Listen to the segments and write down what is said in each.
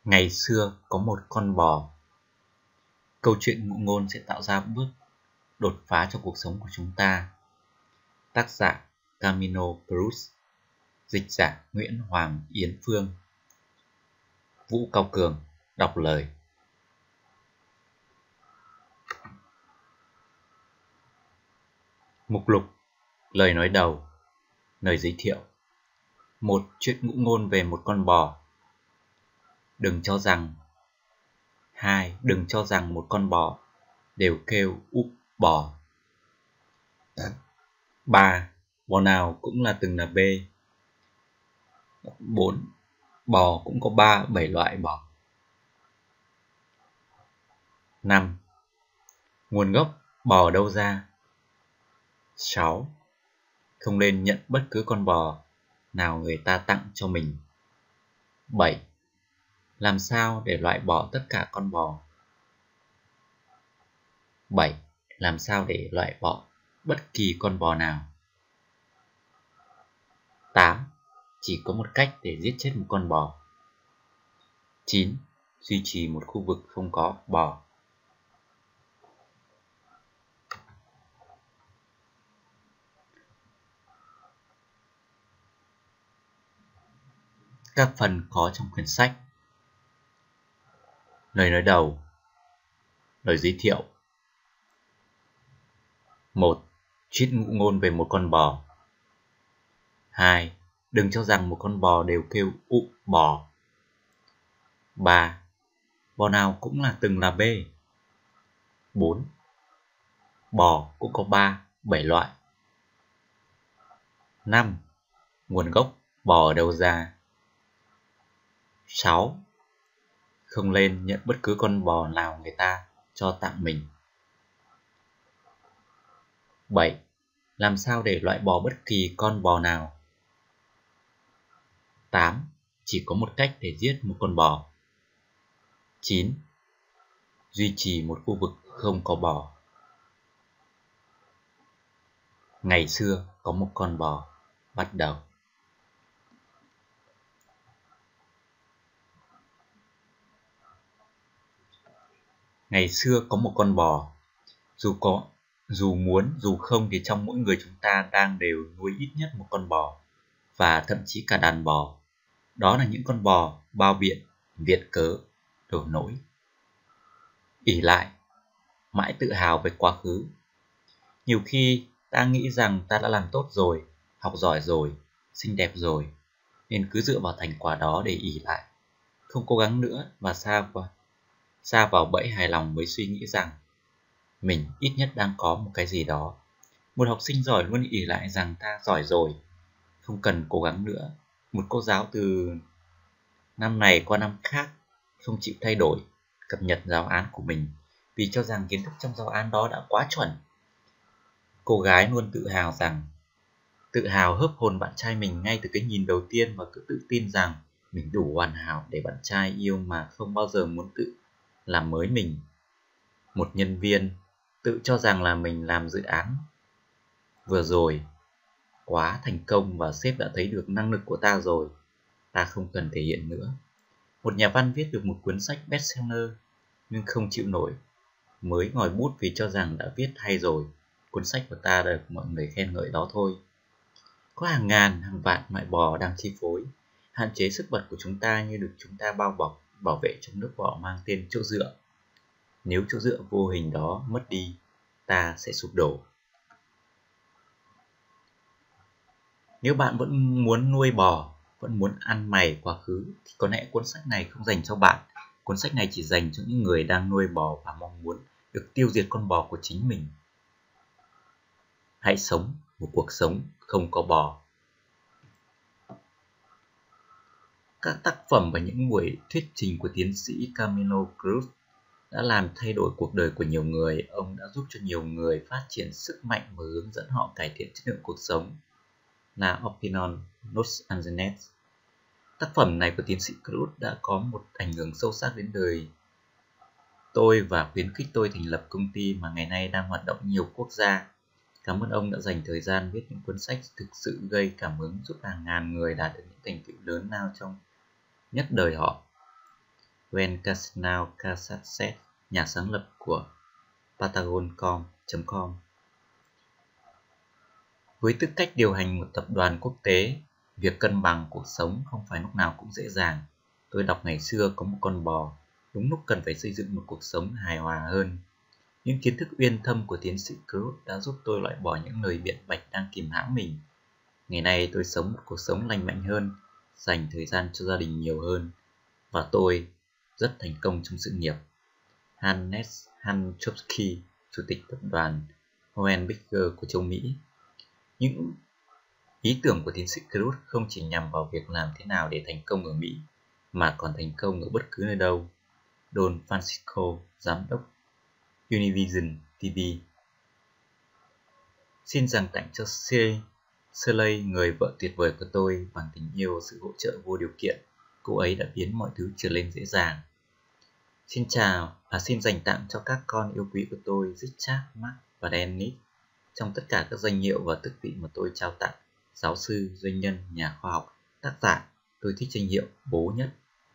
Ngày xưa có một con bò. Câu chuyện ngụ ngôn sẽ tạo ra bước đột phá cho cuộc sống của chúng ta. Tác giả Camino Cruz. Dịch giả Nguyễn Hoàng Yến Phương. Vũ Cao Cường đọc lời. Mục lục. Lời nói đầu. Lời giới thiệu. Một chuyện ngụ ngôn về một con bò. Đừng cho rằng một con bò đều kêu úp bò. 3. Bò nào cũng là từng là B. 4. Bò cũng có 7 loại bò. 5. Nguồn gốc bò ở đâu ra? 6. Không nên nhận bất cứ con bò nào người ta tặng cho mình. 7. Làm sao để loại bỏ tất cả con bò? 7. Làm sao để loại bỏ bất kỳ con bò nào? 8. Chỉ có một cách để giết chết một con bò. 9. Duy trì một khu vực không có bò. Các phần có trong quyển sách. Lời nói đầu. Lời giới thiệu. 1. Trích ngụ ngôn về một con bò. 2. Đừng cho rằng một con bò đều kêu ụ bò. 3. Bò nào cũng là từng là B. 4. Bò cũng có 7 loại. 5. Nguồn gốc bò ở đâu ra? 6. Không nên nhận bất cứ con bò nào người ta cho tặng mình. 7. Làm sao để loại bỏ bất kỳ con bò nào? 8. Chỉ có một cách để giết một con bò. 9. Duy trì một khu vực không có bò. Ngày xưa có một con bò. Bắt đầu. Ngày xưa có một con bò. Dù muốn, dù không thì trong mỗi người chúng ta đang đều nuôi ít nhất một con bò, và thậm chí cả đàn bò. Đó là những con bò bao biện, viện cớ, đổ nỗi, ỷ lại, mãi tự hào về quá khứ. Nhiều khi ta nghĩ rằng ta đã làm tốt rồi, học giỏi rồi, xinh đẹp rồi, nên cứ dựa vào thành quả đó để ỷ lại, không cố gắng nữa và sa vào bẫy hài lòng với suy nghĩ rằng mình ít nhất đang có một cái gì đó. Một học sinh giỏi luôn ỷ lại rằng ta giỏi rồi, không cần cố gắng nữa. Một cô giáo từ năm này qua năm khác không chịu thay đổi, cập nhật giáo án của mình vì cho rằng kiến thức trong giáo án đó đã quá chuẩn. Cô gái luôn tự hào hớp hồn bạn trai mình ngay từ cái nhìn đầu tiên và cứ tự tin rằng mình đủ hoàn hảo để bạn trai yêu mà không bao giờ muốn tự làm mới mình. Một nhân viên tự cho rằng là mình làm dự án vừa rồi quá thành công và sếp đã thấy được năng lực của ta rồi, ta không cần thể hiện nữa. Một nhà văn viết được một cuốn sách bestseller nhưng không chịu nổi, mới ngòi bút vì cho rằng đã viết hay rồi, cuốn sách của ta được mọi người khen ngợi đó thôi. Có hàng ngàn, hàng vạn loại bò đang chi phối, hạn chế sức bật của chúng ta như được chúng ta bao bọc, bảo vệ trong nước bò mang tên chỗ dựa. Nếu chỗ dựa vô hình đó mất đi, ta sẽ sụp đổ. Nếu bạn vẫn muốn nuôi bò, vẫn muốn ăn mày quá khứ, thì có lẽ cuốn sách này không dành cho bạn. Cuốn sách này chỉ dành cho những người đang nuôi bò và mong muốn được tiêu diệt con bò của chính mình. Hãy sống một cuộc sống không có bò. Các tác phẩm và những buổi thuyết trình của tiến sĩ Camilo Cruz đã làm thay đổi cuộc đời của nhiều người. Ông đã giúp cho nhiều người phát triển sức mạnh và hướng dẫn họ cải thiện chất lượng cuộc sống. Là Opinion Los Angeles. Tác phẩm này của tiến sĩ Cruz đã có một ảnh hưởng sâu sắc đến đời tôi và khuyến khích tôi thành lập công ty mà ngày nay đang hoạt động nhiều quốc gia. Cảm ơn ông đã dành thời gian viết những cuốn sách thực sự gây cảm hứng, giúp hàng ngàn người đạt được những thành tựu lớn lao trong nhất đời họ. Venceslao Cassaset, nhà sáng lập của Patagon.com. Với tư cách điều hành một tập đoàn quốc tế, việc cân bằng cuộc sống không phải lúc nào cũng dễ dàng. Tôi đọc ngày xưa có một con bò, đúng lúc cần phải xây dựng một cuộc sống hài hòa hơn. Những kiến thức uyên thâm của tiến sĩ Crouch đã giúp tôi loại bỏ những lời biện bạch đang kìm hãm mình. Ngày nay tôi sống một cuộc sống lành mạnh hơn, dành thời gian cho gia đình nhiều hơn, và tôi rất thành công trong sự nghiệp. Hannes Hanchowski, chủ tịch tập đoàn Hohenberger của châu Mỹ. Những ý tưởng của tiến sĩ Crouch không chỉ nhằm vào việc làm thế nào để thành công ở Mỹ, mà còn thành công ở bất cứ nơi đâu. Don Francisco, giám đốc Univision TV. Xin dành tặng cho Shirley, người vợ tuyệt vời của tôi, bằng tình yêu và sự hỗ trợ vô điều kiện. Cô ấy đã biến mọi thứ trở lên dễ dàng. Xin dành tặng cho các con yêu quý của tôi, Richard, Mark và Dennis, trong tất cả các danh hiệu và tước vị mà tôi trao tặng. Giáo sư, doanh nhân, nhà khoa học, tác giả, tôi thích danh hiệu bố nhất.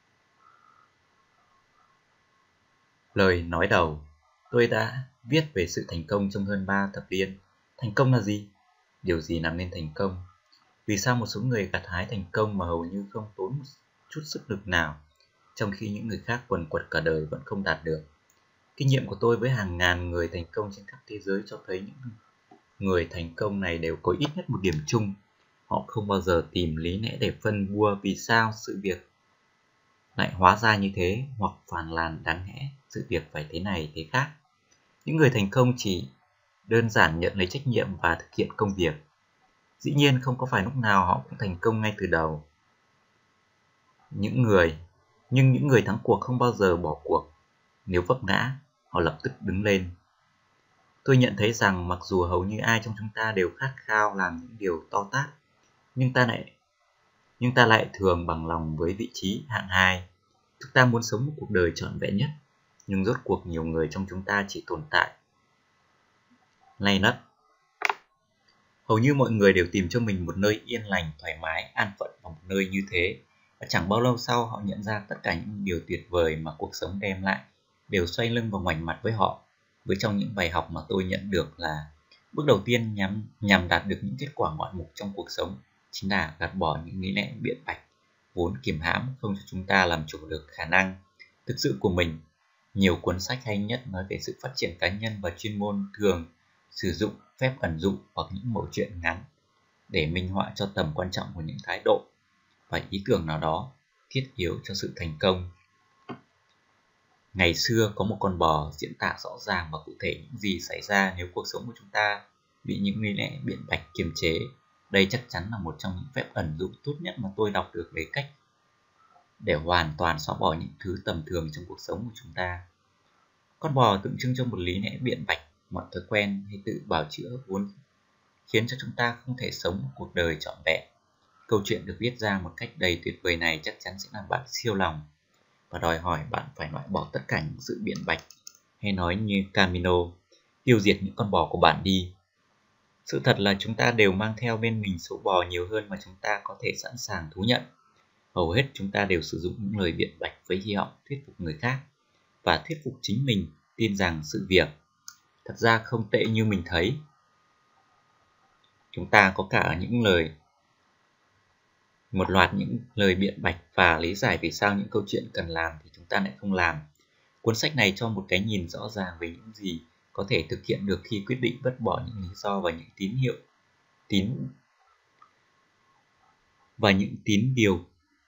Lời nói đầu. Tôi đã viết về sự thành công trong hơn 3 thập niên. Thành công là gì? Điều gì làm nên thành công? Vì sao một số người gặt hái thành công mà hầu như không tốn một chút sức lực nào, trong khi những người khác quần quật cả đời vẫn không đạt được? Kinh nghiệm của tôi với hàng ngàn người thành công trên khắp thế giới cho thấy những người thành công này đều có ít nhất một điểm chung. Họ không bao giờ tìm lý lẽ để phân bua vì sao sự việc lại hóa ra như thế, hoặc phàn nàn đáng lẽ sự việc phải thế này thế khác. Những người thành công chỉ đơn giản nhận lấy trách nhiệm và thực hiện công việc. Dĩ nhiên không có phải lúc nào họ cũng thành công ngay từ đầu. Nhưng những người thắng cuộc không bao giờ bỏ cuộc. Nếu vấp ngã, họ lập tức đứng lên. Tôi nhận thấy rằng mặc dù hầu như ai trong chúng ta đều khát khao làm những điều to tát, nhưng ta lại thường bằng lòng với vị trí hạng 2. Chúng ta muốn sống một cuộc đời trọn vẹn nhất, nhưng rốt cuộc nhiều người trong chúng ta chỉ tồn tại lay lắt. Hầu như mọi người đều tìm cho mình một nơi yên lành, thoải mái, an phận vào một nơi như thế. Và chẳng bao lâu sau họ nhận ra tất cả những điều tuyệt vời mà cuộc sống đem lại đều xoay lưng và ngoảnh mặt với họ. Với trong những bài học mà tôi nhận được là bước đầu tiên nhằm đạt được những kết quả ngoạn mục trong cuộc sống chính là gạt bỏ những lý lẽ biện bạch vốn kiềm hãm không cho chúng ta làm chủ được khả năng thực sự của mình. Nhiều cuốn sách hay nhất nói về sự phát triển cá nhân và chuyên môn thường sử dụng phép ẩn dụ hoặc những mẩu chuyện ngắn để minh họa cho tầm quan trọng của những thái độ và ý tưởng nào đó thiết yếu cho sự thành công. Ngày xưa có một con bò diễn tả rõ ràng và cụ thể những gì xảy ra nếu cuộc sống của chúng ta bị những lý lẽ biện bạch kiềm chế. Đây chắc chắn là một trong những phép ẩn dụ tốt nhất mà tôi đọc được về cách để hoàn toàn xóa bỏ những thứ tầm thường trong cuộc sống của chúng ta. Con bò tượng trưng cho một lý lẽ biện bạch, một thói quen hay tự bào chữa vốn khiến cho chúng ta không thể sống một cuộc đời trọn vẹn. Câu chuyện được viết ra một cách đầy tuyệt vời này chắc chắn sẽ làm bạn siêu lòng và đòi hỏi bạn phải loại bỏ tất cả những sự biện bạch, hay nói như Camino, tiêu diệt những con bò của bạn đi. Sự thật là chúng ta đều mang theo bên mình số bò nhiều hơn mà chúng ta có thể sẵn sàng thú nhận. Hầu hết chúng ta đều sử dụng những lời biện bạch với hy vọng thuyết phục người khác và thuyết phục chính mình tin rằng sự việc thật ra không tệ như mình thấy. Chúng ta có cả một loạt những lời biện bạch và lý giải vì sao những câu chuyện cần làm thì chúng ta lại không làm. Cuốn sách này cho một cái nhìn rõ ràng về những gì có thể thực hiện được khi quyết định vứt bỏ những lý do và những tín điều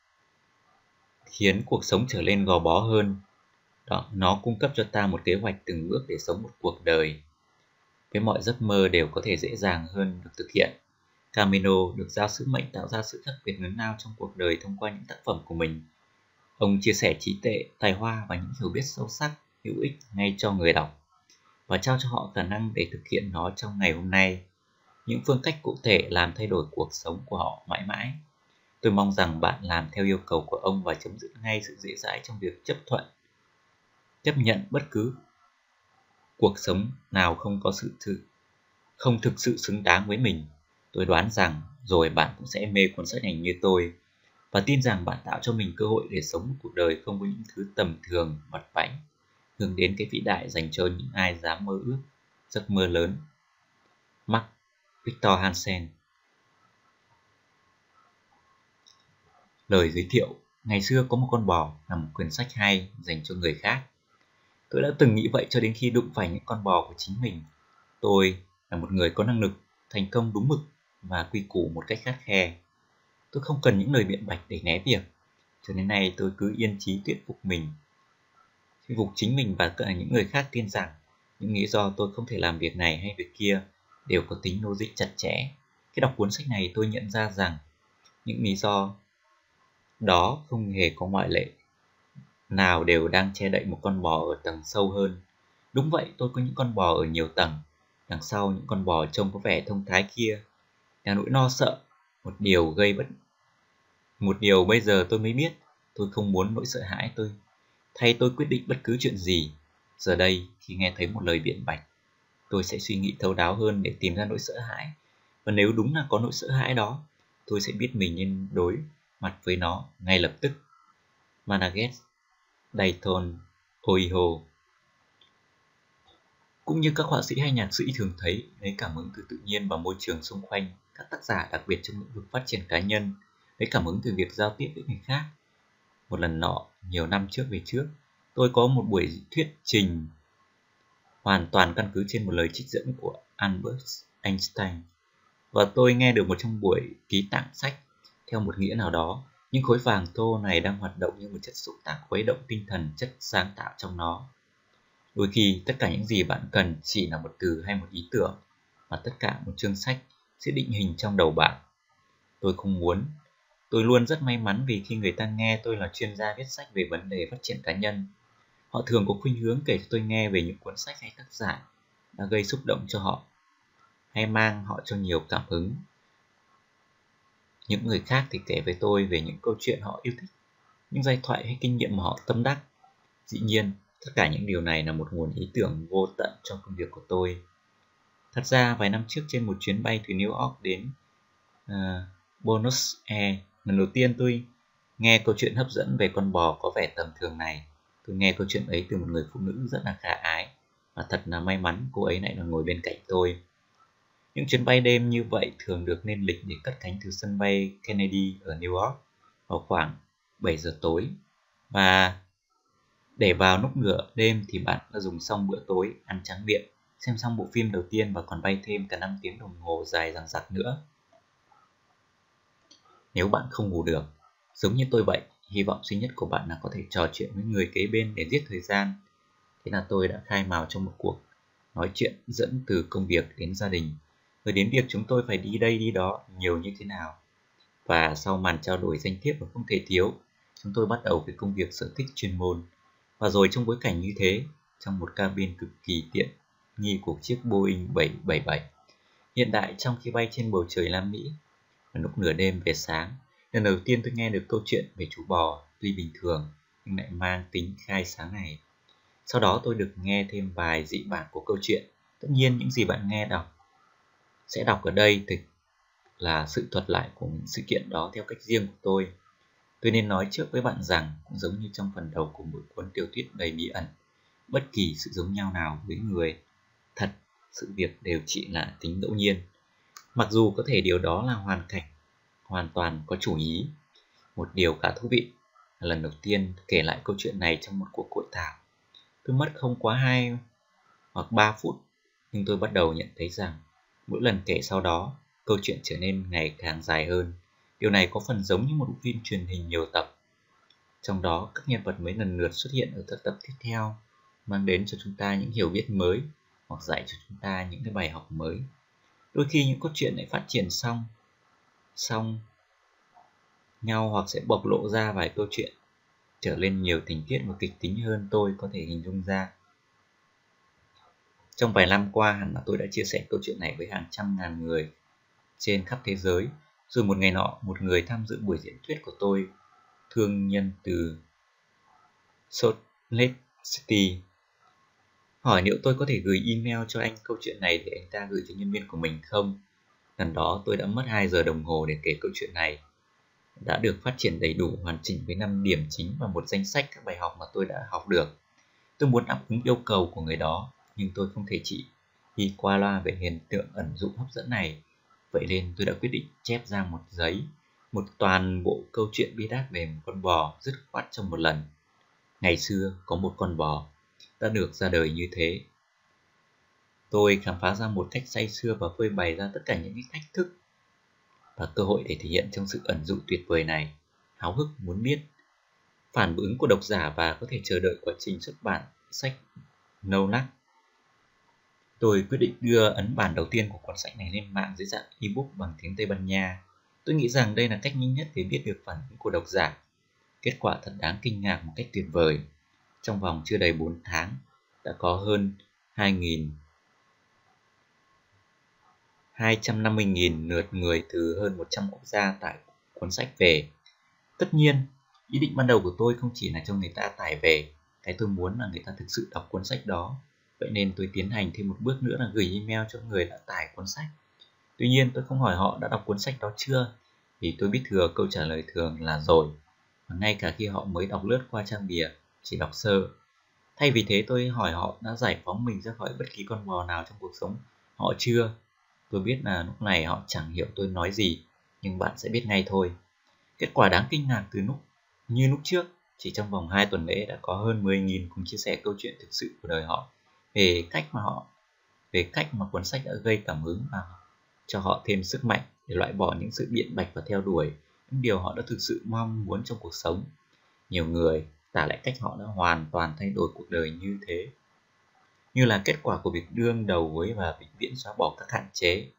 khiến cuộc sống trở nên gò bó hơn. Nó cung cấp cho ta một kế hoạch từng bước để sống một cuộc đời với mọi giấc mơ đều có thể dễ dàng hơn được thực hiện. Camino được giao sứ mệnh tạo ra sự khác biệt lớn lao trong cuộc đời thông qua những tác phẩm của mình. Ông chia sẻ trí tuệ, tài hoa và những hiểu biết sâu sắc, hữu ích ngay cho người đọc và trao cho họ khả năng để thực hiện nó trong ngày hôm nay. Những phương cách cụ thể làm thay đổi cuộc sống của họ mãi mãi. Tôi mong rằng bạn làm theo yêu cầu của ông và chấm dứt ngay sự dễ dãi trong việc chấp nhận bất cứ cuộc sống nào không thực sự xứng đáng với mình. Tôi đoán rằng rồi bạn cũng sẽ mê cuốn sách này như tôi. và tin rằng bạn tạo cho mình cơ hội để sống một cuộc đời không có những thứ tầm thường, vặt vãnh, hướng đến cái vĩ đại dành cho những ai dám mơ ước, giấc mơ lớn. Mark Victor Hansen. Lời giới thiệu: Ngày xưa có một con bò là một quyển sách hay dành cho người khác. Tôi đã từng nghĩ vậy cho đến khi đụng phải những con bò của chính mình. Tôi là một người có năng lực, thành công đúng mực và quy củ một cách khắt khe. Tôi không cần những lời biện bạch để né việc. Cho đến nay tôi cứ yên chí thuyết phục chính mình và cả những người khác tin rằng những lý do tôi không thể làm việc này hay việc kia đều có tính logic chặt chẽ. Khi đọc cuốn sách này tôi nhận ra rằng những lý do đó không hề có ngoại lệ nào đều đang che đậy một con bò ở tầng sâu hơn. Đúng vậy, tôi có những con bò ở nhiều tầng. Đằng sau những con bò trông có vẻ thông thái kia là nỗi lo sợ, một điều bây giờ tôi mới biết. Tôi không muốn nỗi sợ hãi tôi quyết định bất cứ chuyện gì. Giờ đây, khi nghe thấy một lời biện bạch, tôi sẽ suy nghĩ thấu đáo hơn để tìm ra nỗi sợ hãi. Và nếu đúng là có nỗi sợ hãi đó, tôi sẽ biết mình nên đối mặt với nó ngay lập tức. Managet Dayton Oiho. Cũng như các họa sĩ hay nhạc sĩ thường thấy, lấy cảm hứng từ tự nhiên và môi trường xung quanh, các tác giả đặc biệt trong lĩnh vực phát triển cá nhân lấy cảm hứng từ việc giao tiếp với người khác. Một lần nọ, nhiều năm về trước, tôi có một buổi thuyết trình hoàn toàn căn cứ trên một lời trích dẫn của Albert Einstein, và tôi nghe được một trong buổi ký tặng sách. Theo một nghĩa nào đó, những khối vàng thô này đang hoạt động như một chất xúc tác khuấy động tinh thần chất sáng tạo trong nó. Đôi khi, tất cả những gì bạn cần chỉ là một từ hay một ý tưởng, mà tất cả một chương sách sẽ định hình trong đầu bạn. Tôi luôn rất may mắn vì khi người ta nghe tôi là chuyên gia viết sách về vấn đề phát triển cá nhân, họ thường có khuynh hướng kể cho tôi nghe về những cuốn sách hay tác giả đã gây xúc động cho họ, hay mang họ cho nhiều cảm hứng. Những người khác thì kể với tôi về những câu chuyện họ yêu thích, những giai thoại hay kinh nghiệm mà họ tâm đắc. Dĩ nhiên, tất cả những điều này là một nguồn ý tưởng vô tận trong công việc của tôi. Thật ra, vài năm trước trên một chuyến bay từ New York đến Buenos Aires, lần đầu tiên tôi nghe câu chuyện hấp dẫn về con bò có vẻ tầm thường này. Tôi nghe câu chuyện ấy từ một người phụ nữ rất là khả ái, và thật là may mắn cô ấy lại là ngồi bên cạnh tôi. Những chuyến bay đêm như vậy thường được lên lịch để cất cánh từ sân bay Kennedy ở New York vào khoảng 7 giờ tối. Và để vào lúc nửa đêm thì bạn đã dùng xong bữa tối, ăn tráng miệng, xem xong bộ phim đầu tiên và còn bay thêm cả 5 tiếng đồng hồ dài dằng dặc nữa. Nếu bạn không ngủ được, giống như tôi vậy, hy vọng duy nhất của bạn là có thể trò chuyện với người kế bên để giết thời gian. Thế là tôi đã khai mào trong một cuộc nói chuyện dẫn từ công việc đến gia đình, rồi đến việc chúng tôi phải đi đây đi đó nhiều như thế nào. Và sau màn trao đổi danh thiếp và không thể thiếu, chúng tôi bắt đầu với công việc sở thích chuyên môn. Và rồi trong bối cảnh như thế, trong một cabin cực kỳ tiện nghi của chiếc Boeing 777 hiện đại trong khi bay trên bầu trời Nam Mỹ, vào lúc nửa đêm về sáng, lần đầu tiên tôi nghe được câu chuyện về chú bò tuy bình thường nhưng lại mang tính khai sáng này. Sau đó tôi được nghe thêm vài dị bản của câu chuyện. Tất nhiên những gì bạn sẽ đọc ở đây thực là sự thuật lại của những sự kiện đó theo cách riêng của tôi. Tôi nên nói trước với bạn rằng, cũng giống như trong phần đầu của mỗi cuốn tiểu thuyết đầy bí ẩn, bất kỳ sự giống nhau nào với người thật, sự việc đều chỉ là tính ngẫu nhiên. Mặc dù có thể điều đó là hoàn cảnh hoàn toàn có chủ ý. Một điều khá thú vị là lần đầu tiên kể lại câu chuyện này trong một cuộc hội thảo, tôi mất không quá 2 hoặc 3 phút, nhưng tôi bắt đầu nhận thấy rằng mỗi lần kể sau đó, câu chuyện trở nên ngày càng dài hơn. Điều này có phần giống như một bộ phim truyền hình nhiều tập. Trong đó, các nhân vật mới lần lượt xuất hiện ở các tập tiếp theo, mang đến cho chúng ta những hiểu biết mới hoặc dạy cho chúng ta những cái bài học mới. Đôi khi những câu chuyện lại phát triển song nhau hoặc sẽ bộc lộ ra vài câu chuyện, trở lên nhiều tình tiết và kịch tính hơn tôi có thể hình dung ra. Trong vài năm qua, hẳn là tôi đã chia sẻ câu chuyện này với hàng trăm ngàn người trên khắp thế giới. Rồi một ngày nọ, một người tham dự buổi diễn thuyết của tôi, thương nhân từ Salt Lake City, hỏi liệu tôi có thể gửi email cho anh câu chuyện này để anh ta gửi cho nhân viên của mình không. Lần đó tôi đã mất 2 giờ đồng hồ để kể câu chuyện này. đã được phát triển đầy đủ, hoàn chỉnh với 5 điểm chính và một danh sách các bài học mà tôi đã học được. Tôi muốn đáp ứng yêu cầu của người đó, nhưng tôi không thể chỉ ghi qua loa về hiện tượng ẩn dụ hấp dẫn này. Vậy nên tôi đã quyết định chép ra một giấy, một toàn bộ câu chuyện bi đát về một con bò dứt khoát trong một lần. Ngày xưa có một con bò đã được ra đời như thế. Tôi khám phá ra một cách say sưa và phơi bày ra tất cả những thách thức và cơ hội để thể hiện trong sự ẩn dụ tuyệt vời này. Háo hức muốn biết phản ứng của độc giả và có thể chờ đợi quá trình xuất bản sách nâu nắc. Tôi quyết định đưa ấn bản đầu tiên của cuốn sách này lên mạng dưới dạng ebook bằng tiếng Tây Ban Nha. Tôi nghĩ rằng đây là cách nhanh nhất để biết được phản ứng của độc giả. Kết quả thật đáng kinh ngạc một cách tuyệt vời. Trong vòng chưa đầy 4 tháng, đã có hơn 250.000 lượt người từ hơn 100 quốc gia tải cuốn sách về. Tất nhiên, ý định ban đầu của tôi không chỉ là cho người ta tải về, cái tôi muốn là người ta thực sự đọc cuốn sách đó. Vậy nên tôi tiến hành thêm một bước nữa là gửi email cho người đã tải cuốn sách. Tuy nhiên tôi không hỏi họ đã đọc cuốn sách đó chưa, vì tôi biết thừa câu trả lời thường là rồi. Và ngay cả khi họ mới đọc lướt qua trang bìa, chỉ đọc sơ. Thay vì thế tôi hỏi họ đã giải phóng mình ra khỏi bất kỳ con bò nào trong cuộc sống họ chưa. Tôi biết là lúc này họ chẳng hiểu tôi nói gì, nhưng bạn sẽ biết ngay thôi. Kết quả đáng kinh ngạc từ lúc trước, chỉ trong vòng 2 tuần lễ đã có hơn 10.000 cùng chia sẻ câu chuyện thực sự của đời họ về cách mà cuốn sách đã gây cảm hứng và cho họ thêm sức mạnh để loại bỏ những sự biện bạch và theo đuổi những điều họ đã thực sự mong muốn trong cuộc sống. Nhiều người tả lại cách họ đã hoàn toàn thay đổi cuộc đời như thế, như là kết quả của việc đương đầu với và vĩnh viễn xóa bỏ các hạn chế.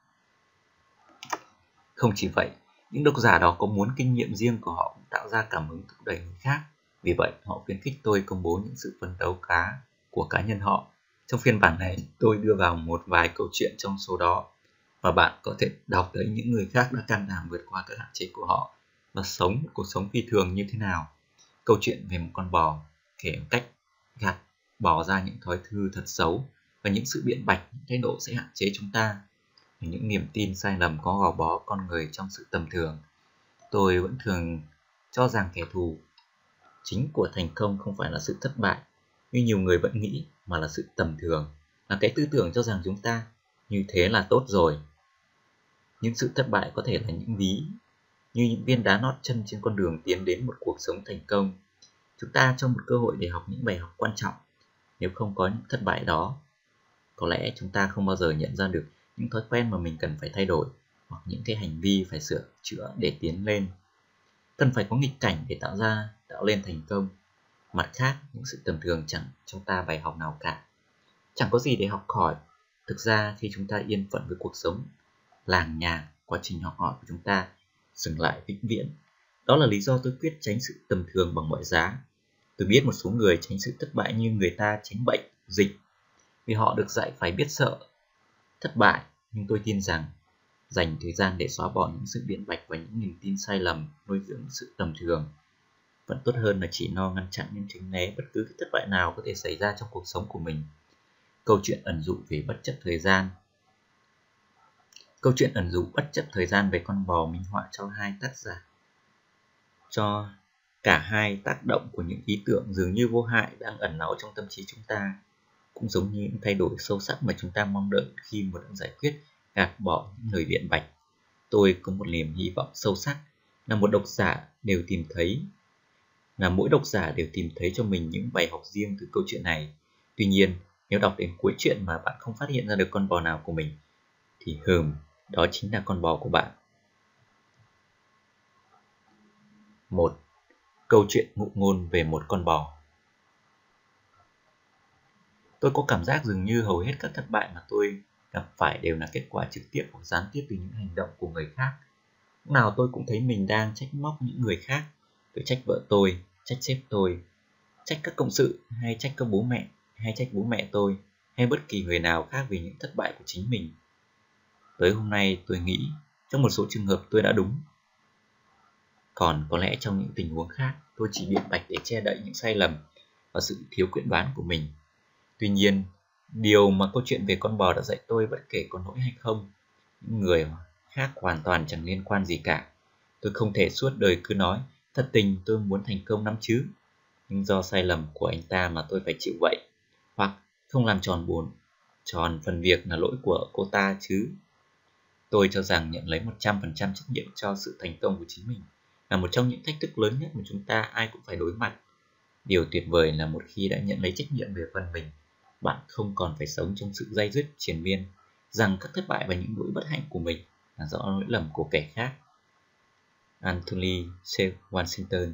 Không chỉ vậy, những độc giả đó có muốn kinh nghiệm riêng của họ cũng tạo ra cảm hứng thúc đẩy người khác. Vì vậy, họ khuyến khích tôi công bố những sự phấn đấu của cá nhân họ. Trong phiên bản này, tôi đưa vào một vài câu chuyện trong số đó, và bạn có thể đọc thấy những người khác đã can đảm vượt qua các hạn chế của họ và sống một cuộc sống phi thường như thế nào. Câu chuyện về một con bò kể cách gạt bỏ ra những thói hư thật xấu và những sự biện bạch, những thái độ sẽ hạn chế chúng ta, những niềm tin sai lầm có gò bó con người trong sự tầm thường. Tôi vẫn thường cho rằng kẻ thù chính của thành công không phải là sự thất bại như nhiều người vẫn nghĩ, mà là sự tầm thường, là cái tư tưởng cho rằng chúng ta như thế là tốt rồi. Những sự thất bại có thể là những viên đá nót chân trên con đường tiến đến một cuộc sống thành công. Chúng ta cho một cơ hội để học những bài học quan trọng. Nếu không có những thất bại đó, có lẽ chúng ta không bao giờ nhận ra được những thói quen mà mình cần phải thay đổi, hoặc những cái hành vi phải sửa chữa để tiến lên. Cần phải có nghịch cảnh để tạo lên thành công. Mặt khác, những sự tầm thường chẳng cho ta bài học nào cả. Chẳng có gì để học hỏi. Thực ra khi chúng ta yên phận với cuộc sống làng nhàng, quá trình học hỏi của chúng ta dừng lại vĩnh viễn. Đó là lý do tôi quyết tránh sự tầm thường bằng mọi giá. Tôi biết một số người tránh sự thất bại như người ta tránh bệnh, dịch, vì họ được dạy phải biết sợ thất bại. Nhưng tôi tin rằng dành thời gian để xóa bỏ những sự biện bạch và những niềm tin sai lầm, nuôi dưỡng sự tầm thường, vẫn tốt hơn là chỉ ngăn chặn nhưng tránh né bất cứ thất bại nào có thể xảy ra trong cuộc sống của mình. Câu chuyện ẩn dụ bất chấp thời gian về con bò minh họa cho cả hai tác động của những ý tưởng dường như vô hại đang ẩn náu trong tâm trí chúng ta, cũng giống như những thay đổi sâu sắc mà chúng ta mong đợi khi một đoạn giải quyết gạt bỏ những lời biện bạch. Tôi có một niềm hy vọng sâu sắc là mỗi độc giả đều tìm thấy cho mình những bài học riêng từ câu chuyện này. Tuy nhiên, nếu đọc đến cuối chuyện mà bạn không phát hiện ra được con bò nào của mình, thì đó chính là con bò của bạn. 1. Câu chuyện ngụ ngôn về một con bò. Tôi có cảm giác dường như hầu hết các thất bại mà tôi gặp phải đều là kết quả trực tiếp hoặc gián tiếp từ những hành động của người khác. Lúc nào tôi cũng thấy mình đang trách móc những người khác. Tôi trách vợ tôi, trách sếp tôi, trách các cộng sự, hay trách bố mẹ tôi, hay bất kỳ người nào khác vì những thất bại của chính mình. Tới hôm nay tôi nghĩ trong một số trường hợp tôi đã đúng. Còn có lẽ trong những tình huống khác, tôi chỉ biện bạch để che đậy những sai lầm và sự thiếu quyết đoán của mình. Tuy nhiên, điều mà câu chuyện về con bò đã dạy tôi, bất kể có lỗi hay không, những người khác hoàn toàn chẳng liên quan gì cả. Tôi không thể suốt đời cứ nói thật tình tôi muốn thành công lắm chứ, nhưng do sai lầm của anh ta mà tôi phải chịu vậy, hoặc không làm tròn phần việc là lỗi của cô ta chứ. Tôi cho rằng nhận lấy 100% trách nhiệm cho sự thành công của chính mình là một trong những thách thức lớn nhất mà chúng ta ai cũng phải đối mặt. Điều tuyệt vời là một khi đã nhận lấy trách nhiệm về phần mình, bạn không còn phải sống trong sự day dứt triền miên rằng các thất bại và những nỗi bất hạnh của mình là do lỗi lầm của kẻ khác. Anthony C. Washington.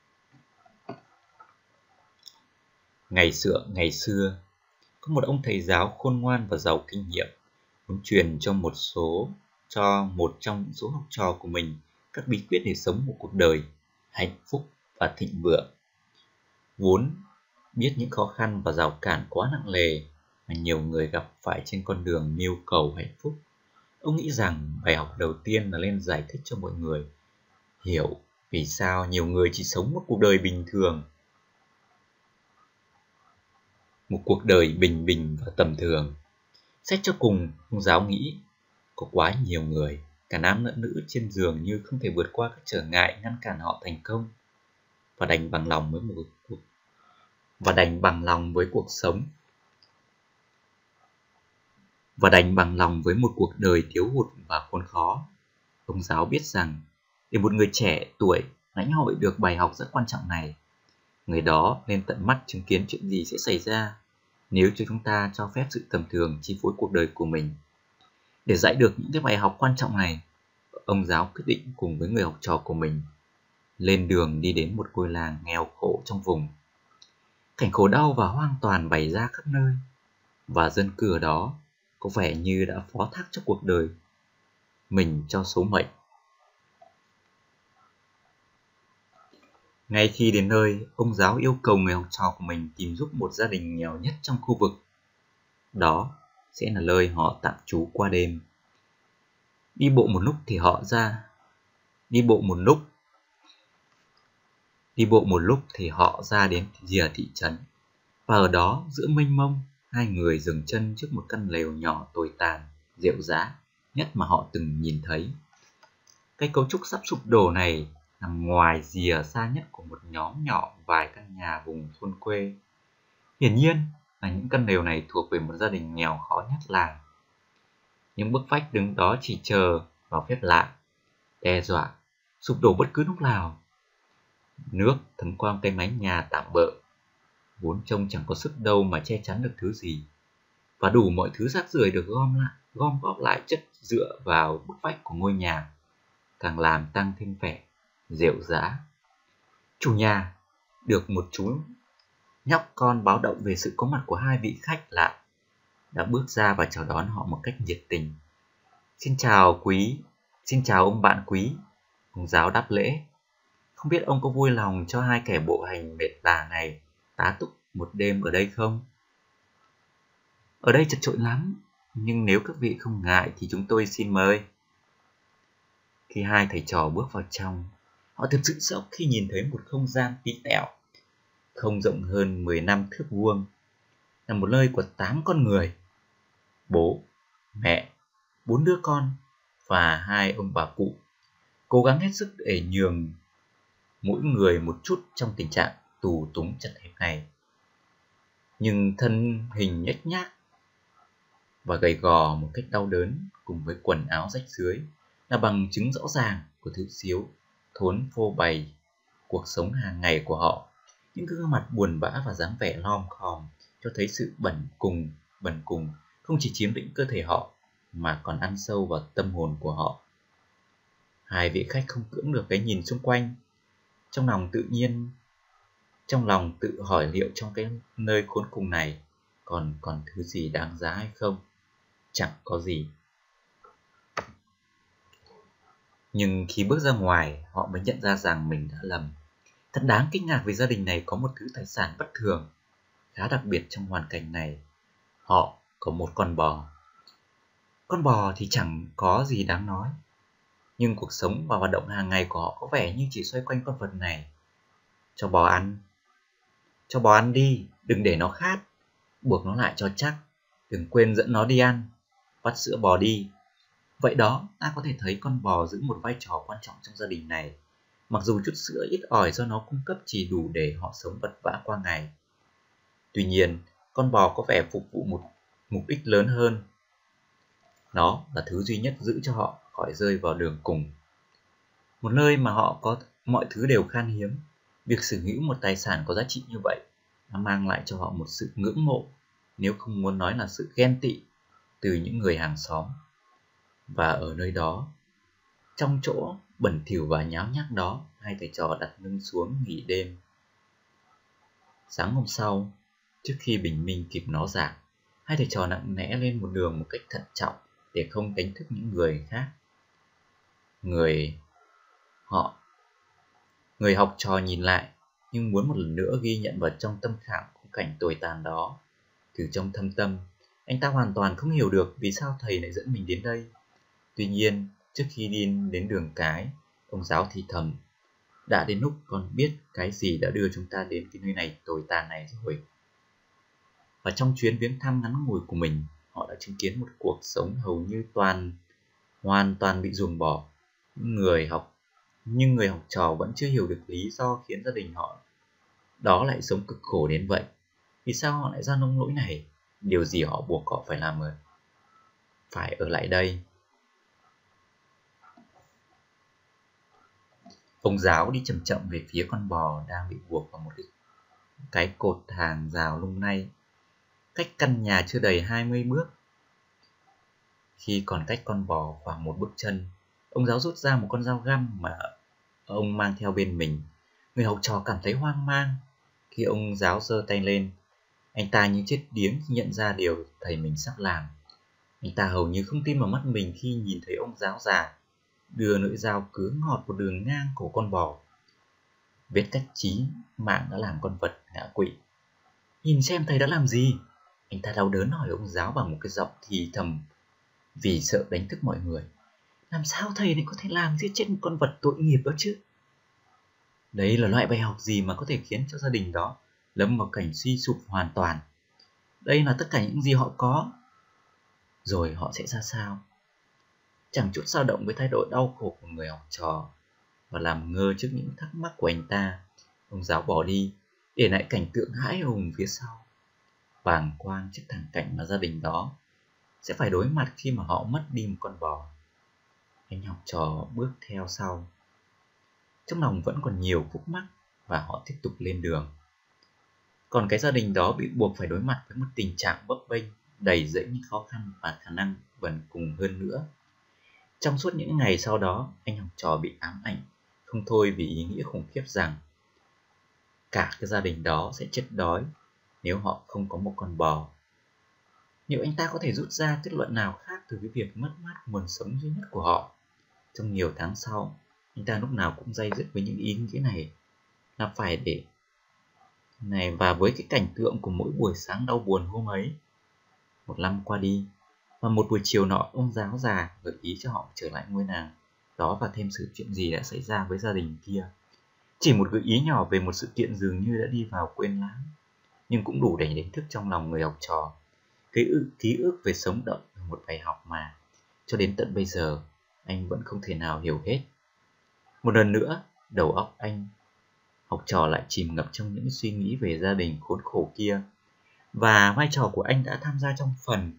Ngày xưa, có một ông thầy giáo khôn ngoan và giàu kinh nghiệm muốn truyền cho một trong những số học trò của mình các bí quyết để sống một cuộc đời hạnh phúc và thịnh vượng. Vốn biết những khó khăn và rào cản quá nặng nề mà nhiều người gặp phải trên con đường mưu cầu hạnh phúc, ông nghĩ rằng bài học đầu tiên là nên giải thích cho mọi người hiểu vì sao nhiều người chỉ sống một cuộc đời bình thường, một cuộc đời bình bình và tầm thường. Xét cho cùng, ông giáo nghĩ có quá nhiều người, cả nam lẫn nữ, trên giường như không thể vượt qua các trở ngại ngăn cản họ thành công và đành bằng lòng với một cuộc đời thiếu hụt và khốn khó. Ông giáo biết rằng để một người trẻ tuổi lãnh hội được bài học rất quan trọng này, người đó nên tận mắt chứng kiến chuyện gì sẽ xảy ra nếu chúng ta cho phép sự tầm thường chi phối cuộc đời của mình. Để dạy được những cái bài học quan trọng này, ông giáo quyết định cùng với người học trò của mình lên đường đi đến một ngôi làng nghèo khổ trong vùng. Cảnh khổ đau và hoang tàn bày ra khắp nơi, và dân cư ở đó có vẻ như đã phó thác cho cuộc đời mình cho số mệnh. Ngay khi đến nơi, ông giáo yêu cầu người học trò của mình tìm giúp một gia đình nghèo nhất trong khu vực. Đó sẽ là nơi họ tạm trú qua đêm. Đi bộ một lúc thì họ ra đến rìa thị trấn, và ở đó giữa mênh mông, hai người dừng chân trước một căn lều nhỏ tồi tàn, rệu rã nhất mà họ từng nhìn thấy. Cái cấu trúc sắp sụp đổ này nằm ngoài rìa xa nhất của một nhóm nhỏ vài căn nhà vùng thôn quê. Hiển nhiên là những căn lều này thuộc về một gia đình nghèo khó nhất làng. Những bức vách đứng đó chỉ chờ vào phép lạ, đe dọa sụp đổ bất cứ lúc nào. Nước thấm qua cái mái nhà tạm bợ, vốn trông chẳng có sức đâu mà che chắn được thứ gì, và đủ mọi thứ rác rưởi được gom góp lại chất dựa vào bức vách của ngôi nhà, càng làm tăng thêm vẻ rệu rã. Chủ nhà được một chú nhóc con báo động về sự có mặt của hai vị khách lạ, đã bước ra và chào đón họ một cách nhiệt tình. Xin chào ông bạn quý, ông giáo đáp lễ. Không biết ông có vui lòng cho hai kẻ bộ hành mệt lả này tá túc một đêm ở đây không? Ở đây chật chội lắm, nhưng nếu các vị không ngại thì chúng tôi xin mời. Khi hai thầy trò bước vào trong, họ thực sự sốc khi nhìn thấy một không gian tí tẹo, không rộng hơn 15 thước vuông, là một nơi của 8 con người: bố, mẹ, 4 đứa con và 2 ông bà cụ, cố gắng hết sức để nhường mỗi người một chút trong tình trạng tù túng chật hẹp này. Nhưng thân hình nhếch nhác và gầy gò một cách đau đớn, cùng với quần áo rách rưới, là bằng chứng rõ ràng của thứ xíu thốn phô bày cuộc sống hàng ngày của họ. Những gương mặt buồn bã và dáng vẻ lom khòm cho thấy sự bần cùng không chỉ chiếm lĩnh cơ thể họ mà còn ăn sâu vào tâm hồn của họ. Hai vị khách không cưỡng được cái nhìn xung quanh, trong lòng tự hỏi liệu trong cái nơi khốn cùng này còn thứ gì đáng giá hay không. Chẳng có gì. Nhưng khi bước ra ngoài, họ mới nhận ra rằng mình đã lầm. Thật đáng kinh ngạc vì gia đình này có một thứ tài sản bất thường, khá đặc biệt trong hoàn cảnh này. Họ có một con bò. Con bò thì chẳng có gì đáng nói, nhưng cuộc sống và hoạt động hàng ngày của họ có vẻ như chỉ xoay quanh con vật này. Cho bò ăn đi, đừng để nó khát, buộc nó lại cho chắc, đừng quên dẫn nó đi ăn, vắt sữa bò đi. Vậy đó, ta có thể thấy con bò giữ một vai trò quan trọng trong gia đình này. Mặc dù chút sữa ít ỏi do nó cung cấp chỉ đủ để họ sống vật vã qua ngày. Tuy nhiên, con bò có vẻ phục vụ một mục đích lớn hơn. Nó là thứ duy nhất giữ cho họ khỏi rơi vào đường cùng. Một nơi mà họ có mọi thứ đều khan hiếm. Việc sở hữu một tài sản có giá trị như vậy nó mang lại cho họ một sự ngưỡng mộ, nếu không muốn nói là sự ghen tị, từ những người hàng xóm. Và ở nơi đó, trong chỗ bẩn thỉu và nháo nhác đó, hai thầy trò đặt lưng xuống nghỉ đêm. Sáng hôm sau, trước khi bình minh kịp nó dạng, hai thầy trò nặng nẽ lên một đường một cách thận trọng để không đánh thức những người khác. Người học trò nhìn lại, nhưng muốn một lần nữa ghi nhận vào trong tâm khảm khung cảnh tồi tàn đó. Từ trong thâm tâm, anh ta hoàn toàn không hiểu được vì sao thầy lại dẫn mình đến đây. Tuy nhiên, trước khi đi đến đường cái, ông giáo thì thầm: đã đến lúc con biết cái gì đã đưa chúng ta đến cái nơi này tồi tàn này rồi. Và trong chuyến viếng thăm ngắn ngủi của mình, họ đã chứng kiến một cuộc sống hầu như hoàn toàn bị ruồng bỏ. Nhưng người học trò vẫn chưa hiểu được lý do khiến gia đình họ đó lại sống cực khổ đến vậy. Vì sao họ lại ra nông nỗi này? Điều gì họ buộc họ phải làm phải ở lại đây? Ông giáo đi chậm chậm về phía con bò đang bị buộc vào một cái cột hàng rào lung lay, cách căn nhà chưa đầy 20 bước. Khi còn cách con bò khoảng một bước chân, ông giáo rút ra một con dao găm mà ông mang theo bên mình. Người học trò cảm thấy hoang mang. Khi ông giáo giơ tay lên, anh ta như chết điếng khi nhận ra điều thầy mình sắp làm. Anh ta hầu như không tin vào mắt mình khi nhìn thấy ông giáo già đưa lưỡi dao cứa ngọt một đường ngang cổ con bò. Vết cách chí mạng đã làm con vật ngã quỵ. Nhìn xem thầy đã làm gì? Anh ta đau đớn hỏi ông giáo bằng một cái giọng thì thầm, vì sợ đánh thức mọi người. Làm sao thầy lại có thể làm giết chết một con vật tội nghiệp đó chứ? Đấy là loại bài học gì mà có thể khiến cho gia đình đó lâm vào cảnh suy sụp hoàn toàn? Đây là tất cả những gì họ có. Rồi họ sẽ ra sao? Chẳng chút dao động với thái độ đau khổ của người học trò. Và làm ngơ trước những thắc mắc của anh ta, ông giáo bỏ đi, để lại cảnh tượng hãi hùng phía sau. Bàng quang trước thảm cảnh mà gia đình đó sẽ phải đối mặt khi mà họ mất đi một con bò. Anh học trò bước theo sau. Trong lòng vẫn còn nhiều khúc mắc và họ tiếp tục lên đường. Còn cái gia đình đó bị buộc phải đối mặt với một tình trạng bấp bênh, đầy rẫy những khó khăn và khả năng bần cùng hơn nữa. Trong suốt những ngày sau đó, anh học trò bị ám ảnh không thôi vì ý nghĩa khủng khiếp rằng cả cái gia đình đó sẽ chết đói nếu họ không có một con bò. Liệu anh ta có thể rút ra kết luận nào khác từ cái việc mất mát nguồn sống duy nhất của họ? Trong nhiều tháng sau, anh ta lúc nào cũng day dứt với những ý nghĩa này là phải để này, và với cái cảnh tượng của mỗi buổi sáng đau buồn hôm ấy. Một năm qua đi, và một buổi chiều nọ, ông giáo già gợi ý cho họ trở lại ngôi làng đó và thêm sự chuyện gì đã xảy ra với gia đình kia. Chỉ một gợi ý nhỏ về một sự kiện dường như đã đi vào quên lãng, nhưng cũng đủ để đánh thức trong lòng người học trò ký ức về sống động là một bài học mà cho đến tận bây giờ anh vẫn không thể nào hiểu hết. Một lần nữa, đầu óc anh học trò lại chìm ngập trong những suy nghĩ về gia đình khốn khổ kia, và vai trò của anh đã tham gia trong phần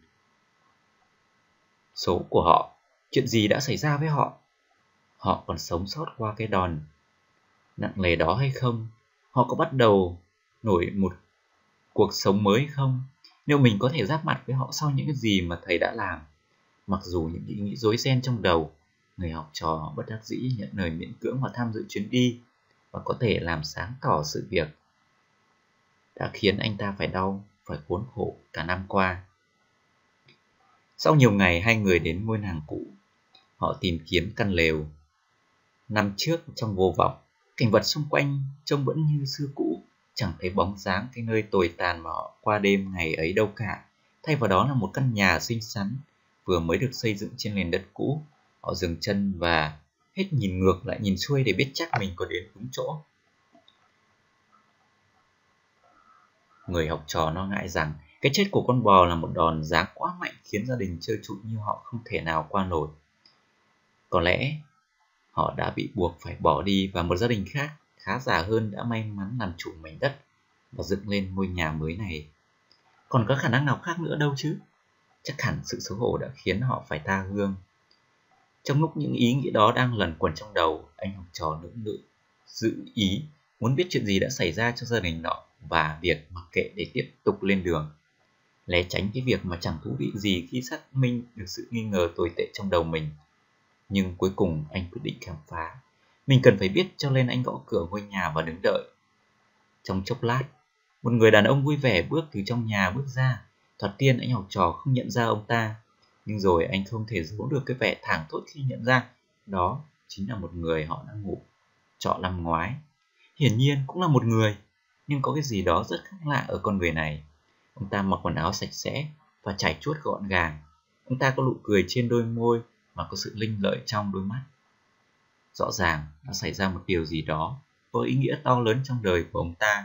số của họ. Chuyện gì đã xảy ra với họ? Họ còn sống sót qua cái đòn nặng nề đó hay không? Họ có bắt đầu nổi một cuộc sống mới không? Nếu mình có thể giáp mặt với họ sau những gì mà thầy đã làm. Mặc dù những ý nghĩ rối ren trong đầu, người học trò bất đắc dĩ nhận lời miễn cưỡng và tham dự chuyến đi, và có thể làm sáng tỏ sự việc đã khiến anh ta phải khốn khổ cả năm qua. Sau nhiều ngày, hai người đến ngôi làng cũ. Họ tìm kiếm căn lều năm trước trong vô vọng. Cảnh vật xung quanh trông vẫn như xưa cũ, chẳng thấy bóng dáng cái nơi tồi tàn mà họ qua đêm ngày ấy đâu cả. Thay vào đó là một căn nhà xinh xắn vừa mới được xây dựng trên nền đất cũ. Họ dừng chân và hết nhìn ngược lại nhìn xuôi để biết chắc mình có đến đúng chỗ. Người học trò lo ngại rằng cái chết của con bò là một đòn giáng quá mạnh khiến gia đình trơ trụi như họ không thể nào qua nổi. Có lẽ họ đã bị buộc phải bỏ đi và một gia đình khác khá giả hơn đã may mắn làm chủ mảnh đất và dựng lên ngôi nhà mới này. Còn có khả năng nào khác nữa đâu chứ? Chắc hẳn sự xấu hổ đã khiến họ phải tha hương. Trong lúc những ý nghĩ đó đang lẩn quẩn trong đầu, anh học trò lưỡng lự giữ ý muốn biết chuyện gì đã xảy ra cho gia đình nọ và việc mặc kệ để tiếp tục lên đường, né tránh cái việc mà chẳng thú vị gì khi xác minh được sự nghi ngờ tồi tệ trong đầu mình. Nhưng cuối cùng anh quyết định khám phá. Mình cần phải biết, cho nên anh gõ cửa ngôi nhà và đứng đợi. Trong chốc lát, một người đàn ông vui vẻ bước từ trong nhà bước ra. Thoạt tiên anh học trò không nhận ra ông ta, nhưng rồi anh không thể giấu được cái vẻ thảng thốt khi nhận ra đó chính là một người họ đã ngủ trọ năm ngoái. Hiển nhiên cũng là một người, nhưng có cái gì đó rất khác lạ ở con người này. Ông ta mặc quần áo sạch sẽ và chải chuốt gọn gàng. Ông ta có nụ cười trên đôi môi và có sự linh lợi trong đôi mắt. Rõ ràng đã xảy ra một điều gì đó có ý nghĩa to lớn trong đời của ông ta.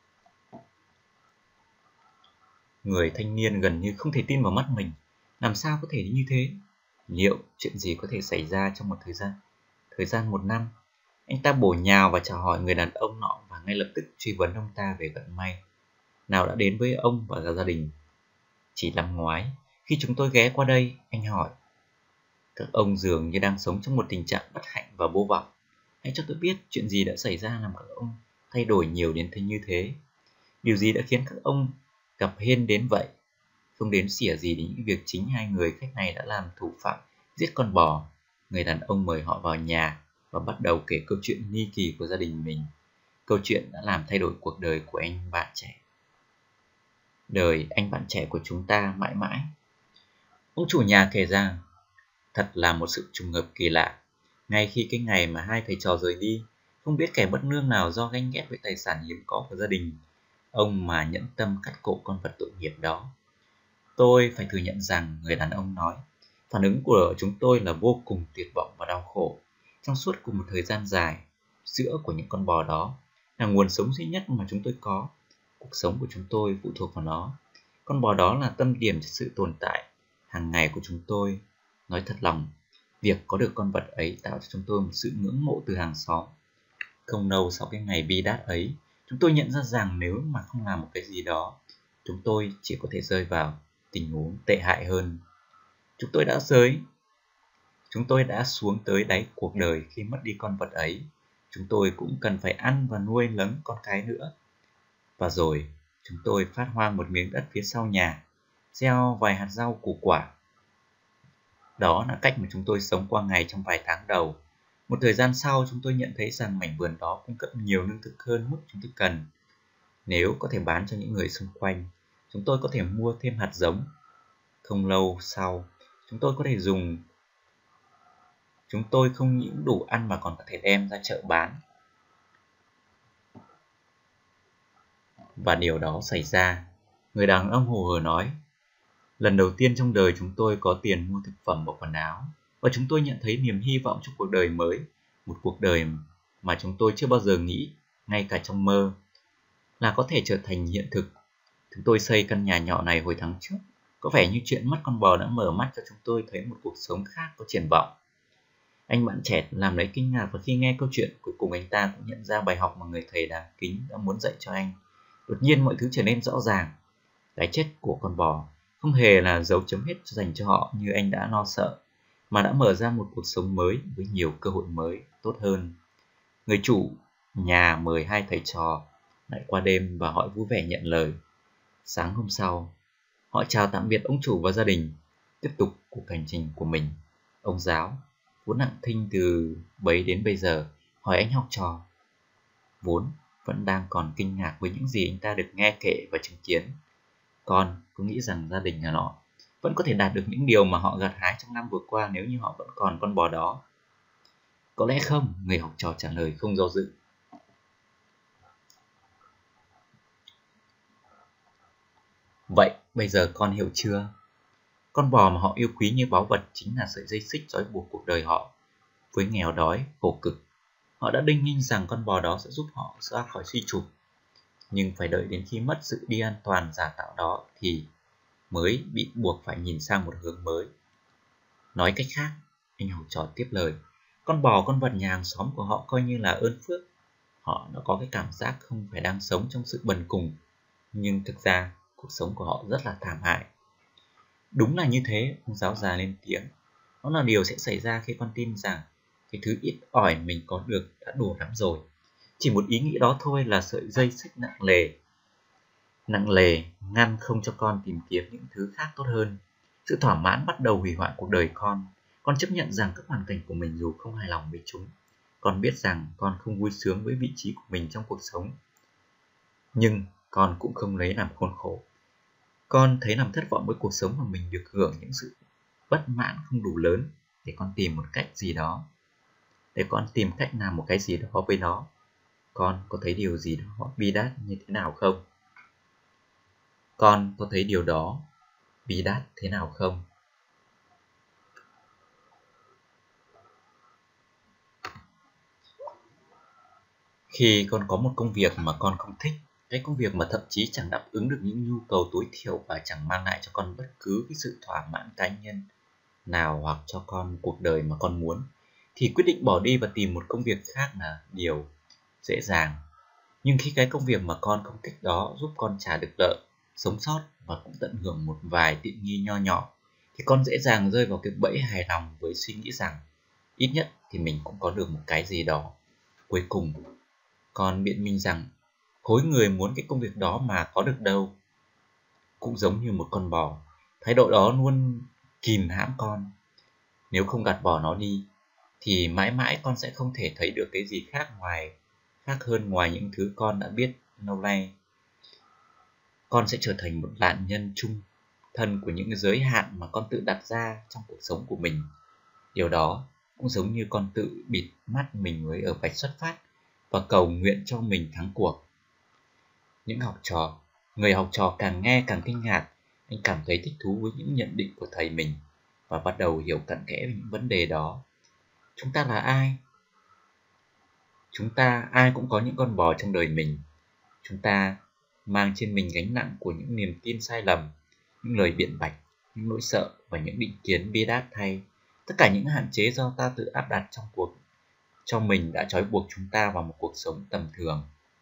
Người thanh niên gần như không thể tin vào mắt mình. Làm sao có thể như thế? Liệu chuyện gì có thể xảy ra trong một thời gian 1 năm? Anh ta bổ nhào và chào hỏi người đàn ông nọ và ngay lập tức truy vấn ông ta về vận may nào đã đến với ông và gia đình. Chỉ năm ngoái, khi chúng tôi ghé qua đây, anh hỏi, các ông dường như đang sống trong một tình trạng bất hạnh và vô vọng. Hãy cho tôi biết chuyện gì đã xảy ra làm các ông thay đổi nhiều đến thế như thế. Điều gì đã khiến các ông gặp hên đến vậy? Không đếm xỉa gì đến những việc chính hai người khách này đã làm thủ phạm giết con bò. Người đàn ông mời họ vào nhà và bắt đầu kể câu chuyện ly kỳ của gia đình mình. Câu chuyện đã làm thay đổi cuộc đời của anh bạn trẻ. Đời anh bạn trẻ của chúng ta mãi mãi. Ông chủ nhà kể rằng, thật là một sự trùng hợp kỳ lạ. Ngay khi cái ngày mà hai thầy trò rời đi, không biết kẻ bất lương nào do ganh ghét với tài sản hiếm có của gia đình ông mà nhẫn tâm cắt cổ con vật tội nghiệp đó. Tôi phải thừa nhận rằng, người đàn ông nói, phản ứng của chúng tôi là vô cùng tuyệt vọng và đau khổ. Trong suốt cùng một thời gian dài, sữa của những con bò đó là nguồn sống duy nhất mà chúng tôi có. Cuộc sống của chúng tôi phụ thuộc vào nó. Con bò đó là tâm điểm cho sự tồn tại hàng ngày của chúng tôi. Nói thật lòng, việc có được con vật ấy tạo cho chúng tôi một sự ngưỡng mộ từ hàng xóm. Không lâu sau cái ngày bi đát ấy, chúng tôi nhận ra rằng nếu mà không làm một cái gì đó, chúng tôi chỉ có thể rơi vào tình huống tệ hại hơn. Chúng tôi đã xuống tới đáy cuộc đời khi mất đi con vật ấy. Chúng tôi cũng cần phải ăn và nuôi nấng con cái nữa. Và rồi, chúng tôi phát hoang một miếng đất phía sau nhà, gieo vài hạt rau củ quả. Đó là cách mà chúng tôi sống qua ngày trong vài tháng đầu. Một thời gian sau, chúng tôi nhận thấy rằng mảnh vườn đó cung cấp nhiều lương thực hơn mức chúng tôi cần. Nếu có thể bán cho những người xung quanh, chúng tôi có thể mua thêm hạt giống. Không lâu sau, chúng tôi không những đủ ăn mà còn có thể đem ra chợ bán. Và điều đó xảy ra. Người đàn ông hồ hởi nói, lần đầu tiên trong đời chúng tôi có tiền mua thực phẩm và quần áo, và chúng tôi nhận thấy niềm hy vọng trong cuộc đời mới, một cuộc đời mà chúng tôi chưa bao giờ nghĩ, ngay cả trong mơ, là có thể trở thành hiện thực. Chúng tôi xây căn nhà nhỏ này hồi tháng trước. Có vẻ như chuyện mất con bò đã mở mắt cho chúng tôi thấy một cuộc sống khác có triển vọng. Anh bạn trẻ làm lấy kinh ngạc, và khi nghe câu chuyện, cuối cùng anh ta cũng nhận ra bài học mà người thầy đáng kính đã muốn dạy cho anh. Đột nhiên mọi thứ trở nên rõ ràng. Cái chết của con bò không hề là dấu chấm hết dành cho họ như anh đã lo sợ, mà đã mở ra một cuộc sống mới với nhiều cơ hội mới, tốt hơn. Người chủ nhà mời hai thầy trò lại qua đêm và họ vui vẻ nhận lời. Sáng hôm sau, họ chào tạm biệt ông chủ và gia đình, tiếp tục cuộc hành trình của mình. Ông giáo, vốn lặng thinh từ bấy đến bây giờ, hỏi anh học trò, vốn vẫn đang còn kinh ngạc với những gì anh ta được nghe kể và chứng kiến. Con có nghĩ rằng gia đình nhà họ vẫn có thể đạt được những điều mà họ gặt hái trong năm vừa qua nếu như họ vẫn còn con bò đó? Có lẽ không, người học trò trả lời không do dự. Vậy bây giờ con hiểu chưa? Con bò mà họ yêu quý như báu vật chính là sợi dây xích trói buộc cuộc đời họ với nghèo đói, khổ cực. Họ đã đinh ninh rằng con bò đó sẽ giúp họ ra khỏi suy sụp, nhưng phải đợi đến khi mất sự đi an toàn giả tạo đó thì mới bị buộc phải nhìn sang một hướng mới. Nói cách khác, Anh học trò tiếp lời. Con bò, con vật nhà hàng xóm của họ coi như là ơn phước. Họ đã có cái cảm giác không phải đang sống trong sự bần cùng, nhưng thực ra cuộc sống của họ rất là thảm hại. Đúng là như thế, ông giáo già lên tiếng. Đó là điều sẽ xảy ra khi con tin rằng cái thứ ít ỏi mình có được đã đủ lắm rồi. Chỉ một ý nghĩ đó thôi là sợi dây xích nặng lề ngăn không cho con tìm kiếm những thứ khác tốt hơn. Sự thỏa mãn bắt đầu hủy hoại cuộc đời con. Con chấp nhận rằng các hoàn cảnh của mình dù không hài lòng với chúng. Con biết rằng con không vui sướng với vị trí của mình trong cuộc sống. Nhưng con cũng không lấy làm khốn khổ. Con thấy làm thất vọng với cuộc sống mà mình được hưởng những sự bất mãn không đủ lớn để con tìm một cách gì đó. Để con tìm cách làm một cái gì đó với nó. Con có thấy điều gì đó bi đát như thế nào không? Con có thấy điều đó bi đát thế nào không? Khi con có một công việc mà con không thích, cái công việc mà thậm chí chẳng đáp ứng được những nhu cầu tối thiểu và chẳng mang lại cho con bất cứ cái sự thỏa mãn cá nhân nào hoặc cho con cuộc đời mà con muốn, thì quyết định bỏ đi và tìm một công việc khác là điều dễ dàng. Nhưng khi cái công việc mà con không thích đó giúp con trả được lợi, sống sót và cũng tận hưởng một vài tiện nghi nho nhỏ, thì con dễ dàng rơi vào cái bẫy hài lòng với suy nghĩ rằng ít nhất thì mình cũng có được một cái gì đó. Cuối cùng, con biện minh rằng khối người muốn cái công việc đó mà có được đâu. Cũng giống như một con bò, thái độ đó luôn kìm hãm con. Nếu không gạt bỏ nó đi, thì mãi mãi con sẽ không thể thấy được cái gì khác hơn ngoài những thứ con đã biết lâu nay. Con sẽ trở thành một nạn nhân chung thân của những giới hạn mà con tự đặt ra trong cuộc sống của mình. Điều đó cũng giống như con tự bịt mắt mình với ở vạch xuất phát và cầu nguyện cho mình thắng cuộc. Người học trò càng nghe càng kinh ngạc. Anh cảm thấy thích thú với những nhận định của thầy mình và bắt đầu hiểu cặn kẽ về những vấn đề đó. Chúng ta là ai? Chúng ta ai cũng có những con bò trong đời mình. Chúng ta mang trên mình gánh nặng của những niềm tin sai lầm, những lời biện bạch, những nỗi sợ và những định kiến bi đát thay. Tất cả những hạn chế do ta tự áp đặt trong mình đã trói buộc chúng ta vào một cuộc sống tầm thường.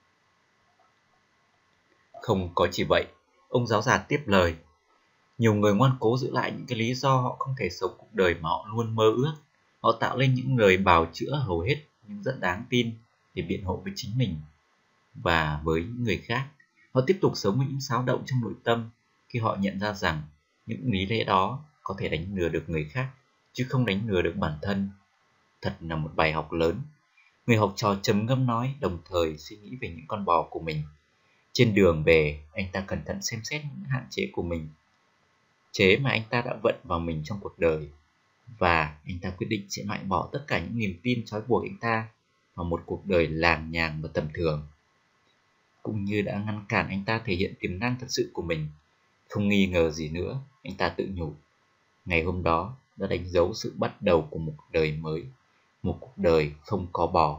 Không có chỉ vậy, ông giáo già tiếp lời. Nhiều người ngoan cố giữ lại những cái lý do họ không thể sống cuộc đời mà họ luôn mơ ước. Họ tạo lên những lời bào chữa hầu hết nhưng rất đáng tin để biện hộ với chính mình và với những người khác. Họ tiếp tục sống với những xáo động trong nội tâm khi họ nhận ra rằng những lý lẽ đó có thể đánh lừa được người khác chứ không đánh lừa được bản thân. Thật là một bài học lớn. Người học trò trầm ngâm nói, đồng thời suy nghĩ về những con bò của mình. Trên đường về, anh ta cẩn thận xem xét những hạn chế của mình, chế mà anh ta đã vận vào mình trong cuộc đời, và anh ta quyết định sẽ loại bỏ tất cả những niềm tin trói buộc anh ta vào một cuộc đời làng nhàng và tầm thường, cũng như đã ngăn cản anh ta thể hiện tiềm năng thật sự của mình. Không nghi ngờ gì nữa, anh ta tự nhủ, ngày hôm đó đã đánh dấu sự bắt đầu của một cuộc đời mới, một cuộc đời không có bò.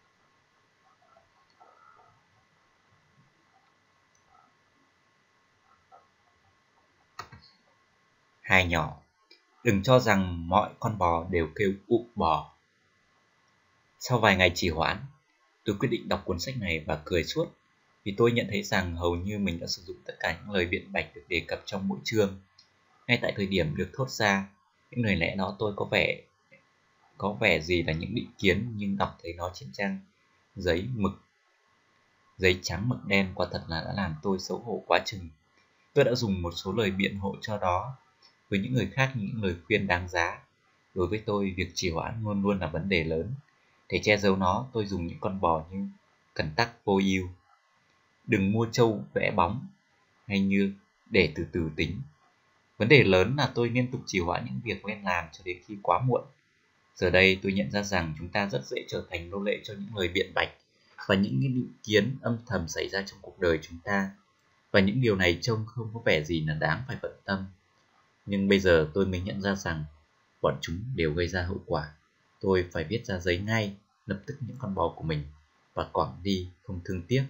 Hai nhỏ, đừng cho rằng mọi con bò đều kêu ụ bò. Sau vài ngày trì hoãn, tôi quyết định đọc cuốn sách này và cười suốt, vì tôi nhận thấy rằng hầu như mình đã sử dụng tất cả những lời biện bạch được đề cập trong mỗi chương. Ngay tại thời điểm được thốt ra, những lời lẽ đó tôi có vẻ gì là những định kiến, nhưng đọc thấy nó trên trang giấy trắng mực đen quả thật là đã làm tôi xấu hổ quá chừng. Tôi đã dùng một số lời biện hộ cho đó, với những người khác những lời khuyên đáng giá. Đối với tôi, việc trì hoãn luôn luôn là vấn đề lớn. Để che giấu nó, tôi dùng những con bò như cần tắc vô ưu, đừng mua trâu vẽ bóng, hay như để từ từ tính. Vấn đề lớn là tôi liên tục trì hoãn những việc nên làm cho đến khi quá muộn. Giờ đây tôi nhận ra rằng chúng ta rất dễ trở thành nô lệ cho những lời biện bạch và những định kiến âm thầm xảy ra trong cuộc đời chúng ta. Và những điều này trông không có vẻ gì là đáng phải bận tâm. Nhưng bây giờ tôi mới nhận ra rằng bọn chúng đều gây ra hậu quả. Tôi phải viết ra giấy ngay, lập tức những con bò của mình và quẳng đi không thương tiếc.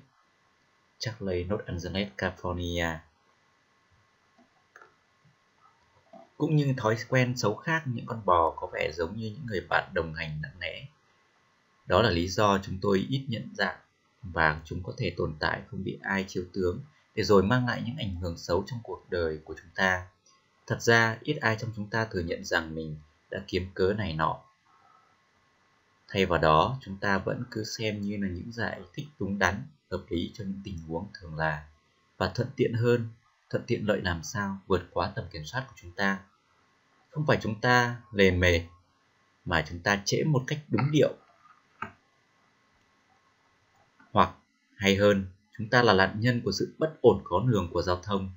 Charlie, Los Angeles, California. Cũng như thói quen xấu khác, những con bò có vẻ giống như những người bạn đồng hành nặng nề. Đó là lý do chúng tôi ít nhận dạng và chúng có thể tồn tại không bị ai chiếu tướng, để rồi mang lại những ảnh hưởng xấu trong cuộc đời của chúng ta. Thật ra, ít ai trong chúng ta thừa nhận rằng mình đã kiếm cớ này nọ. Thay vào đó, chúng ta vẫn cứ xem như là những giải thích đúng đắn, hợp lý cho những tình huống thường là, và thuận tiện lợi làm sao vượt quá tầm kiểm soát của chúng ta. Không phải chúng ta lề mề, mà chúng ta trễ một cách đúng điệu. Hoặc, hay hơn, chúng ta là nạn nhân của sự bất ổn khó lường của giao thông.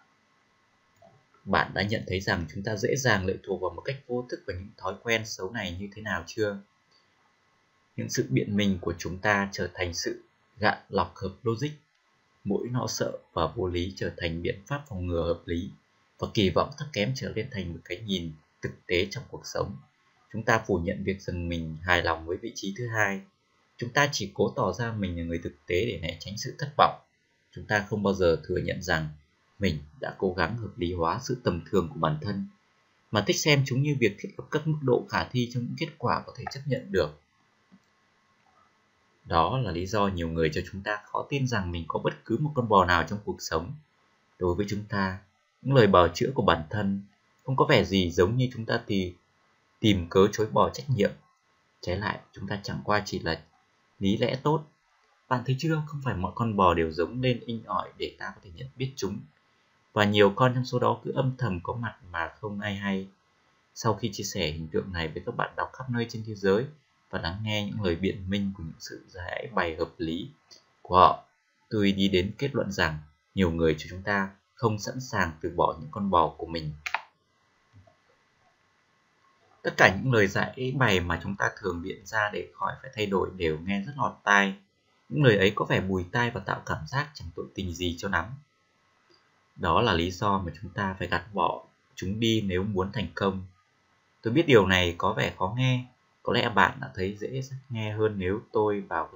Bạn đã nhận thấy rằng chúng ta dễ dàng lệ thuộc vào một cách vô thức vào những thói quen xấu này như thế nào chưa? Những sự biện minh của chúng ta trở thành sự gạn lọc hợp logic, mỗi nỗi sợ và vô lý trở thành biện pháp phòng ngừa hợp lý, và kỳ vọng thấp kém trở lên thành một cái nhìn thực tế trong cuộc sống. Chúng ta phủ nhận việc rằng mình hài lòng với vị trí thứ hai. Chúng ta chỉ cố tỏ ra mình là người thực tế để né tránh sự thất vọng. Chúng ta không bao giờ thừa nhận rằng mình đã cố gắng hợp lý hóa sự tầm thường của bản thân, mà thích xem chúng như việc thiết lập các mức độ khả thi trong những kết quả có thể chấp nhận được. Đó là lý do nhiều người cho chúng ta khó tin rằng mình có bất cứ một con bò nào trong cuộc sống. Đối với chúng ta, những lời bào chữa của bản thân không có vẻ gì giống như chúng ta tìm cớ chối bỏ trách nhiệm. Trái lại, chúng ta chẳng qua chỉ là lý lẽ tốt. Bạn thấy chưa, không phải mọi con bò đều giống lên inh ỏi để ta có thể nhận biết chúng. Và nhiều con trong số đó cứ âm thầm có mặt mà không ai hay. Sau khi chia sẻ hình tượng này với các bạn đọc khắp nơi trên thế giới và lắng nghe những lời biện minh của những sự giải bày hợp lý của họ, tôi đi đến kết luận rằng nhiều người trong chúng ta không sẵn sàng từ bỏ những con bò của mình. Tất cả những lời giải bày mà chúng ta thường biện ra để khỏi phải thay đổi đều nghe rất lọt tai. Những lời ấy có vẻ bùi tai và tạo cảm giác chẳng tội tình gì cho lắm. Đó là lý do mà chúng ta phải gạt bỏ chúng đi nếu muốn thành công. Tôi biết điều này có vẻ khó nghe. Có lẽ bạn đã thấy dễ nghe hơn nếu tôi bảo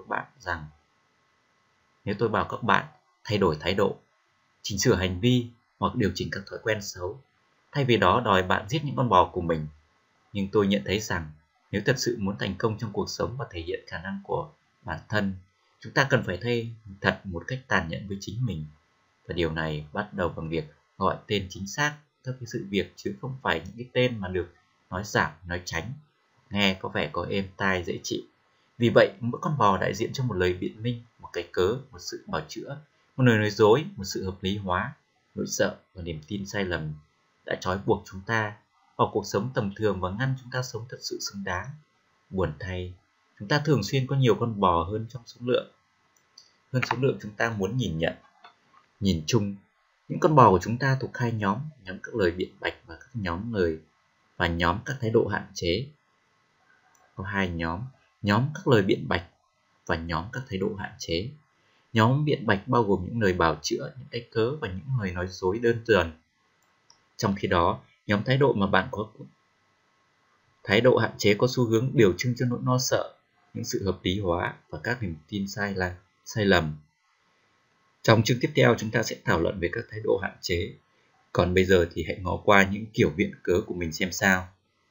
các bạn thay đổi thái độ, chỉnh sửa hành vi hoặc điều chỉnh các thói quen xấu, thay vì đó đòi bạn giết những con bò của mình. Nhưng tôi nhận thấy rằng nếu thật sự muốn thành công trong cuộc sống và thể hiện khả năng của bản thân, chúng ta cần phải thay thật một cách tàn nhẫn với chính mình. Và điều này bắt đầu bằng việc gọi tên chính xác các cái sự việc, chứ không phải những cái tên mà được nói giảm, nói tránh, nghe có vẻ có êm tai dễ chịu. Vì vậy, mỗi con bò đại diện cho một lời biện minh, một cái cớ, một sự bào chữa, một lời nói dối, một sự hợp lý hóa, nỗi sợ và niềm tin sai lầm đã trói buộc chúng ta vào cuộc sống tầm thường và ngăn chúng ta sống thật sự xứng đáng. Buồn thay, chúng ta thường xuyên có nhiều con bò hơn số lượng chúng ta muốn nhìn nhận. Nhìn chung, những con bò của chúng ta thuộc hai nhóm các lời biện bạch và nhóm các thái độ hạn chế. Có hai nhóm các lời biện bạch và nhóm các thái độ hạn chế. Nhóm biện bạch bao gồm những lời bào chữa, những cái cớ và những lời nói dối đơn giản. Trong khi đó, nhóm thái độ mà bạn có thái độ hạn chế có xu hướng biểu trưng cho nỗi lo sợ, những sự hợp lý hóa và các niềm tin sai lầm. Trong chương tiếp theo, chúng ta sẽ thảo luận về các thái độ hạn chế. Còn bây giờ thì hãy ngó qua những kiểu viện cớ của mình xem sao.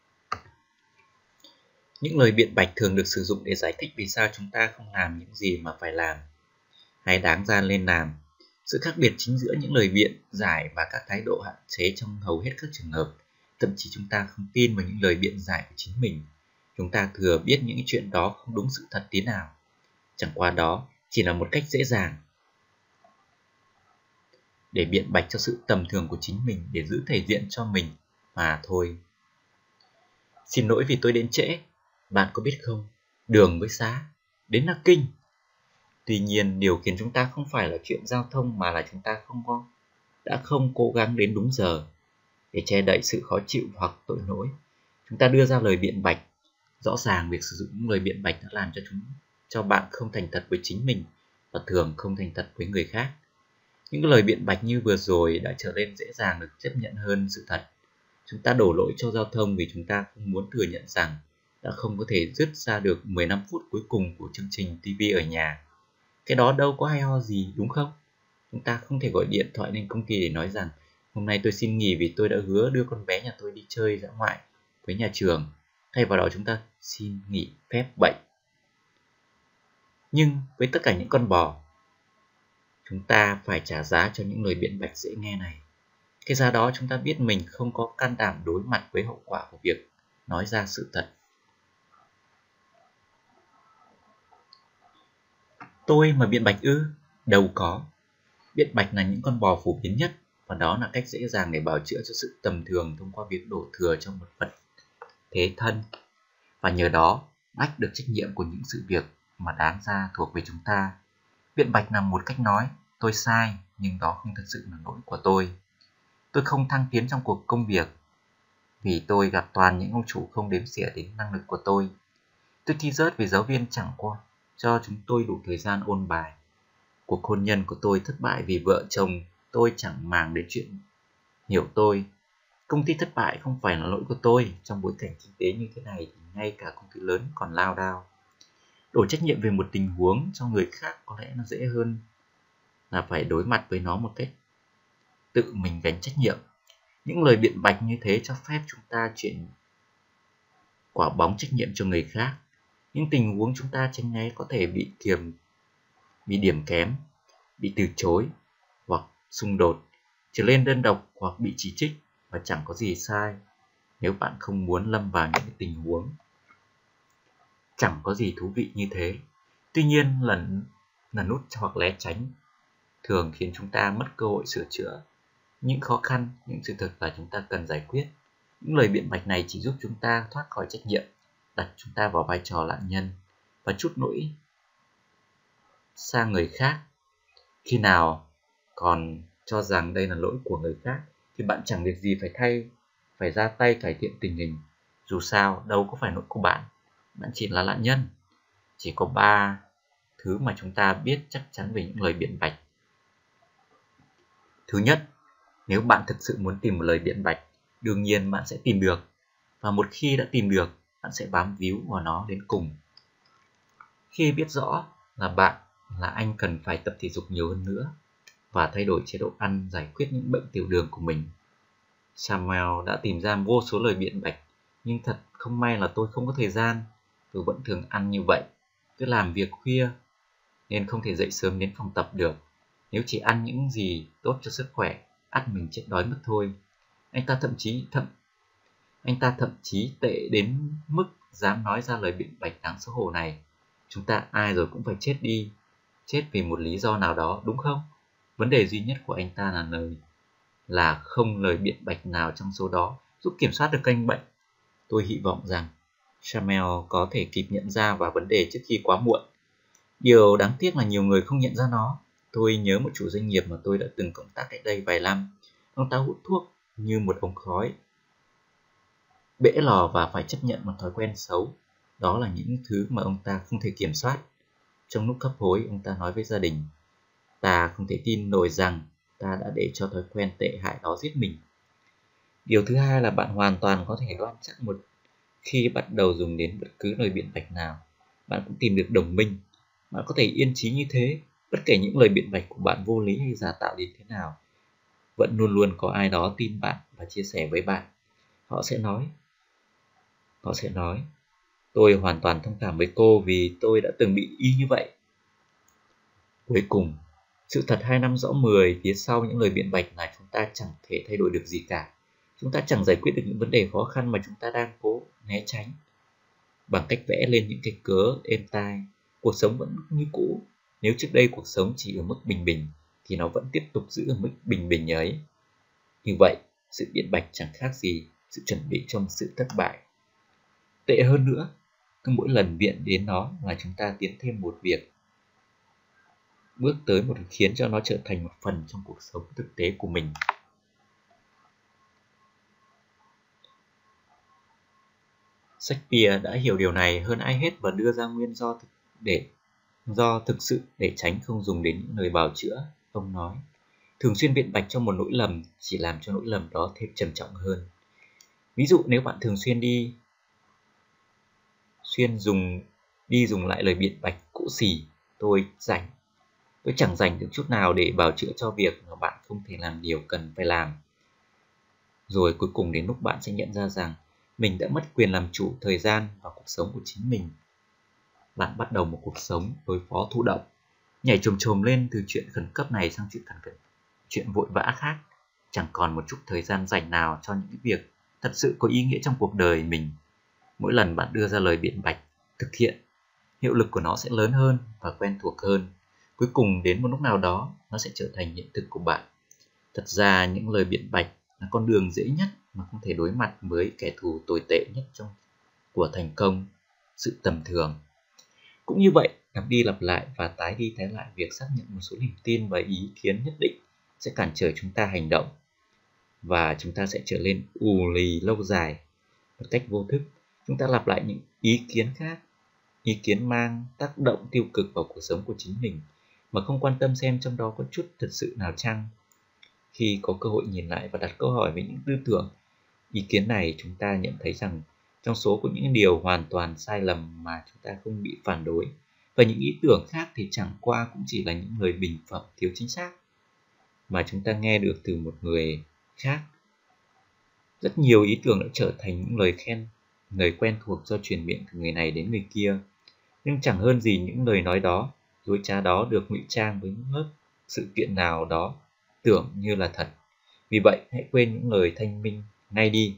Những lời biện bạch thường được sử dụng để giải thích vì sao chúng ta không làm những gì mà phải làm, hay đáng ra lên làm. Sự khác biệt chính giữa những lời biện giải và các thái độ hạn chế trong hầu hết các trường hợp, thậm chí chúng ta không tin vào những lời biện giải của chính mình. Chúng ta thừa biết những chuyện đó không đúng sự thật tí nào. Chẳng qua đó chỉ là một cách dễ dàng để biện bạch cho sự tầm thường của chính mình, để giữ thể diện cho mình mà thôi. Xin lỗi vì tôi đến trễ. Bạn có biết không, đường với xá đến là kinh. Tuy nhiên, điều khiến chúng ta không phải là chuyện giao thông, mà là chúng ta đã không cố gắng đến đúng giờ. Để che đậy sự khó chịu hoặc tội lỗi, chúng ta đưa ra lời biện bạch. Rõ ràng việc sử dụng những lời biện bạch đã làm cho bạn không thành thật với chính mình, và thường không thành thật với người khác. Những lời biện bạch như vừa rồi đã trở nên dễ dàng được chấp nhận hơn sự thật. Chúng ta đổ lỗi cho giao thông vì chúng ta không muốn thừa nhận rằng đã không có thể dứt ra được 15 phút cuối cùng của chương trình TV ở nhà. Cái đó đâu có hay ho gì, đúng không? Chúng ta không thể gọi điện thoại lên công ty để nói rằng Hôm nay tôi xin nghỉ vì tôi đã hứa đưa con bé nhà tôi đi chơi dã ngoại với nhà trường. Thay vào đó chúng ta xin nghỉ phép bệnh. Nhưng với tất cả những con bò, chúng ta phải trả giá cho những lời biện bạch dễ nghe này. Cái giá đó chúng ta biết mình không có can đảm đối mặt với hậu quả của việc nói ra sự thật. Tôi mà biện bạch ư? Đâu có. Biện bạch là những con bò phổ biến nhất, và đó là cách dễ dàng để bào chữa cho sự tầm thường thông qua việc đổ thừa cho một vật thế thân, và nhờ đó lách được trách nhiệm của những sự việc mà đáng ra thuộc về chúng ta. Biện bạch là một cách nói tôi sai, nhưng đó không thực sự là lỗi của tôi. Tôi không thăng tiến trong cuộc công việc vì tôi gặp toàn những ông chủ không đếm xỉa đến năng lực của tôi. Tôi thi rớt vì giáo viên chẳng qua cho chúng tôi đủ thời gian ôn bài. Cuộc hôn nhân của tôi thất bại vì vợ chồng tôi chẳng màng đến chuyện hiểu tôi. Công ty thất bại không phải là lỗi của tôi. Trong bối cảnh kinh tế như thế này thì ngay cả công ty lớn còn lao đao. Đổ trách nhiệm về một tình huống cho người khác có lẽ nó dễ hơn là phải đối mặt với nó một cách tự mình gánh trách nhiệm. Những lời biện bạch như thế cho phép chúng ta chuyển quả bóng trách nhiệm cho người khác. Những tình huống chúng ta tránh né có thể bị điểm kém, bị từ chối hoặc xung đột, trở lên đơn độc hoặc bị chỉ trích, và chẳng có gì sai nếu bạn không muốn lâm vào những tình huống chẳng có gì thú vị như thế. Tuy nhiên, lần nút hoặc né tránh thường khiến chúng ta mất cơ hội sửa chữa những khó khăn, những sự thật là chúng ta cần giải quyết. Những lời biện bạch này chỉ giúp chúng ta thoát khỏi trách nhiệm, đặt chúng ta vào vai trò nạn nhân và trút lỗi sang người khác. Khi nào còn cho rằng đây là lỗi của người khác thì bạn chẳng việc gì phải ra tay cải thiện tình hình. Dù sao, đâu có phải lỗi của bạn, bạn chỉ là nạn nhân. Chỉ có 3 thứ mà chúng ta biết chắc chắn về những lời biện bạch. Thứ nhất, nếu bạn thực sự muốn tìm một lời biện bạch, đương nhiên bạn sẽ tìm được. Và một khi đã tìm được, bạn sẽ bám víu vào nó đến cùng. Khi biết rõ là anh cần phải tập thể dục nhiều hơn nữa và thay đổi chế độ ăn giải quyết những bệnh tiểu đường của mình. Samuel đã tìm ra vô số lời biện bạch, nhưng thật không may là tôi không có thời gian. Tôi vẫn thường ăn như vậy. Tôi làm việc khuya nên không thể dậy sớm đến phòng tập được. Nếu chỉ ăn những gì tốt cho sức khỏe, ắt mình chết đói mất thôi. Anh ta thậm chí tệ đến mức dám nói ra lời biện bạch đáng xấu hổ này. Chúng ta ai rồi cũng phải chết vì một lý do nào đó, đúng không? Vấn đề duy nhất của anh ta là không lời biện bạch nào trong số đó giúp kiểm soát được căn bệnh. Tôi hy vọng rằng Samuel có thể kịp nhận ra vào vấn đề trước khi quá muộn. Điều đáng tiếc là nhiều người không nhận ra nó. Tôi nhớ một chủ doanh nghiệp mà tôi đã từng cộng tác cách đây vài năm. Ông ta hút thuốc như một ống khói, bể lò và phải chấp nhận một thói quen xấu. Đó là những thứ mà ông ta không thể kiểm soát. Trong lúc hấp hối, ông ta nói với gia đình, ta không thể tin nổi rằng ta đã để cho thói quen tệ hại đó giết mình. Điều thứ hai là bạn hoàn toàn có thể đoán chắc khi bắt đầu dùng đến bất cứ lời biện bạch nào, bạn cũng tìm được đồng minh. Bạn có thể yên chí như thế, bất kể những lời biện bạch của bạn vô lý hay giả tạo đến thế nào, vẫn luôn luôn có ai đó tin bạn và chia sẻ với bạn. Họ sẽ nói, tôi hoàn toàn thông cảm với cô vì tôi đã từng bị y như vậy. Cuối cùng, sự thật 2 năm rõ 10 phía sau những lời biện bạch là chúng ta chẳng thể thay đổi được gì cả. Chúng ta chẳng giải quyết được những vấn đề khó khăn mà chúng ta đang cố né tránh. Bằng cách vẽ lên những cái cớ êm tai, cuộc sống vẫn như cũ. Nếu trước đây cuộc sống chỉ ở mức bình bình, thì nó vẫn tiếp tục giữ ở mức bình bình ấy. Như vậy, sự biện bạch chẳng khác gì sự chuẩn bị cho một sự thất bại. Tệ hơn nữa, cứ mỗi lần viện đến nó là chúng ta tiến thêm một bước tới khiến cho nó trở thành một phần trong cuộc sống thực tế của mình. Shakespeare đã hiểu điều này hơn ai hết và đưa ra nguyên do thực sự để tránh không dùng đến những lời bào chữa. Ông nói, thường xuyên biện bạch cho một lỗi lầm chỉ làm cho lỗi lầm đó thêm trầm trọng hơn. Ví dụ nếu bạn thường xuyên dùng lại lời biện bạch cũ xì, tôi chẳng dành được chút nào để bào chữa cho việc mà bạn không thể làm điều cần phải làm. Rồi cuối cùng đến lúc bạn sẽ nhận ra rằng mình đã mất quyền làm chủ thời gian và cuộc sống của chính mình. Bạn bắt đầu một cuộc sống đối phó thụ động, nhảy chồm chồm lên từ chuyện khẩn cấp này sang chuyện vội vã khác, chẳng còn một chút thời gian rảnh nào cho những việc thật sự có ý nghĩa trong cuộc đời mình. Mỗi lần bạn đưa ra lời biện bạch, thực hiện, hiệu lực của nó sẽ lớn hơn và quen thuộc hơn. Cuối cùng đến một lúc nào đó, nó sẽ trở thành hiện thực của bạn. Thật ra những lời biện bạch là con đường dễ nhất mà không thể đối mặt với kẻ thù tồi tệ nhất của thành công, sự tầm thường. Cũng như vậy, lặp đi lặp lại và tái đi tái lại việc xác nhận một số niềm tin và ý kiến nhất định sẽ cản trở chúng ta hành động, và chúng ta sẽ trở nên ù lì lâu dài. Một cách vô thức, chúng ta lặp lại những ý kiến khác, ý kiến mang tác động tiêu cực vào cuộc sống của chính mình mà không quan tâm xem trong đó có chút thật sự nào chăng. Khi có cơ hội nhìn lại và đặt câu hỏi về những tư tưởng, ý kiến này, chúng ta nhận thấy rằng trong số có những điều hoàn toàn sai lầm mà chúng ta không bị phản đối, và những ý tưởng khác thì chẳng qua cũng chỉ là những lời bình phẩm thiếu chính xác mà chúng ta nghe được từ một người khác. Rất nhiều ý tưởng đã trở thành những lời khen, lời quen thuộc do truyền miệng từ người này đến người kia, nhưng chẳng hơn gì những lời nói đó, dối trá đó được ngụy trang với những lớp sự kiện nào đó tưởng như là thật. Vì vậy, hãy quên những lời thanh minh ngay đi.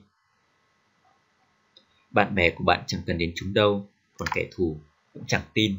Bạn bè của bạn chẳng cần đến chúng đâu, còn kẻ thù cũng chẳng tin.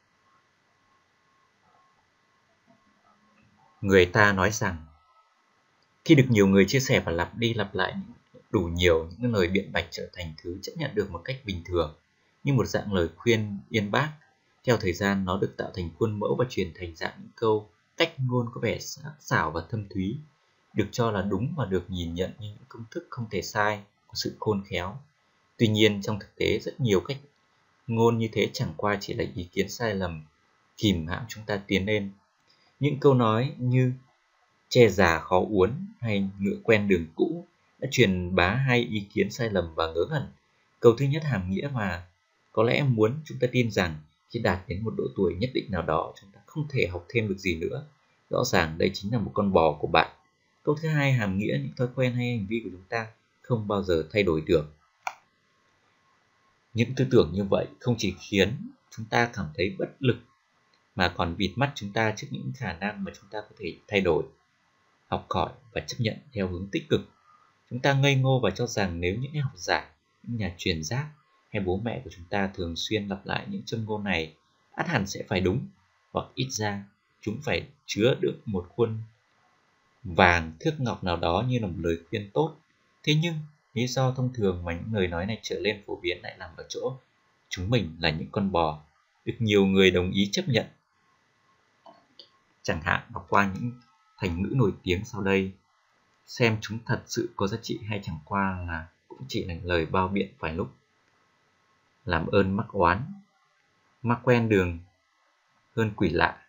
Người ta nói rằng, khi được nhiều người chia sẻ và lặp đi lặp lại đủ nhiều, những lời biện bạch trở thành thứ chấp nhận được một cách bình thường, như một dạng lời khuyên yên bác. Theo thời gian, nó được tạo thành khuôn mẫu và truyền thành dạng những câu cách ngôn có vẻ sắc sảo và thâm thúy, được cho là đúng và được nhìn nhận như những công thức không thể sai của sự khôn khéo. Tuy nhiên, trong thực tế, rất nhiều cách ngôn như thế chẳng qua chỉ là ý kiến sai lầm, kìm hãm chúng ta tiến lên. Những câu nói như tre già khó uốn hay ngựa quen đường cũ đã truyền bá hai ý kiến sai lầm và ngớ ngẩn. Câu thứ nhất hàm nghĩa mà có lẽ muốn chúng ta tin rằng khi đạt đến một độ tuổi nhất định nào đó, chúng ta không thể học thêm được gì nữa. Rõ ràng đây chính là một con bò của bạn. Câu thứ hai hàm nghĩa những thói quen hay hành vi của chúng ta không bao giờ thay đổi được. Những tư tưởng như vậy không chỉ khiến chúng ta cảm thấy bất lực mà còn bịt mắt chúng ta trước những khả năng mà chúng ta có thể thay đổi, học hỏi và chấp nhận theo hướng tích cực. Chúng ta ngây ngô và cho rằng nếu những học giả, những nhà truyền giác hay bố mẹ của chúng ta thường xuyên lặp lại những châm ngôn này, ắt hẳn sẽ phải đúng, hoặc ít ra chúng phải chứa được một khuôn vàng thước ngọc nào đó như là một lời khuyên tốt. Thế nhưng lý do thông thường mà những lời nói này trở lên phổ biến lại nằm ở chỗ chúng mình là những con bò được nhiều người đồng ý chấp nhận. Chẳng hạn đọc qua những thành ngữ nổi tiếng sau đây, xem chúng thật sự có giá trị hay chẳng qua là cũng chỉ là lời bao biện vài lúc. Làm ơn mắc oán, ma quen đường hơn quỷ lạ.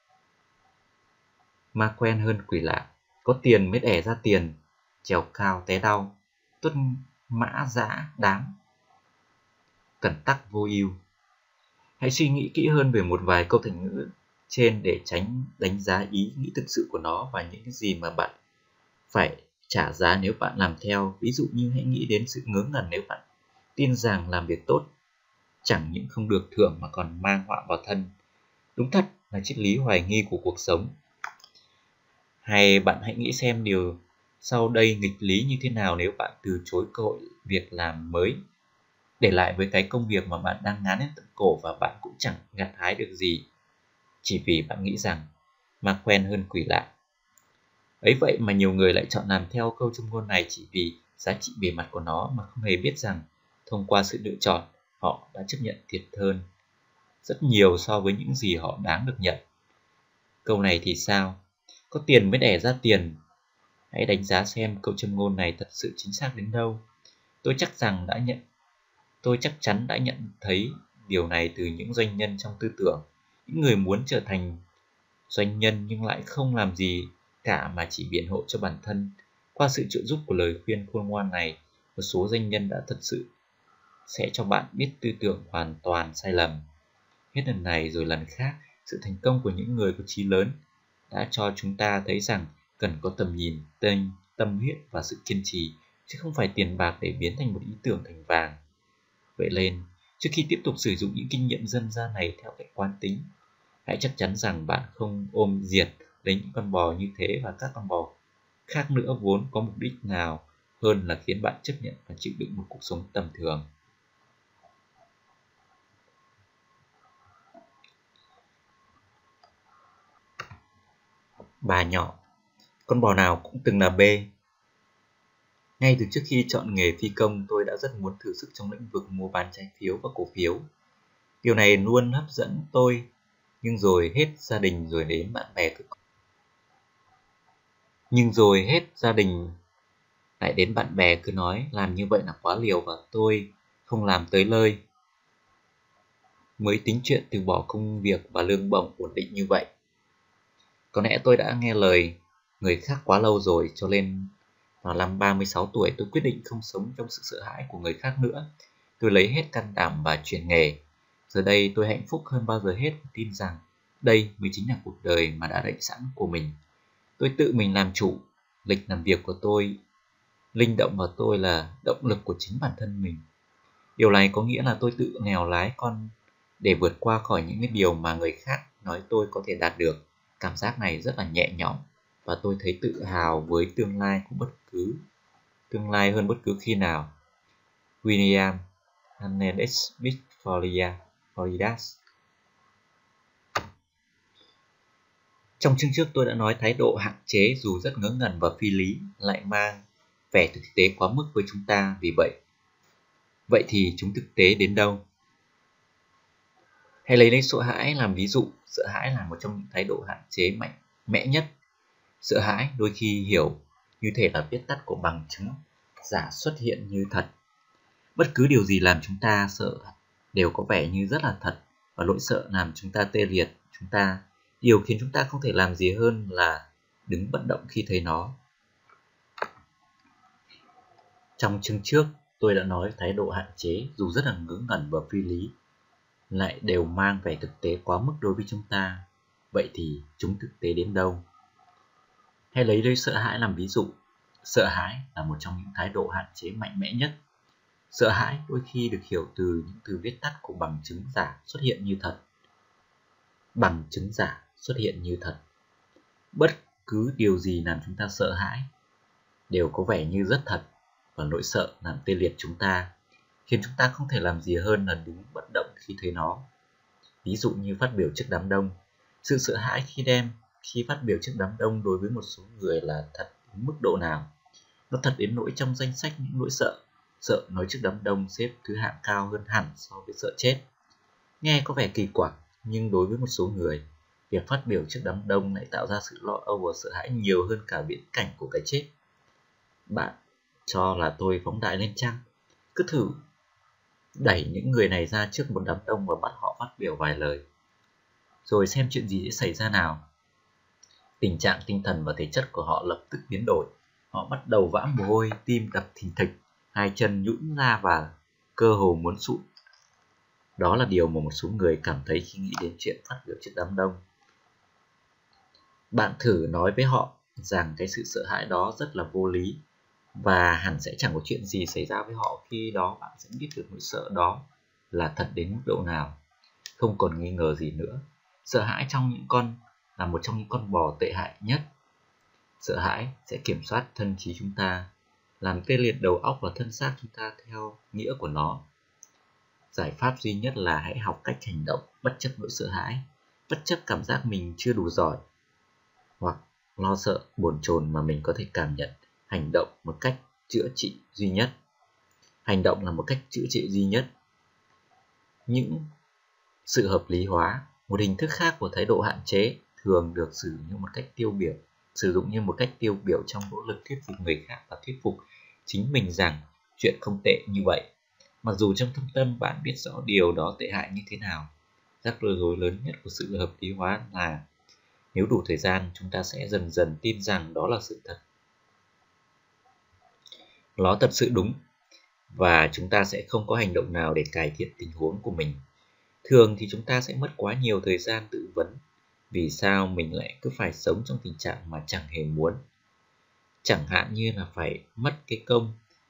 Ma quen hơn quỷ lạ, có tiền mới đẻ ra tiền, trèo cao té đau, tuân mã dã đáng, cẩn tắc vô ưu. Hãy suy nghĩ kỹ hơn về một vài câu thành ngữ trên để tránh đánh giá ý nghĩ thực sự của nó và những cái gì mà bạn phải trả giá nếu bạn làm theo. Ví dụ như hãy nghĩ đến sự ngớ ngẩn nếu bạn tin rằng làm việc tốt chẳng những không được thưởng mà còn mang họa vào thân. Đúng thật là triết lý hoài nghi của cuộc sống. Hay bạn hãy nghĩ xem điều sau đây nghịch lý như thế nào nếu bạn từ chối cơ hội việc làm mới, để lại với cái công việc mà bạn đang ngán đến tận cổ và bạn cũng chẳng gặt hái được gì, chỉ vì bạn nghĩ rằng ma quen hơn quỷ lạ. Ấy vậy mà nhiều người lại chọn làm theo câu châm ngôn này chỉ vì giá trị bề mặt của nó mà không hề biết rằng thông qua sự lựa chọn, họ đã chấp nhận thiệt hơn rất nhiều so với những gì họ đáng được nhận. Câu này thì sao? Có tiền mới đẻ ra tiền. Hãy đánh giá xem câu châm ngôn này thật sự chính xác đến đâu. Tôi chắc chắn đã nhận thấy điều này từ những doanh nhân trong tư tưởng, những người muốn trở thành doanh nhân nhưng lại không làm gì cả mà chỉ biện hộ cho bản thân. Qua sự trợ giúp của lời khuyên khôn ngoan này, một số doanh nhân đã thật sự sẽ cho bạn biết tư tưởng hoàn toàn sai lầm. Hết lần này rồi lần khác, sự thành công của những người có chí lớn đã cho chúng ta thấy rằng cần có tầm nhìn, tâm huyết và sự kiên trì chứ không phải tiền bạc để biến thành một ý tưởng thành vàng. Vậy nên, trước khi tiếp tục sử dụng những kinh nghiệm dân gian này theo cách quán tính, hãy chắc chắn rằng bạn không ôm diệt lấy những con bò như thế và các con bò khác nữa vốn có mục đích nào hơn là khiến bạn chấp nhận và chịu đựng một cuộc sống tầm thường. Bà nhỏ, con bò nào cũng từng là B. Ngay từ trước khi chọn nghề phi công, tôi đã rất muốn thử sức trong lĩnh vực mua bán trái phiếu và cổ phiếu. Điều này luôn hấp dẫn tôi, nhưng rồi hết gia đình lại đến bạn bè cứ nói làm như vậy là quá liều và tôi không làm tới nơi. Mới tính chuyện từ bỏ công việc và lương bổng ổn định như vậy. Có lẽ tôi đã nghe lời người khác quá lâu rồi, cho nên vào năm 36 tuổi tôi quyết định không sống trong sự sợ hãi của người khác nữa. Tôi lấy hết can đảm và chuyển nghề. Giờ đây tôi hạnh phúc hơn bao giờ hết và tin rằng đây mới chính là cuộc đời mà đã định sẵn của mình. Tôi tự mình làm chủ, lịch làm việc của tôi, linh động vào tôi là động lực của chính bản thân mình. Điều này có nghĩa là tôi tự nghèo lái con để vượt qua khỏi những cái điều mà người khác nói tôi có thể đạt được. Cảm giác này rất là nhẹ nhõm và tôi thấy tự hào với tương lai hơn bất cứ khi nào. William Hernandez Smith, Floridas. Trong chương trước tôi đã nói thái độ hạn chế dù rất ngớ ngẩn và phi lý lại mang vẻ thực tế quá mức với chúng ta. Vì vậy thì chúng thực tế đến đâu? Hãy lấy sợ hãi làm ví dụ. Sợ hãi là một trong những thái độ hạn chế mạnh mẽ nhất. Sợ hãi đôi khi hiểu như thể là viết tắt của bằng chứng giả xuất hiện như thật. Bất cứ điều gì làm chúng ta sợ đều có vẻ như rất là thật, và nỗi sợ làm chúng ta tê liệt. Điều khiến chúng ta không thể làm gì hơn là đứng bất động khi thấy nó. Trong chương trước, tôi đã nói thái độ hạn chế dù rất là ngớ ngẩn và phi lý lại đều mang vẻ thực tế quá mức đối với chúng ta. Vậy thì chúng thực tế đến đâu? Hãy lấy nỗi sợ hãi làm ví dụ. Sợ hãi là một trong những thái độ hạn chế mạnh mẽ nhất. Sợ hãi đôi khi được hiểu từ những từ viết tắt của bằng chứng giả xuất hiện như thật. Bằng chứng giả xuất hiện như thật. Bất cứ điều gì làm chúng ta sợ hãi đều có vẻ như rất thật, và nỗi sợ làm tê liệt chúng ta, khiến chúng ta không thể làm gì hơn là đứng bất động khi thấy nó. Ví dụ như phát biểu trước đám đông. Sự sợ hãi khi phát biểu trước đám đông đối với một số người là thật đến mức độ nào? Nó thật đến nỗi trong danh sách những nỗi sợ, sợ nói trước đám đông xếp thứ hạng cao hơn hẳn so với sợ chết. Nghe có vẻ kỳ quặc, nhưng đối với một số người, việc phát biểu trước đám đông lại tạo ra sự lo âu và sợ hãi nhiều hơn cả viễn cảnh của cái chết. Bạn cho là tôi phóng đại lên chăng? Cứ thử đẩy những người này ra trước một đám đông và bắt họ phát biểu vài lời, rồi xem chuyện gì sẽ xảy ra nào. Tình trạng tinh thần và thể chất của họ lập tức biến đổi. Họ bắt đầu vã mồ hôi, tim đập thình thịch, hai chân nhũn ra và cơ hồ muốn sụn. Đó là điều mà một số người cảm thấy khi nghĩ đến chuyện phát biểu trước đám đông. Bạn thử nói với họ rằng cái sự sợ hãi đó rất là vô lý, và hẳn sẽ chẳng có chuyện gì xảy ra với họ. Khi đó bạn sẽ biết được nỗi sợ đó là thật đến mức độ nào. Không còn nghi ngờ gì nữa. Sợ hãi là một trong những con bò tệ hại nhất. Sợ hãi sẽ kiểm soát thân trí chúng ta, làm tê liệt đầu óc và thân xác chúng ta theo nghĩa của nó. Giải pháp duy nhất là hãy học cách hành động bất chấp nỗi sợ hãi, bất chấp cảm giác mình chưa đủ giỏi hoặc lo sợ bồn chồn mà mình có thể cảm nhận. Hành động là một cách chữa trị duy nhất. Những sự hợp lý hóa, một hình thức khác của thái độ hạn chế, thường được sử dụng như một cách tiêu biểu trong nỗ lực thuyết phục người khác và thuyết phục chính mình rằng chuyện không tệ như vậy, mặc dù trong thâm tâm bạn biết rõ điều đó tệ hại như thế nào. Rắc rối lớn nhất của sự hợp lý hóa là nếu đủ thời gian, chúng ta sẽ dần dần tin rằng đó là sự thật. Nó thật sự đúng, và chúng ta sẽ không có hành động nào để cải thiện tình huống của mình. Thường thì chúng ta sẽ mất quá nhiều thời gian tự vấn vì sao mình lại cứ phải sống trong tình trạng mà chẳng hề muốn. Chẳng hạn như là phải mất cái công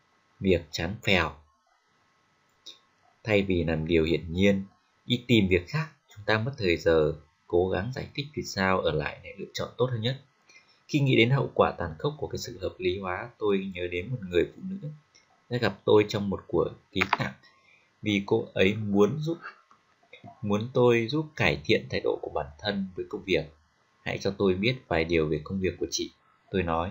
việc chán phèo. Thay vì làm điều hiển nhiên, đi tìm việc khác, chúng ta mất thời giờ cố gắng giải thích vì sao ở lại để lựa chọn tốt hơn nhất. Khi nghĩ đến hậu quả tàn khốc của cái sự hợp lý hóa, tôi nhớ đến một người phụ nữ đã gặp tôi trong một cuộc cứu nạn vì cô ấy muốn tôi giúp cải thiện thái độ của bản thân với công việc. Hãy cho tôi biết vài điều về công việc của chị, tôi nói.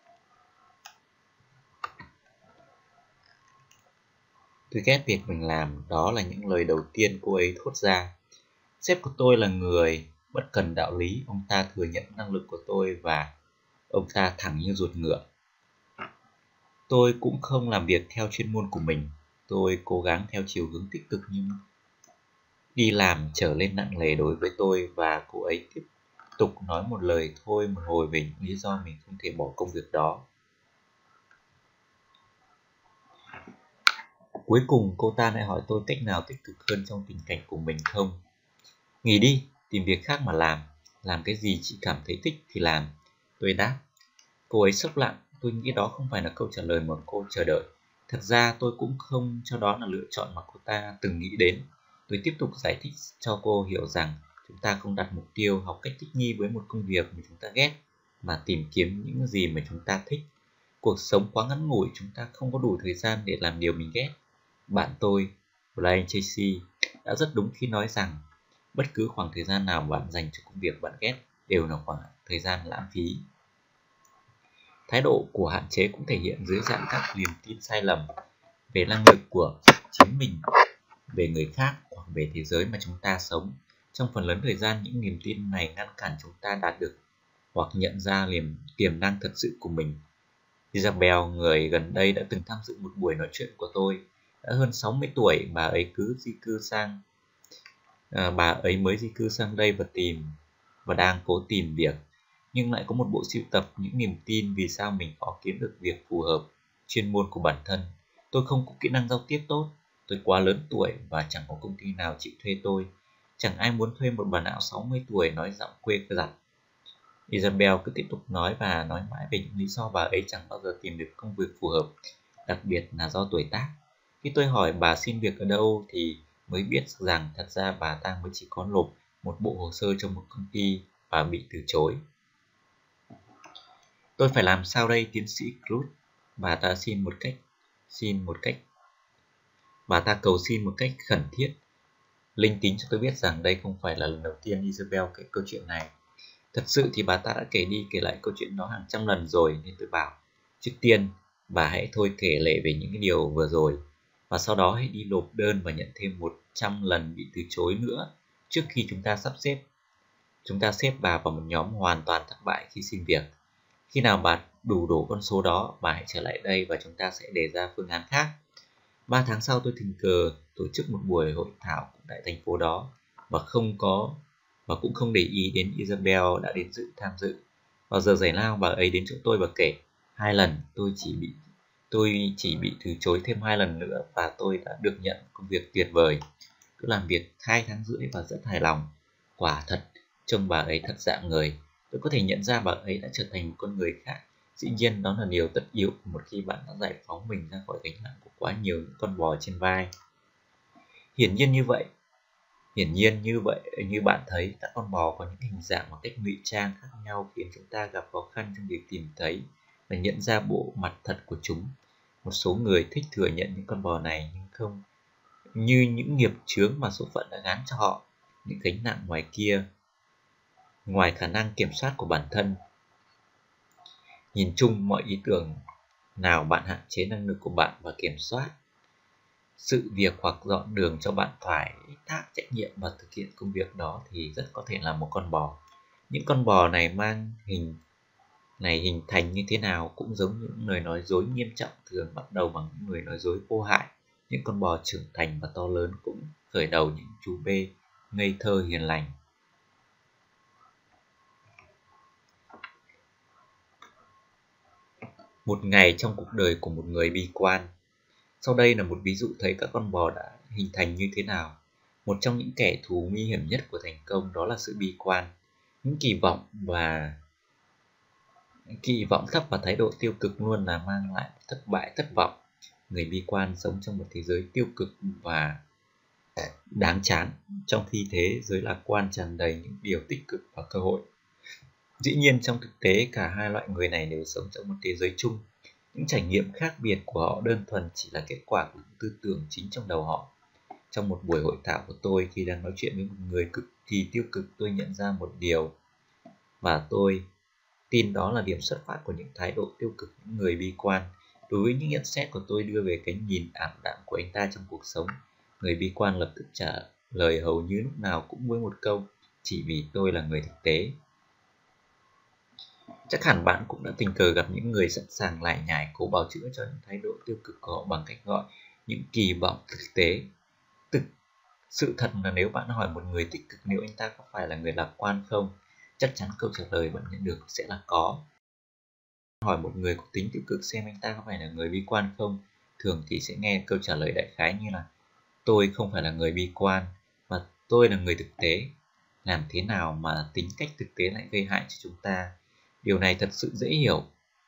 Tôi ghét việc mình làm, đó là những lời đầu tiên cô ấy thốt ra. Sếp của tôi là người bất cần đạo lý, ông ta thừa nhận năng lực của tôi và ông ta thẳng như ruột ngựa. Tôi cũng không làm việc theo chuyên môn của mình. Tôi cố gắng theo chiều hướng tích cực nhưng đi làm trở lên nặng nề đối với tôi và cô ấy tiếp tục nói một lời thôi một hồi về những lý do mình không thể bỏ công việc đó. Cuối cùng cô ta lại hỏi tôi cách nào tích cực hơn trong tình cảnh của mình không. Nghỉ đi, tìm việc khác mà làm cái gì chị cảm thấy thích thì làm, tôi đáp. Cô ấy sốc lặng, tôi nghĩ đó không phải là câu trả lời mà cô chờ đợi. Thật ra tôi cũng không cho đó là lựa chọn mà cô ta từng nghĩ đến. Tôi tiếp tục giải thích cho cô hiểu rằng chúng ta không đặt mục tiêu học cách thích nghi với một công việc mà chúng ta ghét, mà tìm kiếm những gì mà chúng ta thích. Cuộc sống quá ngắn ngủi, chúng ta không có đủ thời gian để làm điều mình ghét. Bạn tôi, Brian Tracy, đã rất đúng khi nói rằng bất cứ khoảng thời gian nào bạn dành cho công việc bạn ghét đều là khoảng thời gian lãng phí. Thái độ của hạn chế cũng thể hiện dưới dạng các niềm tin sai lầm về năng lực của chính mình, về người khác hoặc về thế giới mà chúng ta sống. Trong phần lớn thời gian, những niềm tin này ngăn cản chúng ta đạt được hoặc nhận ra tiềm năng thật sự của mình. Isabel, người gần đây đã từng tham dự một buổi nói chuyện của tôi, đã hơn 60 tuổi, bà ấy mới di cư sang đây và đang cố tìm việc, nhưng lại có một bộ sưu tập những niềm tin vì sao mình khó kiếm được việc phù hợp chuyên môn của bản thân. Tôi không có kỹ năng giao tiếp tốt, tôi quá lớn tuổi và chẳng có công ty nào chịu thuê tôi. Chẳng ai muốn thuê một bà lão 60 tuổi nói giọng quê giặt. Isabel cứ tiếp tục nói và nói mãi về những lý do bà ấy chẳng bao giờ tìm được công việc phù hợp, đặc biệt là do tuổi tác. Khi tôi hỏi bà xin việc ở đâu thì mới biết rằng thật ra bà ta mới chỉ có nộp một bộ hồ sơ trong một công ty và bị từ chối. Tôi phải làm sao đây, tiến sĩ Cruz? Bà ta cầu xin một cách khẩn thiết. Linh tính cho tôi biết rằng đây không phải là lần đầu tiên Isabel kể câu chuyện này. Thật sự thì bà ta đã kể đi kể lại câu chuyện đó hàng trăm lần rồi, nên tôi bảo, trước tiên, bà hãy thôi kể lể về những cái điều vừa rồi, và sau đó hãy đi nộp đơn và nhận thêm 100 lần bị từ chối nữa trước khi chúng ta xếp bà vào một nhóm hoàn toàn thất bại khi xin việc. Khi nào bà đủ con số đó, bà hãy trở lại đây và chúng ta sẽ đề ra phương án khác. 3 tháng sau, tôi tình cờ tổ chức một buổi hội thảo tại thành phố đó và cũng không để ý đến Isabel đã đến tham dự. Vào giờ giải lao, bà ấy đến chỗ tôi và kể 2 lần tôi chỉ bị từ chối thêm 2 lần nữa và tôi đã được nhận công việc tuyệt vời. Tôi làm việc 2 tháng rưỡi và rất hài lòng. Quả thật, trông bà ấy thật dạng người. Tôi có thể nhận ra bà ấy đã trở thành một con người khác. Dĩ nhiên đó là điều tất yếu một khi bạn đã giải phóng mình ra khỏi gánh nặng của quá nhiều những con bò trên vai. Hiển nhiên như bạn thấy, các con bò có những hình dạng và cách ngụy trang khác nhau khiến chúng ta gặp khó khăn trong việc tìm thấy và nhận ra bộ mặt thật của chúng. Một số người thích thừa nhận những con bò này nhưng không như những nghiệp chướng mà số phận đã gán cho họ, những gánh nặng ngoài khả năng kiểm soát của bản thân. Nhìn chung, mọi ý tưởng nào bạn hạn chế năng lực của bạn và kiểm soát sự việc hoặc dọn đường cho bạn phải thác trách nhiệm và thực hiện công việc đó thì rất có thể là một con bò. Những con bò này hình thành như thế nào cũng giống như những lời nói dối nghiêm trọng thường bắt đầu bằng những lời nói dối vô hại. Những con bò trưởng thành và to lớn cũng khởi đầu những chú bê ngây thơ hiền lành. Một ngày trong cuộc đời của một người bi quan. Sau đây là một ví dụ thấy các con bò đã hình thành như thế nào. Một trong những kẻ thù nguy hiểm nhất của thành công đó là sự bi quan. Những kỳ vọng thấp và thái độ tiêu cực luôn là mang lại thất bại thất vọng. Người bi quan sống trong một thế giới tiêu cực và đáng chán, trong khi thế giới lạc quan tràn đầy những điều tích cực và cơ hội. Dĩ nhiên trong thực tế cả hai loại người này đều sống trong một thế giới chung. Những trải nghiệm khác biệt của họ đơn thuần chỉ là kết quả của những tư tưởng chính trong đầu họ. Trong một buổi hội thảo của tôi, khi đang nói chuyện với một người cực kỳ tiêu cực, tôi nhận ra một điều, và tôi tin đó là điểm xuất phát của những thái độ tiêu cực những người bi quan. Đối với những nhận xét của tôi đưa về cái nhìn ảm đạm của anh ta trong cuộc sống, người bi quan lập tức trả lời hầu như lúc nào cũng với một câu: chỉ vì tôi là người thực tế. Chắc hẳn bạn cũng đã tình cờ gặp những người sẵn sàng lải nhải cố bào chữa cho những thái độ tiêu cực của họ bằng cách gọi những kỳ vọng thực tế. Sự thật là nếu bạn hỏi một người tích cực nếu anh ta có phải là người lạc quan không, chắc chắn câu trả lời bạn nhận được sẽ là có. Hỏi một người có tính tiêu cực xem anh ta có phải là người bi quan không, thường thì sẽ nghe câu trả lời đại khái như là: tôi không phải là người bi quan, và tôi là người thực tế. Làm thế nào mà tính cách thực tế lại gây hại cho chúng ta? Điều này thật sự dễ hiểu.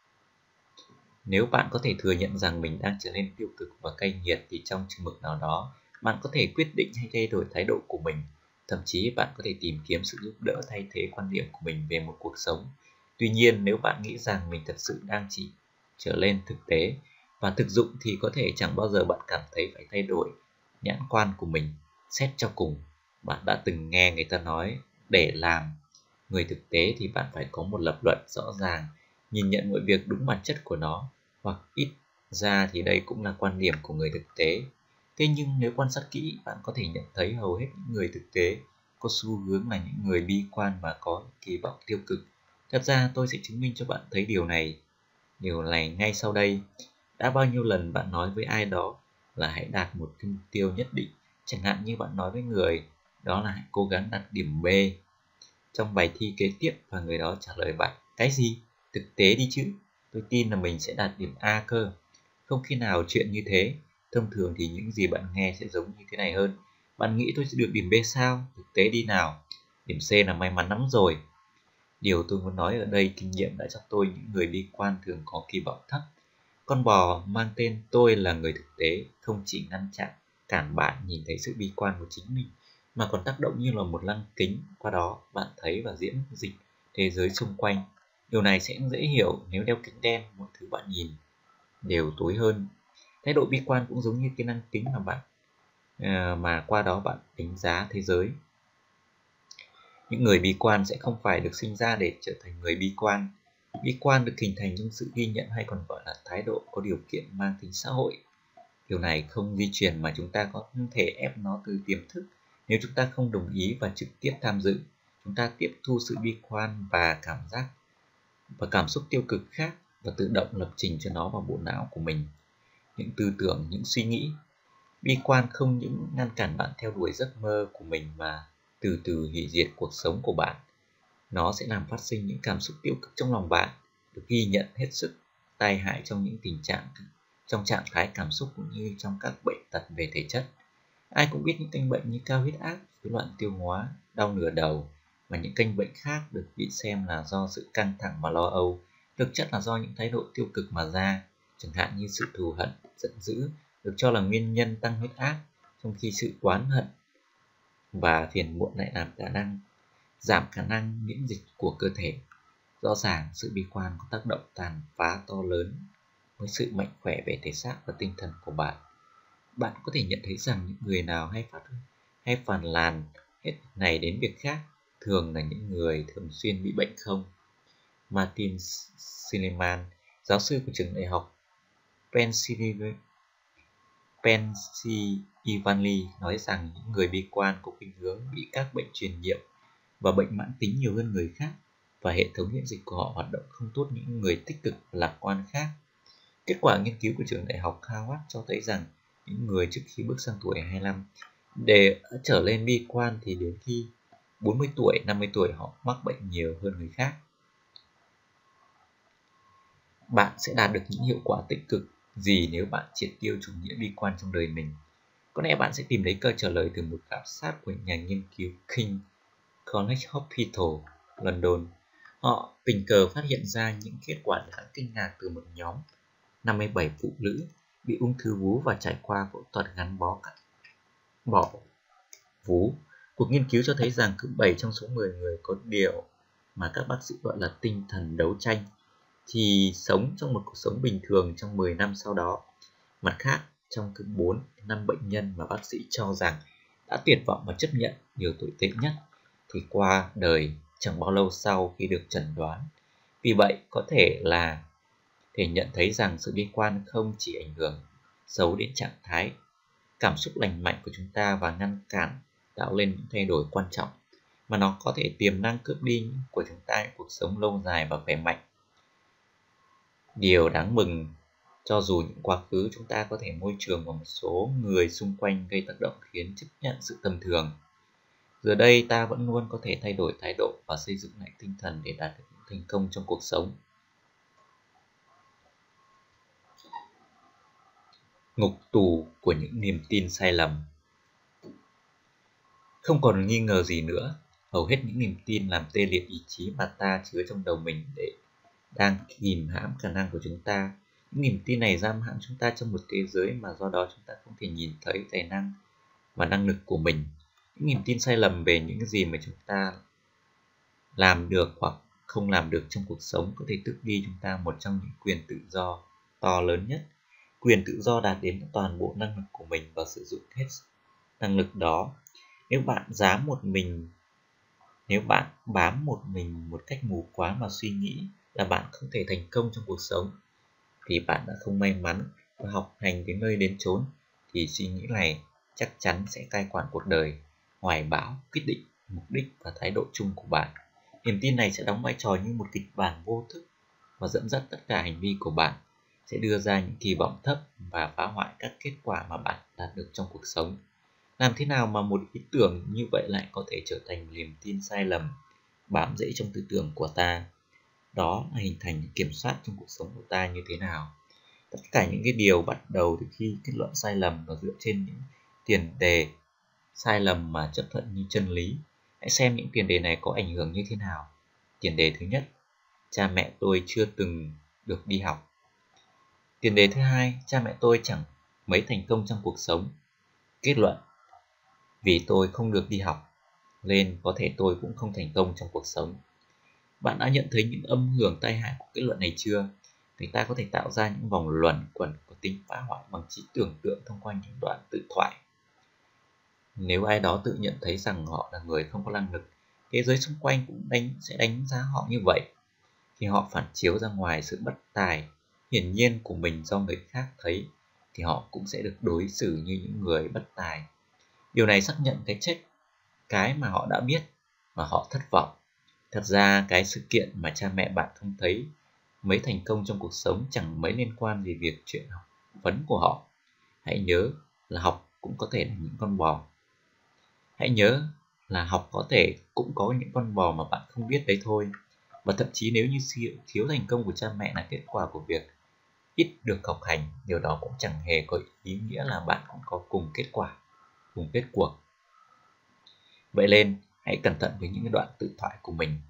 Nếu bạn có thể thừa nhận rằng mình đang trở nên tiêu cực và cay nghiệt, thì trong chừng mực nào đó, bạn có thể quyết định hay thay đổi thái độ của mình. Thậm chí bạn có thể tìm kiếm sự giúp đỡ thay thế quan điểm của mình về một cuộc sống. Tuy nhiên, nếu bạn nghĩ rằng mình thật sự đang chỉ trở nên thực tế và thực dụng, thì có thể chẳng bao giờ bạn cảm thấy phải thay đổi nhãn quan của mình. Xét cho cùng, bạn đã từng nghe người ta nói, để làm người thực tế thì bạn phải có một lập luận rõ ràng, nhìn nhận mọi việc đúng bản chất của nó, hoặc ít ra thì đây cũng là quan điểm của người thực tế. Thế nhưng nếu quan sát kỹ, bạn có thể nhận thấy hầu hết những người thực tế có xu hướng là những người bi quan và có kỳ vọng tiêu cực. Thật ra tôi sẽ chứng minh cho bạn thấy điều này ngay sau đây. Đã bao nhiêu lần bạn nói với ai đó là hãy đạt một cái mục tiêu nhất định, chẳng hạn như bạn nói với người đó là hãy cố gắng đạt điểm B trong bài thi kế tiếp, và người đó trả lời bạn: cái gì? Thực tế đi chứ, tôi tin là mình sẽ đạt điểm A cơ. Không khi nào chuyện như thế. Thông thường thì những gì bạn nghe sẽ giống như thế này hơn: bạn nghĩ tôi sẽ được điểm B sao? Thực tế đi nào. Điểm C là may mắn lắm rồi. Điều tôi muốn nói ở đây, kinh nghiệm đã cho tôi những người bi quan thường có kỳ vọng thấp. Con bò mang tên tôi là người thực tế không chỉ ngăn chặn cản bạn nhìn thấy sự bi quan của chính mình, mà còn tác động như là một lăng kính, qua đó bạn thấy và diễn dịch thế giới xung quanh. Điều này sẽ dễ hiểu nếu đeo kính đen, mọi thứ bạn nhìn đều tối hơn. Thái độ bi quan cũng giống như cái lăng kính mà qua đó bạn đánh giá thế giới. Những người bi quan sẽ không phải được sinh ra để trở thành người bi quan. Bi quan được hình thành trong sự ghi nhận, hay còn gọi là thái độ có điều kiện mang tính xã hội. Điều này không di truyền mà chúng ta có thể ép nó từ tiềm thức. Nếu chúng ta không đồng ý và trực tiếp tham dự, chúng ta tiếp thu sự bi quan và cảm xúc tiêu cực khác, và tự động lập trình cho nó vào bộ não của mình. Những tư tưởng, những suy nghĩ bi quan không những ngăn cản bạn theo đuổi giấc mơ của mình, mà từ từ hủy diệt cuộc sống của bạn. Nó sẽ làm phát sinh những cảm xúc tiêu cực trong lòng bạn, được ghi nhận hết sức tai hại trong trạng thái cảm xúc cũng như trong các bệnh tật về thể chất. Ai cũng biết những căn bệnh như cao huyết áp, rối loạn tiêu hóa, đau nửa đầu và những căn bệnh khác được bị xem là do sự căng thẳng và lo âu, thực chất là do những thái độ tiêu cực mà ra, chẳng hạn như sự thù hận, giận dữ được cho là nguyên nhân tăng huyết áp, trong khi sự oán hận và phiền muộn lại giảm khả năng miễn dịch của cơ thể. Rõ ràng sự bi quan có tác động tàn phá to lớn với sự mạnh khỏe về thể xác và tinh thần của bạn. Bạn có thể nhận thấy rằng những người nào hay phàn nàn hết việc này đến việc khác thường là những người thường xuyên bị bệnh không? Martin Seligman, giáo sư của trường đại học Pennsylvania, nói rằng những người bi quan có khuynh hướng bị các bệnh truyền nhiễm và bệnh mãn tính nhiều hơn người khác, và hệ thống miễn dịch của họ hoạt động không tốt những người tích cực và lạc quan khác. Kết quả nghiên cứu của trường đại học Harvard cho thấy rằng những người trước khi bước sang tuổi 25 để trở lên bi quan thì đến khi 40 tuổi, 50 tuổi họ mắc bệnh nhiều hơn người khác. Bạn sẽ đạt được những hiệu quả tích cực gì nếu bạn triệt tiêu chủ nghĩa bi quan trong đời mình? Có lẽ bạn sẽ tìm thấy câu trả lời từ một khảo sát của nhà nghiên cứu King College Hospital, London. Họ tình cờ phát hiện ra những kết quả đáng kinh ngạc từ một nhóm 57 phụ nữ bị ung thư vú và trải qua phẫu thuật gắn bó cắt bỏ vú. Cuộc nghiên cứu cho thấy rằng cứ 7 trong số 10 người có điều mà các bác sĩ gọi là tinh thần đấu tranh thì sống trong một cuộc sống bình thường trong 10 năm sau đó. Mặt khác, trong cứ 4 đến 5 bệnh nhân mà bác sĩ cho rằng đã tuyệt vọng và chấp nhận điều tồi tệ nhất thì qua đời chẳng bao lâu sau khi được chẩn đoán. Vì vậy, có thể nhận thấy rằng sự bi quan không chỉ ảnh hưởng xấu đến trạng thái cảm xúc lành mạnh của chúng ta và ngăn cản tạo lên những thay đổi quan trọng, mà nó có thể tiềm năng cướp đi của chúng ta những cuộc sống lâu dài và khỏe mạnh. Điều đáng mừng, cho dù những quá khứ chúng ta có thể môi trường và một số người xung quanh gây tác động khiến chấp nhận sự tầm thường, giờ đây ta vẫn luôn có thể thay đổi thái độ và xây dựng lại tinh thần để đạt được những thành công trong cuộc sống. Ngục tù của những niềm tin sai lầm. Không còn nghi ngờ gì nữa, hầu hết những niềm tin làm tê liệt ý chí mà ta chứa trong đầu mình đang kìm hãm khả năng của chúng ta. Những niềm tin này giam hãm chúng ta trong một thế giới mà do đó chúng ta không thể nhìn thấy tài năng và năng lực của mình. Những niềm tin sai lầm về những gì mà chúng ta làm được hoặc không làm được trong cuộc sống có thể tước đi chúng ta một trong những quyền tự do to lớn nhất. Quyền tự do đạt đến toàn bộ năng lực của mình và sử dụng hết năng lực đó. Nếu bạn bám một mình một cách mù quáng mà suy nghĩ là bạn không thể thành công trong cuộc sống vì bạn đã không may mắn và học hành đến nơi đến chốn, thì suy nghĩ này chắc chắn sẽ cai quản cuộc đời, hoài bão, quyết định mục đích và thái độ chung của bạn. Niềm tin này sẽ đóng vai trò như một kịch bản vô thức và dẫn dắt tất cả hành vi của bạn, sẽ đưa ra những kỳ vọng thấp và phá hoại các kết quả mà bạn đạt được trong cuộc sống. Làm thế nào mà một ý tưởng như vậy lại có thể trở thành niềm tin sai lầm bám rễ trong tư tưởng của ta? Đó là hình thành kiểm soát trong cuộc sống của ta như thế nào? Tất cả những cái điều bắt đầu từ khi kết luận sai lầm và dựa trên những tiền đề sai lầm mà chấp thuận như chân lý. Hãy xem những tiền đề này có ảnh hưởng như thế nào. Tiền đề thứ nhất, cha mẹ tôi chưa từng được đi học. Tiền đề thứ hai, cha mẹ tôi chẳng mấy thành công trong cuộc sống. Kết luận, vì tôi không được đi học nên có thể tôi cũng không thành công trong cuộc sống. Bạn đã nhận thấy những âm hưởng tai hại của kết luận này chưa? Người ta có thể tạo ra những vòng luẩn quẩn có tính phá hoại bằng trí tưởng tượng thông qua những đoạn tự thoại. Nếu ai đó tự nhận thấy rằng họ là người không có năng lực, thế giới xung quanh cũng sẽ đánh giá họ như vậy. Khi họ phản chiếu ra ngoài sự bất tài hiển nhiên của mình do người khác thấy, thì họ cũng sẽ được đối xử như những người bất tài. Điều này xác nhận cái mà họ đã biết và họ thất vọng. Thật ra cái sự kiện mà cha mẹ bạn không thấy mấy thành công trong cuộc sống chẳng mấy liên quan gì việc chuyện học vấn của họ. Hãy nhớ là học cũng có thể là những con bò. Cũng có những con bò mà bạn không biết đấy thôi. Và thậm chí nếu như thiếu thành công của cha mẹ là kết quả của việc ít được học hành, điều đó cũng chẳng hề có ý nghĩa là bạn cũng có cùng kết cuộc. Vậy nên, hãy cẩn thận với những đoạn tự thoại của mình.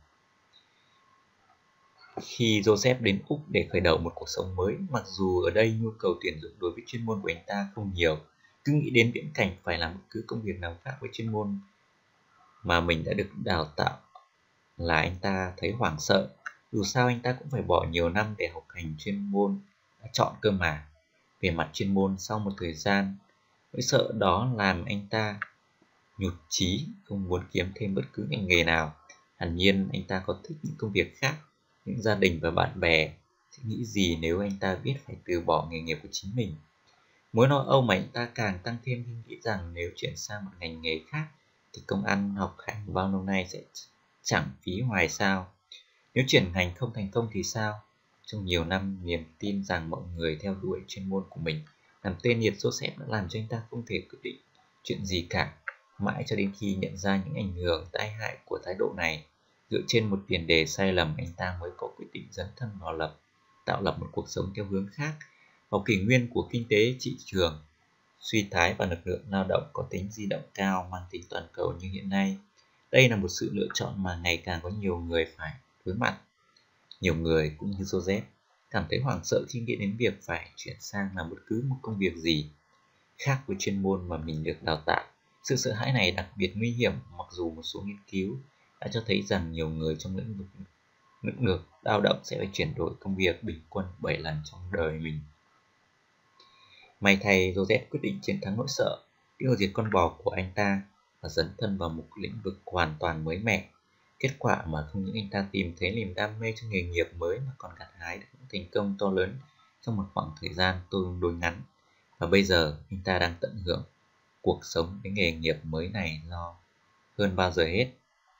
Khi Joseph đến Úc để khởi đầu một cuộc sống mới, mặc dù ở đây nhu cầu tuyển dụng đối với chuyên môn của anh ta không nhiều, cứ nghĩ đến viễn cảnh phải làm bất cứ công việc nào khác với chuyên môn mà mình đã được đào tạo là anh ta thấy hoảng sợ. Dù sao anh ta cũng phải bỏ nhiều năm để học hành chuyên môn đã chọn cơ mà. Về mặt chuyên môn, sau một thời gian, nỗi sợ đó làm anh ta nhụt chí, không muốn kiếm thêm bất cứ ngành nghề nào. Hẳn nhiên anh ta có thích những công việc khác. Những gia đình và bạn bè sẽ nghĩ gì nếu anh ta biết phải từ bỏ nghề nghiệp của chính mình? Mối lo âu mà anh ta càng tăng thêm khi nghĩ rằng nếu chuyển sang một ngành nghề khác thì công ăn học hành bao lâu nay sẽ chẳng phí hoài sao? Nếu chuyển ngành không thành công thì sao? Trong nhiều năm, niềm tin rằng mọi người theo đuổi chuyên môn của mình làm tê liệt Joseph đã làm cho anh ta không thể quyết định chuyện gì cả, mãi cho đến khi nhận ra những ảnh hưởng tai hại của thái độ này. Dựa trên một tiền đề sai lầm, anh ta mới có quyết định dấn thân vào tạo lập một cuộc sống theo hướng khác. Vào kỷ nguyên của kinh tế thị trường suy thoái và lực lượng lao động có tính di động cao mang tính toàn cầu như hiện nay, đây là một sự lựa chọn mà ngày càng có nhiều người phải đối mặt. Nhiều người cũng như Joseph cảm thấy hoảng sợ khi nghĩ đến việc phải chuyển sang làm bất cứ một công việc gì khác với chuyên môn mà mình được đào tạo. Sự sợ hãi này đặc biệt nguy hiểm, mặc dù một số nghiên cứu đã cho thấy rằng nhiều người trong lĩnh vực được lao động sẽ phải chuyển đổi công việc bình quân 7 lần trong đời mình. May thay, Joseph quyết định chiến thắng nỗi sợ, tiêu diệt con bò của anh ta và dấn thân vào một lĩnh vực hoàn toàn mới mẻ. Kết quả mà không những anh ta tìm thấy niềm đam mê cho nghề nghiệp mới mà còn gặt hái được những thành công to lớn trong một khoảng thời gian tương đối ngắn. Và bây giờ anh ta đang tận hưởng cuộc sống với nghề nghiệp mới này hơn bao giờ hết.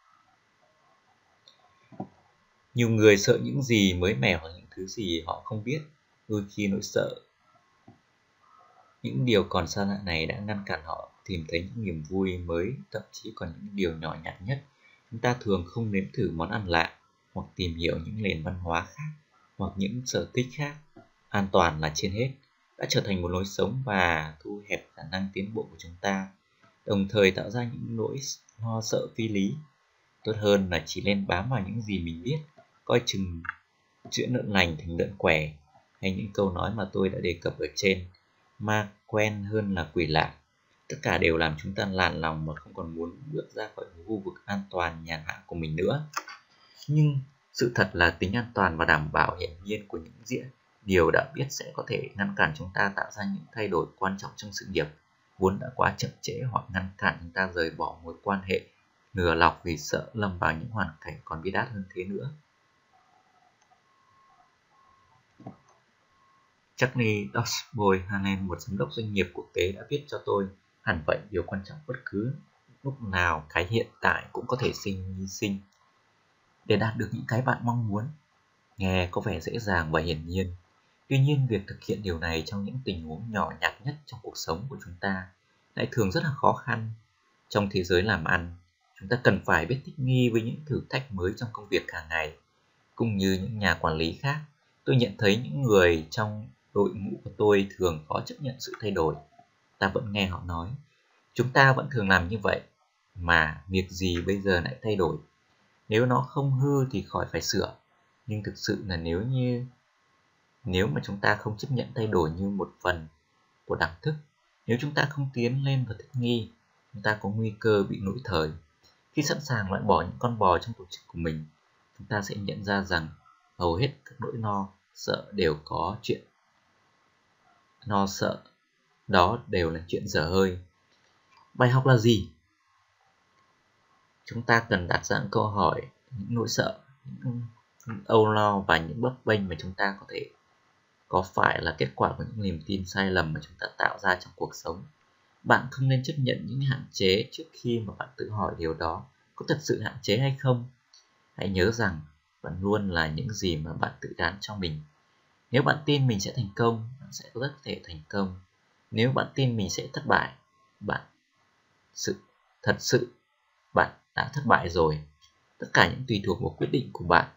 Nhiều người sợ những gì mới mẻ hoặc những thứ gì họ không biết. Đôi khi nỗi sợ những điều còn xa lạ này đã ngăn cản họ tìm thấy những niềm vui mới, thậm chí còn những điều nhỏ nhặt nhất. Chúng ta thường không nếm thử món ăn lạ, hoặc tìm hiểu những nền văn hóa khác, hoặc những sở thích khác. An toàn là trên hết, đã trở thành một lối sống và thu hẹp khả năng tiến bộ của chúng ta, đồng thời tạo ra những nỗi lo sợ phi lý. Tốt hơn là chỉ nên bám vào những gì mình biết, coi chừng chuyện lợn lành thành lợn què, hay những câu nói mà tôi đã đề cập ở trên, ma quen hơn là quỷ lạ. Tất cả đều làm chúng ta nản lòng mà không còn muốn bước ra khỏi khu vực an toàn nhàn hạ của mình nữa. Nhưng sự thật là tính an toàn và đảm bảo hiển nhiên của những điều đã biết sẽ có thể ngăn cản chúng ta tạo ra những thay đổi quan trọng trong sự nghiệp vốn đã quá chậm trễ, hoặc ngăn cản chúng ta rời bỏ mối quan hệ nửa lọc vì sợ lâm vào những hoàn cảnh còn bi đát hơn thế nữa. Charlie Doxboy Hanlen, một giám đốc doanh nghiệp quốc tế, đã viết cho tôi: hẳn vậy, điều quan trọng bất cứ lúc nào cái hiện tại cũng có thể hy sinh để đạt được những cái bạn mong muốn. Nghe có vẻ dễ dàng và hiển nhiên. Tuy nhiên, việc thực hiện điều này trong những tình huống nhỏ nhặt nhất trong cuộc sống của chúng ta lại thường rất là khó khăn. Trong thế giới làm ăn, chúng ta cần phải biết thích nghi với những thử thách mới trong công việc hàng ngày. Cũng như những nhà quản lý khác, tôi nhận thấy những người trong đội ngũ của tôi thường khó chấp nhận sự thay đổi. Ta vẫn nghe họ nói, chúng ta vẫn thường làm như vậy, mà việc gì bây giờ lại thay đổi? Nếu nó không hư thì khỏi phải sửa. Nhưng thực sự là nếu mà chúng ta không chấp nhận thay đổi như một phần của đẳng thức, nếu chúng ta không tiến lên và thích nghi, chúng ta có nguy cơ bị lỗi thời. Khi sẵn sàng loại bỏ những con bò trong tổ chức của mình, chúng ta sẽ nhận ra rằng hầu hết các nỗi sợ đều có chuyện sợ đó đều là chuyện dở hơi. Bài học là gì? Chúng ta cần đặt ra câu hỏi: những nỗi sợ, những âu lo và những bấp bênh mà chúng ta có phải là kết quả của những niềm tin sai lầm mà chúng ta tạo ra trong cuộc sống? Bạn không nên chấp nhận những hạn chế trước khi mà bạn tự hỏi điều đó có thật sự hạn chế hay không. Hãy nhớ rằng bạn luôn là những gì mà bạn tự đoán cho mình. Nếu bạn tin mình sẽ thành công, bạn sẽ rất có thể thành công. Nếu bạn tin mình sẽ thất bại, thật sự bạn đã thất bại rồi. Tất cả những tùy thuộc vào quyết định của bạn.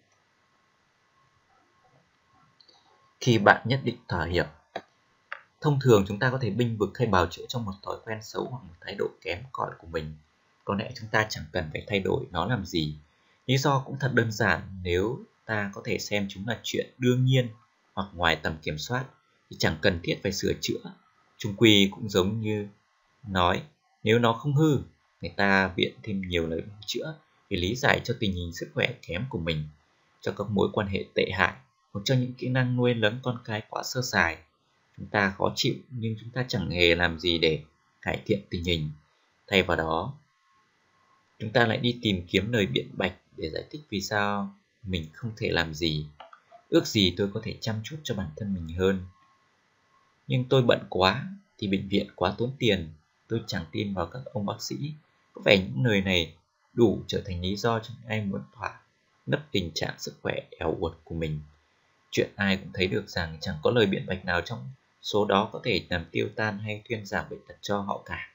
Khi bạn nhất định thỏa hiệp, thông thường chúng ta có thể bênh vực hay bào chữa trong một thói quen xấu hoặc một thái độ kém cỏi của mình. Có lẽ chúng ta chẳng cần phải thay đổi nó làm gì. Lý do cũng thật đơn giản: nếu ta có thể xem chúng là chuyện đương nhiên hoặc ngoài tầm kiểm soát thì chẳng cần thiết phải sửa chữa. Chung quy cũng giống như nói, nếu nó không hư, người ta viện thêm nhiều lời bào chữa để lý giải cho tình hình sức khỏe kém của mình, cho các mối quan hệ tệ hại, hoặc cho những kỹ năng nuôi lớn con cái quá sơ sài. Chúng ta khó chịu nhưng chúng ta chẳng hề làm gì để cải thiện tình hình. Thay vào đó, chúng ta lại đi tìm kiếm lời biện bạch để giải thích vì sao mình không thể làm gì. Ước gì tôi có thể chăm chút cho bản thân mình hơn. Nhưng tôi bận quá, thì bệnh viện quá tốn tiền, tôi chẳng tin vào các ông bác sĩ. Có vẻ những lời này đủ trở thành lý do cho những ai muốn thỏa nấp tình trạng sức khỏe éo uột của mình. Chuyện ai cũng thấy được rằng chẳng có lời biện bạch nào trong số đó có thể làm tiêu tan hay thuyên giảm bệnh tật cho họ cả.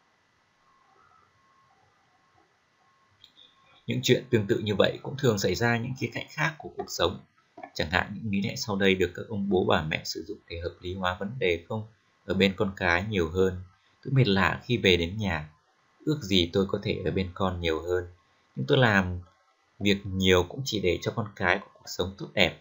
Những chuyện tương tự như vậy cũng thường xảy ra những khía cạnh khác của cuộc sống. Chẳng hạn những lý lẽ sau đây được các ông bố bà mẹ sử dụng để hợp lý hóa vấn đề không ở bên con cái nhiều hơn. Tôi mệt lạ khi về đến nhà. Ước gì tôi có thể ở bên con nhiều hơn. Nhưng tôi làm việc nhiều cũng chỉ để cho con cái có cuộc sống tốt đẹp.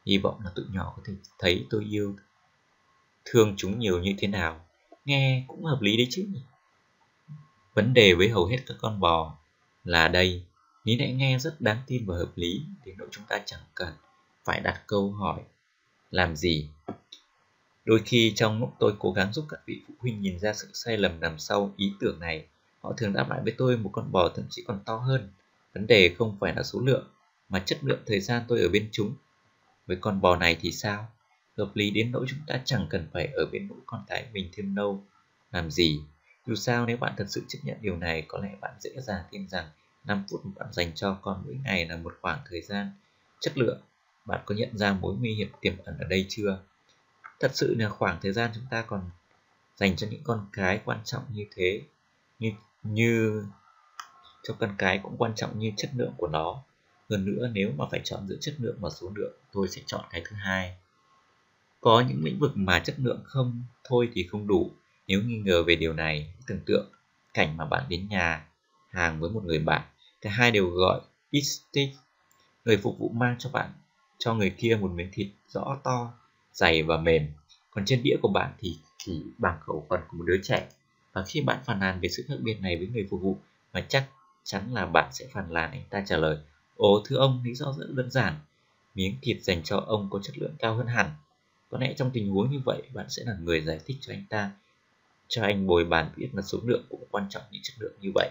Hy vọng là tụi nhỏ có thể thấy tôi yêu thương chúng nhiều như thế nào. Nghe cũng hợp lý đấy chứ. Vấn đề với hầu hết các con bò là đây, Lý lẽ nghe rất đáng tin và hợp lý, đến nỗi chúng ta chẳng cần phải đặt câu hỏi làm gì. Đôi khi trong lúc tôi cố gắng giúp các vị phụ huynh nhìn ra sự sai lầm nằm sau ý tưởng này, họ thường đáp lại với tôi một con bò thậm chí còn to hơn. Vấn đề không phải là số lượng, mà chất lượng thời gian tôi ở bên chúng. Với con bò này thì sao? Hợp lý đến nỗi chúng ta chẳng cần phải ở bên mũi con cái mình thêm lâu làm gì. Dù sao nếu bạn thật sự chấp nhận điều này, có lẽ bạn dễ dàng tin rằng 5 phút bạn dành cho con mỗi ngày là một khoảng thời gian chất lượng. Bạn có nhận ra mối nguy hiểm tiềm ẩn ở đây chưa? Thật sự là khoảng thời gian chúng ta còn dành cho những con cái quan trọng như thế, như cho con cái cũng quan trọng như chất lượng của nó. Hơn nữa, nếu mà phải chọn giữa chất lượng và số lượng, tôi sẽ chọn cái thứ hai. Có những lĩnh vực mà chất lượng không thôi thì không đủ. Nếu nghi ngờ về điều này, tưởng tượng cảnh mà bạn đến nhà hàng với một người bạn, cả hai đều gọi eat steak. Người phục vụ mang cho người kia một miếng thịt rõ to, dày và mềm. Còn trên đĩa của bạn thì chỉ bằng khẩu phần của một đứa trẻ. Và khi bạn phàn nàn về sự khác biệt này với người phục vụ, mà chắc chắn là bạn sẽ phàn nàn, anh ta trả lời: "Ồ thưa ông, lý do rất đơn giản. Miếng thịt dành cho ông có chất lượng cao hơn hẳn." Có lẽ trong tình huống như vậy, bạn sẽ là người giải thích cho anh ta, cho anh bồi bàn biết là số lượng cũng quan trọng như chất lượng như vậy.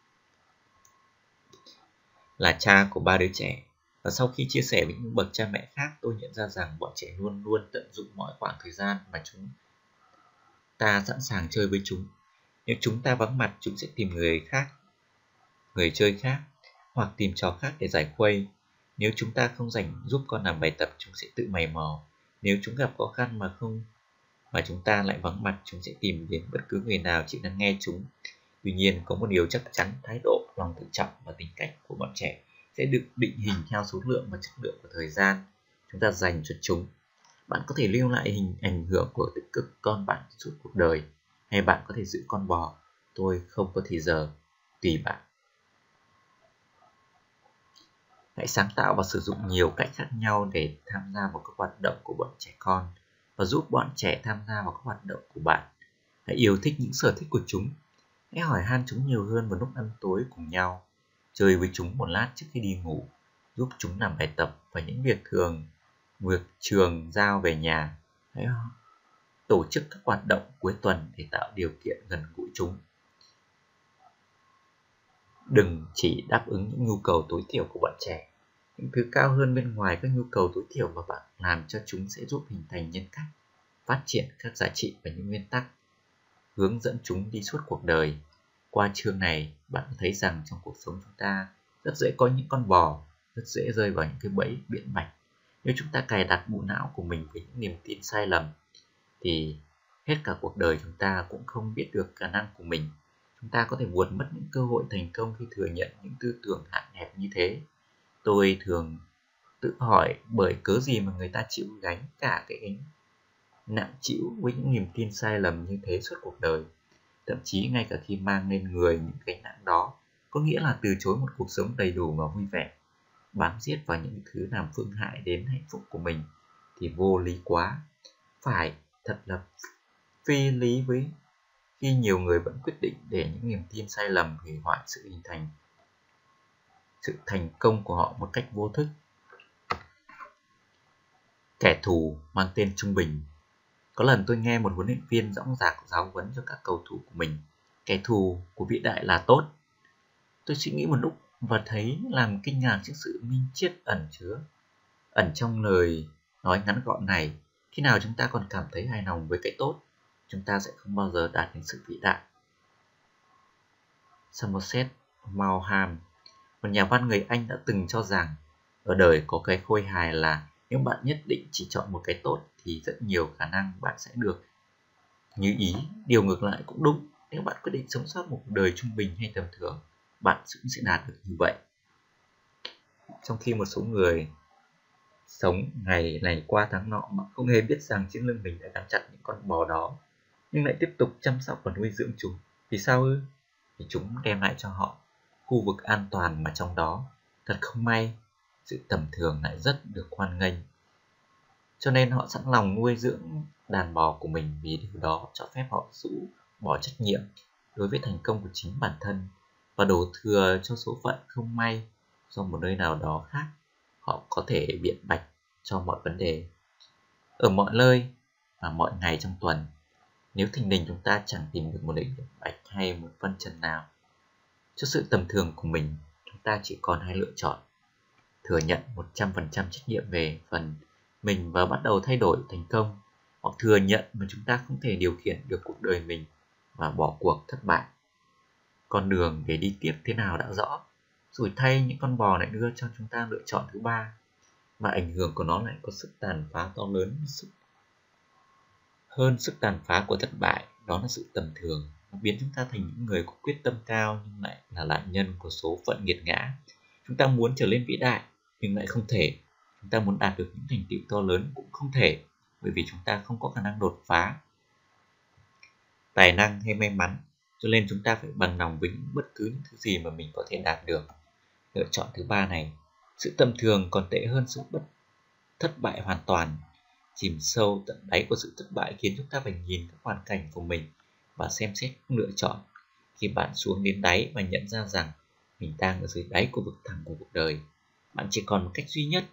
Là cha của 3 đứa trẻ, và sau khi chia sẻ với những bậc cha mẹ khác, tôi nhận ra rằng bọn trẻ luôn luôn tận dụng mọi khoảng thời gian mà chúng ta sẵn sàng chơi với chúng. Nếu chúng ta vắng mặt, chúng sẽ tìm người chơi khác, hoặc tìm trò khác để giải khuây. Nếu chúng ta không rảnh giúp con làm bài tập, chúng sẽ tự mày mò. Nếu chúng gặp khó khăn mà chúng ta lại vắng mặt, chúng sẽ tìm đến bất cứ người nào chịu lắng nghe chúng. Tuy nhiên, có một điều chắc chắn: thái độ, lòng tự trọng và tính cách của bọn trẻ sẽ được định hình theo số lượng và chất lượng của thời gian chúng ta dành cho chúng. Bạn có thể lưu lại hình ảnh hưởng của tích cực con bạn suốt cuộc đời, hay bạn có thể giữ con bò tôi không có thì giờ, tùy bạn. Hãy sáng tạo và sử dụng nhiều cách khác nhau để tham gia vào các hoạt động của bọn trẻ con, và giúp bọn trẻ tham gia vào các hoạt động của bạn. Hãy yêu thích những sở thích của chúng. Hãy hỏi han chúng nhiều hơn vào lúc ăn tối cùng nhau. Chơi với chúng một lát trước khi đi ngủ. Giúp chúng làm bài tập và những việc trường giao về nhà. Hãy tổ chức các hoạt động cuối tuần để tạo điều kiện gần gũi chúng. Đừng chỉ đáp ứng những nhu cầu tối thiểu của bọn trẻ. Những thứ cao hơn bên ngoài các nhu cầu tối thiểu mà bạn làm cho chúng sẽ giúp hình thành nhân cách, phát triển các giá trị và những nguyên tắc, hướng dẫn chúng đi suốt cuộc đời. Qua chương này, bạn thấy rằng trong cuộc sống chúng ta rất dễ có những con bò, rất dễ rơi vào những cái bẫy biện bạch. Nếu chúng ta cài đặt bộ não của mình với những niềm tin sai lầm, thì hết cả cuộc đời chúng ta cũng không biết được khả năng của mình. Chúng ta có thể buồn mất những cơ hội thành công khi thừa nhận những tư tưởng hạn hẹp như thế. Tôi thường tự hỏi bởi cớ gì mà người ta chịu gánh cả cái gánh nặng trĩu với những niềm tin sai lầm như thế suốt cuộc đời. Thậm chí ngay cả khi mang lên người những gánh nặng đó, có nghĩa là từ chối một cuộc sống đầy đủ và vui vẻ, bám giết vào những thứ làm phương hại đến hạnh phúc của mình, thì vô lý quá. Phải thật là phi lý với khi nhiều người vẫn quyết định để những niềm tin sai lầm hủy hoại sự thành công của họ một cách vô thức. Kẻ thù mang tên trung bình. Có lần tôi nghe một huấn luyện viên dõng dạc giáo huấn cho các cầu thủ của mình: kẻ thù của vĩ đại là tốt. Tôi suy nghĩ một lúc và thấy làm kinh ngạc trước sự minh triết ẩn trong lời nói ngắn gọn này. Khi nào chúng ta còn cảm thấy hài lòng với cái tốt, chúng ta sẽ không bao giờ đạt đến sự vĩ đại. Somerset Maugham, một nhà văn người Anh, đã từng cho rằng ở đời có cái khôi hài là nếu bạn nhất định chỉ chọn một cái tốt thì rất nhiều khả năng bạn sẽ được như ý. Điều ngược lại cũng đúng. Nếu bạn quyết định sống sót một đời trung bình hay tầm thường, bạn cũng sẽ đạt được như vậy. Trong khi một số người sống ngày này qua tháng nọ mà không hề biết rằng trên lưng mình đã gắn chặt những con bò đó, nhưng lại tiếp tục chăm sóc và nuôi dưỡng chúng. Vì sao ư? Vì chúng đem lại cho họ khu vực an toàn, mà trong đó, thật không may, sự tầm thường lại rất được hoan nghênh. Cho nên họ sẵn lòng nuôi dưỡng đàn bò của mình vì điều đó cho phép họ rũ bỏ trách nhiệm đối với thành công của chính bản thân và đổ thừa cho số phận không may do một nơi nào đó khác. Họ có thể biện bạch cho mọi vấn đề ở mọi nơi và mọi ngày trong tuần. Nếu thình lình chúng ta chẳng tìm được một lời biện bạch hay một phân trần nào cho sự tầm thường của mình, chúng ta chỉ còn hai lựa chọn: thừa nhận 100% trách nhiệm về phần mình và bắt đầu thay đổi thành công, hoặc thừa nhận mà chúng ta không thể điều khiển được cuộc đời mình và bỏ cuộc thất bại. Con đường để đi tiếp thế nào đã rõ, rồi thay những con bò lại đưa cho chúng ta lựa chọn thứ ba, mà ảnh hưởng của nó lại có sức tàn phá to lớn hơn sức tàn phá của thất bại. Đó là sự tầm thường. Nó biến chúng ta thành những người có quyết tâm cao nhưng lại là nạn nhân của số phận nghiệt ngã. Chúng ta muốn trở lên vĩ đại nhưng lại không thể. Chúng ta muốn đạt được những thành tựu to lớn cũng không thể, bởi vì chúng ta không có khả năng đột phá, tài năng hay may mắn. Cho nên chúng ta phải bằng lòng với bất cứ những thứ gì mà mình có thể đạt được. Lựa chọn thứ ba này, sự tầm thường còn tệ hơn sự thất bại hoàn toàn. Chìm sâu tận đáy của sự thất bại khiến chúng ta phải nhìn các hoàn cảnh của mình và xem xét lựa chọn. Khi bạn xuống đến đáy và nhận ra rằng mình đang ở dưới đáy của vực thẳm của cuộc đời, bạn chỉ còn một cách duy nhất: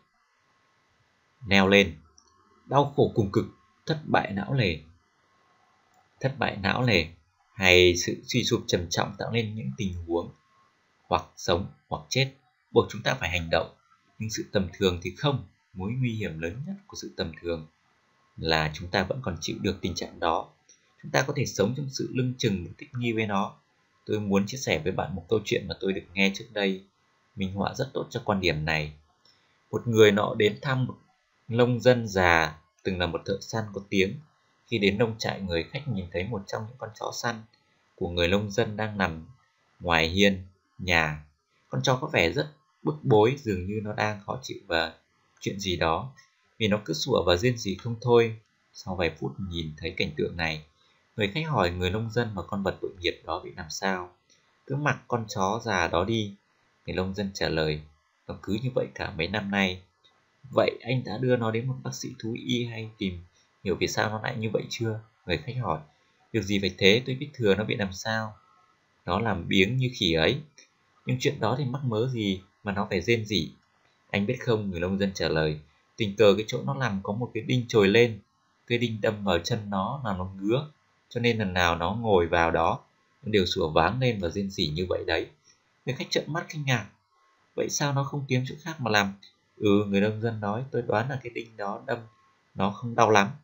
leo lên. Đau khổ cùng cực, thất bại não nề. Thất bại não nề hay sự suy sụp trầm trọng tạo nên những tình huống hoặc sống hoặc chết, buộc chúng ta phải hành động. Nhưng sự tầm thường thì không. Mối nguy hiểm lớn nhất của sự tầm thường là chúng ta vẫn còn chịu được tình trạng đó. Chúng ta có thể sống trong sự lưng chừng và thích nghi với nó. Tôi muốn chia sẻ với bạn một câu chuyện mà tôi được nghe trước đây, minh họa rất tốt cho quan điểm này. Một người nọ đến thăm một nông dân già từng là một thợ săn có tiếng. Khi đến nông trại, người khách nhìn thấy một trong những con chó săn của người nông dân đang nằm ngoài hiên nhà. Con chó có vẻ rất bức bối, dường như nó đang khó chịu và chuyện gì đó, vì nó cứ sủa và rên rỉ không thôi. Sau vài phút nhìn thấy cảnh tượng này, người khách hỏi người nông dân và con vật tội nghiệp đó bị làm sao. Cứ mặc con chó già đó đi. Người nông dân trả lời: nó cứ như vậy cả mấy năm nay. Vậy anh đã đưa nó đến một bác sĩ thú y hay tìm hiểu vì sao nó lại như vậy chưa? Người khách hỏi. Việc gì phải thế, tôi biết thừa nó bị làm sao. Nó làm biếng như khỉ ấy. Nhưng chuyện đó thì mắc mớ gì mà nó phải rên rỉ. Anh biết không, người nông dân trả lời, tình cờ cái chỗ nó nằm có một cái đinh chồi lên. Cái đinh đâm vào chân nó làm nó ngứa, cho nên lần nào nó ngồi vào đó nó đều sủa váng lên và rên rỉ như vậy đấy. Người khách trợn mắt kinh ngạc. Vậy sao nó không kiếm chỗ khác mà làm? Người nông dân nói, tôi đoán là cái đinh đó đâm nó không đau lắm.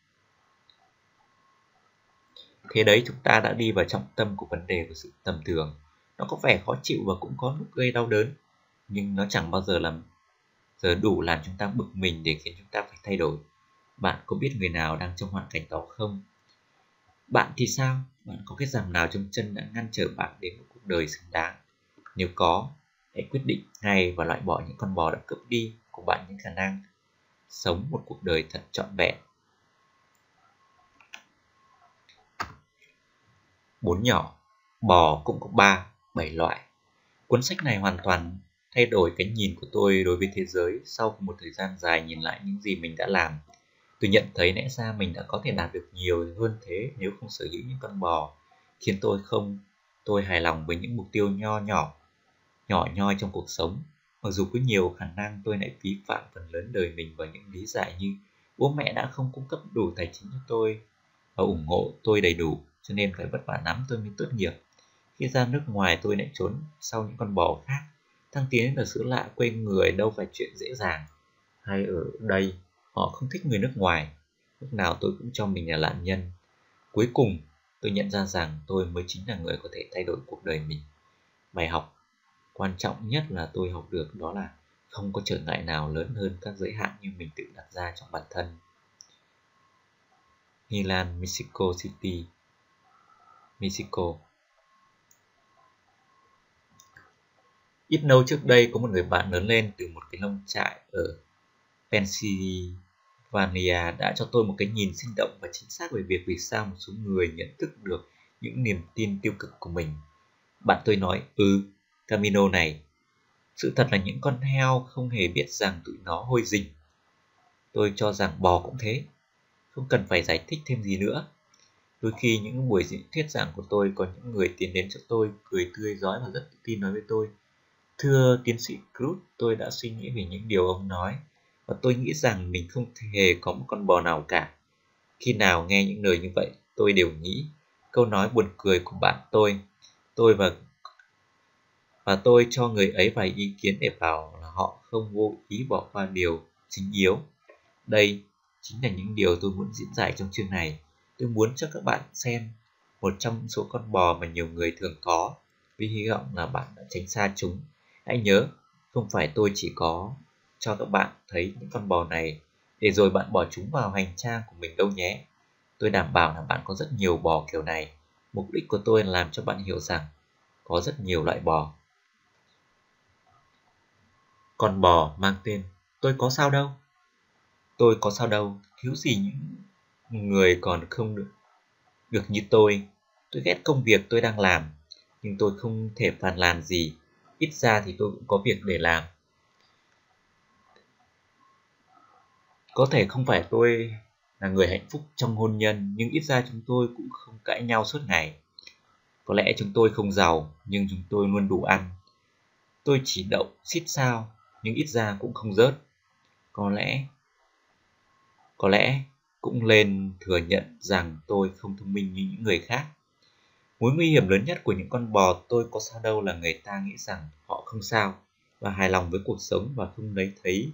Thế đấy, chúng ta đã đi vào trọng tâm của vấn đề của sự tầm thường. Nó có vẻ khó chịu và cũng có lúc gây đau đớn, nhưng nó chẳng bao giờ đủ làm chúng ta bực mình để khiến chúng ta phải thay đổi. Bạn có biết người nào đang trong hoàn cảnh đó không? Bạn thì sao? Bạn có cái rằm nào trong chân đã ngăn trở bạn đến một cuộc đời xứng đáng? Nếu có, hãy quyết định ngay và loại bỏ những con bò đã cướp đi của bạn những khả năng sống một cuộc đời thật trọn vẹn. 4 nhỏ, bò cũng có 7 loại. Cuốn sách này hoàn toàn thay đổi cái nhìn của tôi đối với thế giới. Sau một thời gian dài nhìn lại những gì mình đã làm, tôi nhận thấy lẽ ra mình đã có thể đạt được nhiều hơn thế nếu không sở hữu những con bò khiến tôi hài lòng với những mục tiêu nhỏ nhoi trong cuộc sống. Mặc dù có nhiều khả năng, tôi lại phí phạm phần lớn đời mình vào những lý giải như bố mẹ đã không cung cấp đủ tài chính cho tôi và ủng hộ tôi đầy đủ, cho nên phải vất vả lắm tôi mới tốt nghiệp. Khi ra nước ngoài, tôi lại trốn sau những con bò khác. Thăng tiến ở xứ lạ quê người đâu phải chuyện dễ dàng. Hay ở đây, họ không thích người nước ngoài. Lúc nào tôi cũng cho mình là nạn nhân. Cuối cùng, tôi nhận ra rằng tôi mới chính là người có thể thay đổi cuộc đời mình. Bài học quan trọng nhất là tôi học được đó là không có trở ngại nào lớn hơn các giới hạn như mình tự đặt ra trong bản thân. Milan, Mexico City, Mexico. Ít lâu trước đây, có một người bạn lớn lên từ một cái nông trại ở Pennsylvania đã cho tôi một cái nhìn sinh động và chính xác về việc vì sao một số người nhận thức được những niềm tin tiêu cực của mình. Bạn tôi nói, Camino này, sự thật là những con heo không hề biết rằng tụi nó hôi rình. Tôi cho rằng bò cũng thế, không cần phải giải thích thêm gì nữa. Đôi khi những buổi diễn thuyết giảng của tôi có những người tiến đến cho tôi, cười tươi rói và rất tự tin nói với tôi: "Thưa tiến sĩ Cruz, tôi đã suy nghĩ về những điều ông nói, và tôi nghĩ rằng mình không hề có một con bò nào cả." Khi nào nghe những lời như vậy, tôi đều nghĩ câu nói buồn cười của bạn tôi và tôi cho người ấy vài ý kiến để bảo là họ không vô ý bỏ qua điều chính yếu. Đây chính là những điều tôi muốn diễn giải trong chương này. Tôi muốn cho các bạn xem một trong số con bò mà nhiều người thường có, vì hy vọng là bạn đã tránh xa chúng. Hãy nhớ, không phải tôi chỉ có cho các bạn thấy những con bò này để rồi bạn bỏ chúng vào hành trang của mình đâu nhé. Tôi đảm bảo là bạn có rất nhiều bò kiểu này. Mục đích của tôi là làm cho bạn hiểu rằng có rất nhiều loại bò. Con bò mang tên "Tôi có sao đâu". Tôi có sao đâu, thiếu gì những người còn không được như tôi. Tôi ghét công việc tôi đang làm, nhưng tôi không thể phàn nàn gì. Ít ra thì tôi cũng có việc để làm. Có thể không phải tôi là người hạnh phúc trong hôn nhân, nhưng ít ra chúng tôi cũng không cãi nhau suốt ngày. Có lẽ chúng tôi không giàu, nhưng chúng tôi luôn đủ ăn. Tôi chỉ đậu xít sao, nhưng ít ra cũng không rớt. Có lẽ Có lẽ cũng nên thừa nhận rằng tôi không thông minh như những người khác. Mối nguy hiểm lớn nhất của những con bò tôi có sao đâu là người ta nghĩ rằng họ không sao và hài lòng với cuộc sống và không lấy thấy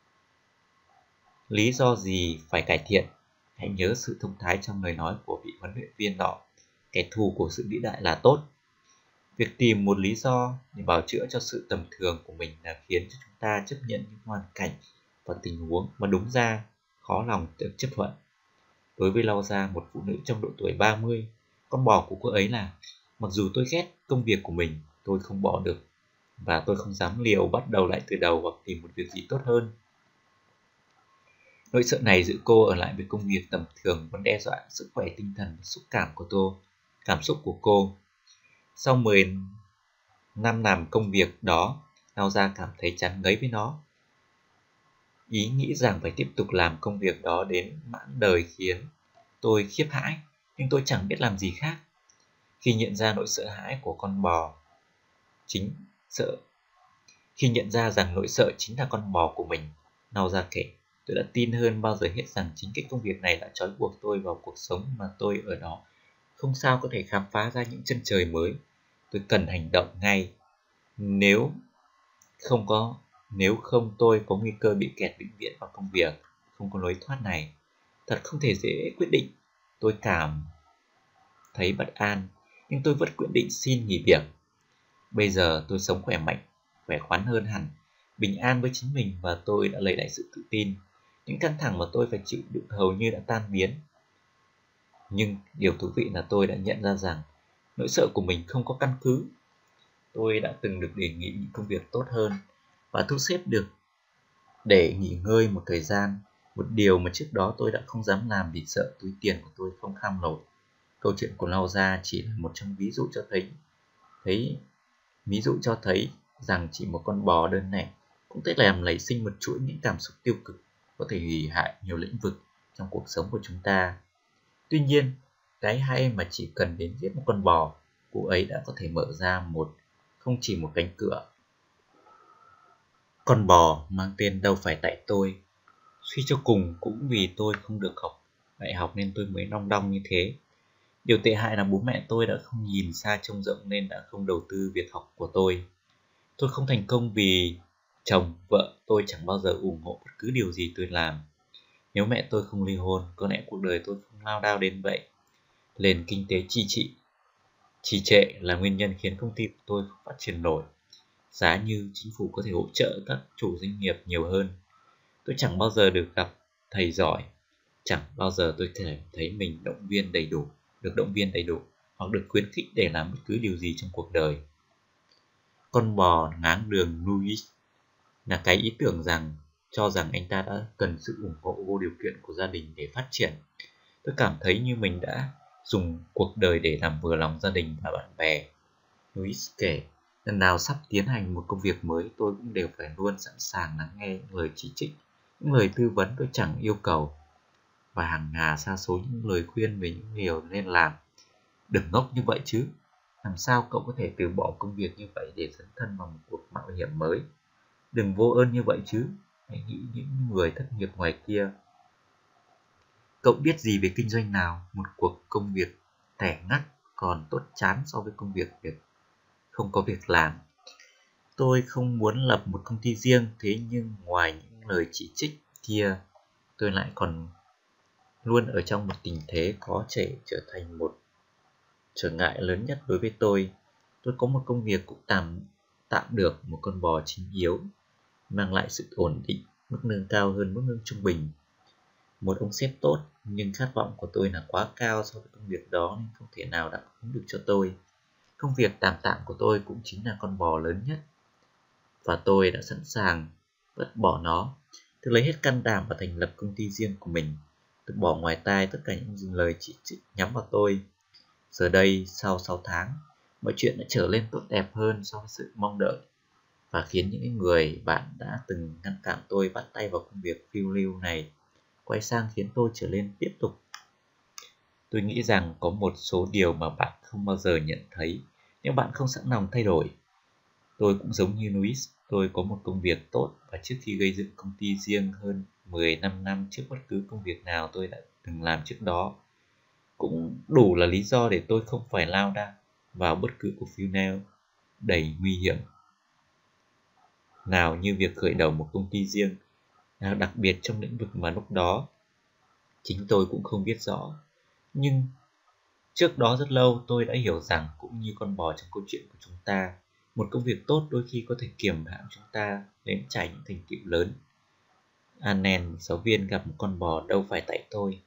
lý do gì phải cải thiện. Hãy nhớ sự thông thái trong lời nói của vị huấn luyện viên nọ: kẻ thù của sự vĩ đại là tốt. Việc tìm một lý do để bào chữa cho sự tầm thường của mình là khiến cho chúng ta chấp nhận những hoàn cảnh và tình huống mà đúng ra khó lòng được chấp thuận. Đối với Lauza, một phụ nữ trong độ tuổi 30, con bò của cô ấy là: mặc dù tôi ghét công việc của mình, tôi không bỏ được, và tôi không dám liều bắt đầu lại từ đầu hoặc tìm một việc gì tốt hơn. Nỗi sợ này giữ cô ở lại với công việc tầm thường vẫn đe dọa sức khỏe tinh thần và cảm xúc của cô. Sau 10 năm làm công việc đó, Lauza cảm thấy chán ngấy với nó. Ý nghĩ rằng phải tiếp tục làm công việc đó đến mãn đời khiến tôi khiếp hãi, nhưng tôi chẳng biết làm gì khác. Khi nhận ra nỗi sợ hãi của con bò chính sợ Khi nhận ra rằng nỗi sợ chính là con bò của mình, Lauza kể, tôi đã tin hơn bao giờ hết rằng chính cái công việc này đã trói buộc tôi vào cuộc sống mà tôi ở đó không sao có thể khám phá ra những chân trời mới. Tôi cần hành động ngay. Nếu nếu không tôi có nguy cơ bị kẹt vĩnh viễn vào công việc, không có lối thoát này. Thật không thể dễ quyết định. Tôi cảm thấy bất an, nhưng tôi vẫn quyết định xin nghỉ việc. Bây giờ tôi sống khỏe mạnh, khỏe khoắn hơn hẳn, bình an với chính mình, và tôi đã lấy lại sự tự tin. Những căng thẳng mà tôi phải chịu đựng hầu như đã tan biến. Nhưng điều thú vị là tôi đã nhận ra rằng nỗi sợ của mình không có căn cứ. Tôi đã từng được đề nghị những công việc tốt hơn và thu xếp được để nghỉ ngơi một thời gian, một điều mà trước đó tôi đã không dám làm vì sợ túi tiền của tôi không kham nổi. Câu chuyện của Lauza chỉ là một trong ví dụ cho thấy rằng chỉ một con bò đơn lẻ cũng thể làm nảy sinh một chuỗi những cảm xúc tiêu cực có thể hủy hại nhiều lĩnh vực trong cuộc sống của chúng ta. Tuy nhiên, cái hay mà chỉ cần đến giết một con bò, cô ấy đã có thể mở ra không chỉ một cánh cửa. Con bò mang tên đâu phải tại tôi. Suy cho cùng cũng vì tôi không được học đại học nên tôi mới đong đong như thế. Điều tệ hại là bố mẹ tôi đã không nhìn xa trông rộng nên đã không đầu tư việc học của tôi. Tôi không thành công vì chồng, vợ tôi chẳng bao giờ ủng hộ bất cứ điều gì tôi làm. Nếu mẹ tôi không ly hôn, có lẽ cuộc đời tôi không lao đao đến vậy. Nền kinh tế trì trệ là nguyên nhân khiến công ty của tôi không phát triển nổi. Giá như chính phủ có thể hỗ trợ các chủ doanh nghiệp nhiều hơn. Tôi chẳng bao giờ được gặp thầy giỏi, chẳng bao giờ tôi thấy mình được động viên đầy đủ hoặc được khuyến khích để làm bất cứ điều gì trong cuộc đời. Con bò ngáng đường Louis là cái ý tưởng cho rằng anh ta đã cần sự ủng hộ vô điều kiện của gia đình để phát triển. Tôi cảm thấy như mình đã dùng cuộc đời để làm vừa lòng gia đình và bạn bè. Louis kể, lần nào sắp tiến hành một công việc mới, tôi cũng đều phải luôn sẵn sàng lắng nghe những lời chỉ trích, Những lời tư vấn tôi chẳng yêu cầu, và hàng ngàn sa số những lời khuyên về những điều nên làm. Đừng ngốc như vậy chứ. Làm sao cậu có thể từ bỏ công việc như vậy để dấn thân vào một cuộc mạo hiểm mới? Đừng vô ơn như vậy chứ. Hãy nghĩ những người thất nghiệp ngoài kia. Cậu biết gì về kinh doanh nào? Một cuộc công việc tẻ ngắt còn tốt chán so với công việc không có việc làm. Tôi không muốn lập một công ty riêng, thế nhưng ngoài những lời chỉ trích kia, tôi lại còn luôn ở trong một tình thế có thể trở thành một trở ngại lớn nhất đối với tôi. Tôi có một công việc cũng tạm được, một con bò chính yếu, mang lại sự ổn định, mức lương cao hơn mức lương trung bình. Một ông sếp tốt, nhưng khát vọng của tôi là quá cao so với công việc đó nên không thể nào đáp ứng được cho tôi. Công việc tạm tạm của tôi cũng chính là con bò lớn nhất, và tôi đã sẵn sàng vứt bỏ nó. Tôi lấy hết can đảm và thành lập công ty riêng của mình. Tôi bỏ ngoài tai tất cả những lời chỉ trích nhắm vào tôi. Giờ đây, sau 6 tháng, mọi chuyện đã trở nên tốt đẹp hơn so với sự mong đợi, và khiến những người bạn đã từng ngăn cản tôi bắt tay vào công việc phiêu lưu này quay sang khiến tôi trở nên tiếp tục. Tôi nghĩ rằng có một số điều mà bạn không bao giờ nhận thấy nếu bạn không sẵn lòng thay đổi. Tôi cũng giống như Louis, tôi có một công việc tốt, và trước khi gây dựng công ty riêng hơn 15 năm trước bất cứ công việc nào tôi đã từng làm trước đó, cũng đủ là lý do để tôi không phải lao ra vào bất cứ cuộc phiêu lưu đầy nguy hiểm nào như việc khởi đầu một công ty riêng, đặc biệt trong lĩnh vực mà lúc đó chính tôi cũng không biết rõ. Nhưng trước đó rất lâu tôi đã hiểu rằng, cũng như con bò trong câu chuyện của chúng ta, một công việc tốt đôi khi có thể kiềm hãm chúng ta đến trải những thành tựu lớn. Anen, giáo viên, gặp một con bò đâu phải tại tôi.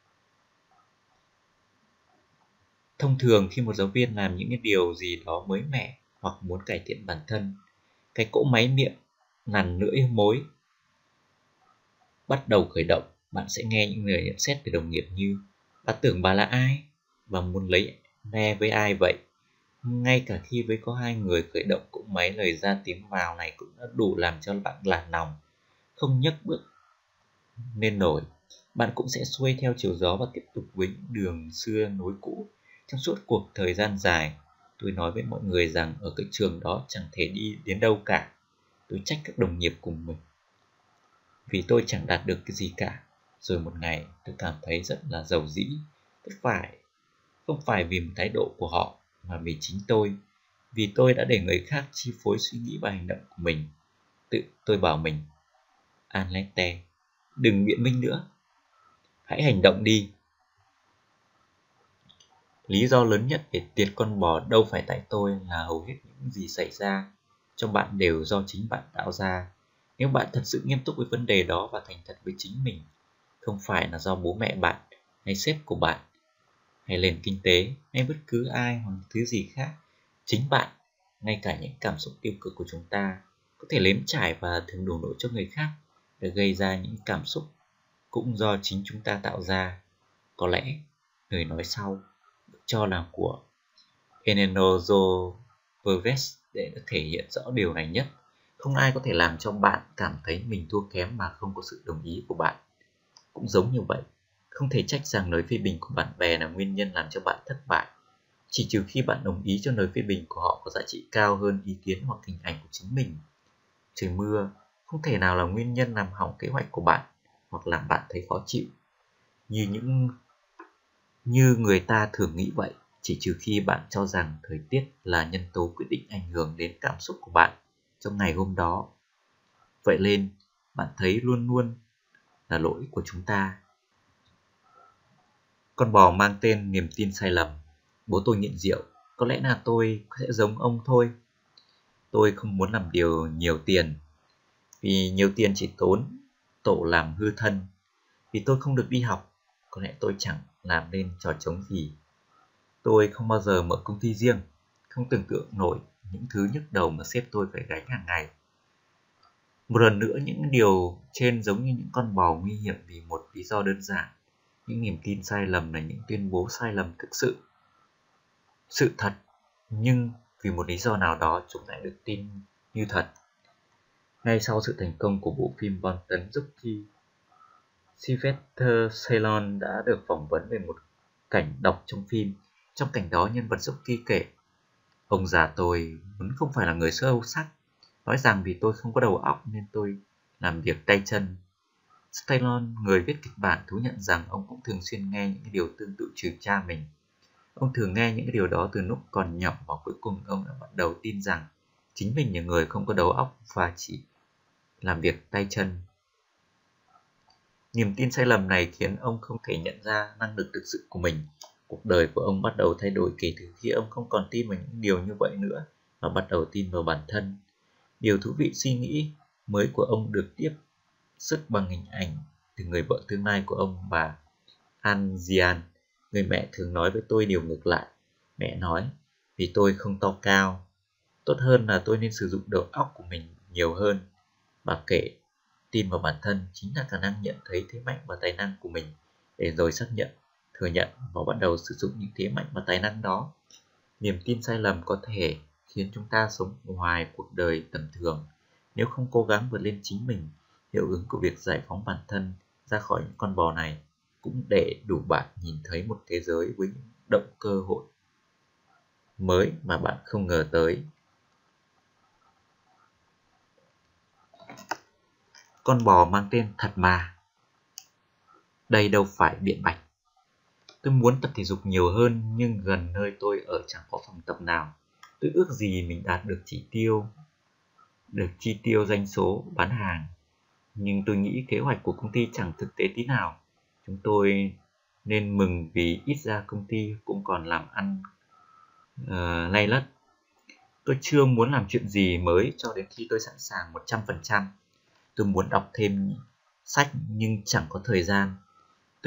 Thông thường khi một giáo viên làm những cái điều gì đó mới mẻ hoặc muốn cải thiện bản thân, cái cỗ máy miệng nằn lưỡi mối bắt đầu khởi động. Bạn sẽ nghe những lời nhận xét từ đồng nghiệp như: bà tưởng bà là ai và muốn lấy me với ai vậy? Ngay cả khi với có hai người khởi động cỗ máy, lời ra tiếng vào này cũng đã đủ làm cho bạn lạt lòng, không nhấc bước nên nổi. Bạn cũng sẽ xuôi theo chiều gió và tiếp tục với những đường xưa nối cũ. Trong suốt cuộc thời gian dài, tôi nói với mọi người rằng ở cái trường đó chẳng thể đi đến đâu cả. Tôi trách các đồng nghiệp cùng mình vì tôi chẳng đạt được cái gì cả. Rồi một ngày tôi cảm thấy rất là giàu dĩ. Không phải vì một thái độ của họ, mà vì chính tôi. Vì tôi đã để người khác chi phối suy nghĩ và hành động của mình. Tự tôi bảo mình: Anlete, đừng biện minh nữa, hãy hành động đi. Lý do lớn nhất để tiệt con bò đâu phải tại tôi là hầu hết những gì xảy ra cho bạn đều do chính bạn tạo ra. Nếu bạn thật sự nghiêm túc với vấn đề đó và thành thật với chính mình, không phải là do bố mẹ bạn hay sếp của bạn hay nền kinh tế hay bất cứ ai hoặc thứ gì khác, chính bạn, ngay cả những cảm xúc tiêu cực của chúng ta có thể nếm trải và thường đổ lỗi cho người khác để gây ra những cảm xúc cũng do chính chúng ta tạo ra. Có lẽ lời nói sau được cho là của Enenzo Perves để đã thể hiện rõ điều này nhất: không ai có thể làm cho bạn cảm thấy mình thua kém mà không có sự đồng ý của bạn. Cũng giống như vậy, không thể trách rằng lời phê bình của bạn bè là nguyên nhân làm cho bạn thất bại, chỉ trừ khi bạn đồng ý cho lời phê bình của họ có giá trị cao hơn ý kiến hoặc hình ảnh của chính mình. Trời mưa không thể nào là nguyên nhân làm hỏng kế hoạch của bạn hoặc làm bạn thấy khó chịu, như người ta thường nghĩ vậy, chỉ trừ khi bạn cho rằng thời tiết là nhân tố quyết định ảnh hưởng đến cảm xúc của bạn trong ngày hôm đó. Vậy nên, bạn thấy luôn luôn là lỗi của chúng ta. Con bò mang tên niềm tin sai lầm. Bố tôi nghiện rượu, có lẽ là tôi sẽ giống ông thôi. Tôi không muốn làm điều nhiều tiền, vì nhiều tiền chỉ tốn tổ làm hư thân. Vì tôi không được đi học, có lẽ tôi chẳng làm nên trò trống gì. Tôi không bao giờ mở công ty riêng, không tưởng tượng nổi những thứ nhức đầu mà sếp tôi phải gánh hàng ngày. Một lần nữa, những điều trên giống như những con bò nguy hiểm vì một lý do đơn giản. Những niềm tin sai lầm là những tuyên bố sai lầm thực sự thật, nhưng vì một lý do nào đó chúng lại được tin như thật. Ngay sau sự thành công của bộ phim bom tấn Rocky, Sylvester Stallone đã được phỏng vấn về một cảnh đọc trong phim. Trong cảnh đó, nhân vật Rocky kể: "Ông già tôi vốn không phải là người sâu sắc, nói rằng vì tôi không có đầu óc nên tôi làm việc tay chân." Stallone, người viết kịch bản, thú nhận rằng ông cũng thường xuyên nghe những điều tương tự từ cha mình. Ông thường nghe những điều đó từ lúc còn nhỏ và cuối cùng ông đã bắt đầu tin rằng chính mình là người không có đầu óc và chỉ làm việc tay chân. Niềm tin sai lầm này khiến ông không thể nhận ra năng lực thực sự của mình. Cuộc đời của ông bắt đầu thay đổi kể từ khi ông không còn tin vào những điều như vậy nữa và bắt đầu tin vào bản thân. Điều thú vị, suy nghĩ mới của ông được tiếp sức bằng hình ảnh từ người vợ tương lai của ông, bà An Jian. Người mẹ thường nói với tôi điều ngược lại. Mẹ nói, vì tôi không to cao, tốt hơn là tôi nên sử dụng đầu óc của mình nhiều hơn. Bà kể, tin vào bản thân chính là khả năng nhận thấy thế mạnh và tài năng của mình, để rồi xác nhận, thừa nhận và bắt đầu sử dụng những thế mạnh và tài năng đó. Niềm tin sai lầm có thể khiến chúng ta sống ngoài cuộc đời tầm thường. Nếu không cố gắng vượt lên chính mình, hiệu ứng của việc giải phóng bản thân ra khỏi những con bò này cũng để đủ bạn nhìn thấy một thế giới với những động cơ hội mới mà bạn không ngờ tới. Con bò mang tên thật mà. Đây đâu phải biện bạch. Tôi muốn tập thể dục nhiều hơn, nhưng gần nơi tôi ở chẳng có phòng tập nào. Tôi ước gì mình đạt được chi tiêu doanh số bán hàng. Nhưng tôi nghĩ kế hoạch của công ty chẳng thực tế tí nào. Chúng tôi nên mừng vì ít ra công ty cũng còn làm ăn lay lắt. Tôi chưa muốn làm chuyện gì mới cho đến khi tôi sẵn sàng 100%. Tôi muốn đọc thêm sách nhưng chẳng có thời gian. Tôi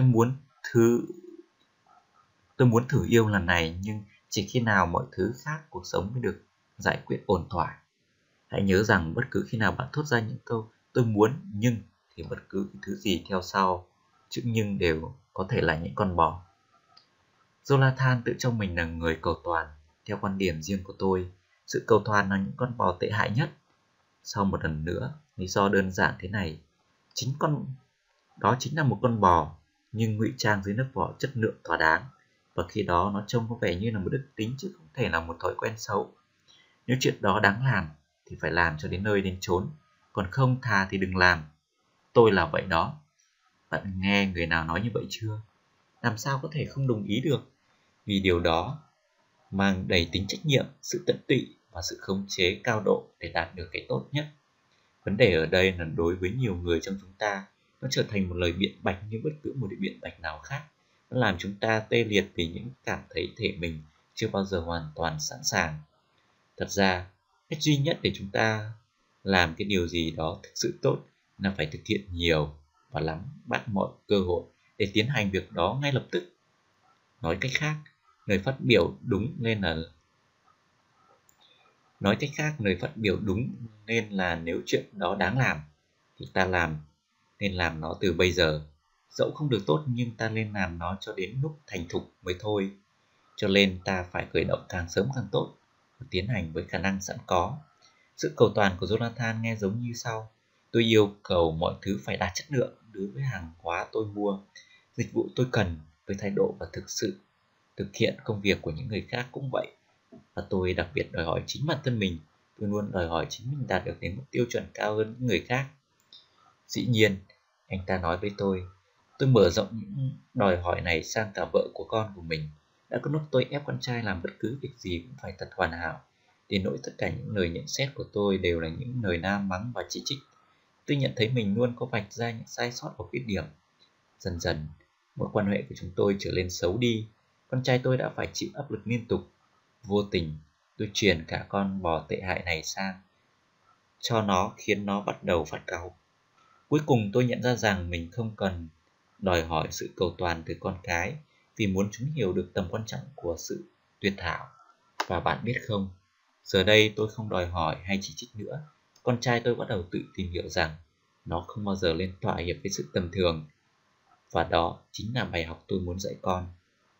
muốn thử yêu lần này, nhưng chỉ khi nào mọi thứ khác cuộc sống mới được giải quyết ổn thỏa. Hãy nhớ rằng bất cứ khi nào bạn thốt ra những câu tôi muốn nhưng thì bất cứ thứ gì theo sau chữ nhưng đều có thể là những con bò. Jonathan tự cho mình là người cầu toàn. Theo quan điểm riêng của tôi, sự cầu toàn là những con bò tệ hại nhất. Sau một lần nữa, lý do đơn giản thế này, đó chính là một con bò nhưng ngụy trang dưới lớp vỏ chất lượng thỏa đáng, và khi đó nó trông có vẻ như là một đức tính chứ không thể là một thói quen xấu. Nếu chuyện đó đáng làm thì phải làm cho đến nơi đến chốn, còn không thà thì đừng làm. Tôi là vậy đó. Bạn nghe người nào nói như vậy chưa? Làm sao có thể không đồng ý được? Vì điều đó mang đầy tính trách nhiệm, sự tận tụy và sự khống chế cao độ để đạt được cái tốt nhất. Vấn đề ở đây là đối với nhiều người trong chúng ta, nó trở thành một lời biện bạch như bất cứ một biện bạch nào khác. Nó làm chúng ta tê liệt vì những cảm thấy thể mình chưa bao giờ hoàn toàn sẵn sàng. Thật ra, cách duy nhất để chúng ta làm cái điều gì đó thực sự tốt là phải thực hiện nhiều và nắm bắt mọi cơ hội để tiến hành việc đó ngay lập tức. Nói cách khác, lời phát biểu đúng nên là nếu chuyện đó đáng làm thì ta nên làm nó từ bây giờ. Dẫu không được tốt nhưng ta nên làm nó cho đến lúc thành thục mới thôi. Cho nên ta phải khởi động càng sớm càng tốt và tiến hành với khả năng sẵn có. Sự cầu toàn của Jonathan nghe giống như sau. Tôi yêu cầu mọi thứ phải đạt chất lượng đối với hàng hóa tôi mua. Dịch vụ tôi cần với thái độ và thực hiện công việc của những người khác cũng vậy. Và tôi đặc biệt đòi hỏi chính bản thân mình. Tôi luôn đòi hỏi chính mình đạt được đến mức tiêu chuẩn cao hơn những người khác. Dĩ nhiên, anh ta nói với tôi mở rộng những đòi hỏi này sang cả vợ của con của mình. Đã có lúc tôi ép con trai làm bất cứ việc gì cũng phải thật hoàn hảo, đến nỗi tất cả những lời nhận xét của tôi đều là những lời nam mắng và chỉ trích. Tôi nhận thấy mình luôn có vạch ra những sai sót và khuyết điểm. Dần dần, mối quan hệ của chúng tôi trở nên xấu đi. Con trai tôi đã phải chịu áp lực liên tục. Vô tình, tôi truyền cả con bò tệ hại này sang cho nó, khiến nó bắt đầu phát cáu. Cuối cùng tôi nhận ra rằng mình không cần đòi hỏi sự cầu toàn từ con cái, vì muốn chúng hiểu được tầm quan trọng của sự tuyệt thảo. Và bạn biết không, giờ đây tôi không đòi hỏi hay chỉ trích nữa. Con trai tôi bắt đầu tự tìm hiểu rằng nó không bao giờ lên thỏa hiệp với sự tầm thường. Và đó chính là bài học tôi muốn dạy con.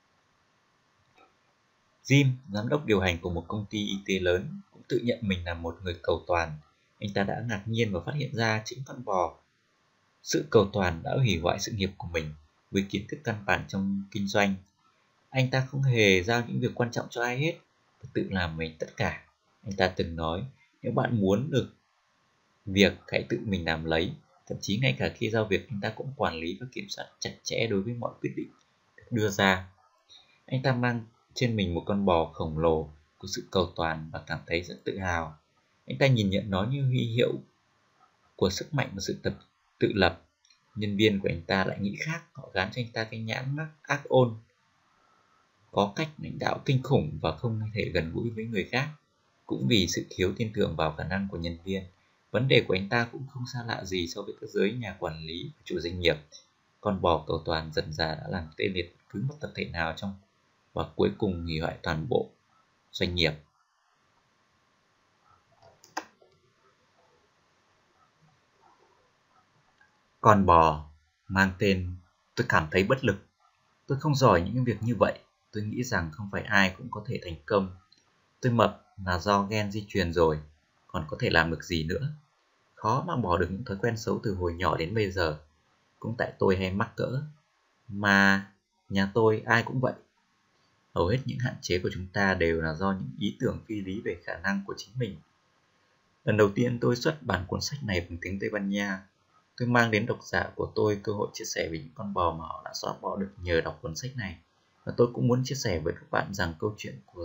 Jim, giám đốc điều hành của một công ty y tế lớn, cũng tự nhận mình là một người cầu toàn. Anh ta đã ngạc nhiên và phát hiện ra chính con bò Sự cầu toàn đã hủy hoại sự nghiệp của mình với kiến thức căn bản trong kinh doanh. Anh ta không hề giao những việc quan trọng cho ai hết và tự làm mình tất cả. Anh ta từng nói, nếu bạn muốn được việc hãy tự mình làm lấy. Thậm chí ngay cả khi giao việc, anh ta cũng quản lý và kiểm soát chặt chẽ đối với mọi quyết định được đưa ra. Anh ta mang trên mình một con bò khổng lồ của sự cầu toàn và cảm thấy rất tự hào. Anh ta nhìn nhận nó như huy hiệu của sức mạnh và sự tự lập. Nhân viên của anh ta lại nghĩ khác, họ gán cho anh ta cái nhãn mác ác ôn, có cách lãnh đạo kinh khủng và không thể gần gũi với người khác. Cũng vì sự thiếu tin tưởng vào khả năng của nhân viên, vấn đề của anh ta cũng không xa lạ gì so với các giới nhà quản lý và chủ doanh nghiệp. Con bò cầu toàn dần dà đã làm tê liệt cứ một tập thể nào trong và cuối cùng hủy hoại toàn bộ doanh nghiệp. Con bò mang tên tôi cảm thấy bất lực. Tôi không giỏi những việc như vậy. Tôi nghĩ rằng không phải ai cũng có thể thành công. Tôi mập là do gen di truyền rồi, còn có thể làm được gì nữa. Khó mà bỏ được những thói quen xấu từ hồi nhỏ đến bây giờ. Cũng tại tôi hay mắc cỡ. Mà nhà tôi ai cũng vậy. Hầu hết những hạn chế của chúng ta đều là do những ý tưởng phi lý về khả năng của chính mình. Lần đầu tiên tôi xuất bản cuốn sách này bằng tiếng Tây Ban Nha. Tôi mang đến độc giả của tôi cơ hội chia sẻ về những con bò mà họ đã xóa bỏ được nhờ đọc cuốn sách này. Và tôi cũng muốn chia sẻ với các bạn rằng câu chuyện của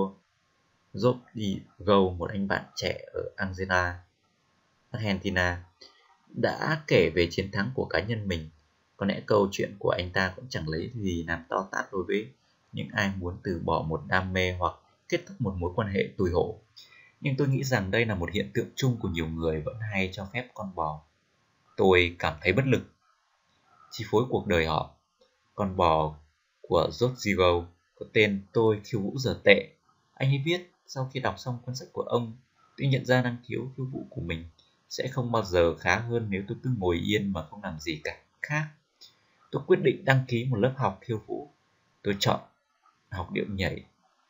Rodrigo, một anh bạn trẻ ở Argentina, đã kể về chiến thắng của cá nhân mình. Có lẽ câu chuyện của anh ta cũng chẳng lấy gì làm to tát đối với những ai muốn từ bỏ một đam mê hoặc kết thúc một mối quan hệ tủi hổ. Nhưng tôi nghĩ rằng đây là một hiện tượng chung của nhiều người vẫn hay cho phép con bò. Tôi cảm thấy bất lực chi phối cuộc đời họ. Con bò của Rodrigo có tên Tôi khiêu vũ dở tệ. Anh ấy viết, sau khi đọc xong cuốn sách của ông, tôi nhận ra năng khiếu khiêu vũ của mình sẽ không bao giờ khá hơn nếu tôi cứ ngồi yên mà không làm gì cả khác. Tôi quyết định đăng ký một lớp học khiêu vũ. Tôi chọn học điệu nhảy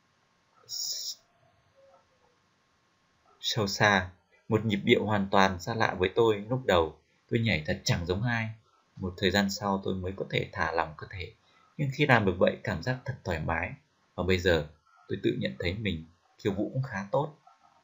salsa, một nhịp điệu hoàn toàn xa lạ với tôi. Lúc đầu tôi nhảy thật chẳng giống ai. Một thời gian sau tôi mới có thể thả lỏng cơ thể. Nhưng khi làm được vậy, cảm giác thật thoải mái. Và bây giờ tôi tự nhận thấy mình khiêu vũ cũng khá tốt.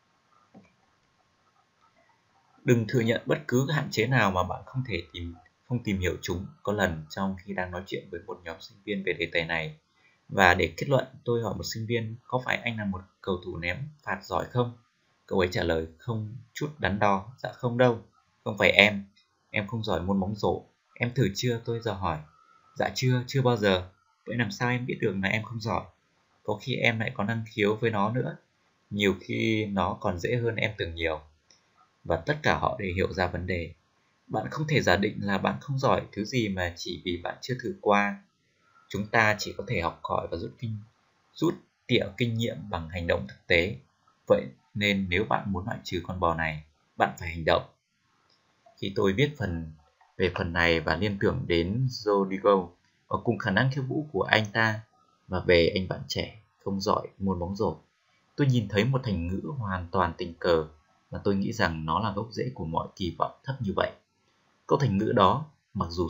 Đừng thừa nhận bất cứ hạn chế nào mà bạn không tìm hiểu chúng. Có lần trong khi đang nói chuyện với một nhóm sinh viên về đề tài này, và để kết luận, tôi hỏi một sinh viên, có phải anh là một cầu thủ ném phạt giỏi không? Cậu ấy trả lời không chút đắn đo, dạ không đâu, không phải em không giỏi môn bóng rổ. Em thử chưa? Tôi dò hỏi. Dạ chưa bao giờ. Vậy làm sao em biết được là em không giỏi? Có khi em lại có năng khiếu với nó nữa. Nhiều khi nó còn dễ hơn em tưởng nhiều. Và tất cả họ đều hiểu ra vấn đề. Bạn không thể giả định là bạn không giỏi thứ gì mà chỉ vì bạn chưa thử qua. Chúng ta chỉ có thể học hỏi và rút tỉa kinh nghiệm bằng hành động thực tế. Vậy nên nếu bạn muốn loại trừ con bò này, bạn phải hành động. Khi tôi viết về phần này và liên tưởng đến Rodrigo và cùng khả năng khiêu vũ của anh ta và về anh bạn trẻ không giỏi môn bóng rổ, tôi nhìn thấy một thành ngữ hoàn toàn tình cờ mà tôi nghĩ rằng nó là gốc rễ của mọi kỳ vọng thấp như vậy. Câu thành ngữ đó, mặc dù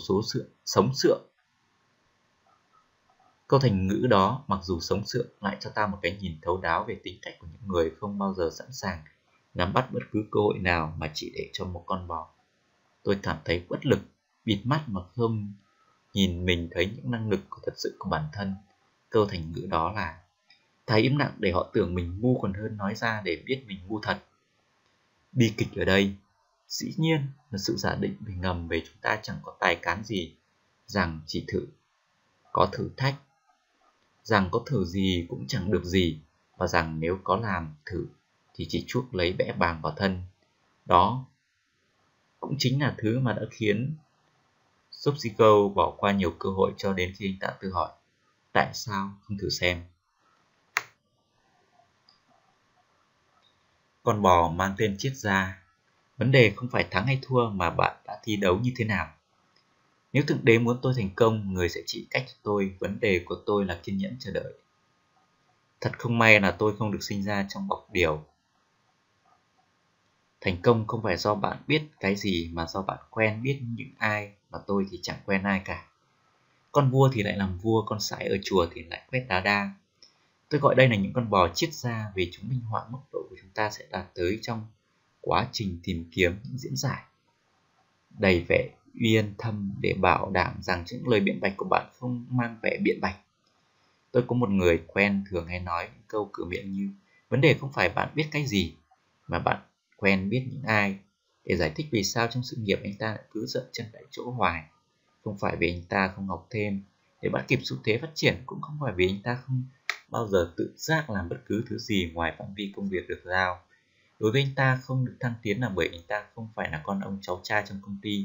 sống sượng lại cho ta một cái nhìn thấu đáo về tính cách của những người không bao giờ sẵn sàng nắm bắt bất cứ cơ hội nào mà chỉ để cho một con bò. Tôi cảm thấy bất lực, bịt mắt mà không nhìn mình thấy những năng lực thật sự của bản thân. Câu thành ngữ đó là thà im lặng để họ tưởng mình ngu còn hơn nói ra để biết mình ngu thật. Bi kịch ở đây, dĩ nhiên là sự giả định về ngầm về chúng ta chẳng có tài cán gì, rằng chỉ có thử thách, rằng có thử gì cũng chẳng được gì, và rằng nếu có làm thử thì chỉ chuốc lấy bẽ bàng vào thân. Đó cũng chính là thứ mà đã khiến Rodrigo bỏ qua nhiều cơ hội cho đến khi anh ta tự hỏi, tại sao không thử xem? Con bò mang tên triết gia. Vấn đề không phải thắng hay thua mà bạn đã thi đấu như thế nào. Nếu Thượng Đế muốn tôi thành công, người sẽ chỉ cách cho tôi. Vấn đề của tôi là kiên nhẫn chờ đợi. Thật không may là tôi không được sinh ra trong bọc điều. Thành công không phải do bạn biết cái gì mà do bạn quen biết những ai, mà tôi thì chẳng quen ai cả. Con vua thì lại làm vua, con sải ở chùa thì lại quét đá đa. Tôi gọi đây là những con bò triết gia vì chúng minh họa mức độ của chúng ta sẽ đạt tới trong quá trình tìm kiếm những diễn giải đầy vẻ uyên thâm để bảo đảm rằng những lời biện bạch của bạn không mang vẻ biện bạch. Tôi có một người quen thường hay nói những câu cửa miệng như: vấn đề không phải bạn biết cái gì, mà bạn quen biết những ai, để giải thích vì sao trong sự nghiệp anh ta lại cứ dậm chân tại chỗ hoài. Không phải vì anh ta không học thêm để bắt kịp xu thế phát triển, cũng không phải vì anh ta không bao giờ tự giác làm bất cứ thứ gì ngoài phạm vi công việc được giao. Đối với anh ta, không được thăng tiến là bởi anh ta không phải là con ông cháu cha trong công ty.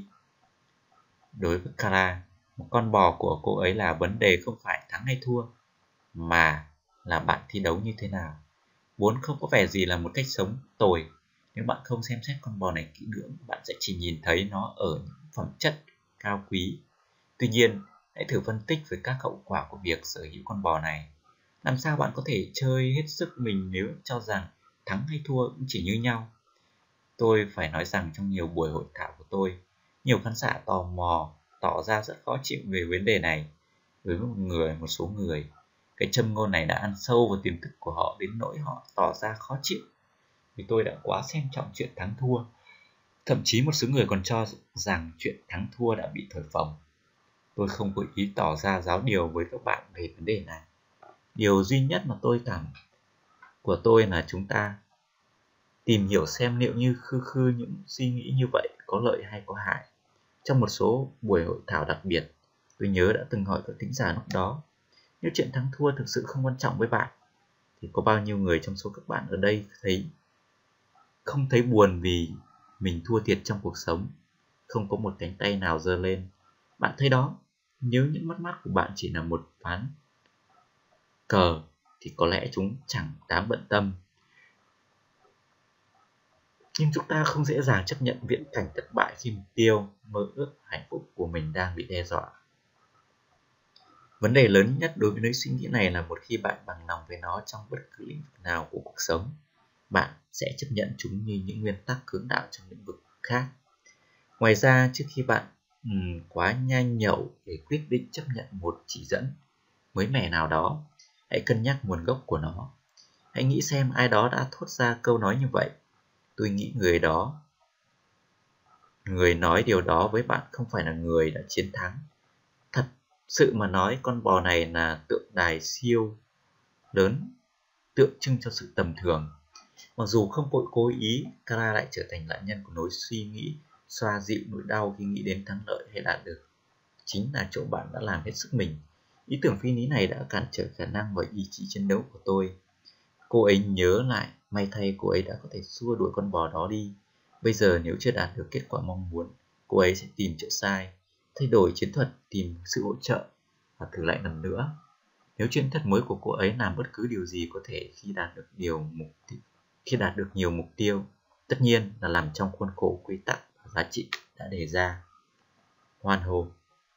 Đối với Kara, một con bò của cô ấy là vấn đề không phải thắng hay thua, mà là bạn thi đấu như thế nào. Vốn không có vẻ gì là một cách sống tồi. Nếu bạn không xem xét con bò này kỹ lưỡng, bạn sẽ chỉ nhìn thấy nó ở những phẩm chất cao quý. Tuy nhiên, hãy thử phân tích về các hậu quả của việc sở hữu con bò này. Làm sao bạn có thể chơi hết sức mình nếu cho rằng thắng hay thua cũng chỉ như nhau? Tôi phải nói rằng trong nhiều buổi hội thảo của tôi, nhiều khán giả tò mò tỏ ra rất khó chịu về vấn đề này. Với một số người, cái châm ngôn này đã ăn sâu vào tiềm thức của họ đến nỗi họ tỏ ra khó chịu vì tôi đã quá xem trọng chuyện thắng thua. Thậm chí một số người còn cho rằng chuyện thắng thua đã bị thổi phồng. Tôi không có ý tỏ ra giáo điều với các bạn về vấn đề này. Điều duy nhất mà tôi cảm của tôi là chúng ta tìm hiểu xem liệu như khư những suy nghĩ như vậy có lợi hay có hại. Trong một số buổi hội thảo đặc biệt, tôi nhớ đã từng hỏi các thính giả lúc đó: nếu chuyện thắng thua thực sự không quan trọng với bạn, thì có bao nhiêu người trong số các bạn ở đây không thấy buồn vì mình thua thiệt trong cuộc sống? Không có một cánh tay nào giơ lên. Bạn thấy đó, nếu những mất mát của bạn chỉ là một ván cờ thì có lẽ chúng chẳng đáng bận tâm. Nhưng chúng ta không dễ dàng chấp nhận viễn cảnh thất bại khi mục tiêu, mơ ước, hạnh phúc của mình đang bị đe dọa. Vấn đề lớn nhất đối với lối suy nghĩ này là một khi bạn bằng lòng với nó trong bất cứ lĩnh vực nào của cuộc sống, bạn sẽ chấp nhận chúng như những nguyên tắc hướng đạo trong lĩnh vực khác. Ngoài ra, trước khi bạn quá nhanh nhậu để quyết định chấp nhận một chỉ dẫn mới mẻ nào đó, hãy cân nhắc nguồn gốc của nó. Hãy nghĩ xem ai đó đã thốt ra câu nói như vậy. Tôi nghĩ người nói điều đó với bạn không phải là người đã chiến thắng. Thật sự mà nói, con bò này là tượng đài siêu lớn, tượng trưng cho sự tầm thường. Mặc dù không vội cố ý, Kara lại trở thành nạn nhân của lối suy nghĩ xoa dịu nỗi đau khi nghĩ đến thắng lợi hay đạt được. Chính là chỗ bạn đã làm hết sức mình. Ý tưởng phi lý này đã cản trở khả năng và ý chí chiến đấu của tôi. Cô ấy nhớ lại, may thay cô ấy đã có thể xua đuổi con bò đó đi. Bây giờ nếu chưa đạt được kết quả mong muốn, cô ấy sẽ tìm chỗ sai, thay đổi chiến thuật, tìm sự hỗ trợ và thử lại lần nữa. Nếu chiến thuật mới của cô ấy làm bất cứ điều gì có thể khi đạt được nhiều mục tiêu, tất nhiên là làm trong khuôn khổ quy tắc và giá trị đã đề ra. Hoan hô.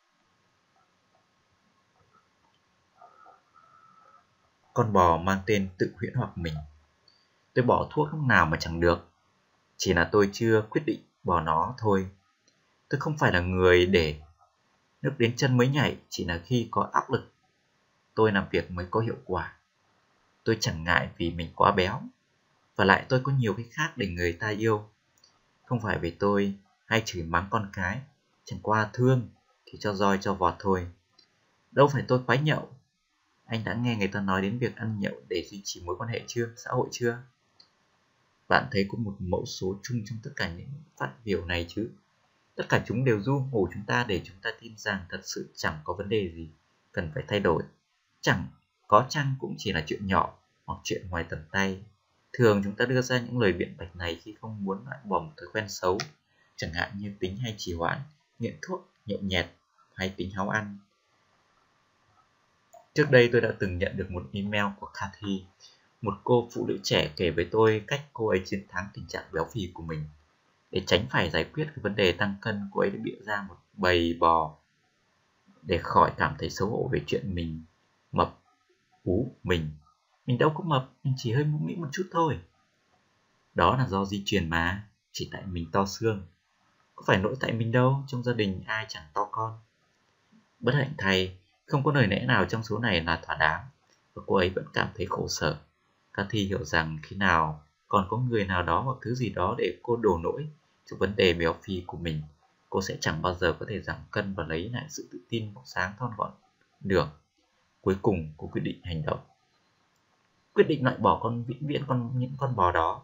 Con bò mang tên tự huyễn hoặc mình. Tôi bỏ thuốc lúc nào mà chẳng được, chỉ là tôi chưa quyết định bỏ nó thôi. Tôi không phải là người để nước đến chân mới nhảy, chỉ là khi có áp lực tôi làm việc mới có hiệu quả. Tôi chẳng ngại vì mình quá béo, và lại tôi có nhiều cái khác để người ta yêu. Không phải vì tôi hay chửi mắng con cái, chẳng qua thương thì cho roi cho vọt thôi. Đâu phải tôi khoái nhậu. Anh đã nghe người ta nói đến việc ăn nhậu để duy trì mối quan hệ xã hội chưa? Bạn thấy có một mẫu số chung trong tất cả những phát biểu này chứ? Tất cả chúng đều ru ngủ chúng ta để chúng ta tin rằng thật sự chẳng có vấn đề gì cần phải thay đổi. Chẳng có chăng cũng chỉ là chuyện nhỏ hoặc chuyện ngoài tầm tay. Thường chúng ta đưa ra những lời biện bạch này khi không muốn loại bỏ một thói quen xấu, chẳng hạn như tính hay trì hoãn, nghiện thuốc, nhậu nhẹt hay tính háu ăn. Trước đây tôi đã từng nhận được một email của Cathy, một cô phụ nữ trẻ, kể với tôi cách cô ấy chiến thắng tình trạng béo phì của mình. Để tránh phải giải quyết cái vấn đề tăng cân, cô ấy đã bịa ra một bầy bò để khỏi cảm thấy xấu hổ về chuyện mình mập. Mình đâu có mập, mình chỉ hơi mũm mĩm một chút thôi. Đó là do di truyền mà, chỉ tại mình to xương. Có phải lỗi tại mình đâu, trong gia đình ai chẳng to con. Bất hạnh thay, không có lời lẽ nào trong số này là thỏa đáng, và cô ấy vẫn cảm thấy khổ sở. Cathy hiểu rằng khi nào còn có người nào đó hoặc thứ gì đó để cô đổ lỗi cho vấn đề béo phì của mình, cô sẽ chẳng bao giờ có thể giảm cân và lấy lại sự tự tin bóc sáng thon gọn được. Cuối cùng, cô quyết định hành động. Quyết định loại bỏ vĩnh viễn những con bò đó.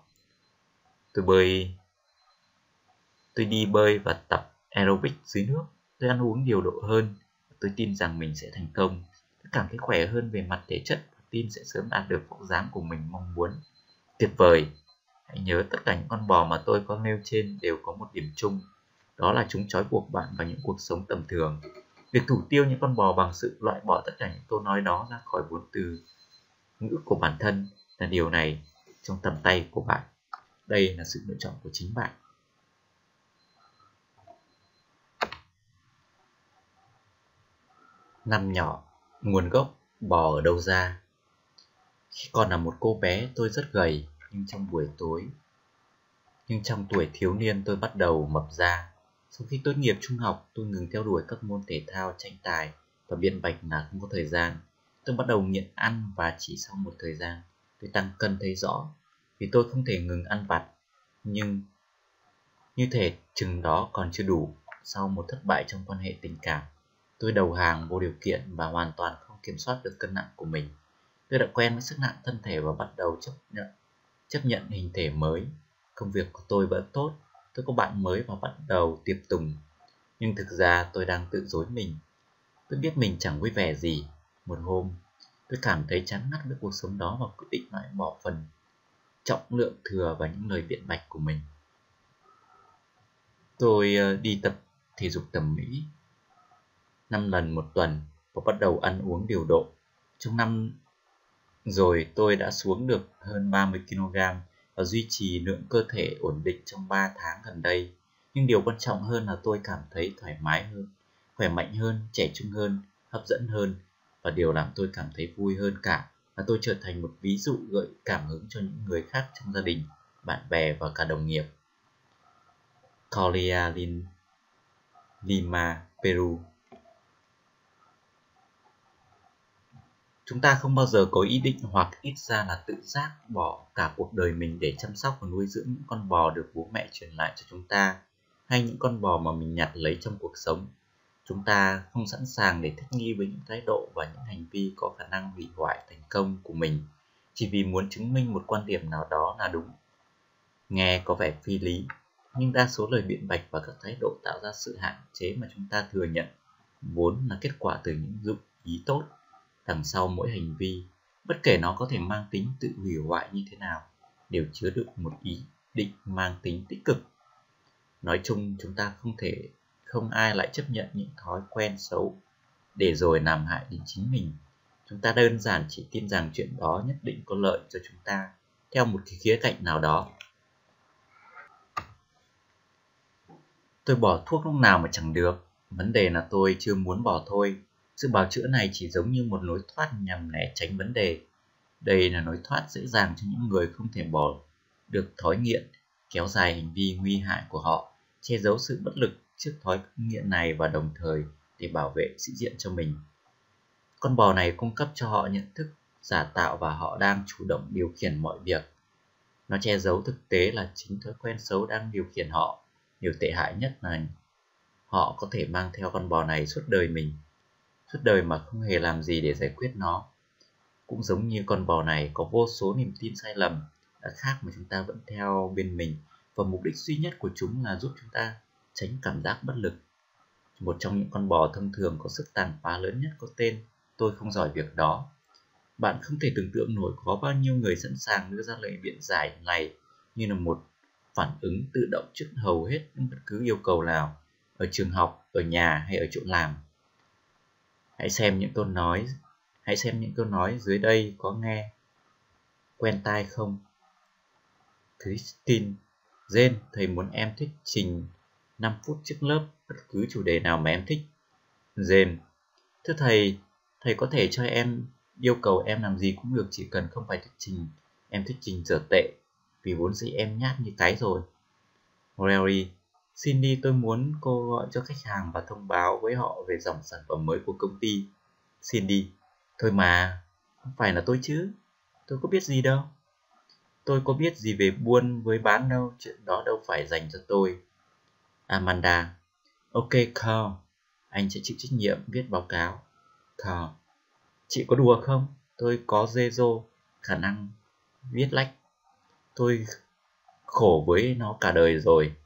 Tôi đi bơi và tập aerobic dưới nước. Tôi ăn uống điều độ hơn. Tôi tin rằng mình sẽ thành công. Tôi cảm thấy khỏe hơn về mặt thể chất và tin sẽ sớm đạt được vóc dáng của mình mong muốn. Tuyệt vời! Hãy nhớ tất cả những con bò mà tôi có nêu trên đều có một điểm chung. Đó là chúng trói buộc bạn vào những cuộc sống tầm thường. Việc thủ tiêu những con bò bằng sự loại bỏ tất cả những câu nói đó ra khỏi vốn từ ngữ của bản thân là điều này trong tầm tay của bạn. Đây là sự lựa chọn của chính bạn. Năm nhỏ, nguồn gốc bò ở đâu ra? Khi còn là một cô bé, tôi rất gầy, nhưng trong tuổi thiếu niên tôi bắt đầu mập ra. Sau khi tốt nghiệp trung học, tôi ngừng theo đuổi các môn thể thao tranh tài và biện bạch là không có thời gian. Tôi bắt đầu nghiện ăn và chỉ sau một thời gian, tôi tăng cân thấy rõ. Vì tôi không thể ngừng ăn vặt, nhưng như thể chừng đó còn chưa đủ. Sau một thất bại trong quan hệ tình cảm, tôi đầu hàng vô điều kiện và hoàn toàn không kiểm soát được cân nặng của mình. Tôi đã quen với sức nặng thân thể và bắt đầu chấp nhận hình thể mới. Công việc của tôi vẫn tốt, tôi có bạn mới và bắt đầu tiệc tùng. Nhưng thực ra tôi đang tự dối mình. Tôi biết mình chẳng vui vẻ gì. Một hôm, tôi cảm thấy chán ngắt với cuộc sống đó và quyết định loại bỏ phần trọng lượng thừa và những lời biện bạch của mình. Tôi đi tập thể dục thẩm mỹ 5 lần một tuần và bắt đầu ăn uống điều độ. Trong năm rồi tôi đã xuống được hơn 30 kg và duy trì lượng cơ thể ổn định trong 3 tháng gần đây. Nhưng điều quan trọng hơn là tôi cảm thấy thoải mái hơn, khỏe mạnh hơn, trẻ trung hơn, hấp dẫn hơn, và điều làm tôi cảm thấy vui hơn cả là tôi trở thành một ví dụ gợi cảm hứng cho những người khác trong gia đình, bạn bè và cả đồng nghiệp. Colia Lima, Peru. Chúng ta không bao giờ có ý định hoặc ít ra là tự giác bỏ cả cuộc đời mình để chăm sóc và nuôi dưỡng những con bò được bố mẹ truyền lại cho chúng ta, hay những con bò mà mình nhặt lấy trong cuộc sống. Chúng ta không sẵn sàng để thích nghi với những thái độ và những hành vi có khả năng hủy hoại thành công của mình, chỉ vì muốn chứng minh một quan điểm nào đó là đúng. Nghe có vẻ phi lý, nhưng đa số lời biện bạch và các thái độ tạo ra sự hạn chế mà chúng ta thừa nhận vốn là kết quả từ những dụng ý tốt. Đằng sau mỗi hành vi, bất kể nó có thể mang tính tự hủy hoại như thế nào, đều chứa đựng một ý định mang tính tích cực. Nói chung, chúng ta không ai lại chấp nhận những thói quen xấu để rồi làm hại đến chính mình. Chúng ta đơn giản chỉ tin rằng chuyện đó nhất định có lợi cho chúng ta theo một cái khía cạnh nào đó. Tôi bỏ thuốc lúc nào mà chẳng được. Vấn đề là tôi chưa muốn bỏ thôi. Sự bào chữa này chỉ giống như một lối thoát nhằm né tránh vấn đề. Đây là lối thoát dễ dàng cho những người không thể bỏ được thói nghiện, kéo dài hành vi nguy hại của họ, che giấu sự bất lực trước thói nghiện này và đồng thời để bảo vệ sĩ diện cho mình. Con bò này cung cấp cho họ nhận thức giả tạo và họ đang chủ động điều khiển mọi việc. Nó che giấu thực tế là chính thói quen xấu đang điều khiển họ. Điều tệ hại nhất là họ có thể mang theo con bò này suốt đời mà không hề làm gì để giải quyết nó. Cũng giống như con bò này có vô số niềm tin sai lầm đã khác mà chúng ta vẫn theo bên mình, và mục đích duy nhất của chúng là giúp chúng ta tránh cảm giác bất lực. Một trong những con bò thông thường có sức tàn phá lớn nhất có tên "tôi không giỏi việc đó". Bạn không thể tưởng tượng nổi có bao nhiêu người sẵn sàng đưa ra lời biện giải này như là một phản ứng tự động trước hầu hết những bất cứ yêu cầu nào, ở trường học, ở nhà hay ở chỗ làm. Hãy xem những câu nói dưới đây có nghe quen tai không? Christine: Jane, thầy muốn em thuyết trình 5 phút trước lớp, bất cứ chủ đề nào mà em thích. Jane: Thưa thầy có thể cho em yêu cầu em làm gì cũng được, chỉ cần không phải thuyết trình. Em thuyết trình dở tệ, vì vốn dĩ em nhát như cái rồi. Larry, Cindy, tôi muốn cô gọi cho khách hàng và thông báo với họ về dòng sản phẩm mới của công ty. Cindy, thôi mà, không phải là tôi chứ, tôi có biết gì đâu. Tôi có biết gì về buôn với bán đâu, chuyện đó đâu phải dành cho tôi. Amanda, ok Carl, anh sẽ chịu trách nhiệm viết báo cáo. Carl, chị có đùa không? Tôi có zero khả năng viết lách. Tôi khổ với nó cả đời rồi.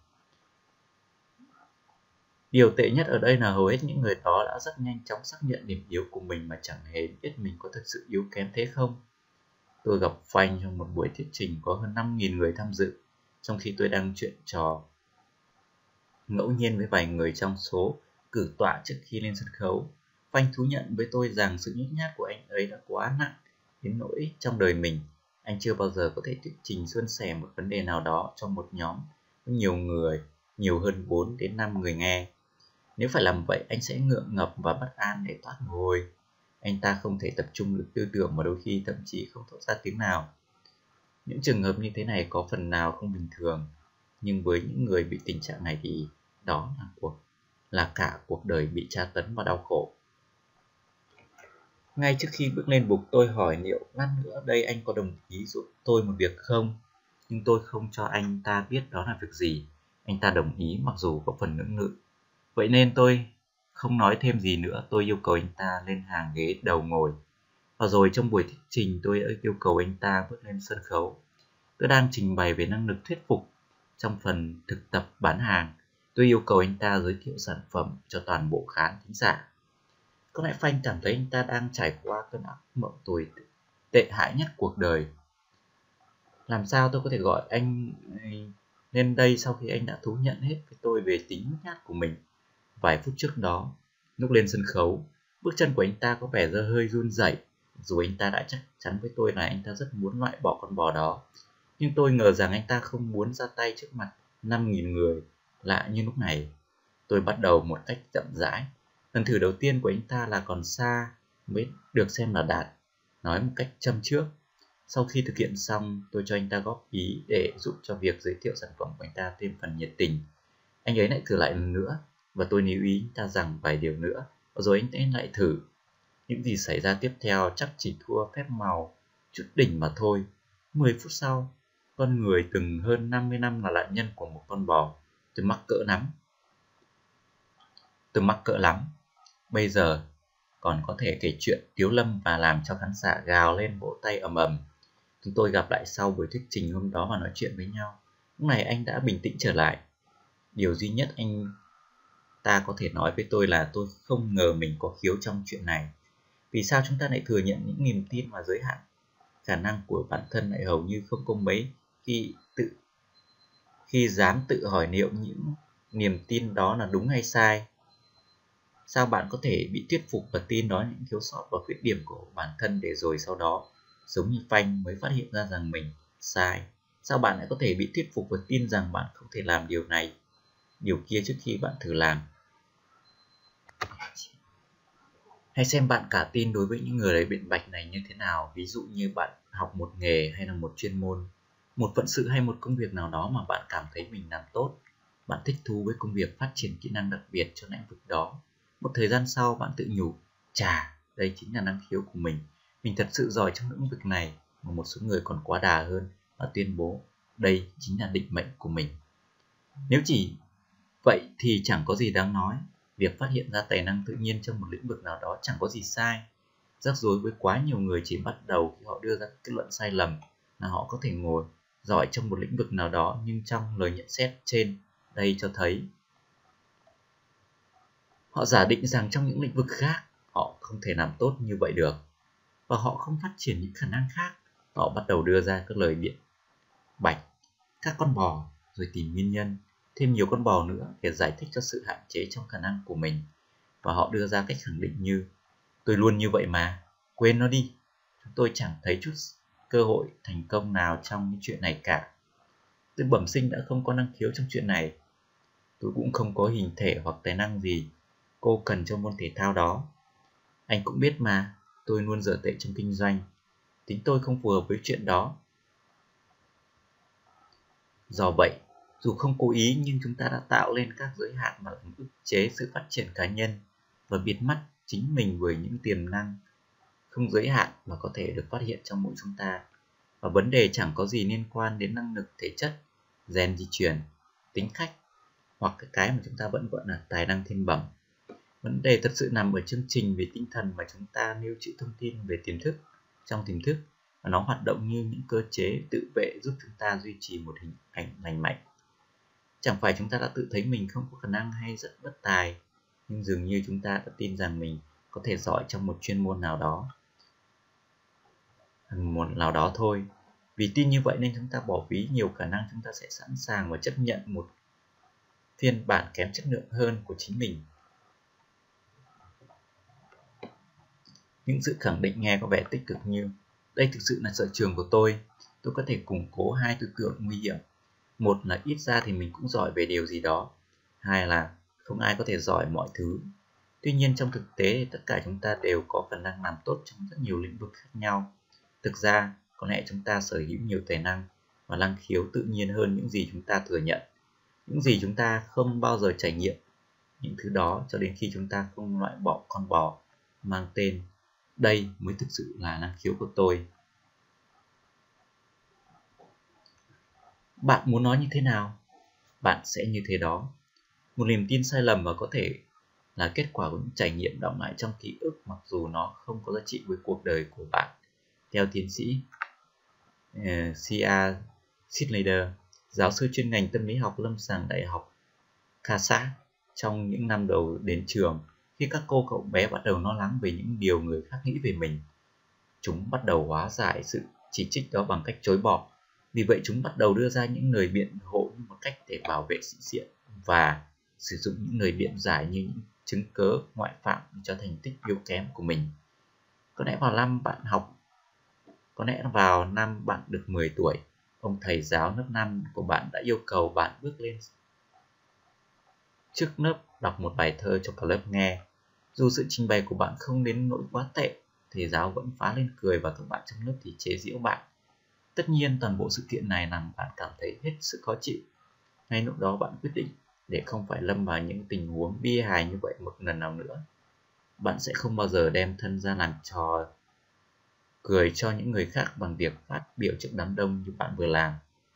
Điều tệ nhất ở đây là hầu hết những người đó đã rất nhanh chóng xác nhận điểm yếu của mình mà chẳng hề biết mình có thực sự yếu kém thế không. Tôi gặp Frank trong một buổi thuyết trình có hơn 5.000 người tham dự, trong khi tôi đang chuyện trò ngẫu nhiên với vài người trong số cử tọa trước khi lên sân khấu. Frank thú nhận với tôi rằng sự nhút nhát của anh ấy đã quá nặng đến nỗi trong đời mình, anh chưa bao giờ có thể thuyết trình suôn sẻ một vấn đề nào đó cho một nhóm với nhiều người, nhiều hơn 4 đến 5 người nghe. Nếu phải làm vậy, anh sẽ ngượng ngập và bất an để toát mồ hôi. Anh ta không thể tập trung được tư tưởng và đôi khi thậm chí không thốt ra tiếng nào. Những trường hợp như thế này có phần nào không bình thường, nhưng với những người bị tình trạng này thì đó là cả cuộc đời bị tra tấn và đau khổ. Ngay trước khi bước lên bục, tôi hỏi liệu lát nữa đây anh có đồng ý giúp tôi một việc không? Nhưng tôi không cho anh ta biết đó là việc gì. Anh ta đồng ý mặc dù có phần ngưỡng ngự. Vậy nên tôi không nói thêm gì nữa, tôi yêu cầu anh ta lên hàng ghế đầu ngồi. Và rồi trong buổi thuyết trình tôi đã yêu cầu anh ta bước lên sân khấu. Tôi đang trình bày về năng lực thuyết phục. Trong phần thực tập bán hàng, tôi yêu cầu anh ta giới thiệu sản phẩm cho toàn bộ khán thính giả. Có lẽ Phanh cảm thấy anh ta đang trải qua cơn ác mộng tồi tệ hại nhất cuộc đời. Làm sao tôi có thể gọi anh lên đây sau khi anh đã thú nhận hết với tôi về tính nhút nhát của mình? Vài phút trước đó, lúc lên sân khấu, bước chân của anh ta có vẻ hơi run rẩy. Dù anh ta đã chắc chắn với tôi là anh ta rất muốn loại bỏ con bò đó, nhưng tôi ngờ rằng anh ta không muốn ra tay trước mặt 5.000 người lạ như lúc này. Tôi bắt đầu một cách chậm rãi. Lần thử đầu tiên của anh ta là còn xa mới được xem là đạt. Nói một cách châm trước. Sau khi thực hiện xong, tôi cho anh ta góp ý để giúp cho việc giới thiệu sản phẩm của anh ta thêm phần nhiệt tình. Anh ấy lại thử lại lần nữa, và tôi níu ý anh ta rằng vài điều nữa, và rồi anh ấy lại thử. Những gì xảy ra tiếp theo chắc chỉ thua phép màu chút đỉnh mà thôi. 10 phút sau, con người từng hơn 50 năm là nạn nhân của một con bò. Tôi mắc cỡ lắm. Bây giờ còn có thể kể chuyện tiếu lâm và làm cho khán giả gào lên vỗ tay ầm ầm. Chúng tôi gặp lại sau buổi thuyết trình hôm đó và nói chuyện với nhau. Lúc này anh đã bình tĩnh trở lại. Điều duy nhất anh ta có thể nói với tôi là tôi không ngờ mình có khiếu trong chuyện này. Vì sao chúng ta lại thừa nhận những niềm tin và giới hạn khả năng của bản thân lại hầu như không có mấy khi dám tự hỏi liệu những niềm tin đó là đúng hay sai. Sao bạn có thể bị thuyết phục và tin đó những thiếu sót và khuyết điểm của bản thân để rồi sau đó, giống như Phanh, mới phát hiện ra rằng mình sai? Sao bạn lại có thể bị thuyết phục và tin rằng bạn không thể làm điều này, điều kia trước khi bạn thử làm? Hãy xem bạn cả tin đối với những người lấy biện bạch này như thế nào. Ví dụ như bạn học một nghề hay là một chuyên môn, một phận sự hay một công việc nào đó mà bạn cảm thấy mình làm tốt. Bạn thích thú với công việc, phát triển kỹ năng đặc biệt cho lĩnh vực đó. Một thời gian sau bạn tự nhủ, chà, đây chính là năng khiếu của mình. Mình thật sự giỏi trong lĩnh vực này, mà một số người còn quá đà hơn và tuyên bố đây chính là định mệnh của mình. Nếu chỉ vậy thì chẳng có gì đáng nói. Việc phát hiện ra tài năng tự nhiên trong một lĩnh vực nào đó chẳng có gì sai. Rắc rối với quá nhiều người chỉ bắt đầu khi họ đưa ra kết luận sai lầm là họ có thể ngồi giỏi trong một lĩnh vực nào đó, nhưng trong lời nhận xét trên đây cho thấy họ giả định rằng trong những lĩnh vực khác họ không thể làm tốt như vậy được, và họ không phát triển những khả năng khác. Họ bắt đầu đưa ra các lời biện bạch các con bò, rồi tìm nguyên nhân, thêm nhiều con bò nữa để giải thích cho sự hạn chế trong khả năng của mình. Và họ đưa ra cách khẳng định như, tôi luôn như vậy mà, quên nó đi, chúng tôi chẳng thấy chút cơ hội thành công nào trong những chuyện này cả. Tôi bẩm sinh đã không có năng khiếu trong chuyện này. Tôi cũng không có hình thể hoặc tài năng gì cô cần cho môn thể thao đó. Anh cũng biết mà, tôi luôn dở tệ trong kinh doanh. Tính tôi không phù hợp với chuyện đó. Do vậy, Dù không cố ý nhưng chúng ta đã tạo lên các giới hạn mà làm ức chế sự phát triển cá nhân và bịt mắt chính mình với những tiềm năng không giới hạn mà có thể được phát hiện trong mỗi chúng ta. Và vấn đề chẳng có gì liên quan đến năng lực thể chất, gen di truyền, tính cách hoặc cái mà chúng ta vẫn gọi là tài năng thiên bẩm. Vấn đề thật sự nằm ở chương trình về tinh thần mà chúng ta lưu trữ thông tin về tiềm thức trong tiềm thức, và nó hoạt động như những cơ chế tự vệ giúp chúng ta duy trì một hình ảnh lành mạnh. Chẳng phải chúng ta đã tự thấy mình không có khả năng hay rất bất tài, nhưng dường như chúng ta đã tin rằng mình có thể giỏi trong một chuyên môn nào đó thôi. Vì tin như vậy nên chúng ta bỏ phí nhiều khả năng chúng ta sẽ sẵn sàng và chấp nhận một phiên bản kém chất lượng hơn của chính mình. Những sự khẳng định nghe có vẻ tích cực như đây thực sự là sở trường của tôi có thể củng cố hai tư tưởng nguy hiểm. Một là ít ra thì mình cũng giỏi về điều gì đó. Hai là không ai có thể giỏi mọi thứ. Tuy nhiên trong thực tế tất cả chúng ta đều có khả năng làm tốt trong rất nhiều lĩnh vực khác nhau. Thực ra có lẽ chúng ta sở hữu nhiều tài năng và năng khiếu tự nhiên hơn những gì chúng ta thừa nhận. Những gì chúng ta không bao giờ trải nghiệm những thứ đó cho đến khi chúng ta không loại bỏ con bò mang tên đây mới thực sự là năng khiếu của tôi. Bạn muốn nói như thế nào? Bạn sẽ như thế đó. Một niềm tin sai lầm và có thể là kết quả của những trải nghiệm đọng lại trong ký ức mặc dù nó không có giá trị với cuộc đời của bạn. Theo tiến sĩ C.A. Sidlader, giáo sư chuyên ngành tâm lý học lâm sàng Đại học Kansas, trong những năm đầu đến trường, khi các cô cậu bé bắt đầu lo lắng về những điều người khác nghĩ về mình, chúng bắt đầu hóa giải sự chỉ trích đó bằng cách chối bỏ. Vì vậy chúng bắt đầu đưa ra những lời biện hộ như một cách để bảo vệ sĩ diện và sử dụng những lời biện giải như những chứng cớ ngoại phạm cho thành tích yếu kém của mình. Có lẽ vào năm bạn được 10 tuổi, ông thầy giáo lớp 5 của bạn đã yêu cầu bạn bước lên trước lớp đọc một bài thơ cho cả lớp nghe. Dù sự trình bày của bạn không đến nỗi quá tệ, thầy giáo vẫn phá lên cười và các bạn trong lớp thì chế giễu bạn. Tất nhiên toàn bộ sự kiện này làm bạn cảm thấy hết sức khó chịu. Ngay lúc đó bạn quyết định để không phải lâm vào những tình huống bi hài như vậy một lần nào nữa. Bạn sẽ không bao giờ đem thân ra làm trò cười cho những người khác bằng việc phát biểu trước đám đông như bạn vừa làm.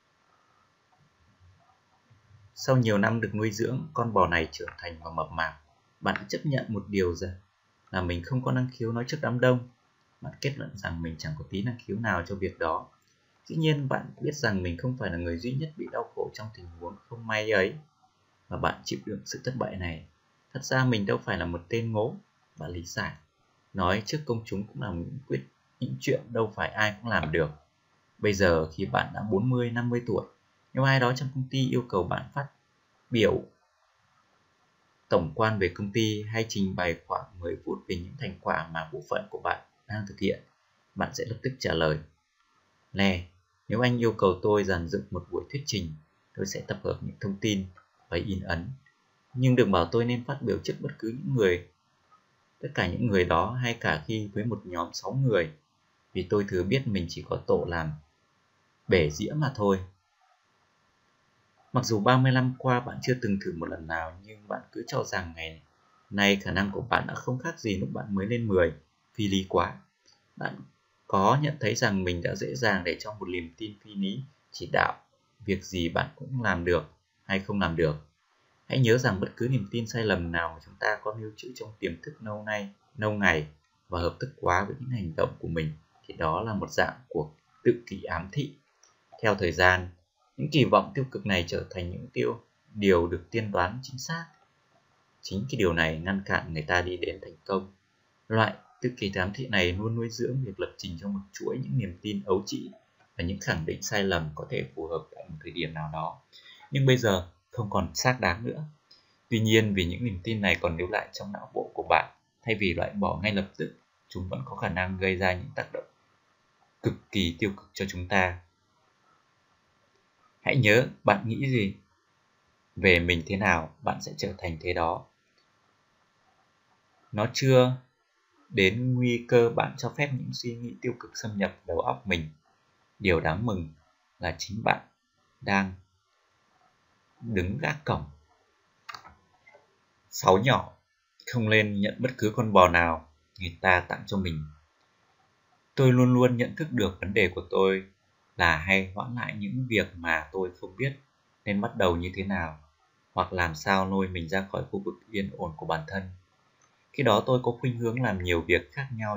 Sau nhiều năm được nuôi dưỡng, con bò này trưởng thành và mập mạp. Bạn đã chấp nhận một điều là mình không có năng khiếu nói trước đám đông. Bạn kết luận rằng mình chẳng có tí năng khiếu nào cho việc đó. Dĩ nhiên bạn biết rằng mình không phải là người duy nhất bị đau khổ trong tình huống không may ấy, và bạn chịu đựng sự thất bại này. Thật ra mình đâu phải là một tên ngố. Bạn lý giải, nói trước công chúng cũng là những chuyện đâu phải ai cũng làm được. Bây giờ khi bạn đã 40-50 tuổi, nếu ai đó trong công ty yêu cầu bạn phát biểu tổng quan về công ty hay trình bày khoảng 10 phút về những thành quả mà bộ phận của bạn đang thực hiện, bạn sẽ lập tức trả lời: Nè, nếu anh yêu cầu tôi dàn dựng một buổi thuyết trình, tôi sẽ tập hợp những thông tin và in ấn. Nhưng đừng bảo tôi nên phát biểu trước tất cả những người đó hay cả khi với một nhóm 6 người, vì tôi thừa biết mình chỉ có tổ làm bể dĩa mà thôi. Mặc dù 30 năm qua bạn chưa từng thử một lần nào, nhưng bạn cứ cho rằng ngày nay khả năng của bạn đã không khác gì lúc bạn mới lên 10, phi lý quá. Bạn có nhận thấy rằng mình đã dễ dàng để cho một niềm tin phi lý chỉ đạo việc gì bạn cũng làm được hay không làm được. Hãy nhớ rằng bất cứ niềm tin sai lầm nào mà chúng ta có lưu trữ trong tiềm thức lâu ngày và hợp thức hóa với những hành động của mình thì đó là một dạng của tự kỷ ám thị. Theo thời gian, những kỳ vọng tiêu cực này trở thành những điều được tiên đoán chính xác. Chính cái điều này ngăn cản người ta đi đến thành công. Loại tự kỷ ám thị này luôn nuôi dưỡng việc lập trình trong một chuỗi những niềm tin ấu trĩ và những khẳng định sai lầm có thể phù hợp tại một thời điểm nào đó, nhưng bây giờ không còn xác đáng nữa. Tuy nhiên, vì những niềm tin này còn lưu lại trong não bộ của bạn, thay vì loại bỏ ngay lập tức, chúng vẫn có khả năng gây ra những tác động cực kỳ tiêu cực cho chúng ta. Hãy nhớ, bạn nghĩ gì về mình thế nào, bạn sẽ trở thành thế đó. Nó chưa đến nguy cơ bạn cho phép những suy nghĩ tiêu cực xâm nhập đầu óc mình. Điều đáng mừng là chính bạn đang đứng gác cổng. 6 nhỏ, không nên nhận bất cứ con bò nào người ta tặng cho mình. Tôi luôn luôn nhận thức được vấn đề của tôi là hay hoãn lại những việc mà tôi không biết nên bắt đầu như thế nào, hoặc làm sao lôi mình ra khỏi khu vực yên ổn của bản thân. Khi đó tôi có khuynh hướng làm nhiều việc khác nhau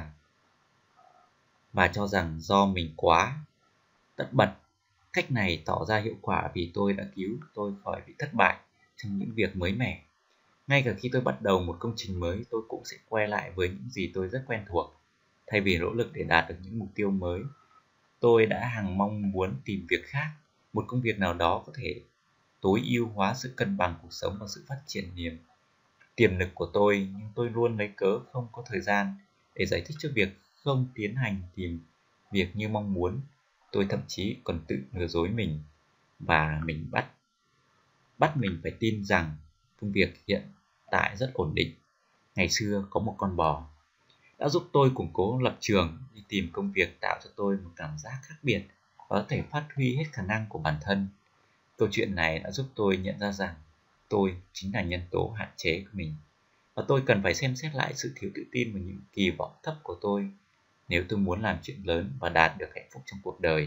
cho rằng do mình quá tất bật. Cách này tỏ ra hiệu quả vì tôi đã cứu tôi khỏi bị thất bại trong những việc mới mẻ. Ngay cả khi tôi bắt đầu một công trình mới, tôi cũng sẽ quay lại với những gì tôi rất quen thuộc. Thay vì nỗ lực để đạt được những mục tiêu mới, tôi đã hằng mong muốn tìm việc khác, một công việc nào đó có thể tối ưu hóa sự cân bằng cuộc sống và sự phát triển tiềm lực của tôi, nhưng tôi luôn lấy cớ không có thời gian để giải thích cho việc không tiến hành tìm việc như mong muốn. Tôi thậm chí còn tự lừa dối mình và bắt mình phải tin rằng công việc hiện tại rất ổn định. Ngày xưa có một con bò đã giúp tôi củng cố lập trường, đi tìm công việc tạo cho tôi một cảm giác khác biệt và có thể phát huy hết khả năng của bản thân. Câu chuyện này đã giúp tôi nhận ra rằng tôi chính là nhân tố hạn chế của mình, và tôi cần phải xem xét lại sự thiếu tự tin và những kỳ vọng thấp của tôi nếu tôi muốn làm chuyện lớn và đạt được hạnh phúc trong cuộc đời.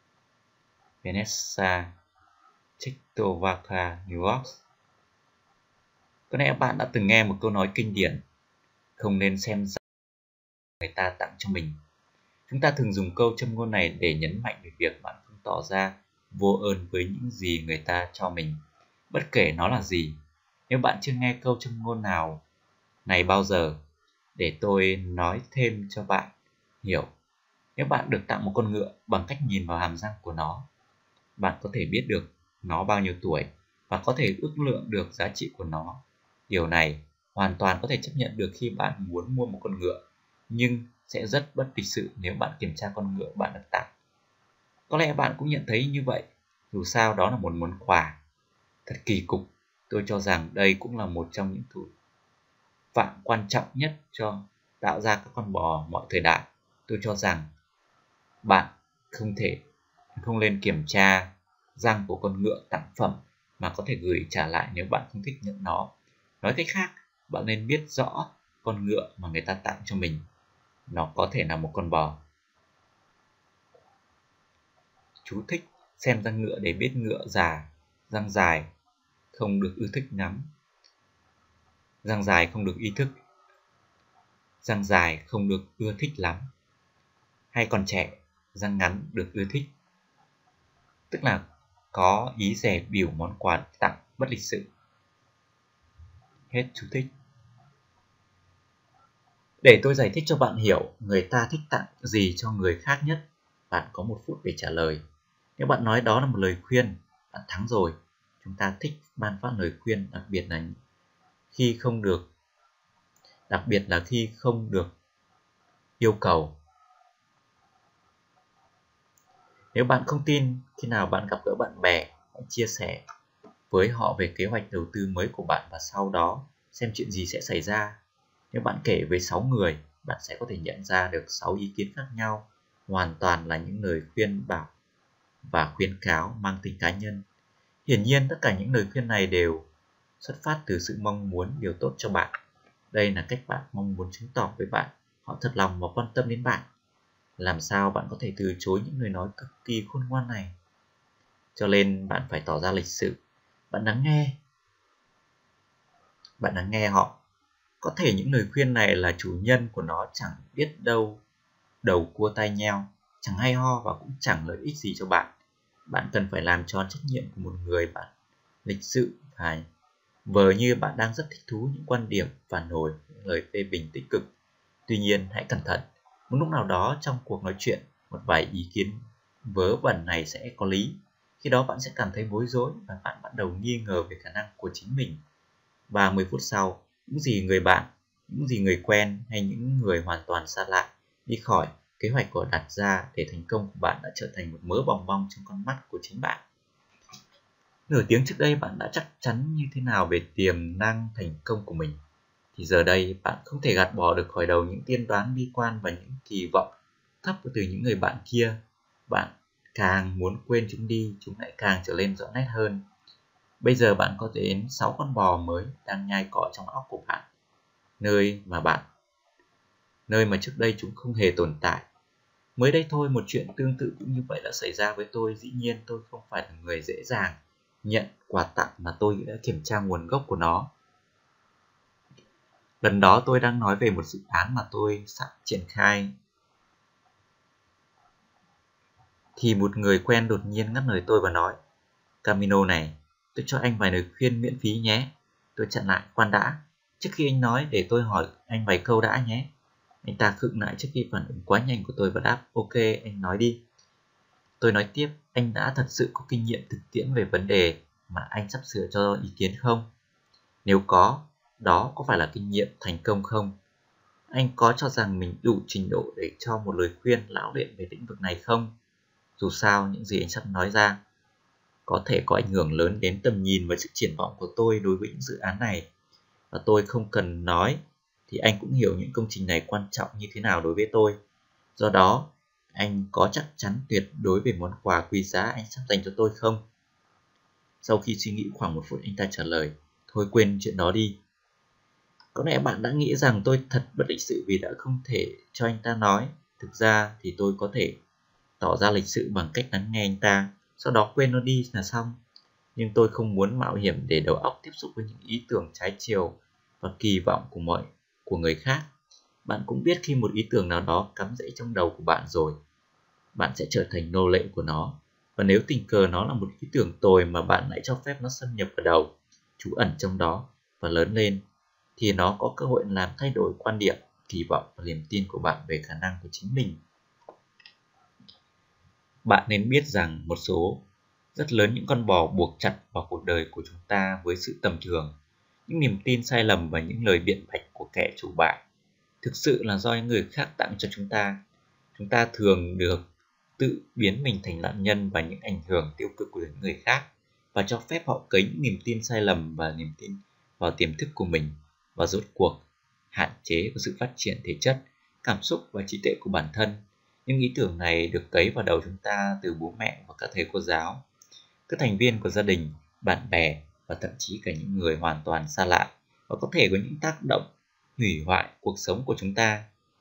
Vanessa Czechoslovakia, New York. Có lẽ bạn đã từng nghe một câu nói kinh điển: không nên xem ra người ta tặng cho mình. Chúng ta thường dùng câu châm ngôn này để nhấn mạnh về việc bạn không tỏ ra vô ơn với những gì người ta cho mình, bất kể nó là gì. Nếu bạn chưa nghe câu châm ngôn nào này bao giờ, để tôi nói thêm cho bạn hiểu. Nếu bạn được tặng một con ngựa bằng cách nhìn vào hàm răng của nó, bạn có thể biết được nó bao nhiêu tuổi và có thể ước lượng được giá trị của nó. Điều này hoàn toàn có thể chấp nhận được khi bạn muốn mua một con ngựa, nhưng sẽ rất bất lịch sự nếu bạn kiểm tra con ngựa bạn được tặng. Có lẽ bạn cũng nhận thấy như vậy, dù sao đó là một món quà. Thật kỳ cục, tôi cho rằng đây cũng là một trong những thủ phạm quan trọng nhất cho tạo ra các con bò mọi thời đại. Tôi cho rằng bạn không nên kiểm tra răng của con ngựa tặng phẩm mà có thể gửi trả lại nếu bạn không thích nhận nó. Nói cách khác, bạn nên biết rõ con ngựa mà người ta tặng cho mình. Nó có thể là một con bò. Chú thích: xem răng ngựa để biết ngựa già, răng dài không được ưa thích lắm. Răng dài không được ưa thích lắm. Hay còn trẻ, răng ngắn được ưa thích. Tức là có ý dè bỉu món quà tặng bất lịch sự. Hết chú thích. Để tôi giải thích cho bạn hiểu người ta thích tặng gì cho người khác nhất, bạn có 1 phút để trả lời. Nếu bạn nói đó là một lời khuyên, bạn thắng rồi. Chúng ta thích ban phát lời khuyên, đặc biệt là khi không được yêu cầu. Nếu bạn không tin, khi nào bạn gặp gỡ bạn bè, hãy chia sẻ với họ về kế hoạch đầu tư mới của bạn và sau đó xem chuyện gì sẽ xảy ra. Nếu bạn kể với 6 người, bạn sẽ có thể nhận ra được 6 ý kiến khác nhau, hoàn toàn là những lời khuyên bảo và khuyến cáo mang tính cá nhân. Hiển nhiên, tất cả những lời khuyên này đều xuất phát từ sự mong muốn điều tốt cho bạn. Đây là cách bạn mong muốn chứng tỏ với bạn họ thật lòng và quan tâm đến bạn. Làm sao bạn có thể từ chối những lời nói cực kỳ khôn ngoan này? Cho nên bạn phải tỏ ra lịch sự. Bạn lắng nghe họ. Có thể những lời khuyên này là chủ nhân của nó chẳng biết đâu đầu cua tai nheo, chẳng hay ho và cũng chẳng lợi ích gì cho bạn. Bạn cần phải làm tròn trách nhiệm của một người bạn lịch sự và vờ như bạn đang rất thích thú những quan điểm phản hồi, những lời phê bình tích cực. Tuy nhiên, hãy cẩn thận. Một lúc nào đó trong cuộc nói chuyện, một vài ý kiến vớ vẩn này sẽ có lý. Khi đó bạn sẽ cảm thấy bối rối và bạn bắt đầu nghi ngờ về khả năng của chính mình. Và 10 phút sau, những gì người bạn, những gì người quen hay những người hoàn toàn xa lạ đi khỏi kế hoạch của đặt ra để thành công của bạn đã trở thành một mớ bòng bong trong con mắt của chính bạn. Nửa tiếng trước đây bạn đã chắc chắn như thế nào về tiềm năng thành công của mình, thì giờ đây bạn không thể gạt bỏ được khỏi đầu những tiên đoán bi quan và những kỳ vọng thấp từ những người bạn kia. Bạn càng muốn quên chúng đi, chúng lại càng trở lên rõ nét hơn. Bây giờ bạn có đến 6 con bò mới đang nhai cỏ trong óc của bạn, nơi mà trước đây chúng không hề tồn tại. Mới đây thôi, một chuyện tương tự cũng như vậy đã xảy ra với tôi. Dĩ nhiên tôi không phải là người dễ dàng nhận quà tặng mà tôi đã kiểm tra nguồn gốc của nó. Lần đó tôi đang nói về một dự án mà tôi sắp triển khai, thì một người quen đột nhiên ngắt lời tôi và nói: Camino này, tôi cho anh vài lời khuyên miễn phí nhé. Tôi chặn lại: khoan đã, trước khi anh nói để tôi hỏi anh vài câu đã nhé. Anh ta khựng lại trước khi phản ứng quá nhanh của tôi và đáp: ok, anh nói đi. Tôi nói tiếp: anh đã thật sự có kinh nghiệm thực tiễn về vấn đề mà anh sắp sửa cho ý kiến không? Nếu có, đó có phải là kinh nghiệm thành công không? Anh có cho rằng mình đủ trình độ để cho một lời khuyên lão luyện về lĩnh vực này không? Dù sao, những gì anh sắp nói ra có thể có ảnh hưởng lớn đến tầm nhìn và sự triển vọng của tôi đối với những dự án này. Và tôi không cần nói thì anh cũng hiểu những công trình này quan trọng như thế nào đối với tôi. Do đó, anh có chắc chắn tuyệt đối về món quà quý giá anh sắp dành cho tôi không? Sau khi suy nghĩ khoảng 1 phút, anh ta trả lời: thôi quên chuyện đó đi. Có lẽ bạn đã nghĩ rằng tôi thật bất lịch sự vì đã không thể cho anh ta nói. Thực ra thì tôi có thể tỏ ra lịch sự bằng cách lắng nghe anh ta, sau đó quên nó đi là xong. Nhưng tôi không muốn mạo hiểm để đầu óc tiếp xúc với những ý tưởng trái chiều và kỳ vọng của người khác. Bạn cũng biết khi một ý tưởng nào đó cắm rễ trong đầu của bạn rồi, bạn sẽ trở thành nô lệ của nó. Và nếu tình cờ nó là một ý tưởng tồi mà bạn lại cho phép nó xâm nhập vào đầu, trú ẩn trong đó và lớn lên, thì nó có cơ hội làm thay đổi quan điểm, kỳ vọng và niềm tin của bạn về khả năng của chính mình. Bạn nên biết rằng một số rất lớn những con bò buộc chặt vào cuộc đời của chúng ta với sự tầm thường, những niềm tin sai lầm và những lời biện bạch của kẻ chủ bại thực sự là do những người khác tặng cho chúng ta. Chúng ta thường được tự biến mình thành nạn nhân và những ảnh hưởng tiêu cực của những người khác, và cho phép họ cấy những niềm tin sai lầm và niềm tin vào tiềm thức của mình, và rốt cuộc hạn chế của sự phát triển thể chất, cảm xúc và trí tuệ của bản thân. Những ý tưởng này được cấy vào đầu chúng ta từ bố mẹ và các thầy cô giáo, các thành viên của gia đình, bạn bè và thậm chí cả những người hoàn toàn xa lạ, và có thể có những tác động hủy hoại cuộc sống của chúng ta.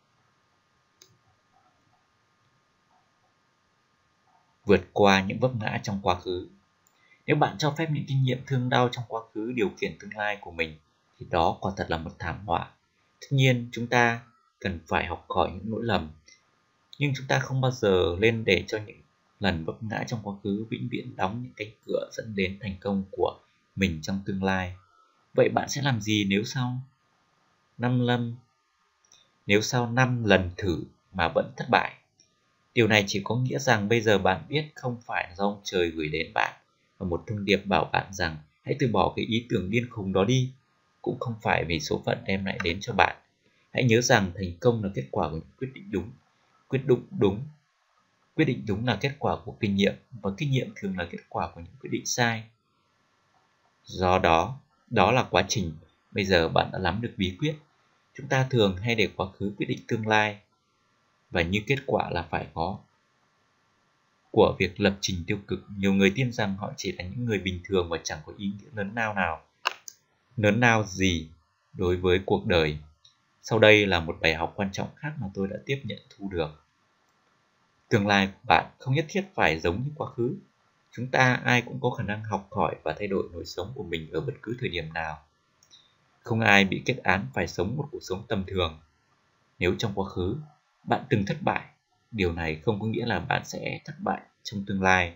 Vượt qua những vấp ngã trong quá khứ. Nếu bạn cho phép những kinh nghiệm thương đau trong quá khứ điều khiển tương lai của mình, thì đó quả thật là một thảm họa. Tất nhiên, chúng ta cần phải học hỏi những lỗi lầm, nhưng chúng ta không bao giờ lên để cho những lần vấp ngã trong quá khứ vĩnh viễn đóng những cánh cửa dẫn đến thành công của mình trong tương lai. Vậy bạn sẽ làm gì nếu sau 5 lần thử mà vẫn thất bại? Điều này chỉ có nghĩa rằng bây giờ bạn biết không phải do ông trời gửi đến bạn và một thông điệp bảo bạn rằng hãy từ bỏ cái ý tưởng điên khùng đó đi, cũng không phải vì số phận đem lại đến cho bạn. Hãy nhớ rằng thành công là kết quả của những quyết định đúng. Quyết định đúng là kết quả của kinh nghiệm, và kinh nghiệm thường là kết quả của những quyết định sai. Do đó, đó là quá trình. Bây giờ bạn đã nắm được bí quyết. Chúng ta thường hay để quá khứ quyết định tương lai, và như kết quả là phải có của việc lập trình tiêu cực. Nhiều người tin rằng họ chỉ là những người bình thường và chẳng có ý nghĩa lớn lao gì đối với cuộc đời. Sau đây là một bài học quan trọng khác mà tôi đã thu được. Tương lai của bạn không nhất thiết phải giống như quá khứ. Chúng ta ai cũng có khả năng học hỏi và thay đổi lối sống của mình ở bất cứ thời điểm nào. Không ai bị kết án phải sống một cuộc sống tầm thường. Nếu trong quá khứ bạn từng thất bại, điều này không có nghĩa là bạn sẽ thất bại trong tương lai.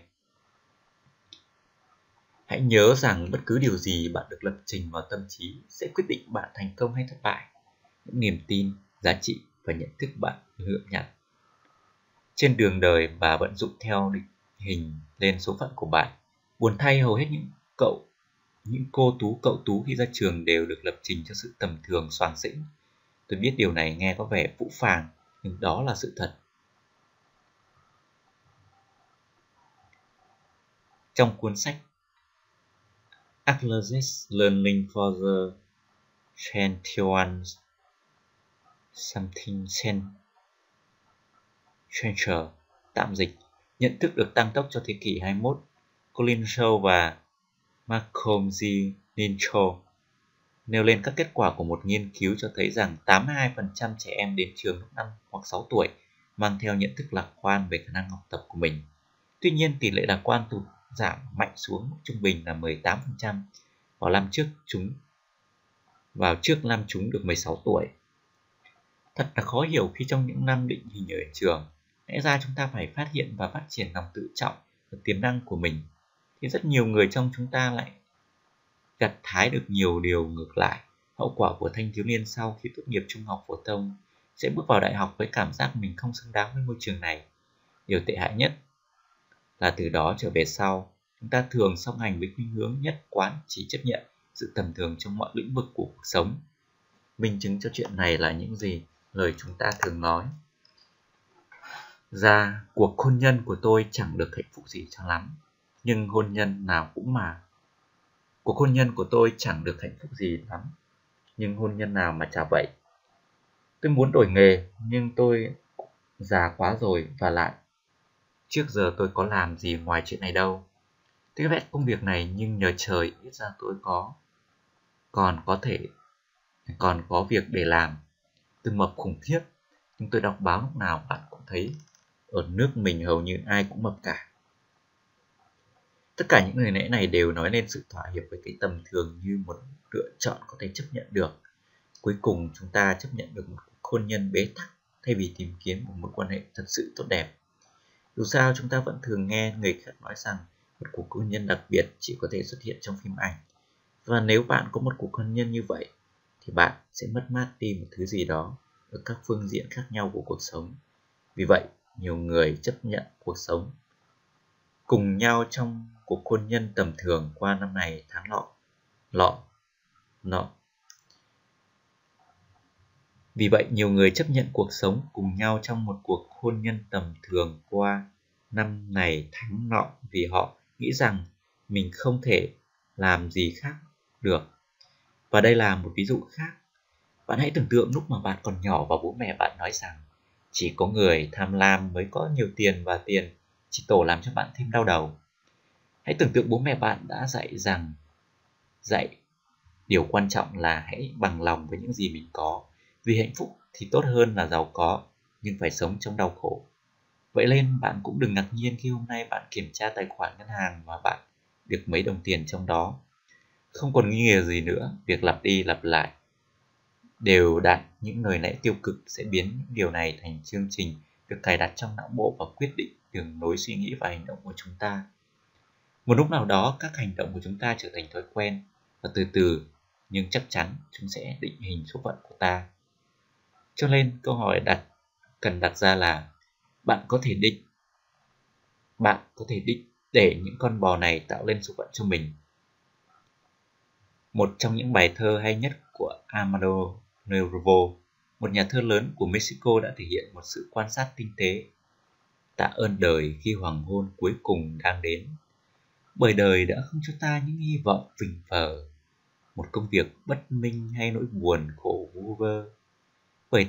Hãy nhớ rằng bất cứ điều gì bạn được lập trình vào tâm trí sẽ quyết định bạn thành công hay thất bại. Những niềm tin, giá trị và nhận thức bạn lựa nhặt trên đường đời và vận dụng theo định hình lên số phận của bạn. Buồn thay, hầu hết những cậu tú khi ra trường đều được lập trình cho sự tầm thường xoàng xĩnh. Tôi biết điều này nghe có vẻ phũ phàng, nhưng đó là sự thật. Trong cuốn sách Acknowledged Learning for the 21 Something Century, tạm dịch, nhận thức được tăng tốc cho thế kỷ 21, Colin Shaw và Malcolm G. Nincho nêu lên các kết quả của một nghiên cứu cho thấy rằng 82% trẻ em đến trường lúc 5 hoặc 6 tuổi mang theo nhận thức lạc quan về khả năng học tập của mình. Tuy nhiên, tỷ lệ lạc quan tụt giảm mạnh xuống mức trung bình là 18% vào trước năm chúng được 16 tuổi. Thật là khó hiểu khi trong những năm định hình ở trường, lẽ ra chúng ta phải phát hiện và phát triển lòng tự trọng và tiềm năng của mình, thì rất nhiều người trong chúng ta lại gặt hái được nhiều điều ngược lại. Hậu quả của thanh thiếu niên sau khi tốt nghiệp trung học phổ thông sẽ bước vào đại học với cảm giác mình không xứng đáng với môi trường này. Điều tệ hại nhất là từ đó trở về sau, chúng ta thường song hành với khuynh hướng nhất quán chỉ chấp nhận sự tầm thường trong mọi lĩnh vực của cuộc sống. Minh chứng cho chuyện này là những gì lời chúng ta thường nói. Ra, cuộc hôn nhân của tôi chẳng được hạnh phúc gì cho lắm, nhưng cuộc hôn nhân nào mà chả vậy. Tôi muốn đổi nghề, nhưng tôi già quá rồi, và lại trước giờ tôi có làm gì ngoài chuyện này đâu. Tôi ghét công việc này, nhưng nhờ trời ít ra tôi còn có việc để làm. Tôi mập khủng khiếp, nhưng tôi đọc báo lúc nào bạn cũng thấy ở nước mình hầu như ai cũng mập cả. Tất cả những lời lẽ này đều nói lên sự thỏa hiệp với cái tầm thường như một lựa chọn có thể chấp nhận được. Cuối cùng chúng ta chấp nhận được một cuộc hôn nhân bế tắc thay vì tìm kiếm một mối quan hệ thật sự tốt đẹp. Dù sao chúng ta vẫn thường nghe người khác nói rằng một cuộc hôn nhân đặc biệt chỉ có thể xuất hiện trong phim ảnh. Và nếu bạn có một cuộc hôn nhân như vậy, thì bạn sẽ mất mát đi một thứ gì đó ở các phương diện khác nhau của cuộc sống. Vì vậy, nhiều người chấp nhận cuộc sống cùng nhau trong cuộc hôn nhân tầm thường qua năm này tháng nọ. Vì vậy, nhiều người chấp nhận cuộc sống cùng nhau trong một cuộc hôn nhân tầm thường qua năm này tháng nọ vì họ nghĩ rằng mình không thể làm gì khác được. Và đây là một ví dụ khác. Bạn hãy tưởng tượng lúc mà bạn còn nhỏ và bố mẹ bạn nói rằng chỉ có người tham lam mới có nhiều tiền và tiền chỉ tổ làm cho bạn thêm đau đầu. Hãy tưởng tượng bố mẹ bạn đã dạy điều quan trọng là hãy bằng lòng với những gì mình có, vì hạnh phúc thì tốt hơn là giàu có, nhưng phải sống trong đau khổ. Vậy nên bạn cũng đừng ngạc nhiên khi hôm nay bạn kiểm tra tài khoản ngân hàng và bạn được mấy đồng tiền trong đó. Không còn nghi ngờ gì nữa, việc lặp đi lặp lại đều đặn những lời lẽ tiêu cực sẽ biến những điều này thành chương trình được cài đặt trong não bộ và quyết định đường lối suy nghĩ và hành động của chúng ta. Một lúc nào đó, các hành động của chúng ta trở thành thói quen, và từ từ nhưng chắc chắn chúng sẽ định hình số phận của ta. Cho nên câu hỏi cần đặt ra là bạn có thể định để những con bò này tạo lên số phận cho mình. Một trong những bài thơ hay nhất của Amado Nervo, một nhà thơ lớn của Mexico, đã thể hiện một sự quan sát tinh tế. Tạ ơn đời khi hoàng hôn cuối cùng đang đến, bởi đời đã không cho ta những hy vọng phình phờ, một công việc bất minh hay nỗi buồn khổ vu vơ. Bởi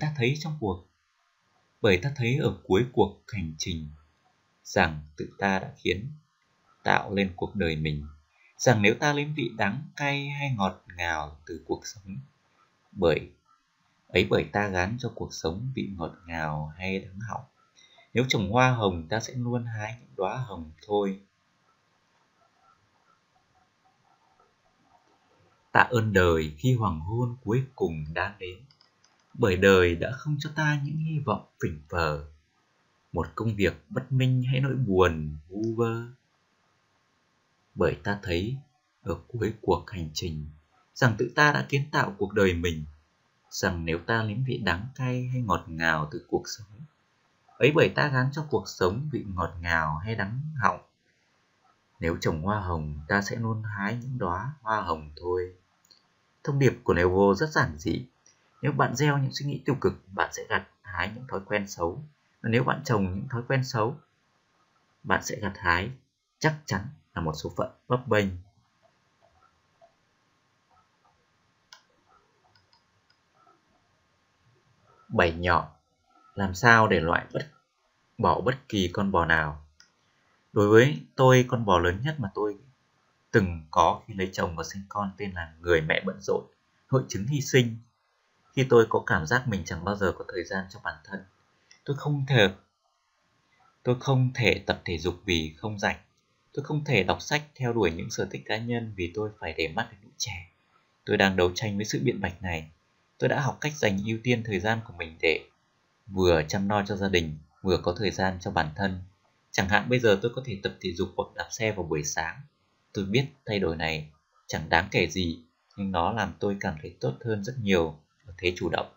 ta thấy ở cuối cuộc hành trình rằng tự ta đã tạo lên cuộc đời mình, rằng nếu ta nếm vị đắng cay hay ngọt ngào từ cuộc sống, bởi ta gán cho cuộc sống vị ngọt ngào hay đắng họng. Nếu trồng hoa hồng, ta sẽ luôn hái những đóa hồng thôi. Tạ ơn đời khi hoàng hôn cuối cùng đã đến, bởi đời đã không cho ta những hy vọng phỉnh phờ, một công việc bất minh hay nỗi buồn vu vơ. Bởi ta thấy ở cuối cuộc hành trình rằng tự ta đã kiến tạo cuộc đời mình, rằng nếu ta nếm vị đắng cay hay ngọt ngào từ cuộc sống, bởi ta gán cho cuộc sống vị ngọt ngào hay đắng họng. Nếu trồng hoa hồng, ta sẽ luôn hái những đóa hoa hồng thôi. Thông điệp của Nervo rất giản dị. Nếu bạn gieo những suy nghĩ tiêu cực, bạn sẽ gặt hái những thói quen xấu. Và nếu bạn trồng những thói quen xấu, bạn sẽ gặt hái chắc chắn là một số phận bấp bênh. Bảy nhọn. Làm sao để bỏ bất kỳ con bò nào? Đối với tôi, con bò lớn nhất mà tôi từng có khi lấy chồng và sinh con tên là Người mẹ bận rộn, hội chứng hy sinh. Khi tôi có cảm giác mình chẳng bao giờ có thời gian cho bản thân, tôi không thể tập thể dục vì không rảnh. Tôi không thể đọc sách theo đuổi những sở thích cá nhân vì tôi phải để mắt đến lũ trẻ. Tôi đang đấu tranh với sự biện bạch này. Tôi đã học cách dành ưu tiên thời gian của mình để vừa chăm lo cho gia đình, vừa có thời gian cho bản thân. Chẳng hạn bây giờ tôi có thể tập thể dục hoặc đạp xe vào buổi sáng. Tôi biết thay đổi này chẳng đáng kể gì, nhưng nó làm tôi cảm thấy tốt hơn rất nhiều ở thế chủ động.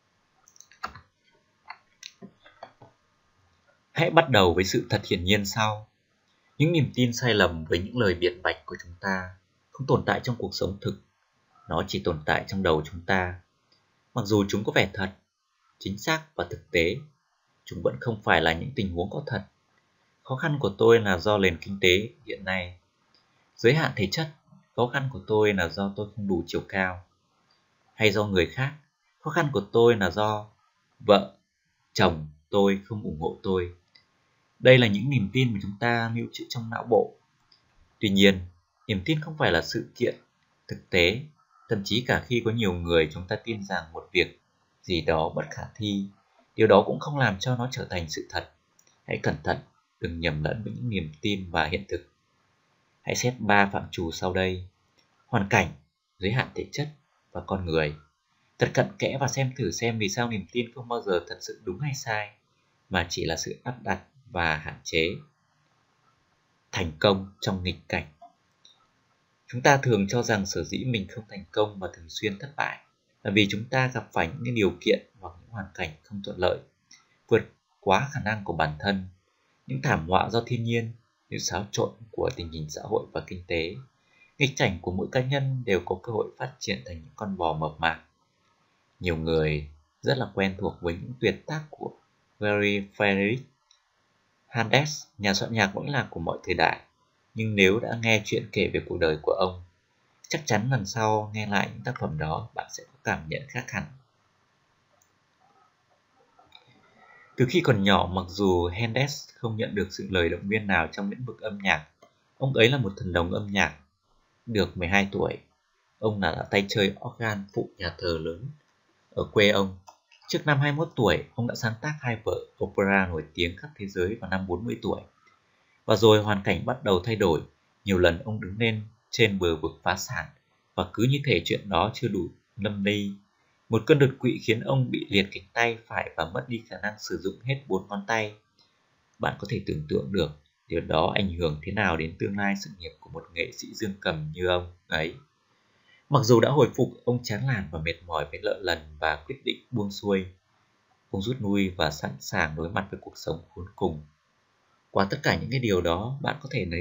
Hãy bắt đầu với sự thật hiển nhiên sau. Những niềm tin sai lầm với những lời biện bạch của chúng ta không tồn tại trong cuộc sống thực. Nó chỉ tồn tại trong đầu chúng ta. Mặc dù chúng có vẻ thật, chính xác và thực tế, chúng vẫn không phải là những tình huống có thật. Khó khăn của tôi là do nền kinh tế hiện nay. Giới hạn thể chất, khó khăn của tôi là do tôi không đủ chiều cao. Hay do người khác, khó khăn của tôi là do vợ, chồng tôi không ủng hộ tôi. Đây là những niềm tin mà chúng ta lưu trữ trong não bộ. Tuy nhiên, niềm tin không phải là sự kiện thực tế. Thậm chí cả khi có nhiều người chúng ta tin rằng một việc gì đó bất khả thi, điều đó cũng không làm cho nó trở thành sự thật. Hãy cẩn thận, đừng nhầm lẫn với những niềm tin và hiện thực. Hãy xét 3 phạm trù sau đây: hoàn cảnh, giới hạn thể chất và con người. Thật cặn kẽ và xem thử xem vì sao niềm tin không bao giờ thật sự đúng hay sai, mà chỉ là sự áp đặt và hạn chế. Thành công trong nghịch cảnh. Chúng ta thường cho rằng sở dĩ mình không thành công và thường xuyên thất bại là vì chúng ta gặp phải những điều kiện hoặc những hoàn cảnh không thuận lợi, vượt quá khả năng của bản thân, những thảm họa do thiên nhiên, những xáo trộn của tình hình xã hội và kinh tế. Nghịch cảnh của mỗi cá nhân đều có cơ hội phát triển thành những con bò mập mạp. Nhiều người rất là quen thuộc với những tuyệt tác của Gary Friedrich Handel, nhà soạn nhạc vẫn lạc của mọi thời đại. Nhưng nếu đã nghe chuyện kể về cuộc đời của ông, chắc chắn lần sau nghe lại những tác phẩm đó bạn sẽ có cảm nhận khác hẳn. Từ khi còn nhỏ, mặc dù Handel không nhận được sự lời động viên nào trong lĩnh vực âm nhạc, ông ấy là một thần đồng âm nhạc. Được 12 tuổi, ông đã tay chơi organ phụ nhà thờ lớn ở quê ông. Trước năm 21 tuổi, ông đã sáng tác 2 vở opera nổi tiếng khắp thế giới vào năm 40 tuổi. Và rồi hoàn cảnh bắt đầu thay đổi, nhiều lần ông đứng lên trên bờ vực phá sản, và cứ như thể chuyện đó chưa đủ lâm ly. Một cơn đột quỵ khiến ông bị liệt cánh tay phải và mất đi khả năng sử dụng hết 4 ngón tay. Bạn có thể tưởng tượng được điều đó ảnh hưởng thế nào đến tương lai sự nghiệp của một nghệ sĩ dương cầm như ông ấy. Mặc dù đã hồi phục, ông chán nản và mệt mỏi với nợ lần và quyết định buông xuôi. Ông rút lui và sẵn sàng đối mặt với cuộc sống khốn cùng. Qua tất cả những cái điều đó, bạn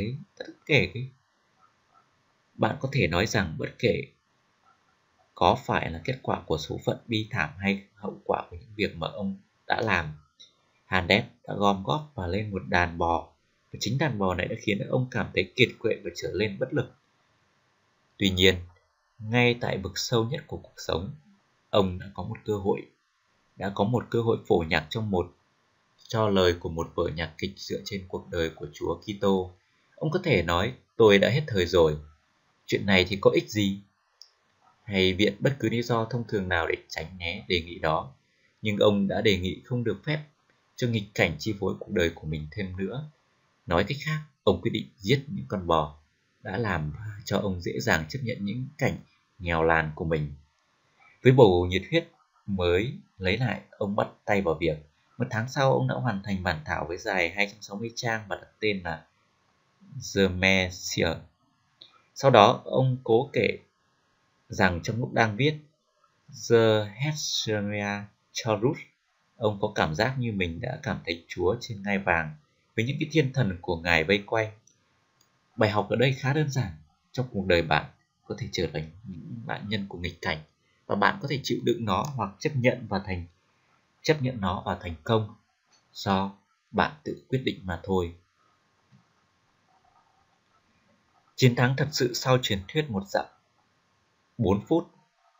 có thể nói rằng bất kể có phải là kết quả của số phận bi thảm hay hậu quả của những việc mà ông đã làm, Handel đã gom góp và lên một đàn bò, và chính đàn bò này đã khiến ông cảm thấy kiệt quệ và trở lên bất lực. Tuy nhiên, ngay tại vực sâu nhất của cuộc sống, ông đã có một cơ hội phổ nhạc cho lời của một vở nhạc kịch dựa trên cuộc đời của Chúa Kitô. Ông có thể nói: tôi đã hết thời rồi, chuyện này thì có ích gì? Hay viện bất cứ lý do thông thường nào để tránh né đề nghị đó. Nhưng ông đã đề nghị không được phép cho nghịch cảnh chi phối cuộc đời của mình thêm nữa. Nói cách khác, ông quyết định giết những con bò đã làm cho ông dễ dàng chấp nhận những cảnh nghèo nàn của mình. Với bầu nhiệt huyết mới lấy lại, ông bắt tay vào việc. Một tháng sau, ông đã hoàn thành bản thảo với dài 260 trang và đặt tên là The Messiah. Sau đó, ông cố kể rằng trong lúc đang viết The Hesychia Chorus, ông có cảm giác như mình đã cảm thấy Chúa trên ngai vàng với những cái thiên thần của Ngài vây quanh. Bài học ở đây khá đơn giản. Trong cuộc đời bạn có thể trở thành những nạn nhân của nghịch cảnh, và bạn có thể chịu đựng nó hoặc chấp nhận nó và thành công do bạn tự quyết định mà thôi. Chiến thắng thật sự sau truyền thuyết một dặm 4 phút.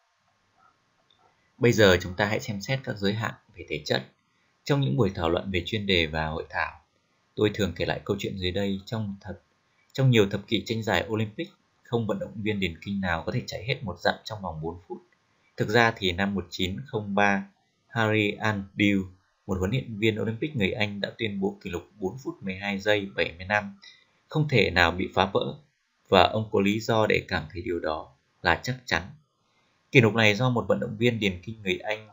Bây giờ chúng ta hãy xem xét các giới hạn về thể chất. Trong những buổi thảo luận về chuyên đề và hội thảo, tôi thường kể lại câu chuyện dưới đây. Trong nhiều thập kỷ tranh giải Olympic, không vận động viên điền kinh nào có thể chạy hết một dặm trong vòng 4 phút. Thực ra thì năm 1903, Harry Andew, một huấn luyện viên Olympic người Anh đã tuyên bố kỷ lục 4 phút 12 giây 70 năm không thể nào bị phá vỡ, và ông có lý do để cảm thấy điều đó là chắc chắn. Kỷ lục này do một vận động viên điền kinh người Anh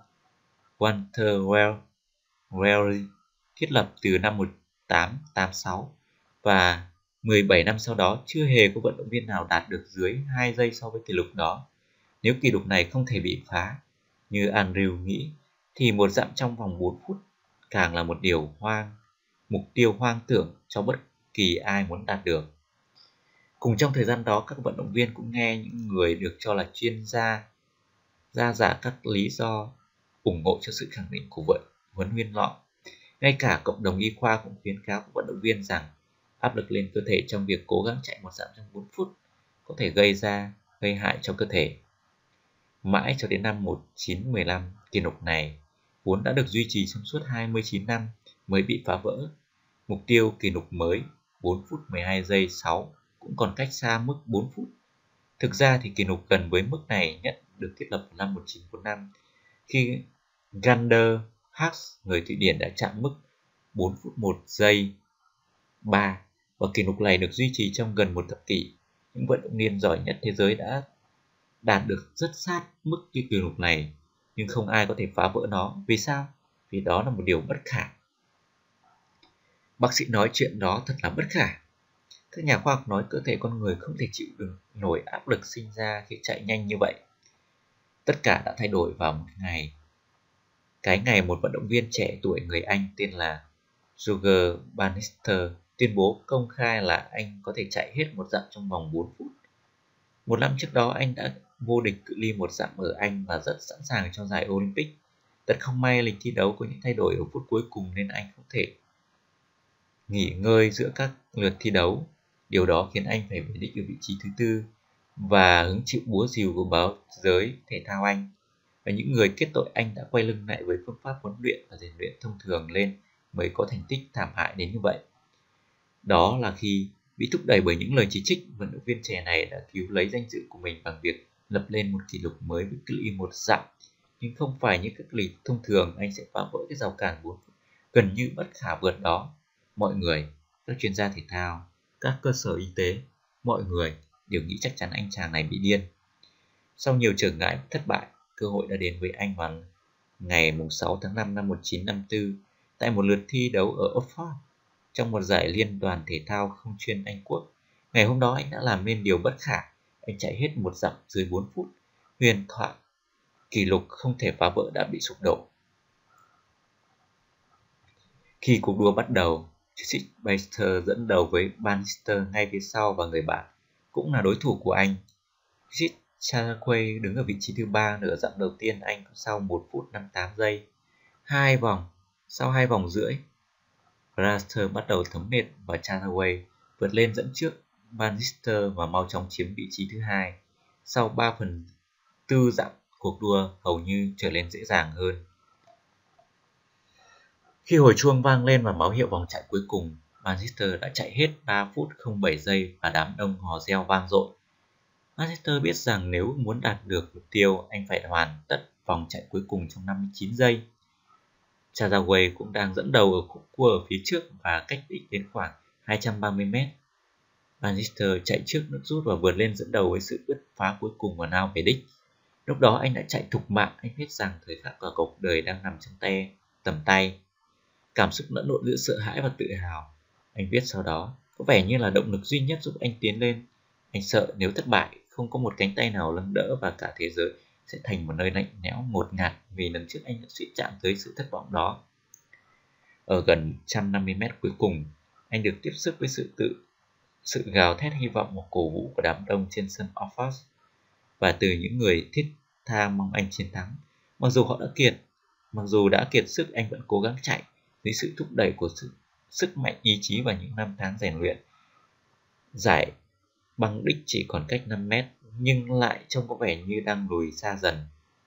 Walter Raleigh thiết lập từ năm 1886, và 17 năm sau đó chưa hề có vận động viên nào đạt được dưới 2 giây so với kỷ lục đó. Nếu kỷ lục này không thể bị phá, như Andrew nghĩ, thì một dặm trong vòng 4 phút càng là một mục tiêu hoang tưởng cho bất kỳ ai muốn đạt được. Cùng trong thời gian đó, các vận động viên cũng nghe những người được cho là chuyên gia ra giả các lý do ủng hộ cho sự khẳng định của huấn luyện lọ. Ngay cả cộng đồng y khoa cũng khuyến cáo các vận động viên rằng áp lực lên cơ thể trong việc cố gắng chạy một dặm trong 4 phút có thể gây hại cho cơ thể. Mãi cho đến năm 1915, kỷ lục này vốn đã được duy trì trong suốt 29 năm mới bị phá vỡ. Mục tiêu kỷ lục mới 4 phút 12 giây 6 cũng còn cách xa mức 4 phút. Thực ra thì kỷ lục gần với mức này nhận được thiết lập vào năm 1945 khi Gander Hughes người Thụy Điển đã chạm mức 4 phút 1 giây 3, và kỷ lục này được duy trì trong gần một thập kỷ. Những vận động viên giỏi nhất thế giới đã đạt được rất sát mức kỷ lục này, nhưng không ai có thể phá vỡ nó. Vì sao? Vì đó là một điều bất khả. Bác sĩ nói chuyện đó thật là bất khả. Các nhà khoa học nói cơ thể con người không thể chịu được nổi áp lực sinh ra khi chạy nhanh như vậy. Tất cả đã thay đổi vào một ngày. Cái ngày một vận động viên trẻ tuổi người Anh tên là Roger Bannister tuyên bố công khai là anh có thể chạy hết một dặm trong vòng 4 phút. Một năm trước đó, anh đã vô địch cự ly một dặm ở Anh và rất sẵn sàng cho giải Olympic. Thật không may lịch thi đấu có những thay đổi ở phút cuối cùng nên anh không thể nghỉ ngơi giữa các lượt thi đấu. Điều đó khiến anh phải về đích ở vị trí thứ 4 và hứng chịu búa rìu của báo giới thể thao Anh. Và những người kết tội anh đã quay lưng lại với phương pháp huấn luyện và rèn luyện thông thường lên mới có thành tích thảm hại đến như vậy. Đó là khi bị thúc đẩy bởi những lời chỉ trích, vận động viên trẻ này đã cứu lấy danh dự của mình bằng việc lập lên một kỷ lục mới với cự ly một dặm. Nhưng không phải như các lịch thông thường, anh sẽ phá vỡ cái rào cản 4 phút gần như bất khả vượt đó. Mọi người, các chuyên gia thể thao, các cơ sở y tế, mọi người đều nghĩ chắc chắn anh chàng này bị điên. Sau nhiều trở ngại và thất bại, cơ hội đã đến với anh vào ngày 6 tháng 5 năm 1954 tại một lượt thi đấu ở Oxford trong một giải liên đoàn thể thao không chuyên Anh Quốc. Ngày hôm đó anh đã làm nên điều bất khả, anh chạy hết một dặm dưới 4 phút. Huyền thoại kỷ lục không thể phá vỡ đã bị sụp đổ. Khi cuộc đua bắt đầu, Chris Baxter dẫn đầu với Bannister ngay phía sau, và người bạn cũng là đối thủ của anh, Chris Chadwick, đứng ở vị trí thứ 3 nửa dặm đầu tiên anh sau 1 phút 58 giây. Sau 2 vòng rưỡi, Baxter bắt đầu thấm mệt và Chadwick vượt lên dẫn trước Bannister và mau chóng chiếm vị trí thứ 2. Sau 3/4 dặm, cuộc đua hầu như trở nên dễ dàng hơn. Khi hồi chuông vang lên và báo hiệu vòng chạy cuối cùng, Bannister đã chạy hết 3 phút 07 giây và đám đông hò reo vang dội. Bannister biết rằng nếu muốn đạt được mục tiêu, anh phải hoàn tất vòng chạy cuối cùng trong 59 giây. Chadwick cũng đang dẫn đầu ở khúc cua ở phía trước và cách đích đến khoảng 230 mét. Bannister chạy trước nước rút và vượt lên dẫn đầu với sự bứt phá cuối cùng và nao về đích. Lúc đó anh đã chạy thục mạng, anh biết rằng thời khắc của cuộc đời đang nằm trong tầm tay. Cảm xúc lẫn lộn giữa sợ hãi và tự hào. Anh viết sau đó, có vẻ như là động lực duy nhất giúp anh tiến lên. Anh sợ nếu thất bại, không có một cánh tay nào nâng đỡ và cả thế giới sẽ thành một nơi lạnh lẽo ngột ngạt, vì lần trước anh đã suýt chạm tới sự thất vọng đó. Ở gần 150 mét cuối cùng, anh được tiếp sức với sự gào thét hy vọng và cổ vũ của đám đông trên sân Oxford và từ những người thiết tha mong anh chiến thắng. Mặc dù đã kiệt sức, anh vẫn cố gắng chạy dưới sự thúc đẩy của sức mạnh ý chí và những năm tháng rèn luyện. Giải băng đích chỉ còn cách 5 mét nhưng lại trông có vẻ như đang lùi xa dần.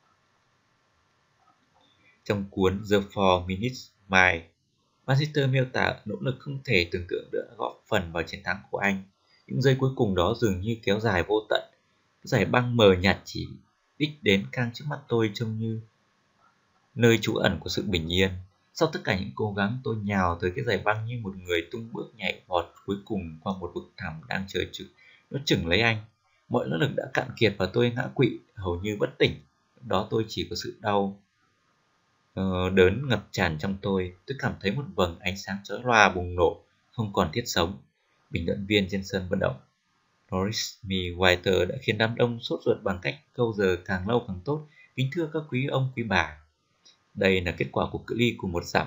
Trong cuốn The 4 Minutes Mile, Bannister miêu tả nỗ lực không thể tưởng tượng được góp phần vào chiến thắng của anh. Những giây cuối cùng đó dường như kéo dài vô tận. Dải băng mờ nhạt chỉ đích đến cang trước mắt tôi trông như nơi trú ẩn của sự bình yên. Sau tất cả những cố gắng, tôi nhào tới cái dải băng như một người tung bước nhảy vọt cuối cùng qua một vực thẳm đang chờ chừng nó chừng lấy anh. Mọi nỗ lực đã cạn kiệt và tôi ngã quỵ hầu như bất tỉnh. Lúc đó tôi chỉ có sự đau đớn ngập tràn trong tôi. Tôi cảm thấy một vầng ánh sáng chói lòa bùng nổ, không còn thiết sống. Bình luận viên trên sân vận động Norris M. Whiter đã khiến đám đông sốt ruột bằng cách câu giờ càng lâu càng tốt. Kính thưa các quý ông quý bà, đây là kết quả của cự ly của một dặm.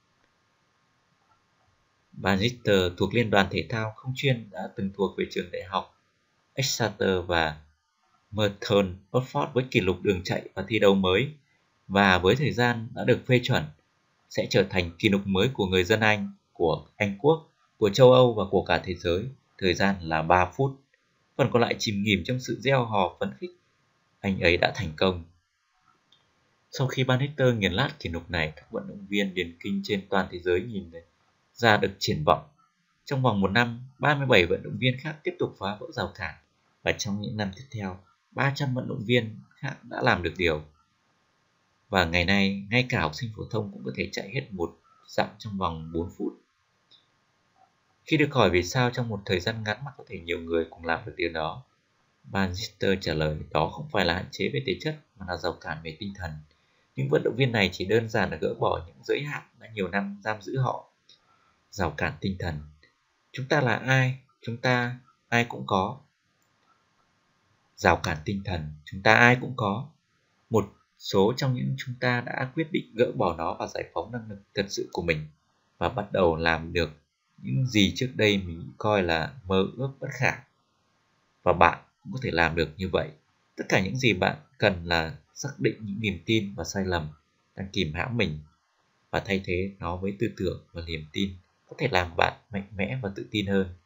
Bannister thuộc Liên đoàn Thể thao không chuyên đã từng thuộc về trường đại học Exeter và Merton Oxford với kỷ lục đường chạy và thi đấu mới, và với thời gian đã được phê chuẩn sẽ trở thành kỷ lục mới của người dân Anh, của Anh Quốc, của châu Âu và của cả thế giới. Thời gian là 3 phút. Phần còn lại chìm nghỉm trong sự reo hò phấn khích. Anh ấy đã thành công. Sau khi Bannister nghiền nát kỷ lục này, các vận động viên điền kinh trên toàn thế giới nhìn ra được triển vọng. Trong vòng một năm, 37 vận động viên khác tiếp tục phá vỡ rào cản, và trong những năm tiếp theo, 300 vận động viên khác đã làm được điều. Và ngày nay, ngay cả học sinh phổ thông cũng có thể chạy hết một dặm trong vòng 4 phút. Khi được hỏi vì sao trong một thời gian ngắn mà có thể nhiều người cùng làm được điều đó, Bannister trả lời đó không phải là hạn chế về thể chất mà là rào cản về tinh thần. Những vận động viên này chỉ đơn giản là gỡ bỏ những giới hạn đã nhiều năm giam giữ họ. Rào cản tinh thần. Chúng ta là ai? Chúng ta ai cũng có. Rào cản tinh thần. Chúng ta ai cũng có. Một số trong những chúng ta đã quyết định gỡ bỏ nó và giải phóng năng lực thật sự của mình, và bắt đầu làm được những gì trước đây mình coi là mơ ước bất khả. Và bạn cũng có thể làm được như vậy. Tất cả những gì bạn cần là xác định những niềm tin và sai lầm đang kìm hãm mình, và thay thế nó với tư tưởng và niềm tin có thể làm bạn mạnh mẽ và tự tin hơn.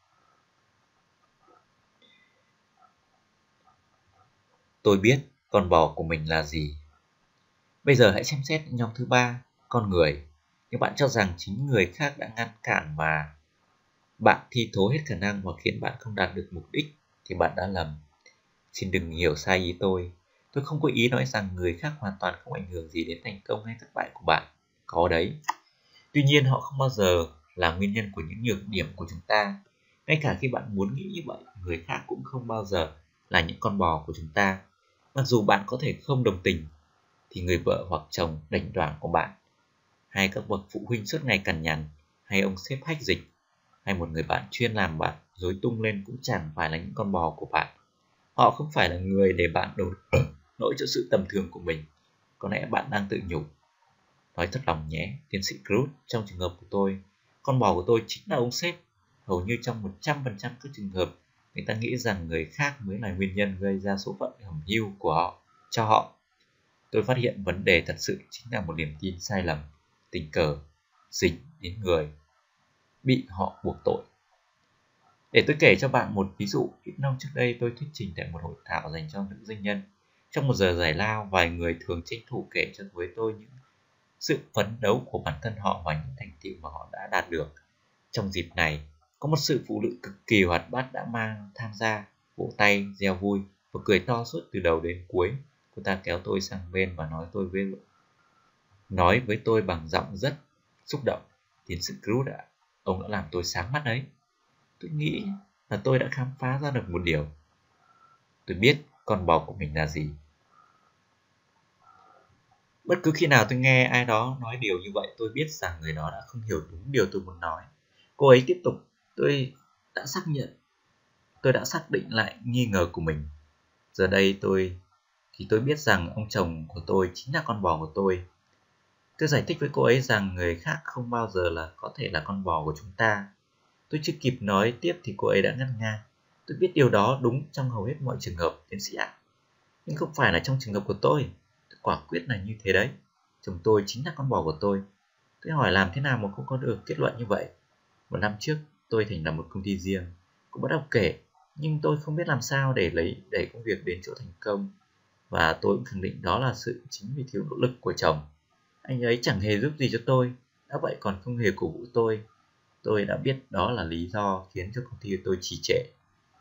Tôi biết con bò của mình là gì. Bây giờ hãy xem xét nhóm thứ ba, con người. Nếu bạn cho rằng chính người khác đã ngăn cản và bạn thi thố hết khả năng và khiến bạn không đạt được mục đích, thì bạn đã lầm. Xin đừng hiểu sai ý tôi. Tôi không có ý nói rằng người khác hoàn toàn không ảnh hưởng gì đến thành công hay thất bại của bạn. Có đấy. Tuy nhiên họ không bao giờ là nguyên nhân của những nhược điểm của chúng ta. Ngay cả khi bạn muốn nghĩ như vậy, người khác cũng không bao giờ là những con bò của chúng ta. Mặc dù bạn có thể không đồng tình, thì người vợ hoặc chồng đảnh đoảng của bạn, hay các bậc phụ huynh suốt ngày cằn nhằn, hay ông sếp hách dịch, hay một người bạn chuyên làm bạn rối tung lên cũng chẳng phải là những con bò của bạn. Họ không phải là người để bạn đổ lỗi cho sự tầm thường của mình. Có lẽ bạn đang tự nhủ. Nói thật lòng nhé, tiến sĩ Cruz, trong trường hợp của tôi, con bò của tôi chính là ông sếp. Hầu như trong 100% các trường hợp, người ta nghĩ rằng người khác mới là nguyên nhân gây ra số phận hẩm hiu của họ, cho họ. Tôi phát hiện vấn đề thật sự chính là một niềm tin sai lầm, tình cờ, dính đến người, bị họ buộc tội. Để tôi kể cho bạn một ví dụ, ít năm trước đây tôi thuyết trình tại một hội thảo dành cho nữ doanh nhân. Trong một giờ giải lao, vài người thường tranh thủ kể cho với tôi những sự phấn đấu của bản thân họ và những thành tựu mà họ đã đạt được. Trong dịp này, có một sự phụ nữ cực kỳ hoạt bát đã tham gia, vỗ tay, reo vui và cười to suốt từ đầu đến cuối. Cô ta kéo tôi sang bên và nói với tôi bằng giọng rất xúc động: "Tiến sĩ Cruz ạ, ông đã làm tôi sáng mắt đấy." Tôi nghĩ là tôi đã khám phá ra được một điều. Tôi biết con bò của mình là gì. Bất cứ khi nào tôi nghe ai đó nói điều như vậy, tôi biết rằng người đó đã không hiểu đúng điều tôi muốn nói. Cô ấy tiếp tục: tôi đã xác định lại nghi ngờ của mình. Giờ đây tôi biết rằng ông chồng của tôi chính là con bò của tôi. Tôi giải thích với cô ấy rằng người khác không bao giờ có thể là con bò của chúng ta. Tôi chưa kịp nói tiếp thì cô ấy đã ngắt ngang: tôi biết điều đó đúng trong hầu hết mọi trường hợp, tiến sĩ ạ. Nhưng không phải là trong trường hợp của tôi. Tôi quả quyết là như thế đấy. Chồng tôi chính là con bò của tôi. Tôi hỏi làm thế nào mà không có được kết luận như vậy. Một năm trước, tôi thành lập một công ty riêng. Cô bắt đầu kể, nhưng tôi không biết làm sao để đẩy công việc đến chỗ thành công. Và tôi cũng khẳng định đó là sự chính vì thiếu nỗ lực của chồng. Anh ấy chẳng hề giúp gì cho tôi, đã vậy còn không hề cổ vũ tôi. Tôi đã biết đó là lý do khiến cho công ty tôi trì trệ.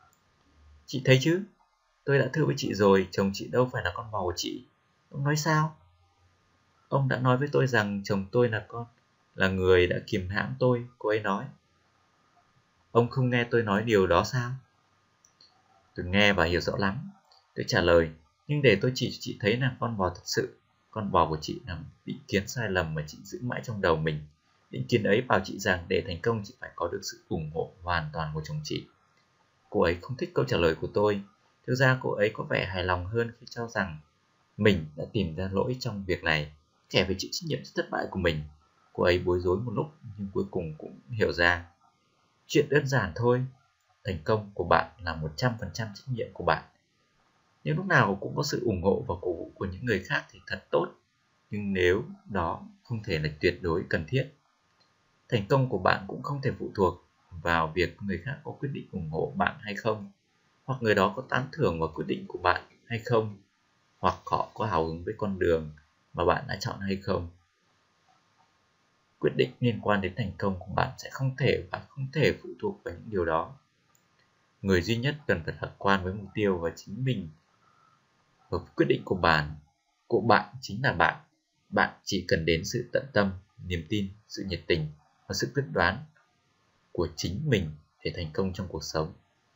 Chị thấy chứ, tôi đã thưa với chị rồi, chồng chị đâu phải là con bò của chị. Ông nói sao? Ông đã nói với tôi rằng chồng tôi là người đã kiềm hãm tôi, cô ấy nói. Ông không nghe tôi nói điều đó sao? Tôi nghe và hiểu rõ lắm. Tôi trả lời, nhưng để tôi chỉ cho chị thấy là con bò thật sự. Con bò của chị là định kiến sai lầm mà chị giữ mãi trong đầu mình. Định kiến ấy bảo chị rằng để thành công chị phải có được sự ủng hộ hoàn toàn của chồng chị. Cô ấy không thích câu trả lời của tôi. Thực ra cô ấy có vẻ hài lòng hơn khi cho rằng mình đã tìm ra lỗi trong việc này, kẻ phải chịu trách nhiệm cho thất bại của mình. Cô ấy bối rối một lúc nhưng cuối cùng cũng hiểu ra. Chuyện đơn giản thôi, thành công của bạn là 100% trách nhiệm của bạn. Nếu lúc nào cũng có sự ủng hộ và cổ vũ của những người khác thì thật tốt, nhưng nếu đó không thể là tuyệt đối cần thiết. Thành công của bạn cũng không thể phụ thuộc vào việc người khác có quyết định ủng hộ bạn hay không, hoặc người đó có tán thưởng vào quyết định của bạn hay không, hoặc họ có hào hứng với con đường mà bạn đã chọn hay không. Quyết định liên quan đến thành công của bạn sẽ không thể phụ thuộc vào những điều đó. Người duy nhất cần phải lạc quan với mục tiêu và chính mình, và quyết định của bạn chính là bạn. Bạn chỉ cần đến sự tận tâm, niềm tin, sự nhiệt tình và sự quyết đoán của chính mình để thành công trong cuộc sống.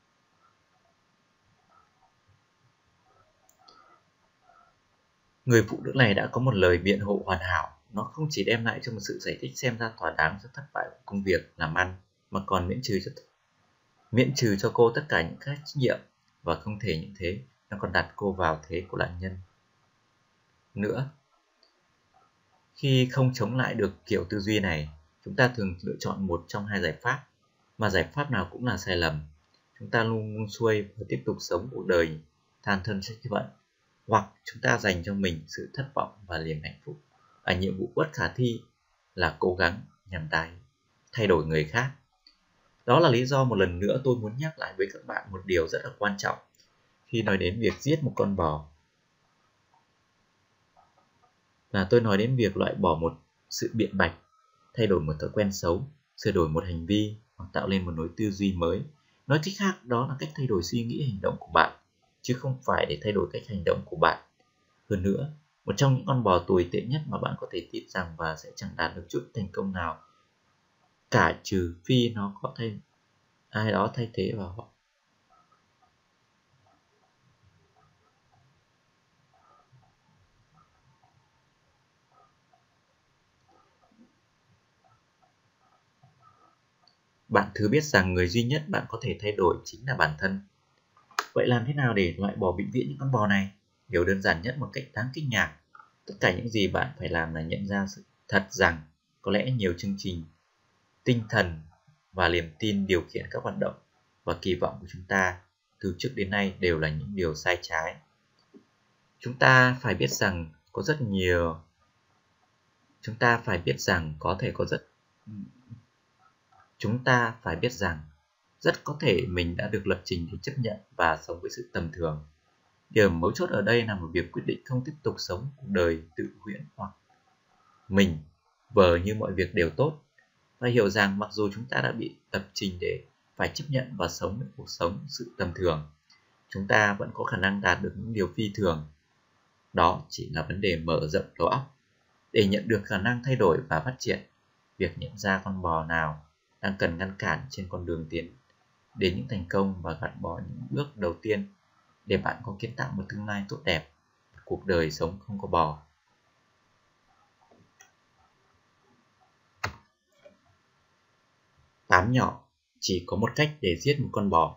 Người phụ nữ này đã có một lời biện hộ hoàn hảo. Nó không chỉ đem lại cho một sự giải thích xem ra thỏa đáng cho thất bại của công việc làm ăn, mà còn miễn trừ cho cô tất cả những các trách nhiệm, và không thể những thế, nó còn đặt cô vào thế của nạn nhân nữa. Khi không chống lại được kiểu tư duy này, chúng ta thường lựa chọn một trong hai giải pháp, mà giải pháp nào cũng là sai lầm. Chúng ta luôn buông xuôi và tiếp tục sống cuộc đời than thân trách phận, hoặc chúng ta dành cho mình sự thất vọng và niềm hạnh phúc ở nhiệm vụ bất khả thi là cố gắng nhằm thay đổi người khác. Đó là lý do một lần nữa tôi muốn nhắc lại với các bạn một điều rất là quan trọng khi nói đến việc giết một con bò, là tôi nói đến việc loại bỏ một sự biện bạch, thay đổi một thói quen xấu, sửa đổi một hành vi hoặc tạo lên một lối tư duy mới. Nói cách khác, đó là cách thay đổi suy nghĩ hành động của bạn, chứ không phải để thay đổi cách hành động của bạn. Hơn nữa, một trong những con bò tồi tệ nhất mà bạn có thể tin rằng và sẽ chẳng đạt được chút thành công nào cả, trừ phi nó có ai đó thay thế vào họ. Bạn thử biết rằng người duy nhất bạn có thể thay đổi chính là bản thân. Vậy làm thế nào để loại bỏ vĩnh viễn những con bò này? Điều đơn giản nhất một cách đáng kinh ngạc. Tất cả những gì bạn phải làm là nhận ra sự thật rằng có lẽ nhiều chương trình, tinh thần và niềm tin điều khiển các hoạt động và kỳ vọng của chúng ta từ trước đến nay đều là những điều sai trái. Chúng ta phải biết rằng chúng ta phải biết rằng rất có thể mình đã được lập trình để chấp nhận và sống với sự tầm thường. Điều mấu chốt ở đây nằm ở việc quyết định không tiếp tục sống cuộc đời tự huyễn hoặc mình vờ như mọi việc đều tốt, và hiểu rằng mặc dù chúng ta đã bị lập trình để phải chấp nhận và sống với cuộc sống sự tầm thường, chúng ta vẫn có khả năng đạt được những điều phi thường. Đó chỉ là vấn đề mở rộng đầu óc để nhận được khả năng thay đổi và phát triển. Việc nhận ra con bò nào đang cần ngăn cản trên con đường tiến đến những thành công và gạt bỏ những bước đầu tiên để bạn có kiến tạo một tương lai tốt đẹp, cuộc đời sống không có bò. 8 nhỏ, chỉ có một cách để giết một con bò.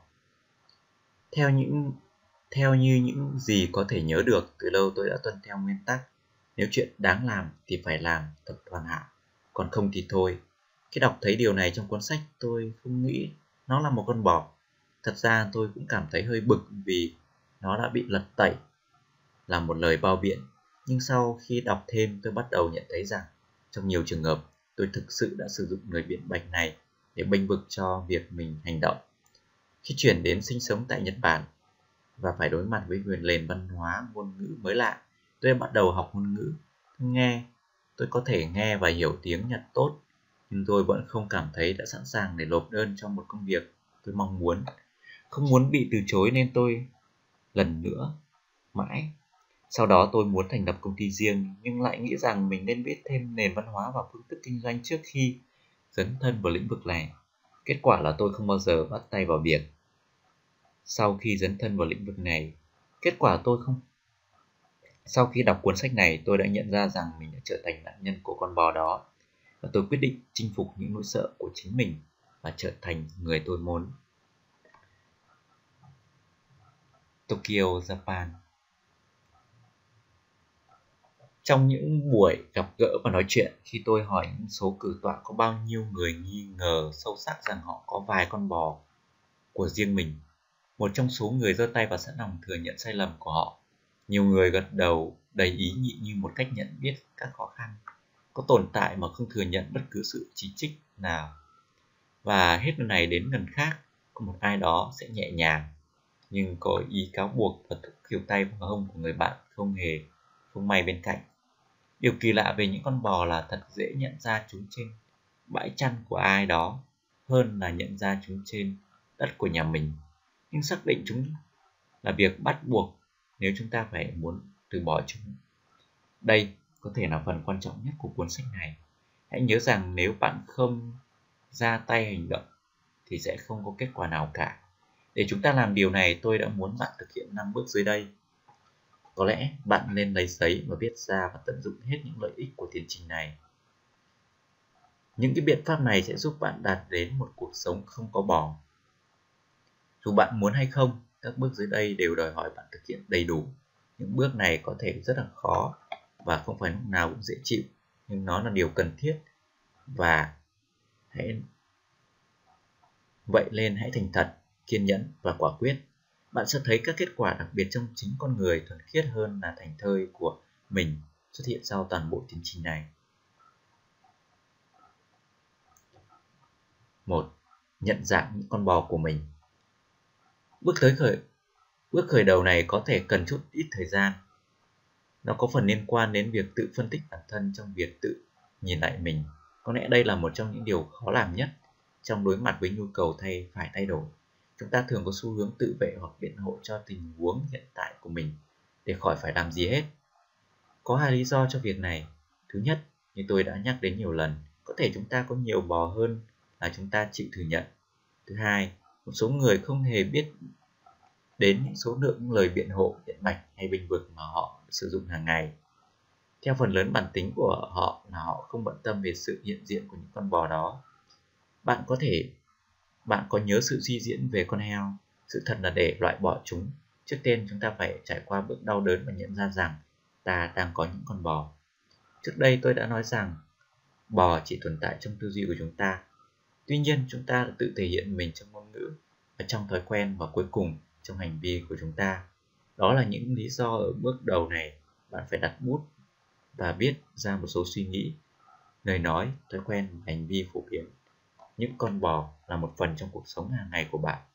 Theo như những gì có thể nhớ được, từ lâu tôi đã tuân theo nguyên tắc: nếu chuyện đáng làm thì phải làm thật hoàn hảo, còn không thì thôi. Khi đọc thấy điều này trong cuốn sách, tôi không nghĩ nó là một con bò. Thật ra tôi cũng cảm thấy hơi bực vì nó đã bị lật tẩy là một lời bao biện. Nhưng sau khi đọc thêm, tôi bắt đầu nhận thấy rằng trong nhiều trường hợp, tôi thực sự đã sử dụng lời biện bạch này để bênh vực cho việc mình hành động. Khi chuyển đến sinh sống tại Nhật Bản và phải đối mặt với nền văn hóa ngôn ngữ mới lạ, tôi đã bắt đầu học ngôn ngữ. Tôi có thể nghe và hiểu tiếng Nhật tốt, nhưng tôi vẫn không cảm thấy đã sẵn sàng để nộp đơn cho một công việc tôi mong muốn. Không muốn bị từ chối nên tôi lần nữa mãi. Sau đó tôi muốn thành lập công ty riêng nhưng lại nghĩ rằng mình nên biết thêm nền văn hóa và phương thức kinh doanh trước khi dấn thân vào lĩnh vực này. Kết quả là tôi không bao giờ bắt tay vào việc. Sau khi dấn thân vào lĩnh vực này, kết quả tôi không Sau khi đọc cuốn sách này, tôi đã nhận ra rằng mình đã trở thành nạn nhân của con bò đó và tôi quyết định chinh phục những nỗi sợ của chính mình và trở thành người tôi muốn. Tokyo, Japan. Trong những buổi gặp gỡ và nói chuyện, khi tôi hỏi những số cử tọa có bao nhiêu người nghi ngờ sâu sắc rằng họ có vài con bò của riêng mình, một trong số người giơ tay và sẵn lòng thừa nhận sai lầm của họ. Nhiều người gật đầu đầy ý nhị như một cách nhận biết các khó khăn có tồn tại mà không thừa nhận bất cứ sự chỉ trích nào. Và hết lần này đến lần khác, có một ai đó sẽ nhẹ nhàng nhưng có ý cáo buộc và thúc khỉu tay vào hông của người bạn không may bên cạnh. Điều kỳ lạ về những con bò là thật dễ nhận ra chúng trên bãi chăn của ai đó hơn là nhận ra chúng trên đất của nhà mình. Nhưng xác định chúng là việc bắt buộc nếu chúng ta phải muốn từ bỏ chúng. Đây có thể là phần quan trọng nhất của cuốn sách này. Hãy nhớ rằng nếu bạn không ra tay hành động thì sẽ không có kết quả nào cả. Để chúng ta làm điều này, tôi đã muốn bạn thực hiện 5 bước dưới đây. Có lẽ bạn nên lấy giấy và viết ra và tận dụng hết những lợi ích của tiến trình này. Những cái biện pháp này sẽ giúp bạn đạt đến một cuộc sống không có bò. Dù bạn muốn hay không, các bước dưới đây đều đòi hỏi bạn thực hiện đầy đủ. Những bước này có thể rất là khó và không phải lúc nào cũng dễ chịu, nhưng nó là điều cần thiết. Và vậy nên hãy thành thật, kiên nhẫn và quả quyết. Bạn sẽ thấy các kết quả đặc biệt trong chính con người thuần khiết hơn là thành thơi của mình xuất hiện sau toàn bộ tiến trình này. 1. Nhận dạng những con bò của mình. Bước khởi đầu này có thể cần chút ít thời gian. Nó có phần liên quan đến việc tự phân tích bản thân trong việc tự nhìn lại mình. Có lẽ đây là một trong những điều khó làm nhất trong đối mặt với nhu cầu phải thay đổi. Chúng ta thường có xu hướng tự vệ hoặc biện hộ cho tình huống hiện tại của mình để khỏi phải làm gì hết. Có hai lý do cho việc này. Thứ nhất, như tôi đã nhắc đến nhiều lần, có thể chúng ta có nhiều bò hơn là chúng ta chịu thừa nhận. Thứ hai, một số người không hề biết đến những số lượng những lời biện hộ, biện bạch hay bênh vực mà họ sử dụng hàng ngày. Theo phần lớn bản tính của họ là họ không bận tâm về sự hiện diện của những con bò đó. Bạn có nhớ sự suy diễn về con heo? Sự thật là để loại bỏ chúng, trước tiên chúng ta phải trải qua bước đau đớn và nhận ra rằng ta đang có những con bò. Trước đây tôi đã nói rằng bò chỉ tồn tại trong tư duy của chúng ta. Tuy nhiên chúng ta đã tự thể hiện mình trong ngôn ngữ và trong thói quen và cuối cùng trong hành vi của chúng ta. Đó là những lý do ở bước đầu này bạn phải đặt bút và viết ra một số suy nghĩ, lời nói, thói quen và hành vi phổ biến. Những con bò là một phần trong cuộc sống hàng ngày của bạn.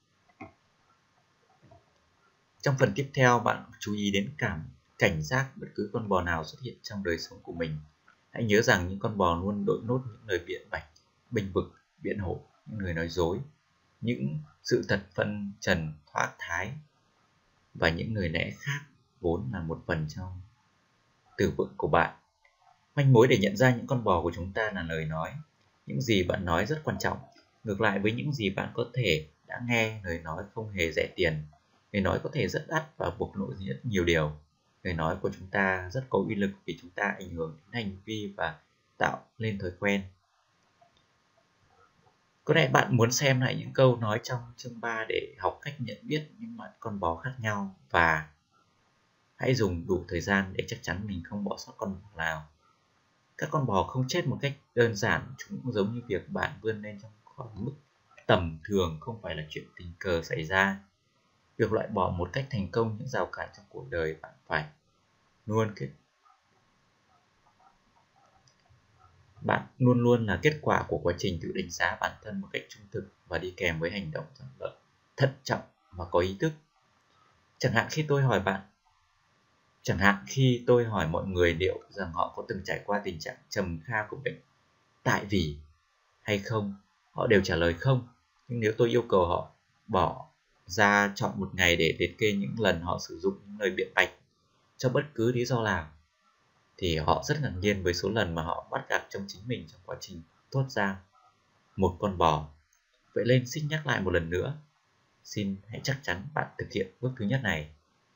Trong phần tiếp theo, bạn chú ý đến cảnh giác bất cứ con bò nào xuất hiện trong đời sống của mình. Hãy nhớ rằng những con bò luôn đội nốt những lời biện bạch, bênh vực, biện hộ, những lời nói dối, những sự thật phân trần thoát thái và những lời lẽ khác vốn là một phần trong từ vựng của bạn. Manh mối để nhận ra những con bò của chúng ta là lời nói. Những gì bạn nói rất quan trọng. Ngược lại với những gì bạn có thể đã nghe, lời nói không hề rẻ tiền. Lời nói có thể rất đắt và bộc lộ rất nhiều điều. Lời nói của chúng ta rất có uy lực vì chúng ta ảnh hưởng đến hành vi và tạo lên thói quen. Có lẽ bạn muốn xem lại những câu nói trong chương 3 để học cách nhận biết những loại con bò khác nhau và hãy dùng đủ thời gian để chắc chắn mình không bỏ sót con bò nào. Các con bò không chết một cách đơn giản, chúng cũng giống như việc bạn vươn lên trong khỏi mức tầm thường không phải là chuyện tình cờ xảy ra. Việc loại bỏ một cách thành công những rào cản trong cuộc đời bạn luôn luôn là kết quả của quá trình tự đánh giá bản thân một cách trung thực và đi kèm với hành động thận trọng và có ý thức. Chẳng hạn khi tôi hỏi mọi người liệu rằng họ có từng trải qua tình trạng trầm kha của bệnh tại vì hay không, họ đều trả lời không. Nhưng nếu tôi yêu cầu họ bỏ ra chọn một ngày để liệt kê những lần họ sử dụng những lời biện bạch cho bất cứ lý do nào, thì họ rất ngạc nhiên với số lần mà họ bắt gặp trong chính mình trong quá trình thốt ra một con bò. Vậy nên xin nhắc lại một lần nữa, xin hãy chắc chắn bạn thực hiện bước thứ nhất này.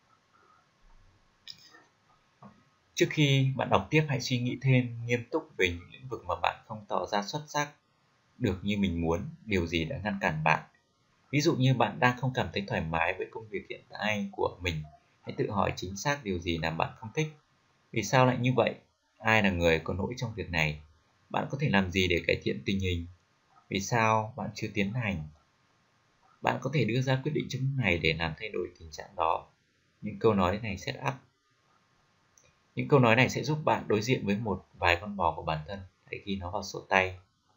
Trước khi bạn đọc tiếp, hãy suy nghĩ thêm nghiêm túc về những lĩnh vực mà bạn không tỏ ra xuất sắc được như mình muốn, điều gì đã ngăn cản bạn. Ví dụ như bạn đang không cảm thấy thoải mái với công việc hiện tại của mình, hãy tự hỏi chính xác điều gì làm bạn không thích. Vì sao lại như vậy? Ai là người có lỗi trong việc này? Bạn có thể làm gì để cải thiện tình hình? Vì sao bạn chưa tiến hành? Bạn có thể đưa ra quyết định trong lúc này để làm thay đổi tình trạng đó. Những câu nói này sẽ giúp bạn đối diện với một vài con bò của bản thân. Hãy ghi nó vào sổ tay.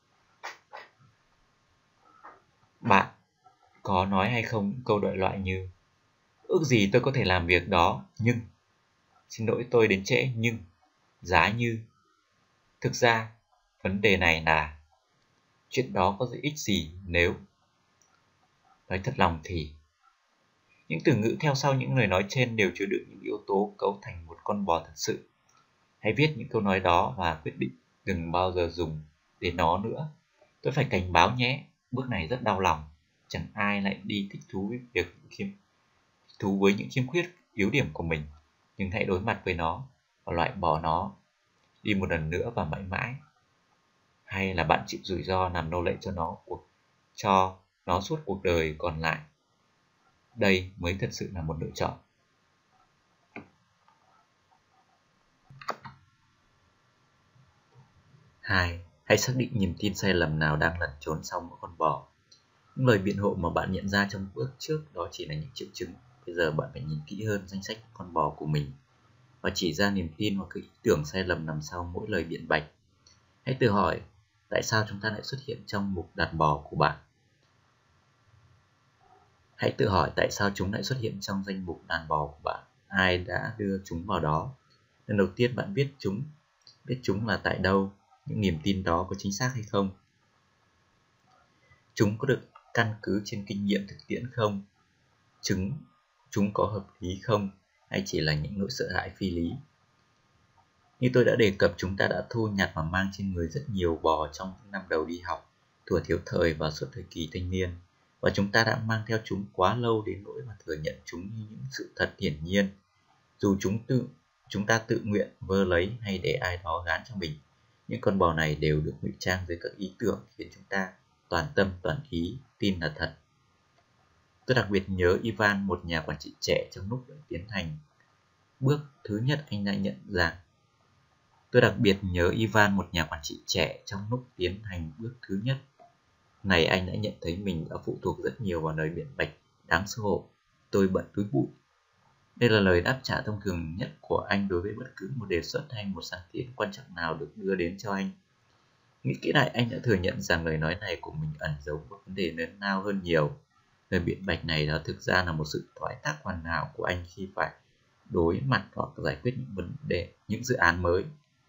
Bạn có nói hay không những câu đại loại như: ước gì tôi có thể làm việc đó, nhưng, xin lỗi tôi đến trễ, nhưng, giá như, thực ra, vấn đề này là, chuyện đó có lợi ích gì nếu, nói thật lòng thì. Những từ ngữ theo sau những lời nói trên đều chứa đựng những yếu tố cấu thành một con bò thật sự. Hãy viết những câu nói đó và quyết định đừng bao giờ dùng đến nó nữa. Tôi phải cảnh báo nhé, bước này rất đau lòng. Chẳng ai lại đi thích thú với những khiếm khuyết, yếu điểm của mình. Nhưng hãy đối mặt với nó và loại bỏ nó đi một lần nữa và mãi mãi. Hay là bạn chịu rủi ro làm nô lệ cho nó suốt cuộc đời còn lại. Đây mới thật sự là một lựa chọn. 2. Hãy xác định niềm tin sai lầm nào đang lẩn trốn sau mỗi con bò. Những lời biện hộ mà bạn nhận ra trong bước trước đó chỉ là những triệu chứng. Bây giờ bạn phải nhìn kỹ hơn danh sách con bò của mình và chỉ ra niềm tin hoặc ý tưởng sai lầm nằm sau mỗi lời biện bạch. Hãy tự hỏi, tại sao chúng ta lại xuất hiện trong mục đàn bò của bạn? Hãy tự hỏi tại sao chúng lại xuất hiện trong danh mục đàn bò của bạn. Ai đã đưa chúng vào đó? Lần đầu tiên bạn biết chúng là tại đâu? Những niềm tin đó có chính xác hay không? Chúng có được căn cứ trên kinh nghiệm thực tiễn không? Chúng có hợp lý không? Hay chỉ là những nỗi sợ hãi phi lý? Như tôi đã đề cập, chúng ta đã thu nhặt và mang trên người rất nhiều bò trong những năm đầu đi học, thuở thiếu thời và suốt thời kỳ thanh niên. Và chúng ta đã mang theo chúng quá lâu đến nỗi mà thừa nhận chúng như những sự thật hiển nhiên. Dù chúng ta tự nguyện vơ lấy hay để ai đó gán cho mình, những con bò này đều được ngụy trang dưới các ý tưởng khiến chúng ta toàn tâm toàn ý tin là thật. Tôi đặc biệt nhớ Ivan, một nhà quản trị trẻ, trong lúc tiến hành bước thứ nhất anh đã nhận ra. Này, anh đã nhận thấy mình đã phụ thuộc rất nhiều vào lời biện bạch đáng xấu hổ: tôi bận túi bụi. Đây là lời đáp trả thông thường nhất của anh đối với bất cứ một đề xuất hay một sáng kiến quan trọng nào được đưa đến cho anh. Nghĩ kỹ lại, anh đã thừa nhận rằng lời nói này của mình ẩn giấu một vấn đề lớn lao hơn nhiều. Lời biện bạch này đó thực ra là một sự thoái thác hoàn hảo của anh khi phải đối mặt hoặc giải quyết những dự án mới.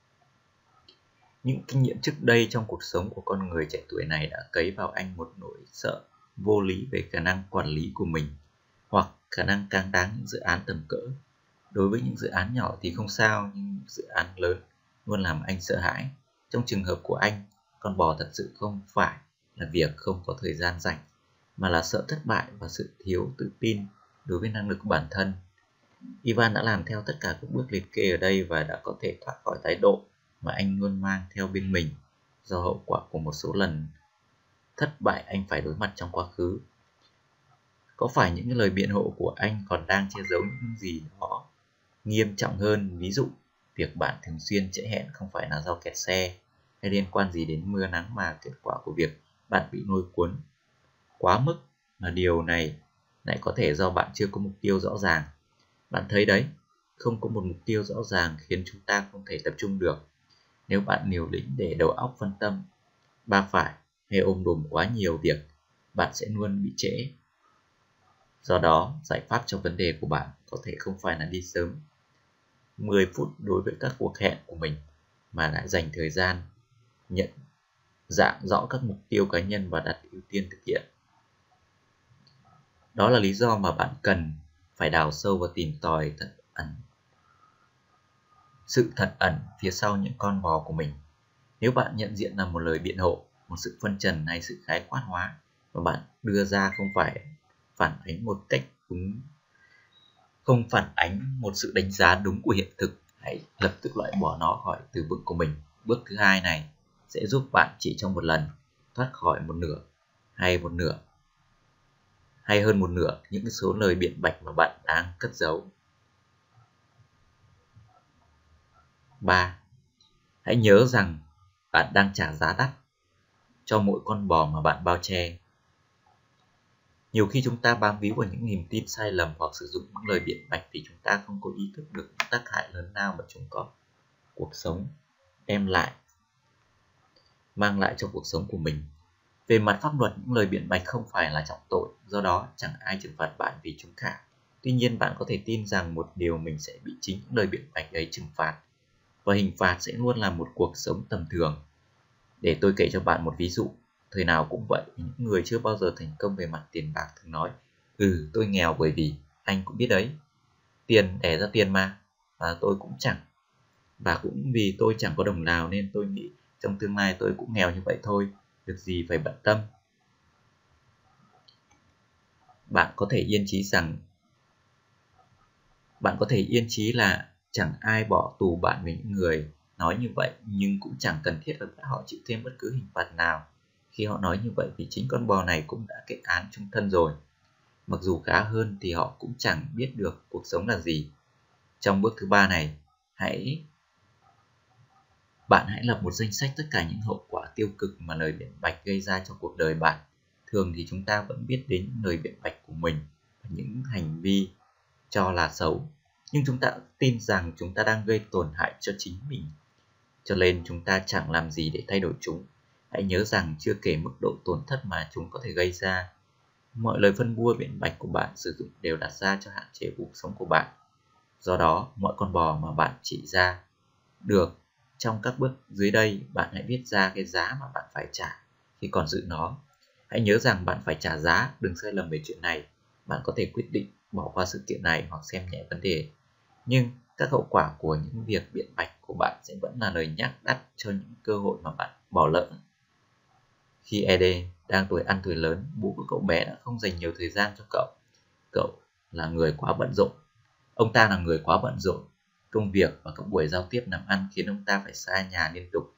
Những kinh nghiệm trước đây trong cuộc sống của con người trẻ tuổi này đã cấy vào anh một nỗi sợ vô lý về khả năng quản lý của mình, hoặc khả năng cáng đáng những dự án tầm cỡ. Đối với những dự án nhỏ thì không sao, nhưng dự án lớn luôn làm anh sợ hãi. Trong trường hợp của anh, con bò thật sự không phải là việc không có thời gian rảnh, mà là sợ thất bại và sự thiếu tự tin đối với năng lực của bản thân. Ivan đã làm theo tất cả các bước liệt kê ở đây và đã có thể thoát khỏi thái độ mà anh luôn mang theo bên mình do hậu quả của một số lần thất bại anh phải đối mặt trong quá khứ. Có phải những lời biện hộ của anh còn đang che giấu những gì đó nghiêm trọng hơn? Ví dụ, việc bạn thường xuyên trễ hẹn không phải là do kẹt xe hay liên quan gì đến mưa nắng, mà kết quả của việc bạn bị lôi cuốn quá mức, mà điều này lại có thể do bạn chưa có mục tiêu rõ ràng. Bạn thấy đấy, không có một mục tiêu rõ ràng khiến chúng ta không thể tập trung được. Nếu bạn liều lĩnh để đầu óc phân tâm, ba phải hay ôm đồm quá nhiều việc, bạn sẽ luôn bị trễ. Do đó, giải pháp cho vấn đề của bạn có thể không phải là đi sớm 10 phút đối với các cuộc hẹn của mình, mà lại dành thời gian nhận dạng rõ các mục tiêu cá nhân và đặt ưu tiên thực hiện. Đó là lý do mà bạn cần phải đào sâu và tìm tòi sự thật ẩn phía sau những con bò của mình. Nếu bạn nhận diện là một lời biện hộ, một sự phân trần hay sự khái quát hóa mà bạn đưa ra không phản ánh một sự đánh giá đúng của hiện thực, hãy lập tức loại bỏ nó khỏi từ vựng của mình. Bước thứ hai này sẽ giúp bạn chỉ trong một lần thoát khỏi một nửa hay hơn một nửa những số lời biện bạch mà bạn đang cất giấu. 3. Hãy nhớ rằng bạn đang trả giá đắt cho mỗi con bò mà bạn bao che. Nhiều khi chúng ta bám víu vào những niềm tin sai lầm hoặc sử dụng những lời biện bạch vì chúng ta không có ý thức được những tác hại lớn lao mà chúng có cuộc sống mang lại cho cuộc sống của mình. Về mặt pháp luật, những lời biện bạch không phải là trọng tội, do đó chẳng ai trừng phạt bạn vì chúng cả. Tuy nhiên, bạn có thể tin rằng một điều mình sẽ bị chính những lời biện bạch ấy trừng phạt, và hình phạt sẽ luôn là một cuộc sống tầm thường. Để tôi kể cho bạn một ví dụ. Thời nào cũng vậy, những người chưa bao giờ thành công về mặt tiền bạc thường nói: tôi nghèo bởi vì anh cũng biết đấy, tiền đẻ ra tiền mà, và cũng vì tôi chẳng có đồng nào nên tôi nghĩ trong tương lai tôi cũng nghèo như vậy thôi, việc gì phải bận tâm. Bạn có thể yên chí là chẳng ai bỏ tù bạn với những người nói như vậy, nhưng cũng chẳng cần thiết phải bắt họ chịu thêm bất cứ hình phạt nào khi họ nói như vậy, vì chính con bò này cũng đã kết án chung thân rồi. Mặc dù khá hơn thì họ cũng chẳng biết được cuộc sống là gì. Trong bước thứ 3 này, bạn hãy lập một danh sách tất cả những hậu quả tiêu cực mà lời biện bạch gây ra cho cuộc đời bạn. Thường thì chúng ta vẫn biết đến những lời biện bạch của mình và những hành vi cho là xấu, nhưng chúng ta tin rằng chúng ta đang gây tổn hại cho chính mình, cho nên chúng ta chẳng làm gì để thay đổi chúng. Hãy nhớ rằng chưa kể mức độ tổn thất mà chúng có thể gây ra, mọi lời phân bua biện bạch của bạn sử dụng đều đặt ra cho hạn chế cuộc sống của bạn. Do đó, mọi con bò mà bạn chỉ ra được trong các bước dưới đây, bạn hãy viết ra cái giá mà bạn phải trả khi còn giữ nó. Hãy nhớ rằng bạn phải trả giá, đừng sai lầm về chuyện này. Bạn có thể quyết định bỏ qua sự kiện này hoặc xem nhẹ vấn đề, nhưng các hậu quả của những việc biện bạch của bạn sẽ vẫn là lời nhắc đắt cho những cơ hội mà bạn bỏ lỡ. Khi Ed đang tuổi ăn tuổi lớn, bố của cậu bé đã không dành nhiều thời gian cho cậu. Ông ta là người quá bận rộn. Công việc và các buổi giao tiếp làm ăn khiến ông ta phải xa nhà liên tục.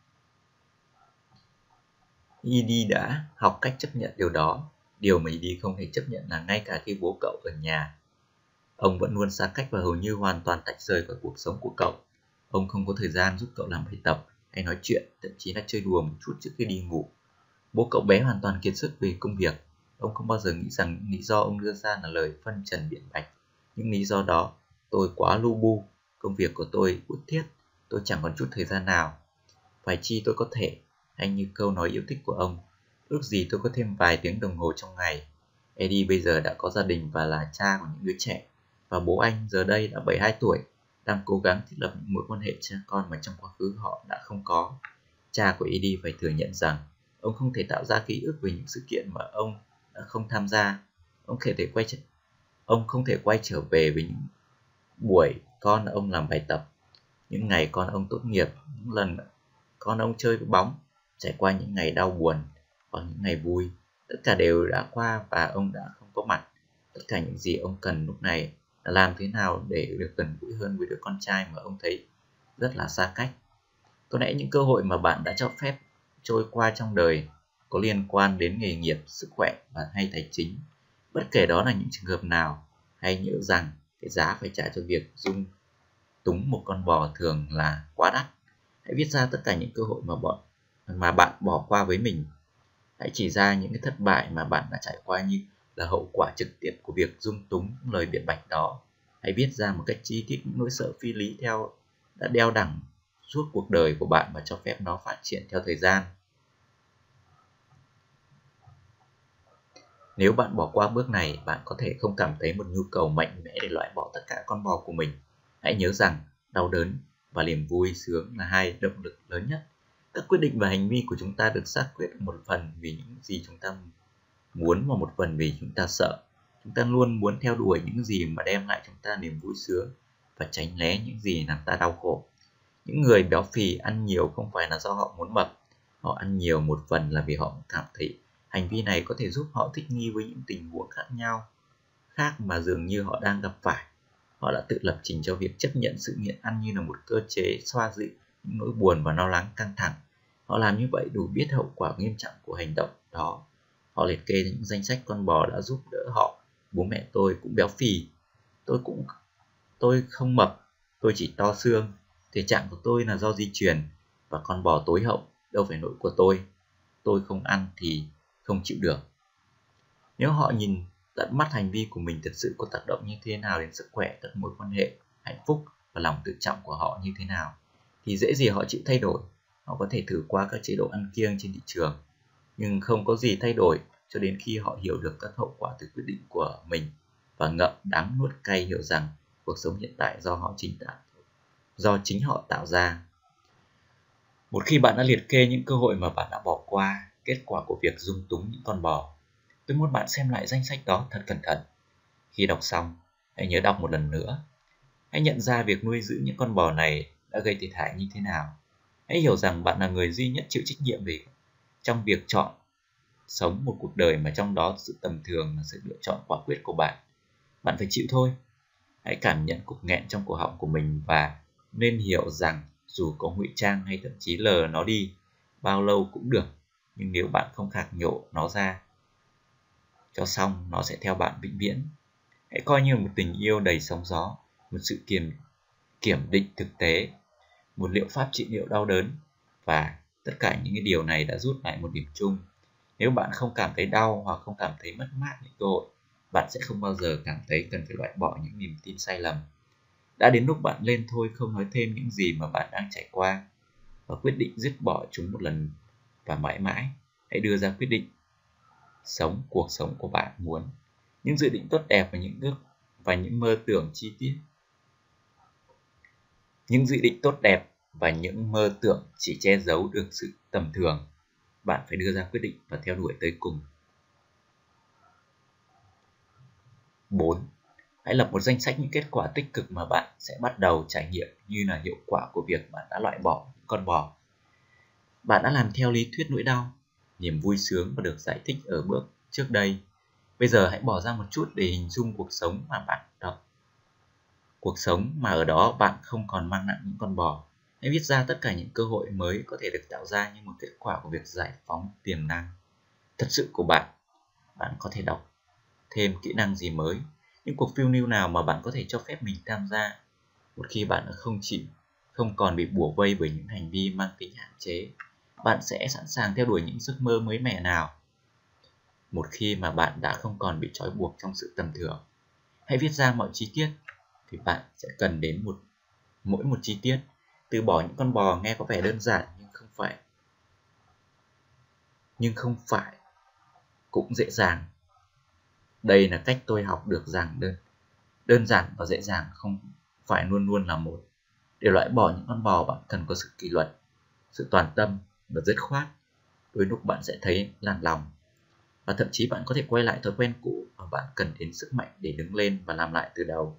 Edie đã học cách chấp nhận điều đó. Điều mà Edie không thể chấp nhận là ngay cả khi bố cậu ở nhà, ông vẫn luôn xa cách và hầu như hoàn toàn tách rời khỏi cuộc sống của cậu. Ông không có thời gian giúp cậu làm bài tập hay nói chuyện, thậm chí là chơi đùa một chút trước khi đi ngủ. Bố cậu bé hoàn toàn kiệt sức vì công việc. Ông không bao giờ nghĩ rằng những lý do ông đưa ra là lời phân trần biện bạch. Những lý do đó: tôi quá lu bu, công việc của tôi bức thiết, tôi chẳng còn chút thời gian nào, phải chi tôi có thể, hay như câu nói yêu thích của ông: ước gì tôi có thêm vài tiếng đồng hồ trong ngày. Eddie bây giờ đã có gia đình và là cha của những đứa trẻ, và bố anh giờ đây đã 72 tuổi, đang cố gắng thiết lập những mối quan hệ cha con mà trong quá khứ họ đã không có. Cha của Eddie phải thừa nhận rằng ông không thể tạo ra ký ức về những sự kiện mà ông đã không tham gia. Ông không thể quay trở về với những buổi con ông làm bài tập, những ngày con ông tốt nghiệp, những lần con ông chơi với bóng, trải qua những ngày đau buồn hoặc những ngày vui. Tất cả đều đã qua và ông đã không có mặt. Tất cả những gì ông cần lúc này là làm thế nào để được gần gũi hơn với đứa con trai mà ông thấy rất là xa cách. Có lẽ những cơ hội mà bạn đã cho phép trôi qua trong đời có liên quan đến nghề nghiệp, sức khỏe và hay tài chính. Bất kể đó là những trường hợp nào, hãy nhớ rằng cái giá phải trả cho việc dung túng một con bò thường là quá đắt. Hãy viết ra tất cả những cơ hội mà bạn bỏ qua với mình. Hãy chỉ ra những cái thất bại mà bạn đã trải qua như là hậu quả trực tiếp của việc dung túng lời biện bạch đó. Hãy viết ra một cách chi tiết những nỗi sợ phi lý đã đeo đẳng suốt cuộc đời của bạn và cho phép nó phát triển theo thời gian. Nếu bạn bỏ qua bước này, bạn có thể không cảm thấy một nhu cầu mạnh mẽ để loại bỏ tất cả con bò của mình. Hãy nhớ rằng đau đớn và niềm vui sướng là hai động lực lớn nhất. Các quyết định và hành vi của chúng ta được xác quyết một phần vì những gì chúng ta muốn và một phần vì chúng ta sợ. Chúng ta luôn muốn theo đuổi những gì mà đem lại chúng ta niềm vui sướng và tránh né những gì làm ta đau khổ. Những người béo phì ăn nhiều không phải là do họ muốn mập, họ ăn nhiều một phần là vì họ cảm thấy hành vi này có thể giúp họ thích nghi với những tình huống khác mà dường như họ đang gặp phải. Họ đã tự lập trình cho việc chấp nhận sự nghiện ăn như là một cơ chế xoa dịu những nỗi buồn và lo lắng căng thẳng. Họ làm như vậy đủ biết hậu quả nghiêm trọng của hành động đó. Họ liệt kê những danh sách con bò đã giúp đỡ họ. Bố mẹ tôi cũng béo phì, tôi không mập, tôi chỉ to xương. Thể trạng của tôi là do di truyền và con bò tối hậu đâu phải lỗi của tôi không ăn thì không chịu được. Nếu họ nhìn tận mắt hành vi của mình thật sự có tác động như thế nào đến sức khỏe, các mối quan hệ, hạnh phúc và lòng tự trọng của họ như thế nào, thì dễ gì họ chịu thay đổi. Họ có thể thử qua các chế độ ăn kiêng trên thị trường, nhưng không có gì thay đổi cho đến khi họ hiểu được các hậu quả từ quyết định của mình và ngậm đắng nuốt cay, hiểu rằng cuộc sống hiện tại do chính họ tạo ra. Một khi bạn đã liệt kê những cơ hội mà bạn đã bỏ qua, kết quả của việc dung túng những con bò, tôi muốn bạn xem lại danh sách đó thật cẩn thận. Khi đọc xong, hãy nhớ đọc một lần nữa. Hãy nhận ra việc nuôi dưỡng những con bò này đã gây thiệt hại như thế nào. Hãy hiểu rằng bạn là người duy nhất chịu trách nhiệm trong việc chọn sống một cuộc đời mà trong đó sự tầm thường là sự lựa chọn quả quyết của bạn. Bạn phải chịu thôi. Hãy cảm nhận cục nghẹn trong cổ họng của mình và nên hiểu rằng dù có ngụy trang hay thậm chí lờ nó đi bao lâu cũng được, nhưng nếu bạn không khạc nhổ nó ra cho xong, nó sẽ theo bạn vĩnh viễn. Hãy coi như một tình yêu đầy sóng gió, một sự kiểm định thực tế, một liệu pháp trị liệu đau đớn, và tất cả những cái điều này đã rút lại một điểm chung. Nếu bạn không cảm thấy đau hoặc không cảm thấy mất mát những cơ hội, bạn sẽ không bao giờ cảm thấy cần phải loại bỏ những niềm tin sai lầm. Đã đến lúc bạn lên thôi, không nói thêm những gì mà bạn đang trải qua và quyết định dứt bỏ chúng một lần và mãi mãi. Hãy đưa ra quyết định sống cuộc sống của bạn muốn. Những dự định tốt đẹp và những ước và những mơ tưởng chi tiết. Những dự định tốt đẹp và những mơ tưởng chỉ che giấu được sự tầm thường. Bạn phải đưa ra quyết định và theo đuổi tới cùng. 4. Hãy lập một danh sách những kết quả tích cực mà bạn sẽ bắt đầu trải nghiệm, như là hiệu quả của việc bạn đã loại bỏ con bò. Bạn đã làm theo lý thuyết nỗi đau, niềm vui sướng và được giải thích ở bước trước đây. Bây giờ hãy bỏ ra một chút để hình dung cuộc sống mà bạn đọc. Cuộc sống mà ở đó bạn không còn mang nặng những con bò. Hãy viết ra tất cả những cơ hội mới có thể được tạo ra như một kết quả của việc giải phóng tiềm năng thật sự của bạn. Bạn có thể đọc thêm kỹ năng gì mới, những cuộc phiêu lưu nào mà bạn có thể cho phép mình tham gia. Một khi bạn đã không còn bị bủa vây bởi những hành vi mang tính hạn chế, bạn sẽ sẵn sàng theo đuổi những giấc mơ mới mẻ nào. Một khi mà bạn đã không còn bị trói buộc trong sự tầm thường, hãy viết ra mọi chi tiết, vì bạn sẽ cần đến mỗi một chi tiết. Từ bỏ những con bò nghe có vẻ đơn giản nhưng không phải cũng dễ dàng. Đây là cách tôi học được rằng đơn giản và dễ dàng không phải luôn luôn là một. Để loại bỏ những con bò, bạn cần có sự kỷ luật, sự toàn tâm và dứt khoát. Đôi lúc bạn sẽ thấy nản lòng, và thậm chí bạn có thể quay lại thói quen cũ, và bạn cần đến sức mạnh để đứng lên và làm lại từ đầu.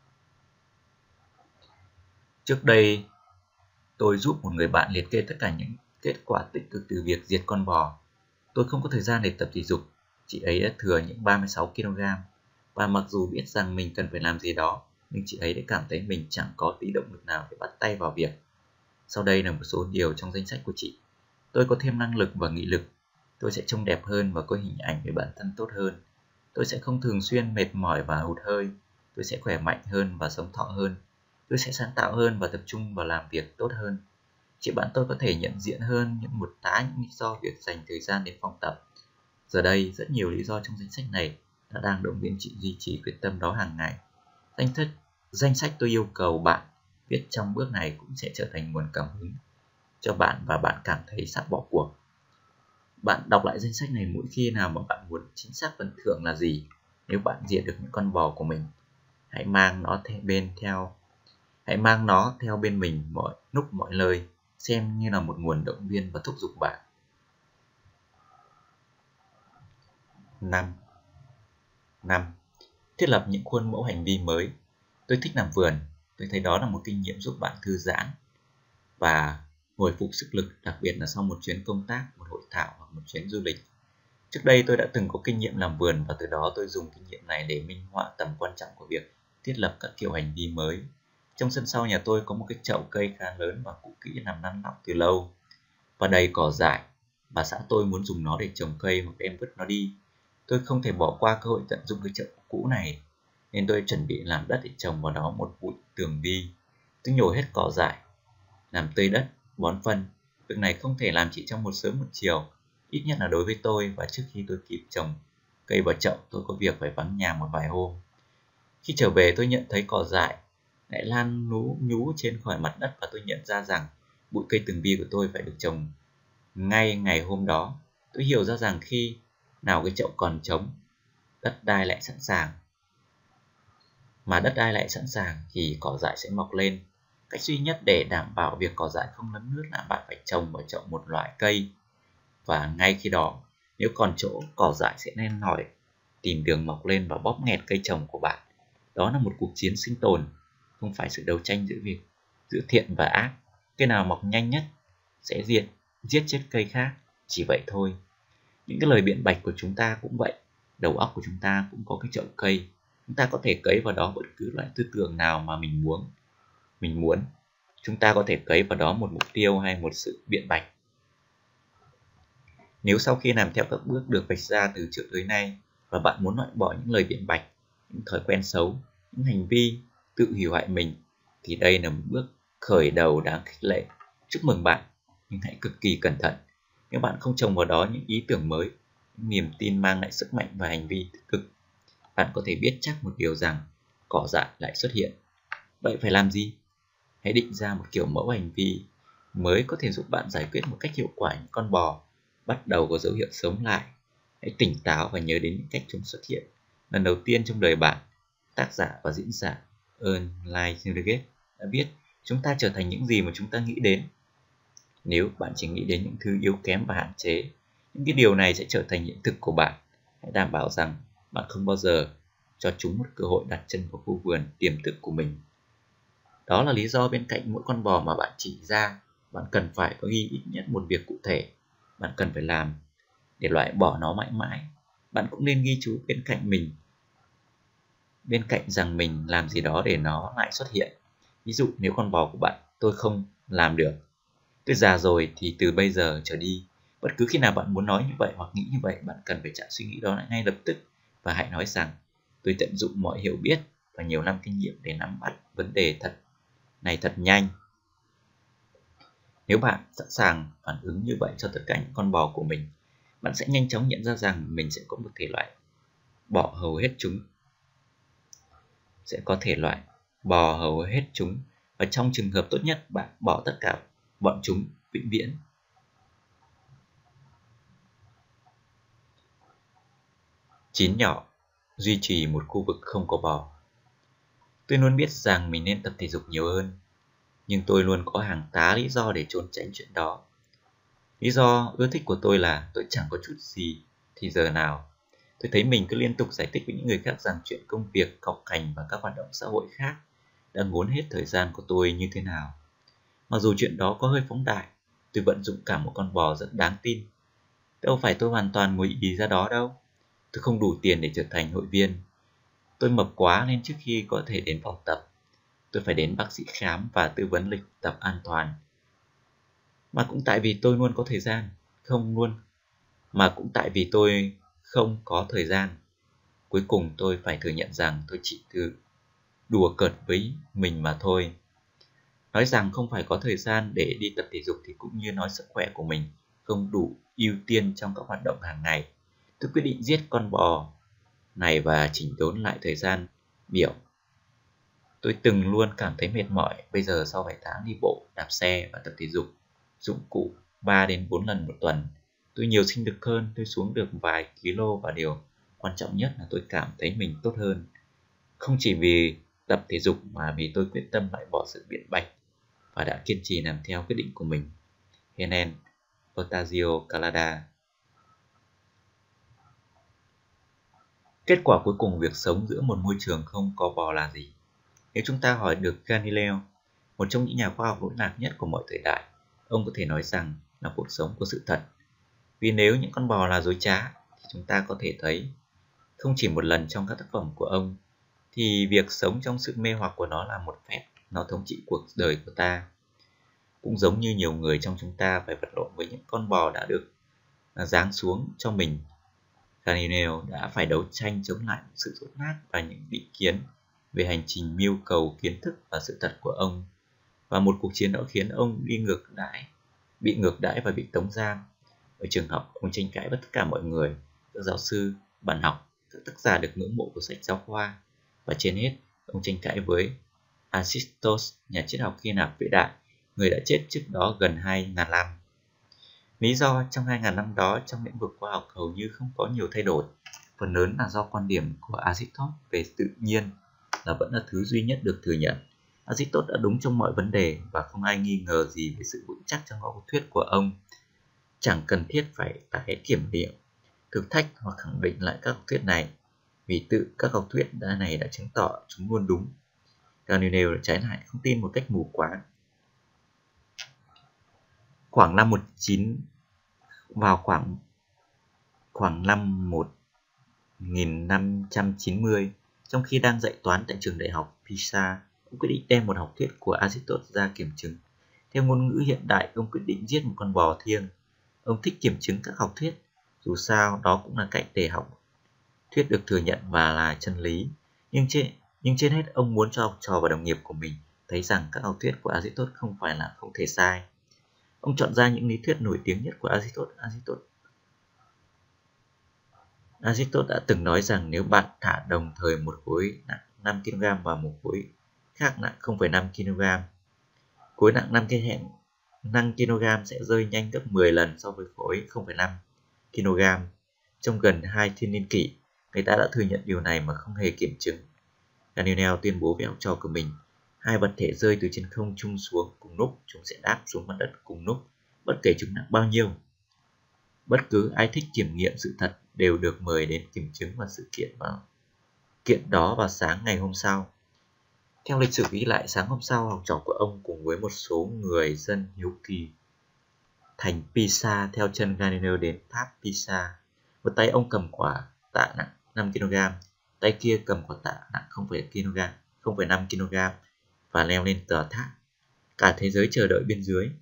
Trước đây, tôi giúp một người bạn liệt kê tất cả những kết quả tích cực từ việc diệt con bò. Tôi không có thời gian để tập thể dục, chị ấy đã thừa những 36 kg, và mặc dù biết rằng mình cần phải làm gì đó, nhưng chị ấy đã cảm thấy mình chẳng có tí động lực nào để bắt tay vào việc. Sau đây là một số điều trong danh sách của chị. Tôi có thêm năng lực và nghị lực. Tôi sẽ trông đẹp hơn và có hình ảnh về bản thân tốt hơn. Tôi sẽ không thường xuyên mệt mỏi và hụt hơi. Tôi sẽ khỏe mạnh hơn và sống thọ hơn. Tôi sẽ sáng tạo hơn và tập trung vào làm việc tốt hơn. Chị bạn tôi có thể nhận diện hơn những lý do việc dành thời gian để phòng tập. Giờ đây, rất nhiều lý do trong danh sách này đã đang động viên chị duy trì quyết tâm đó hàng ngày. Danh sách tôi yêu cầu bạn viết trong bước này cũng sẽ trở thành nguồn cảm hứng cho bạn và bạn cảm thấy sắp bỏ cuộc. Bạn đọc lại danh sách này mỗi khi nào mà bạn muốn chính xác phần thưởng là gì. Nếu bạn diệt được những con bò của mình, hãy mang nó theo bên mình mọi lúc mọi nơi, xem như là một nguồn động viên và thúc giục bạn. 5. thiết lập những khuôn mẫu hành vi mới. Tôi thích làm vườn, tôi thấy đó là một kinh nghiệm giúp bạn thư giãn và hồi phục sức lực, đặc biệt là sau một chuyến công tác, một hội thảo hoặc một chuyến du lịch. Trước đây tôi đã từng có kinh nghiệm làm vườn và từ đó tôi dùng kinh nghiệm này để minh họa tầm quan trọng của việc thiết lập các kiểu hành vi mới. Trong sân sau nhà tôi có một cái chậu cây khá lớn và cũ kỹ nằm nắn nóc từ lâu và đầy cỏ dại. Bà xã tôi muốn dùng nó để trồng cây hoặc đem vứt nó đi. Tôi không thể bỏ qua cơ hội tận dụng cái chậu cũ này, nên tôi chuẩn bị làm đất để trồng vào đó một bụi tường vi. Tôi nhổ hết cỏ dại, làm tơi đất, bón phân. Việc này không thể làm chỉ trong một sớm một chiều, ít nhất là đối với tôi, và trước khi tôi kịp trồng cây vào chậu, tôi có việc phải vắng nhà một vài hôm. Khi trở về tôi nhận thấy cỏ dại lại lan nhú trên khỏi mặt đất và tôi nhận ra rằng bụi cây tường vi của tôi phải được trồng ngay ngày hôm đó. Tôi hiểu ra rằng khi nào cái chậu còn trống, đất đai lại sẵn sàng thì cỏ dại sẽ mọc lên. Cách duy nhất để đảm bảo việc cỏ dại không lấn nước là bạn phải trồng vào chậu một loại cây, và ngay khi đó, nếu còn chỗ, cỏ dại sẽ len lỏi tìm đường mọc lên và bóp nghẹt cây trồng của bạn. Đó là một cuộc chiến sinh tồn, không phải sự đấu tranh giữa thiện và ác. Cây nào mọc nhanh nhất sẽ giết chết cây khác, chỉ vậy thôi. Những cái lời biện bạch của chúng ta cũng vậy. Đầu óc của chúng ta cũng có cái chậu cây. Chúng ta có thể cấy vào đó bất cứ loại tư tưởng nào mà mình muốn. Chúng ta có thể cấy vào đó một mục tiêu hay một sự biện bạch. Nếu sau khi làm theo các bước được vạch ra từ trước tới nay và bạn muốn loại bỏ những lời biện bạch, những thói quen xấu, những hành vi tự hủy hoại mình, thì đây là một bước khởi đầu đáng khích lệ. Chúc mừng bạn, nhưng hãy cực kỳ cẩn thận. Nếu bạn không trồng vào đó những ý tưởng mới, những niềm tin mang lại sức mạnh và hành vi tích cực, bạn có thể biết chắc một điều rằng cỏ dại lại xuất hiện. Vậy phải làm gì? Hãy định ra một kiểu mẫu hành vi mới có thể giúp bạn giải quyết một cách hiệu quả những con bò bắt đầu có dấu hiệu sống lại. Hãy tỉnh táo và nhớ đến những cách chúng xuất hiện lần đầu tiên trong đời bạn. Tác giả và diễn giả Earl Nightingale đã viết, chúng ta trở thành những gì mà chúng ta nghĩ đến. Nếu bạn chỉ nghĩ đến những thứ yếu kém và hạn chế, những cái điều này sẽ trở thành hiện thực của bạn. Hãy đảm bảo rằng bạn không bao giờ cho chúng một cơ hội đặt chân vào khu vườn tiềm thức của mình. Đó là lý do bên cạnh mỗi con bò mà bạn chỉ ra, bạn cần phải có ghi ít nhất một việc cụ thể bạn cần phải làm để loại bỏ nó mãi mãi. Bạn cũng nên ghi chú bên cạnh rằng mình làm gì đó để nó lại xuất hiện. Ví dụ nếu con bò của bạn, tôi không làm được, tôi già rồi, thì từ bây giờ trở đi, bất cứ khi nào bạn muốn nói như vậy hoặc nghĩ như vậy, bạn cần phải chặn suy nghĩ đó lại ngay lập tức và hãy nói rằng tôi tận dụng mọi hiểu biết và nhiều năm kinh nghiệm để nắm bắt vấn đề thật nhanh. Nếu bạn sẵn sàng phản ứng như vậy cho tất cả những con bò của mình, bạn sẽ nhanh chóng nhận ra rằng mình sẽ có thể loại bỏ hầu hết chúng, và trong trường hợp tốt nhất, bạn bỏ tất cả bọn chúng vĩnh viễn. Chín nhỏ, duy trì một khu vực không có bò. Tôi luôn biết rằng mình nên tập thể dục nhiều hơn, nhưng tôi luôn có hàng tá lý do để trốn tránh chuyện đó. Lý do ưa thích của tôi là tôi chẳng có chút gì thì giờ nào. Tôi thấy mình cứ liên tục giải thích với những người khác rằng chuyện công việc, học hành và các hoạt động xã hội khác đã ngốn hết thời gian của tôi như thế nào. Mặc dù chuyện đó có hơi phóng đại, tôi vẫn dũng cảm một con bò rất đáng tin. Đâu phải tôi hoàn toàn ngồi ý ra đó đâu. Tôi không đủ tiền để trở thành hội viên. Tôi mập quá nên trước khi có thể đến phòng tập, tôi phải đến bác sĩ khám và tư vấn lịch tập an toàn. Mà cũng tại vì tôi không có thời gian, cuối cùng tôi phải thừa nhận rằng tôi chỉ đùa cợt với mình mà thôi. Nói rằng không phải có thời gian để đi tập thể dục thì cũng như nói sức khỏe của mình không đủ ưu tiên trong các hoạt động hàng ngày. Tôi quyết định giết con bò này và chỉnh đốn lại thời gian biểu. Tôi từng luôn cảm thấy mệt mỏi, bây giờ sau vài tháng đi bộ, đạp xe và tập thể dục dụng cụ 3 đến 4 lần một tuần, tôi nhiều sinh lực hơn, tôi xuống được vài kilo và điều quan trọng nhất là tôi cảm thấy mình tốt hơn. Không chỉ vì tập thể dục mà vì tôi quyết tâm loại bỏ sự biện bạch và đã kiên trì làm theo quyết định của mình. Helen Ortazio Calada. Kết quả cuối cùng việc sống giữa một môi trường không có bò là gì? Nếu chúng ta hỏi được Galileo, một trong những nhà khoa học lỗi lạc nhất của mọi thời đại, ông có thể nói rằng là cuộc sống của sự thật. Vì nếu những con bò là dối trá, thì chúng ta có thể thấy không chỉ một lần trong các tác phẩm của ông, thì việc sống trong sự mê hoặc của nó là một phép, nó thống trị cuộc đời của ta. Cũng giống như nhiều người trong chúng ta phải vật lộn với những con bò đã được giáng xuống cho mình, Galileo đã phải đấu tranh chống lại sự dốt nát và những định kiến về hành trình mưu cầu kiến thức và sự thật của ông. Và một cuộc chiến đó khiến ông bị ngược đãi và bị tống giam. Ở trường học, ông tranh cãi với tất cả mọi người, các giáo sư, bạn học, các tác giả được ngưỡng mộ của sách giáo khoa. Và trên hết, ông tranh cãi với Aristotle, nhà triết học Hy Lạp vĩ đại, người đã chết trước đó gần 2.000 năm. Lý do trong 2.000 năm đó trong lĩnh vực khoa học hầu như không có nhiều thay đổi, phần lớn là do quan điểm của Aristotle về tự nhiên vẫn là thứ duy nhất được thừa nhận. Aristotle đã đúng trong mọi vấn đề và không ai nghi ngờ gì về sự vững chắc trong học thuyết của ông. Chẳng cần thiết phải tái kiểm nghiệm, thử thách hoặc khẳng định lại các học thuyết này, vì tự các học thuyết này đã chứng tỏ chúng luôn đúng. Galileo trái lại không tin một cách mù quáng. Khoảng năm 1590, trong khi đang dạy toán tại trường đại học Pisa, ông quyết định đem một học thuyết của Aristotle ra kiểm chứng. Theo ngôn ngữ hiện đại, ông quyết định giết một con bò thiêng. Ông thích kiểm chứng các học thuyết, dù sao đó cũng là cách để học thuyết được thừa nhận và là chân lý. Nhưng trên hết, ông muốn cho học trò và đồng nghiệp của mình thấy rằng các học thuyết của Aristotle không phải là không thể sai. Ông chọn ra những lý thuyết nổi tiếng nhất của Aristotle. Aristotle đã từng nói rằng nếu bạn thả đồng thời một khối nặng 5 kg và một khối khác nặng 0,5 kg, khối nặng 5 kg sẽ rơi nhanh gấp 10 lần so với khối 0,5 kg. Trong gần 2 thiên niên kỷ, người ta đã thừa nhận điều này mà không hề kiểm chứng. Galileo tuyên bố với học trò của mình, hai vật thể rơi từ trên không trung xuống cùng lúc, chúng sẽ đáp xuống mặt đất cùng lúc, bất kể chúng nặng bao nhiêu. Bất cứ ai thích kiểm nghiệm sự thật đều được mời đến kiểm chứng và sự kiện đó vào sáng ngày hôm sau. Theo lịch sử ghi lại, sáng hôm sau, học trò của ông cùng với một số người dân hiếu kỳ thành Pisa theo chân Galileo đến tháp Pisa. Một tay ông cầm quả tạ nặng 5 kg, tay kia cầm quả tạ nặng 0,5 kg và leo lên tòa tháp. Cả thế giới chờ đợi bên dưới.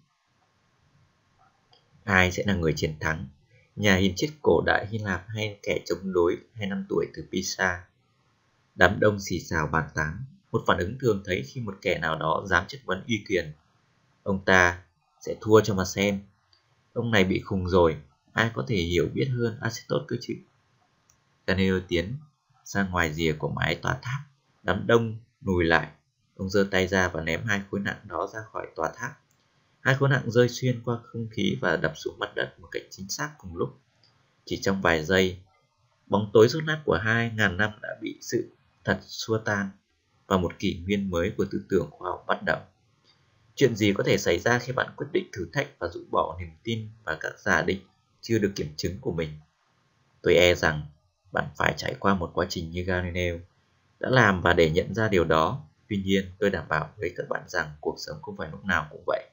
Ai sẽ là người chiến thắng? Nhà hiền triết cổ đại Hy Lạp hay kẻ chống đối 2 năm tuổi từ Pisa? Đám đông xì xào bàn tán, một phản ứng thường thấy khi một kẻ nào đó dám chất vấn uy quyền. Ông ta sẽ thua cho mà xem. Ông này bị khùng rồi, ai có thể hiểu biết hơn Aristotle cơ chứ? Galileo tiến ra ngoài rìa của mái tòa tháp. Đám đông lùi lại. Ông giơ tay ra và ném hai khối nặng đó ra khỏi tòa tháp. Hai khối nặng rơi xuyên qua không khí và đập xuống mặt đất một cách chính xác cùng lúc. Chỉ trong vài giây, bóng tối rốt nát của 2.000 năm đã bị sự thật xua tan và một kỷ nguyên mới của tư tưởng khoa học bắt đầu. Chuyện gì có thể xảy ra khi bạn quyết định thử thách và rũ bỏ niềm tin và các giả định chưa được kiểm chứng của mình? Tôi e rằng bạn phải trải qua một quá trình như Galileo đã làm và để nhận ra điều đó. Tuy nhiên, tôi đảm bảo với các bạn rằng cuộc sống không phải lúc nào cũng vậy.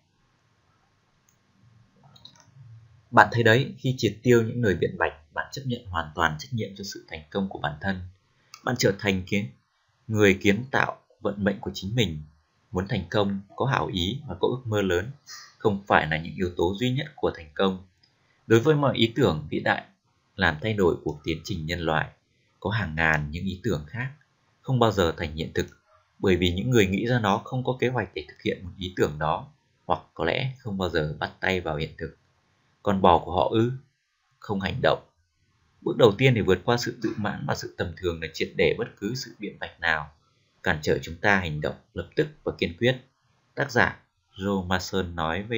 Bạn thấy đấy, khi triệt tiêu những lời biện bạch, bạn chấp nhận hoàn toàn trách nhiệm cho sự thành công của bản thân. Bạn trở thành người kiến tạo vận mệnh của chính mình. Muốn thành công, có hảo ý và có ước mơ lớn không phải là những yếu tố duy nhất của thành công. Đối với mọi ý tưởng vĩ đại làm thay đổi cuộc tiến trình nhân loại, có hàng ngàn những ý tưởng khác không bao giờ thành hiện thực, bởi vì những người nghĩ ra nó không có kế hoạch để thực hiện một ý tưởng đó, hoặc có lẽ không bao giờ bắt tay vào hiện thực. Con bò của họ không hành động. Bước đầu tiên để vượt qua sự tự mãn và sự tầm thường là triệt để bất cứ sự biện bạch nào cản trở chúng ta hành động lập tức và kiên quyết. Tác giả Joe Mason nói với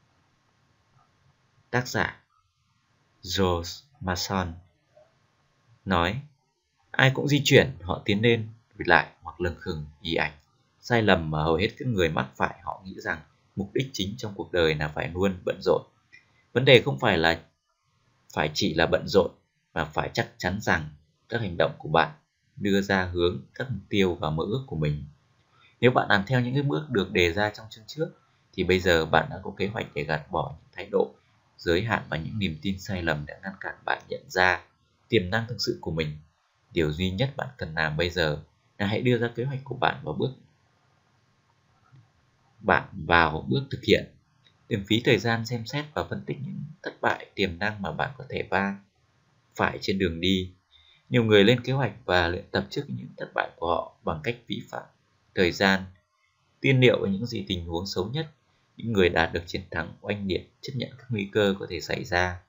ai cũng di chuyển, họ tiến lên, lùi lại hoặc lừng khừng, ì ạch. Sai lầm mà hầu hết các người mắc phải, họ nghĩ rằng mục đích chính trong cuộc đời là phải luôn bận rộn. Vấn đề không phải chỉ là bận rộn, mà phải chắc chắn rằng các hành động của bạn đưa ra hướng, các mục tiêu và mơ ước của mình. Nếu bạn làm theo những cái bước được đề ra trong chương trước, thì bây giờ bạn đã có kế hoạch để gạt bỏ những thái độ, giới hạn và những niềm tin sai lầm đã ngăn cản bạn nhận ra tiềm năng thực sự của mình. Điều duy nhất bạn cần làm bây giờ là hãy đưa ra kế hoạch của bạn vào bước thực hiện. Đừng phí thời gian xem xét và phân tích những thất bại tiềm năng mà bạn có thể va phải trên đường đi. Nhiều người lên kế hoạch và luyện tập trước những thất bại của họ bằng cách vi phạm thời gian, tiên liệu ở những tình huống xấu nhất. Những người đạt được chiến thắng oanh liệt chấp nhận các nguy cơ có thể xảy ra.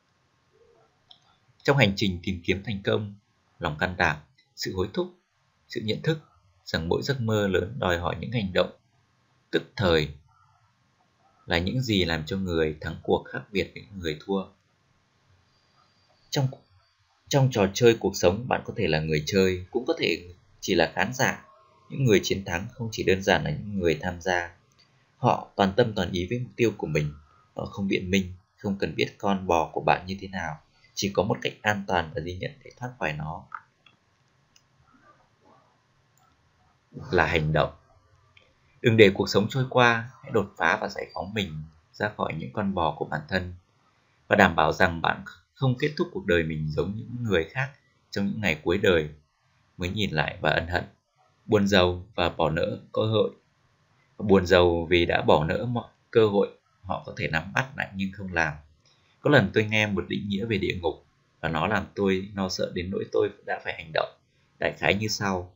Trong hành trình tìm kiếm thành công, lòng can đảm, sự hối thúc, sự nhận thức rằng mỗi giấc mơ lớn đòi hỏi những hành động tức thời là những gì làm cho người thắng cuộc khác biệt với những người thua. Trong trò chơi cuộc sống, bạn có thể là người chơi, cũng có thể chỉ là khán giả. Những người chiến thắng không chỉ đơn giản là những người tham gia. Họ toàn tâm toàn ý với mục tiêu của mình. Họ không biện minh, không cần biết con bò của bạn như thế nào. Chỉ có một cách an toàn và duy nhất để thoát khỏi nó là hành động. Đừng để cuộc sống trôi qua, hãy đột phá và giải phóng mình ra khỏi những con bò của bản thân. Và đảm bảo rằng bạn không kết thúc cuộc đời mình giống những người khác trong những ngày cuối đời mới nhìn lại và ân hận, buồn rầu và bỏ nỡ cơ hội. Buồn rầu vì đã bỏ nỡ mọi cơ hội họ có thể nắm bắt lại nhưng không làm. Có lần tôi nghe một định nghĩa về địa ngục và nó làm tôi lo sợ đến nỗi tôi đã phải hành động. Đại khái như sau: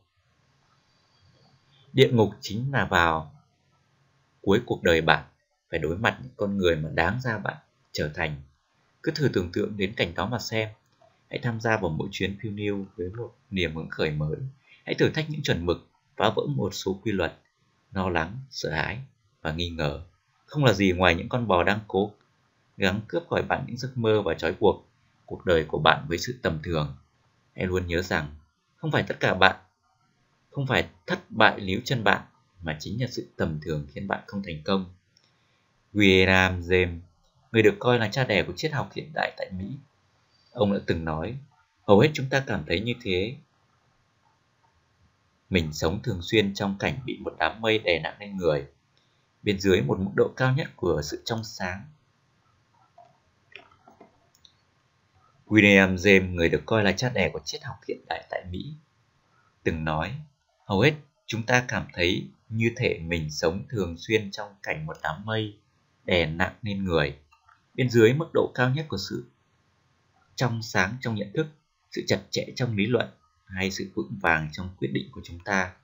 địa ngục chính là vào cuối cuộc đời bạn phải đối mặt những con người mà đáng ra bạn trở thành. Cứ thử tưởng tượng đến cảnh đó mà xem. Hãy tham gia vào mỗi chuyến phiêu lưu với một niềm hứng khởi mới. Hãy thử thách những chuẩn mực, phá vỡ một số quy luật. Lo lắng, sợ hãi và nghi ngờ không là gì ngoài những con bò đang cố gắng cướp khỏi bạn những giấc mơ và trói buộc cuộc đời của bạn với sự tầm thường. Hãy luôn nhớ rằng không phải thất bại níu chân bạn, mà chính là sự tầm thường khiến bạn không thành công. William James, người được coi là cha đẻ của triết học hiện đại tại Mỹ, ông đã từng nói, hầu hết chúng ta cảm thấy như thế. Mình sống thường xuyên trong cảnh bị một đám mây đè nặng lên người, bên dưới một mức độ cao nhất của sự trong sáng. William James, người được coi là cha đẻ của triết học hiện đại tại Mỹ, từng nói, hầu hết chúng ta cảm thấy như thể mình sống thường xuyên trong cảnh một đám mây đè nặng lên người, bên dưới mức độ cao nhất của sự trong sáng trong nhận thức, sự chặt chẽ trong lý luận hay sự vững vàng trong quyết định của chúng ta.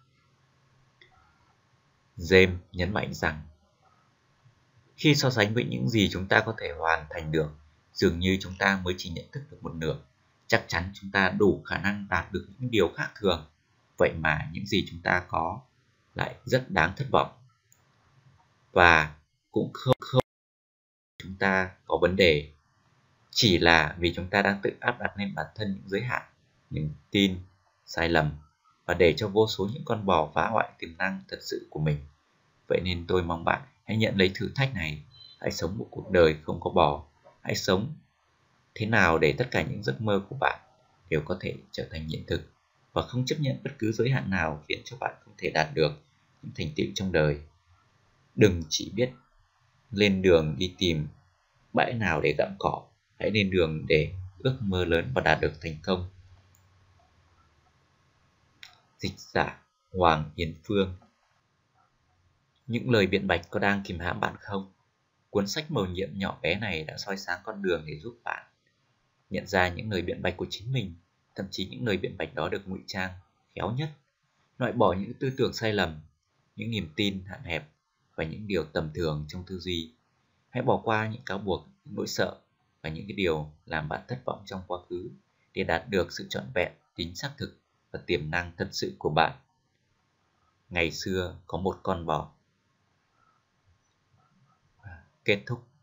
James nhấn mạnh rằng khi so sánh với những gì chúng ta có thể hoàn thành được, dường như chúng ta mới chỉ nhận thức được một nửa. Chắc chắn chúng ta đủ khả năng đạt được những điều khác thường, vậy mà những gì chúng ta có lại rất đáng thất vọng. Và cũng không chúng ta có vấn đề, chỉ là vì chúng ta đang tự áp đặt lên bản thân những giới hạn, niềm tin sai lầm và để cho vô số những con bò phá hoại tiềm năng thật sự của mình. Vậy nên tôi mong bạn hãy nhận lấy thử thách này. Hãy sống một cuộc đời không có bò. Hãy sống thế nào để tất cả những giấc mơ của bạn đều có thể trở thành hiện thực, và không chấp nhận bất cứ giới hạn nào khiến cho bạn không thể đạt được những thành tựu trong đời. Đừng chỉ biết lên đường đi tìm bãi nào để gặm cỏ, hãy lên đường để ước mơ lớn và đạt được thành công. Dịch giả Hoàng Yến Phương. Những lời biện bạch có đang kìm hãm bạn không? Cuốn sách mầu nhiệm nhỏ bé này đã soi sáng con đường để giúp bạn nhận ra những lời biện bạch của chính mình, thậm chí những lời biện bạch đó được ngụy trang khéo nhất, loại bỏ những tư tưởng sai lầm, những niềm tin hạn hẹp và những điều tầm thường trong tư duy. Hãy bỏ qua những cáo buộc, những nỗi sợ và những cái điều làm bạn thất vọng trong quá khứ để đạt được sự trọn vẹn, tính xác thực và tiềm năng thật sự của bạn. Ngày xưa có một con bò. Kết thúc.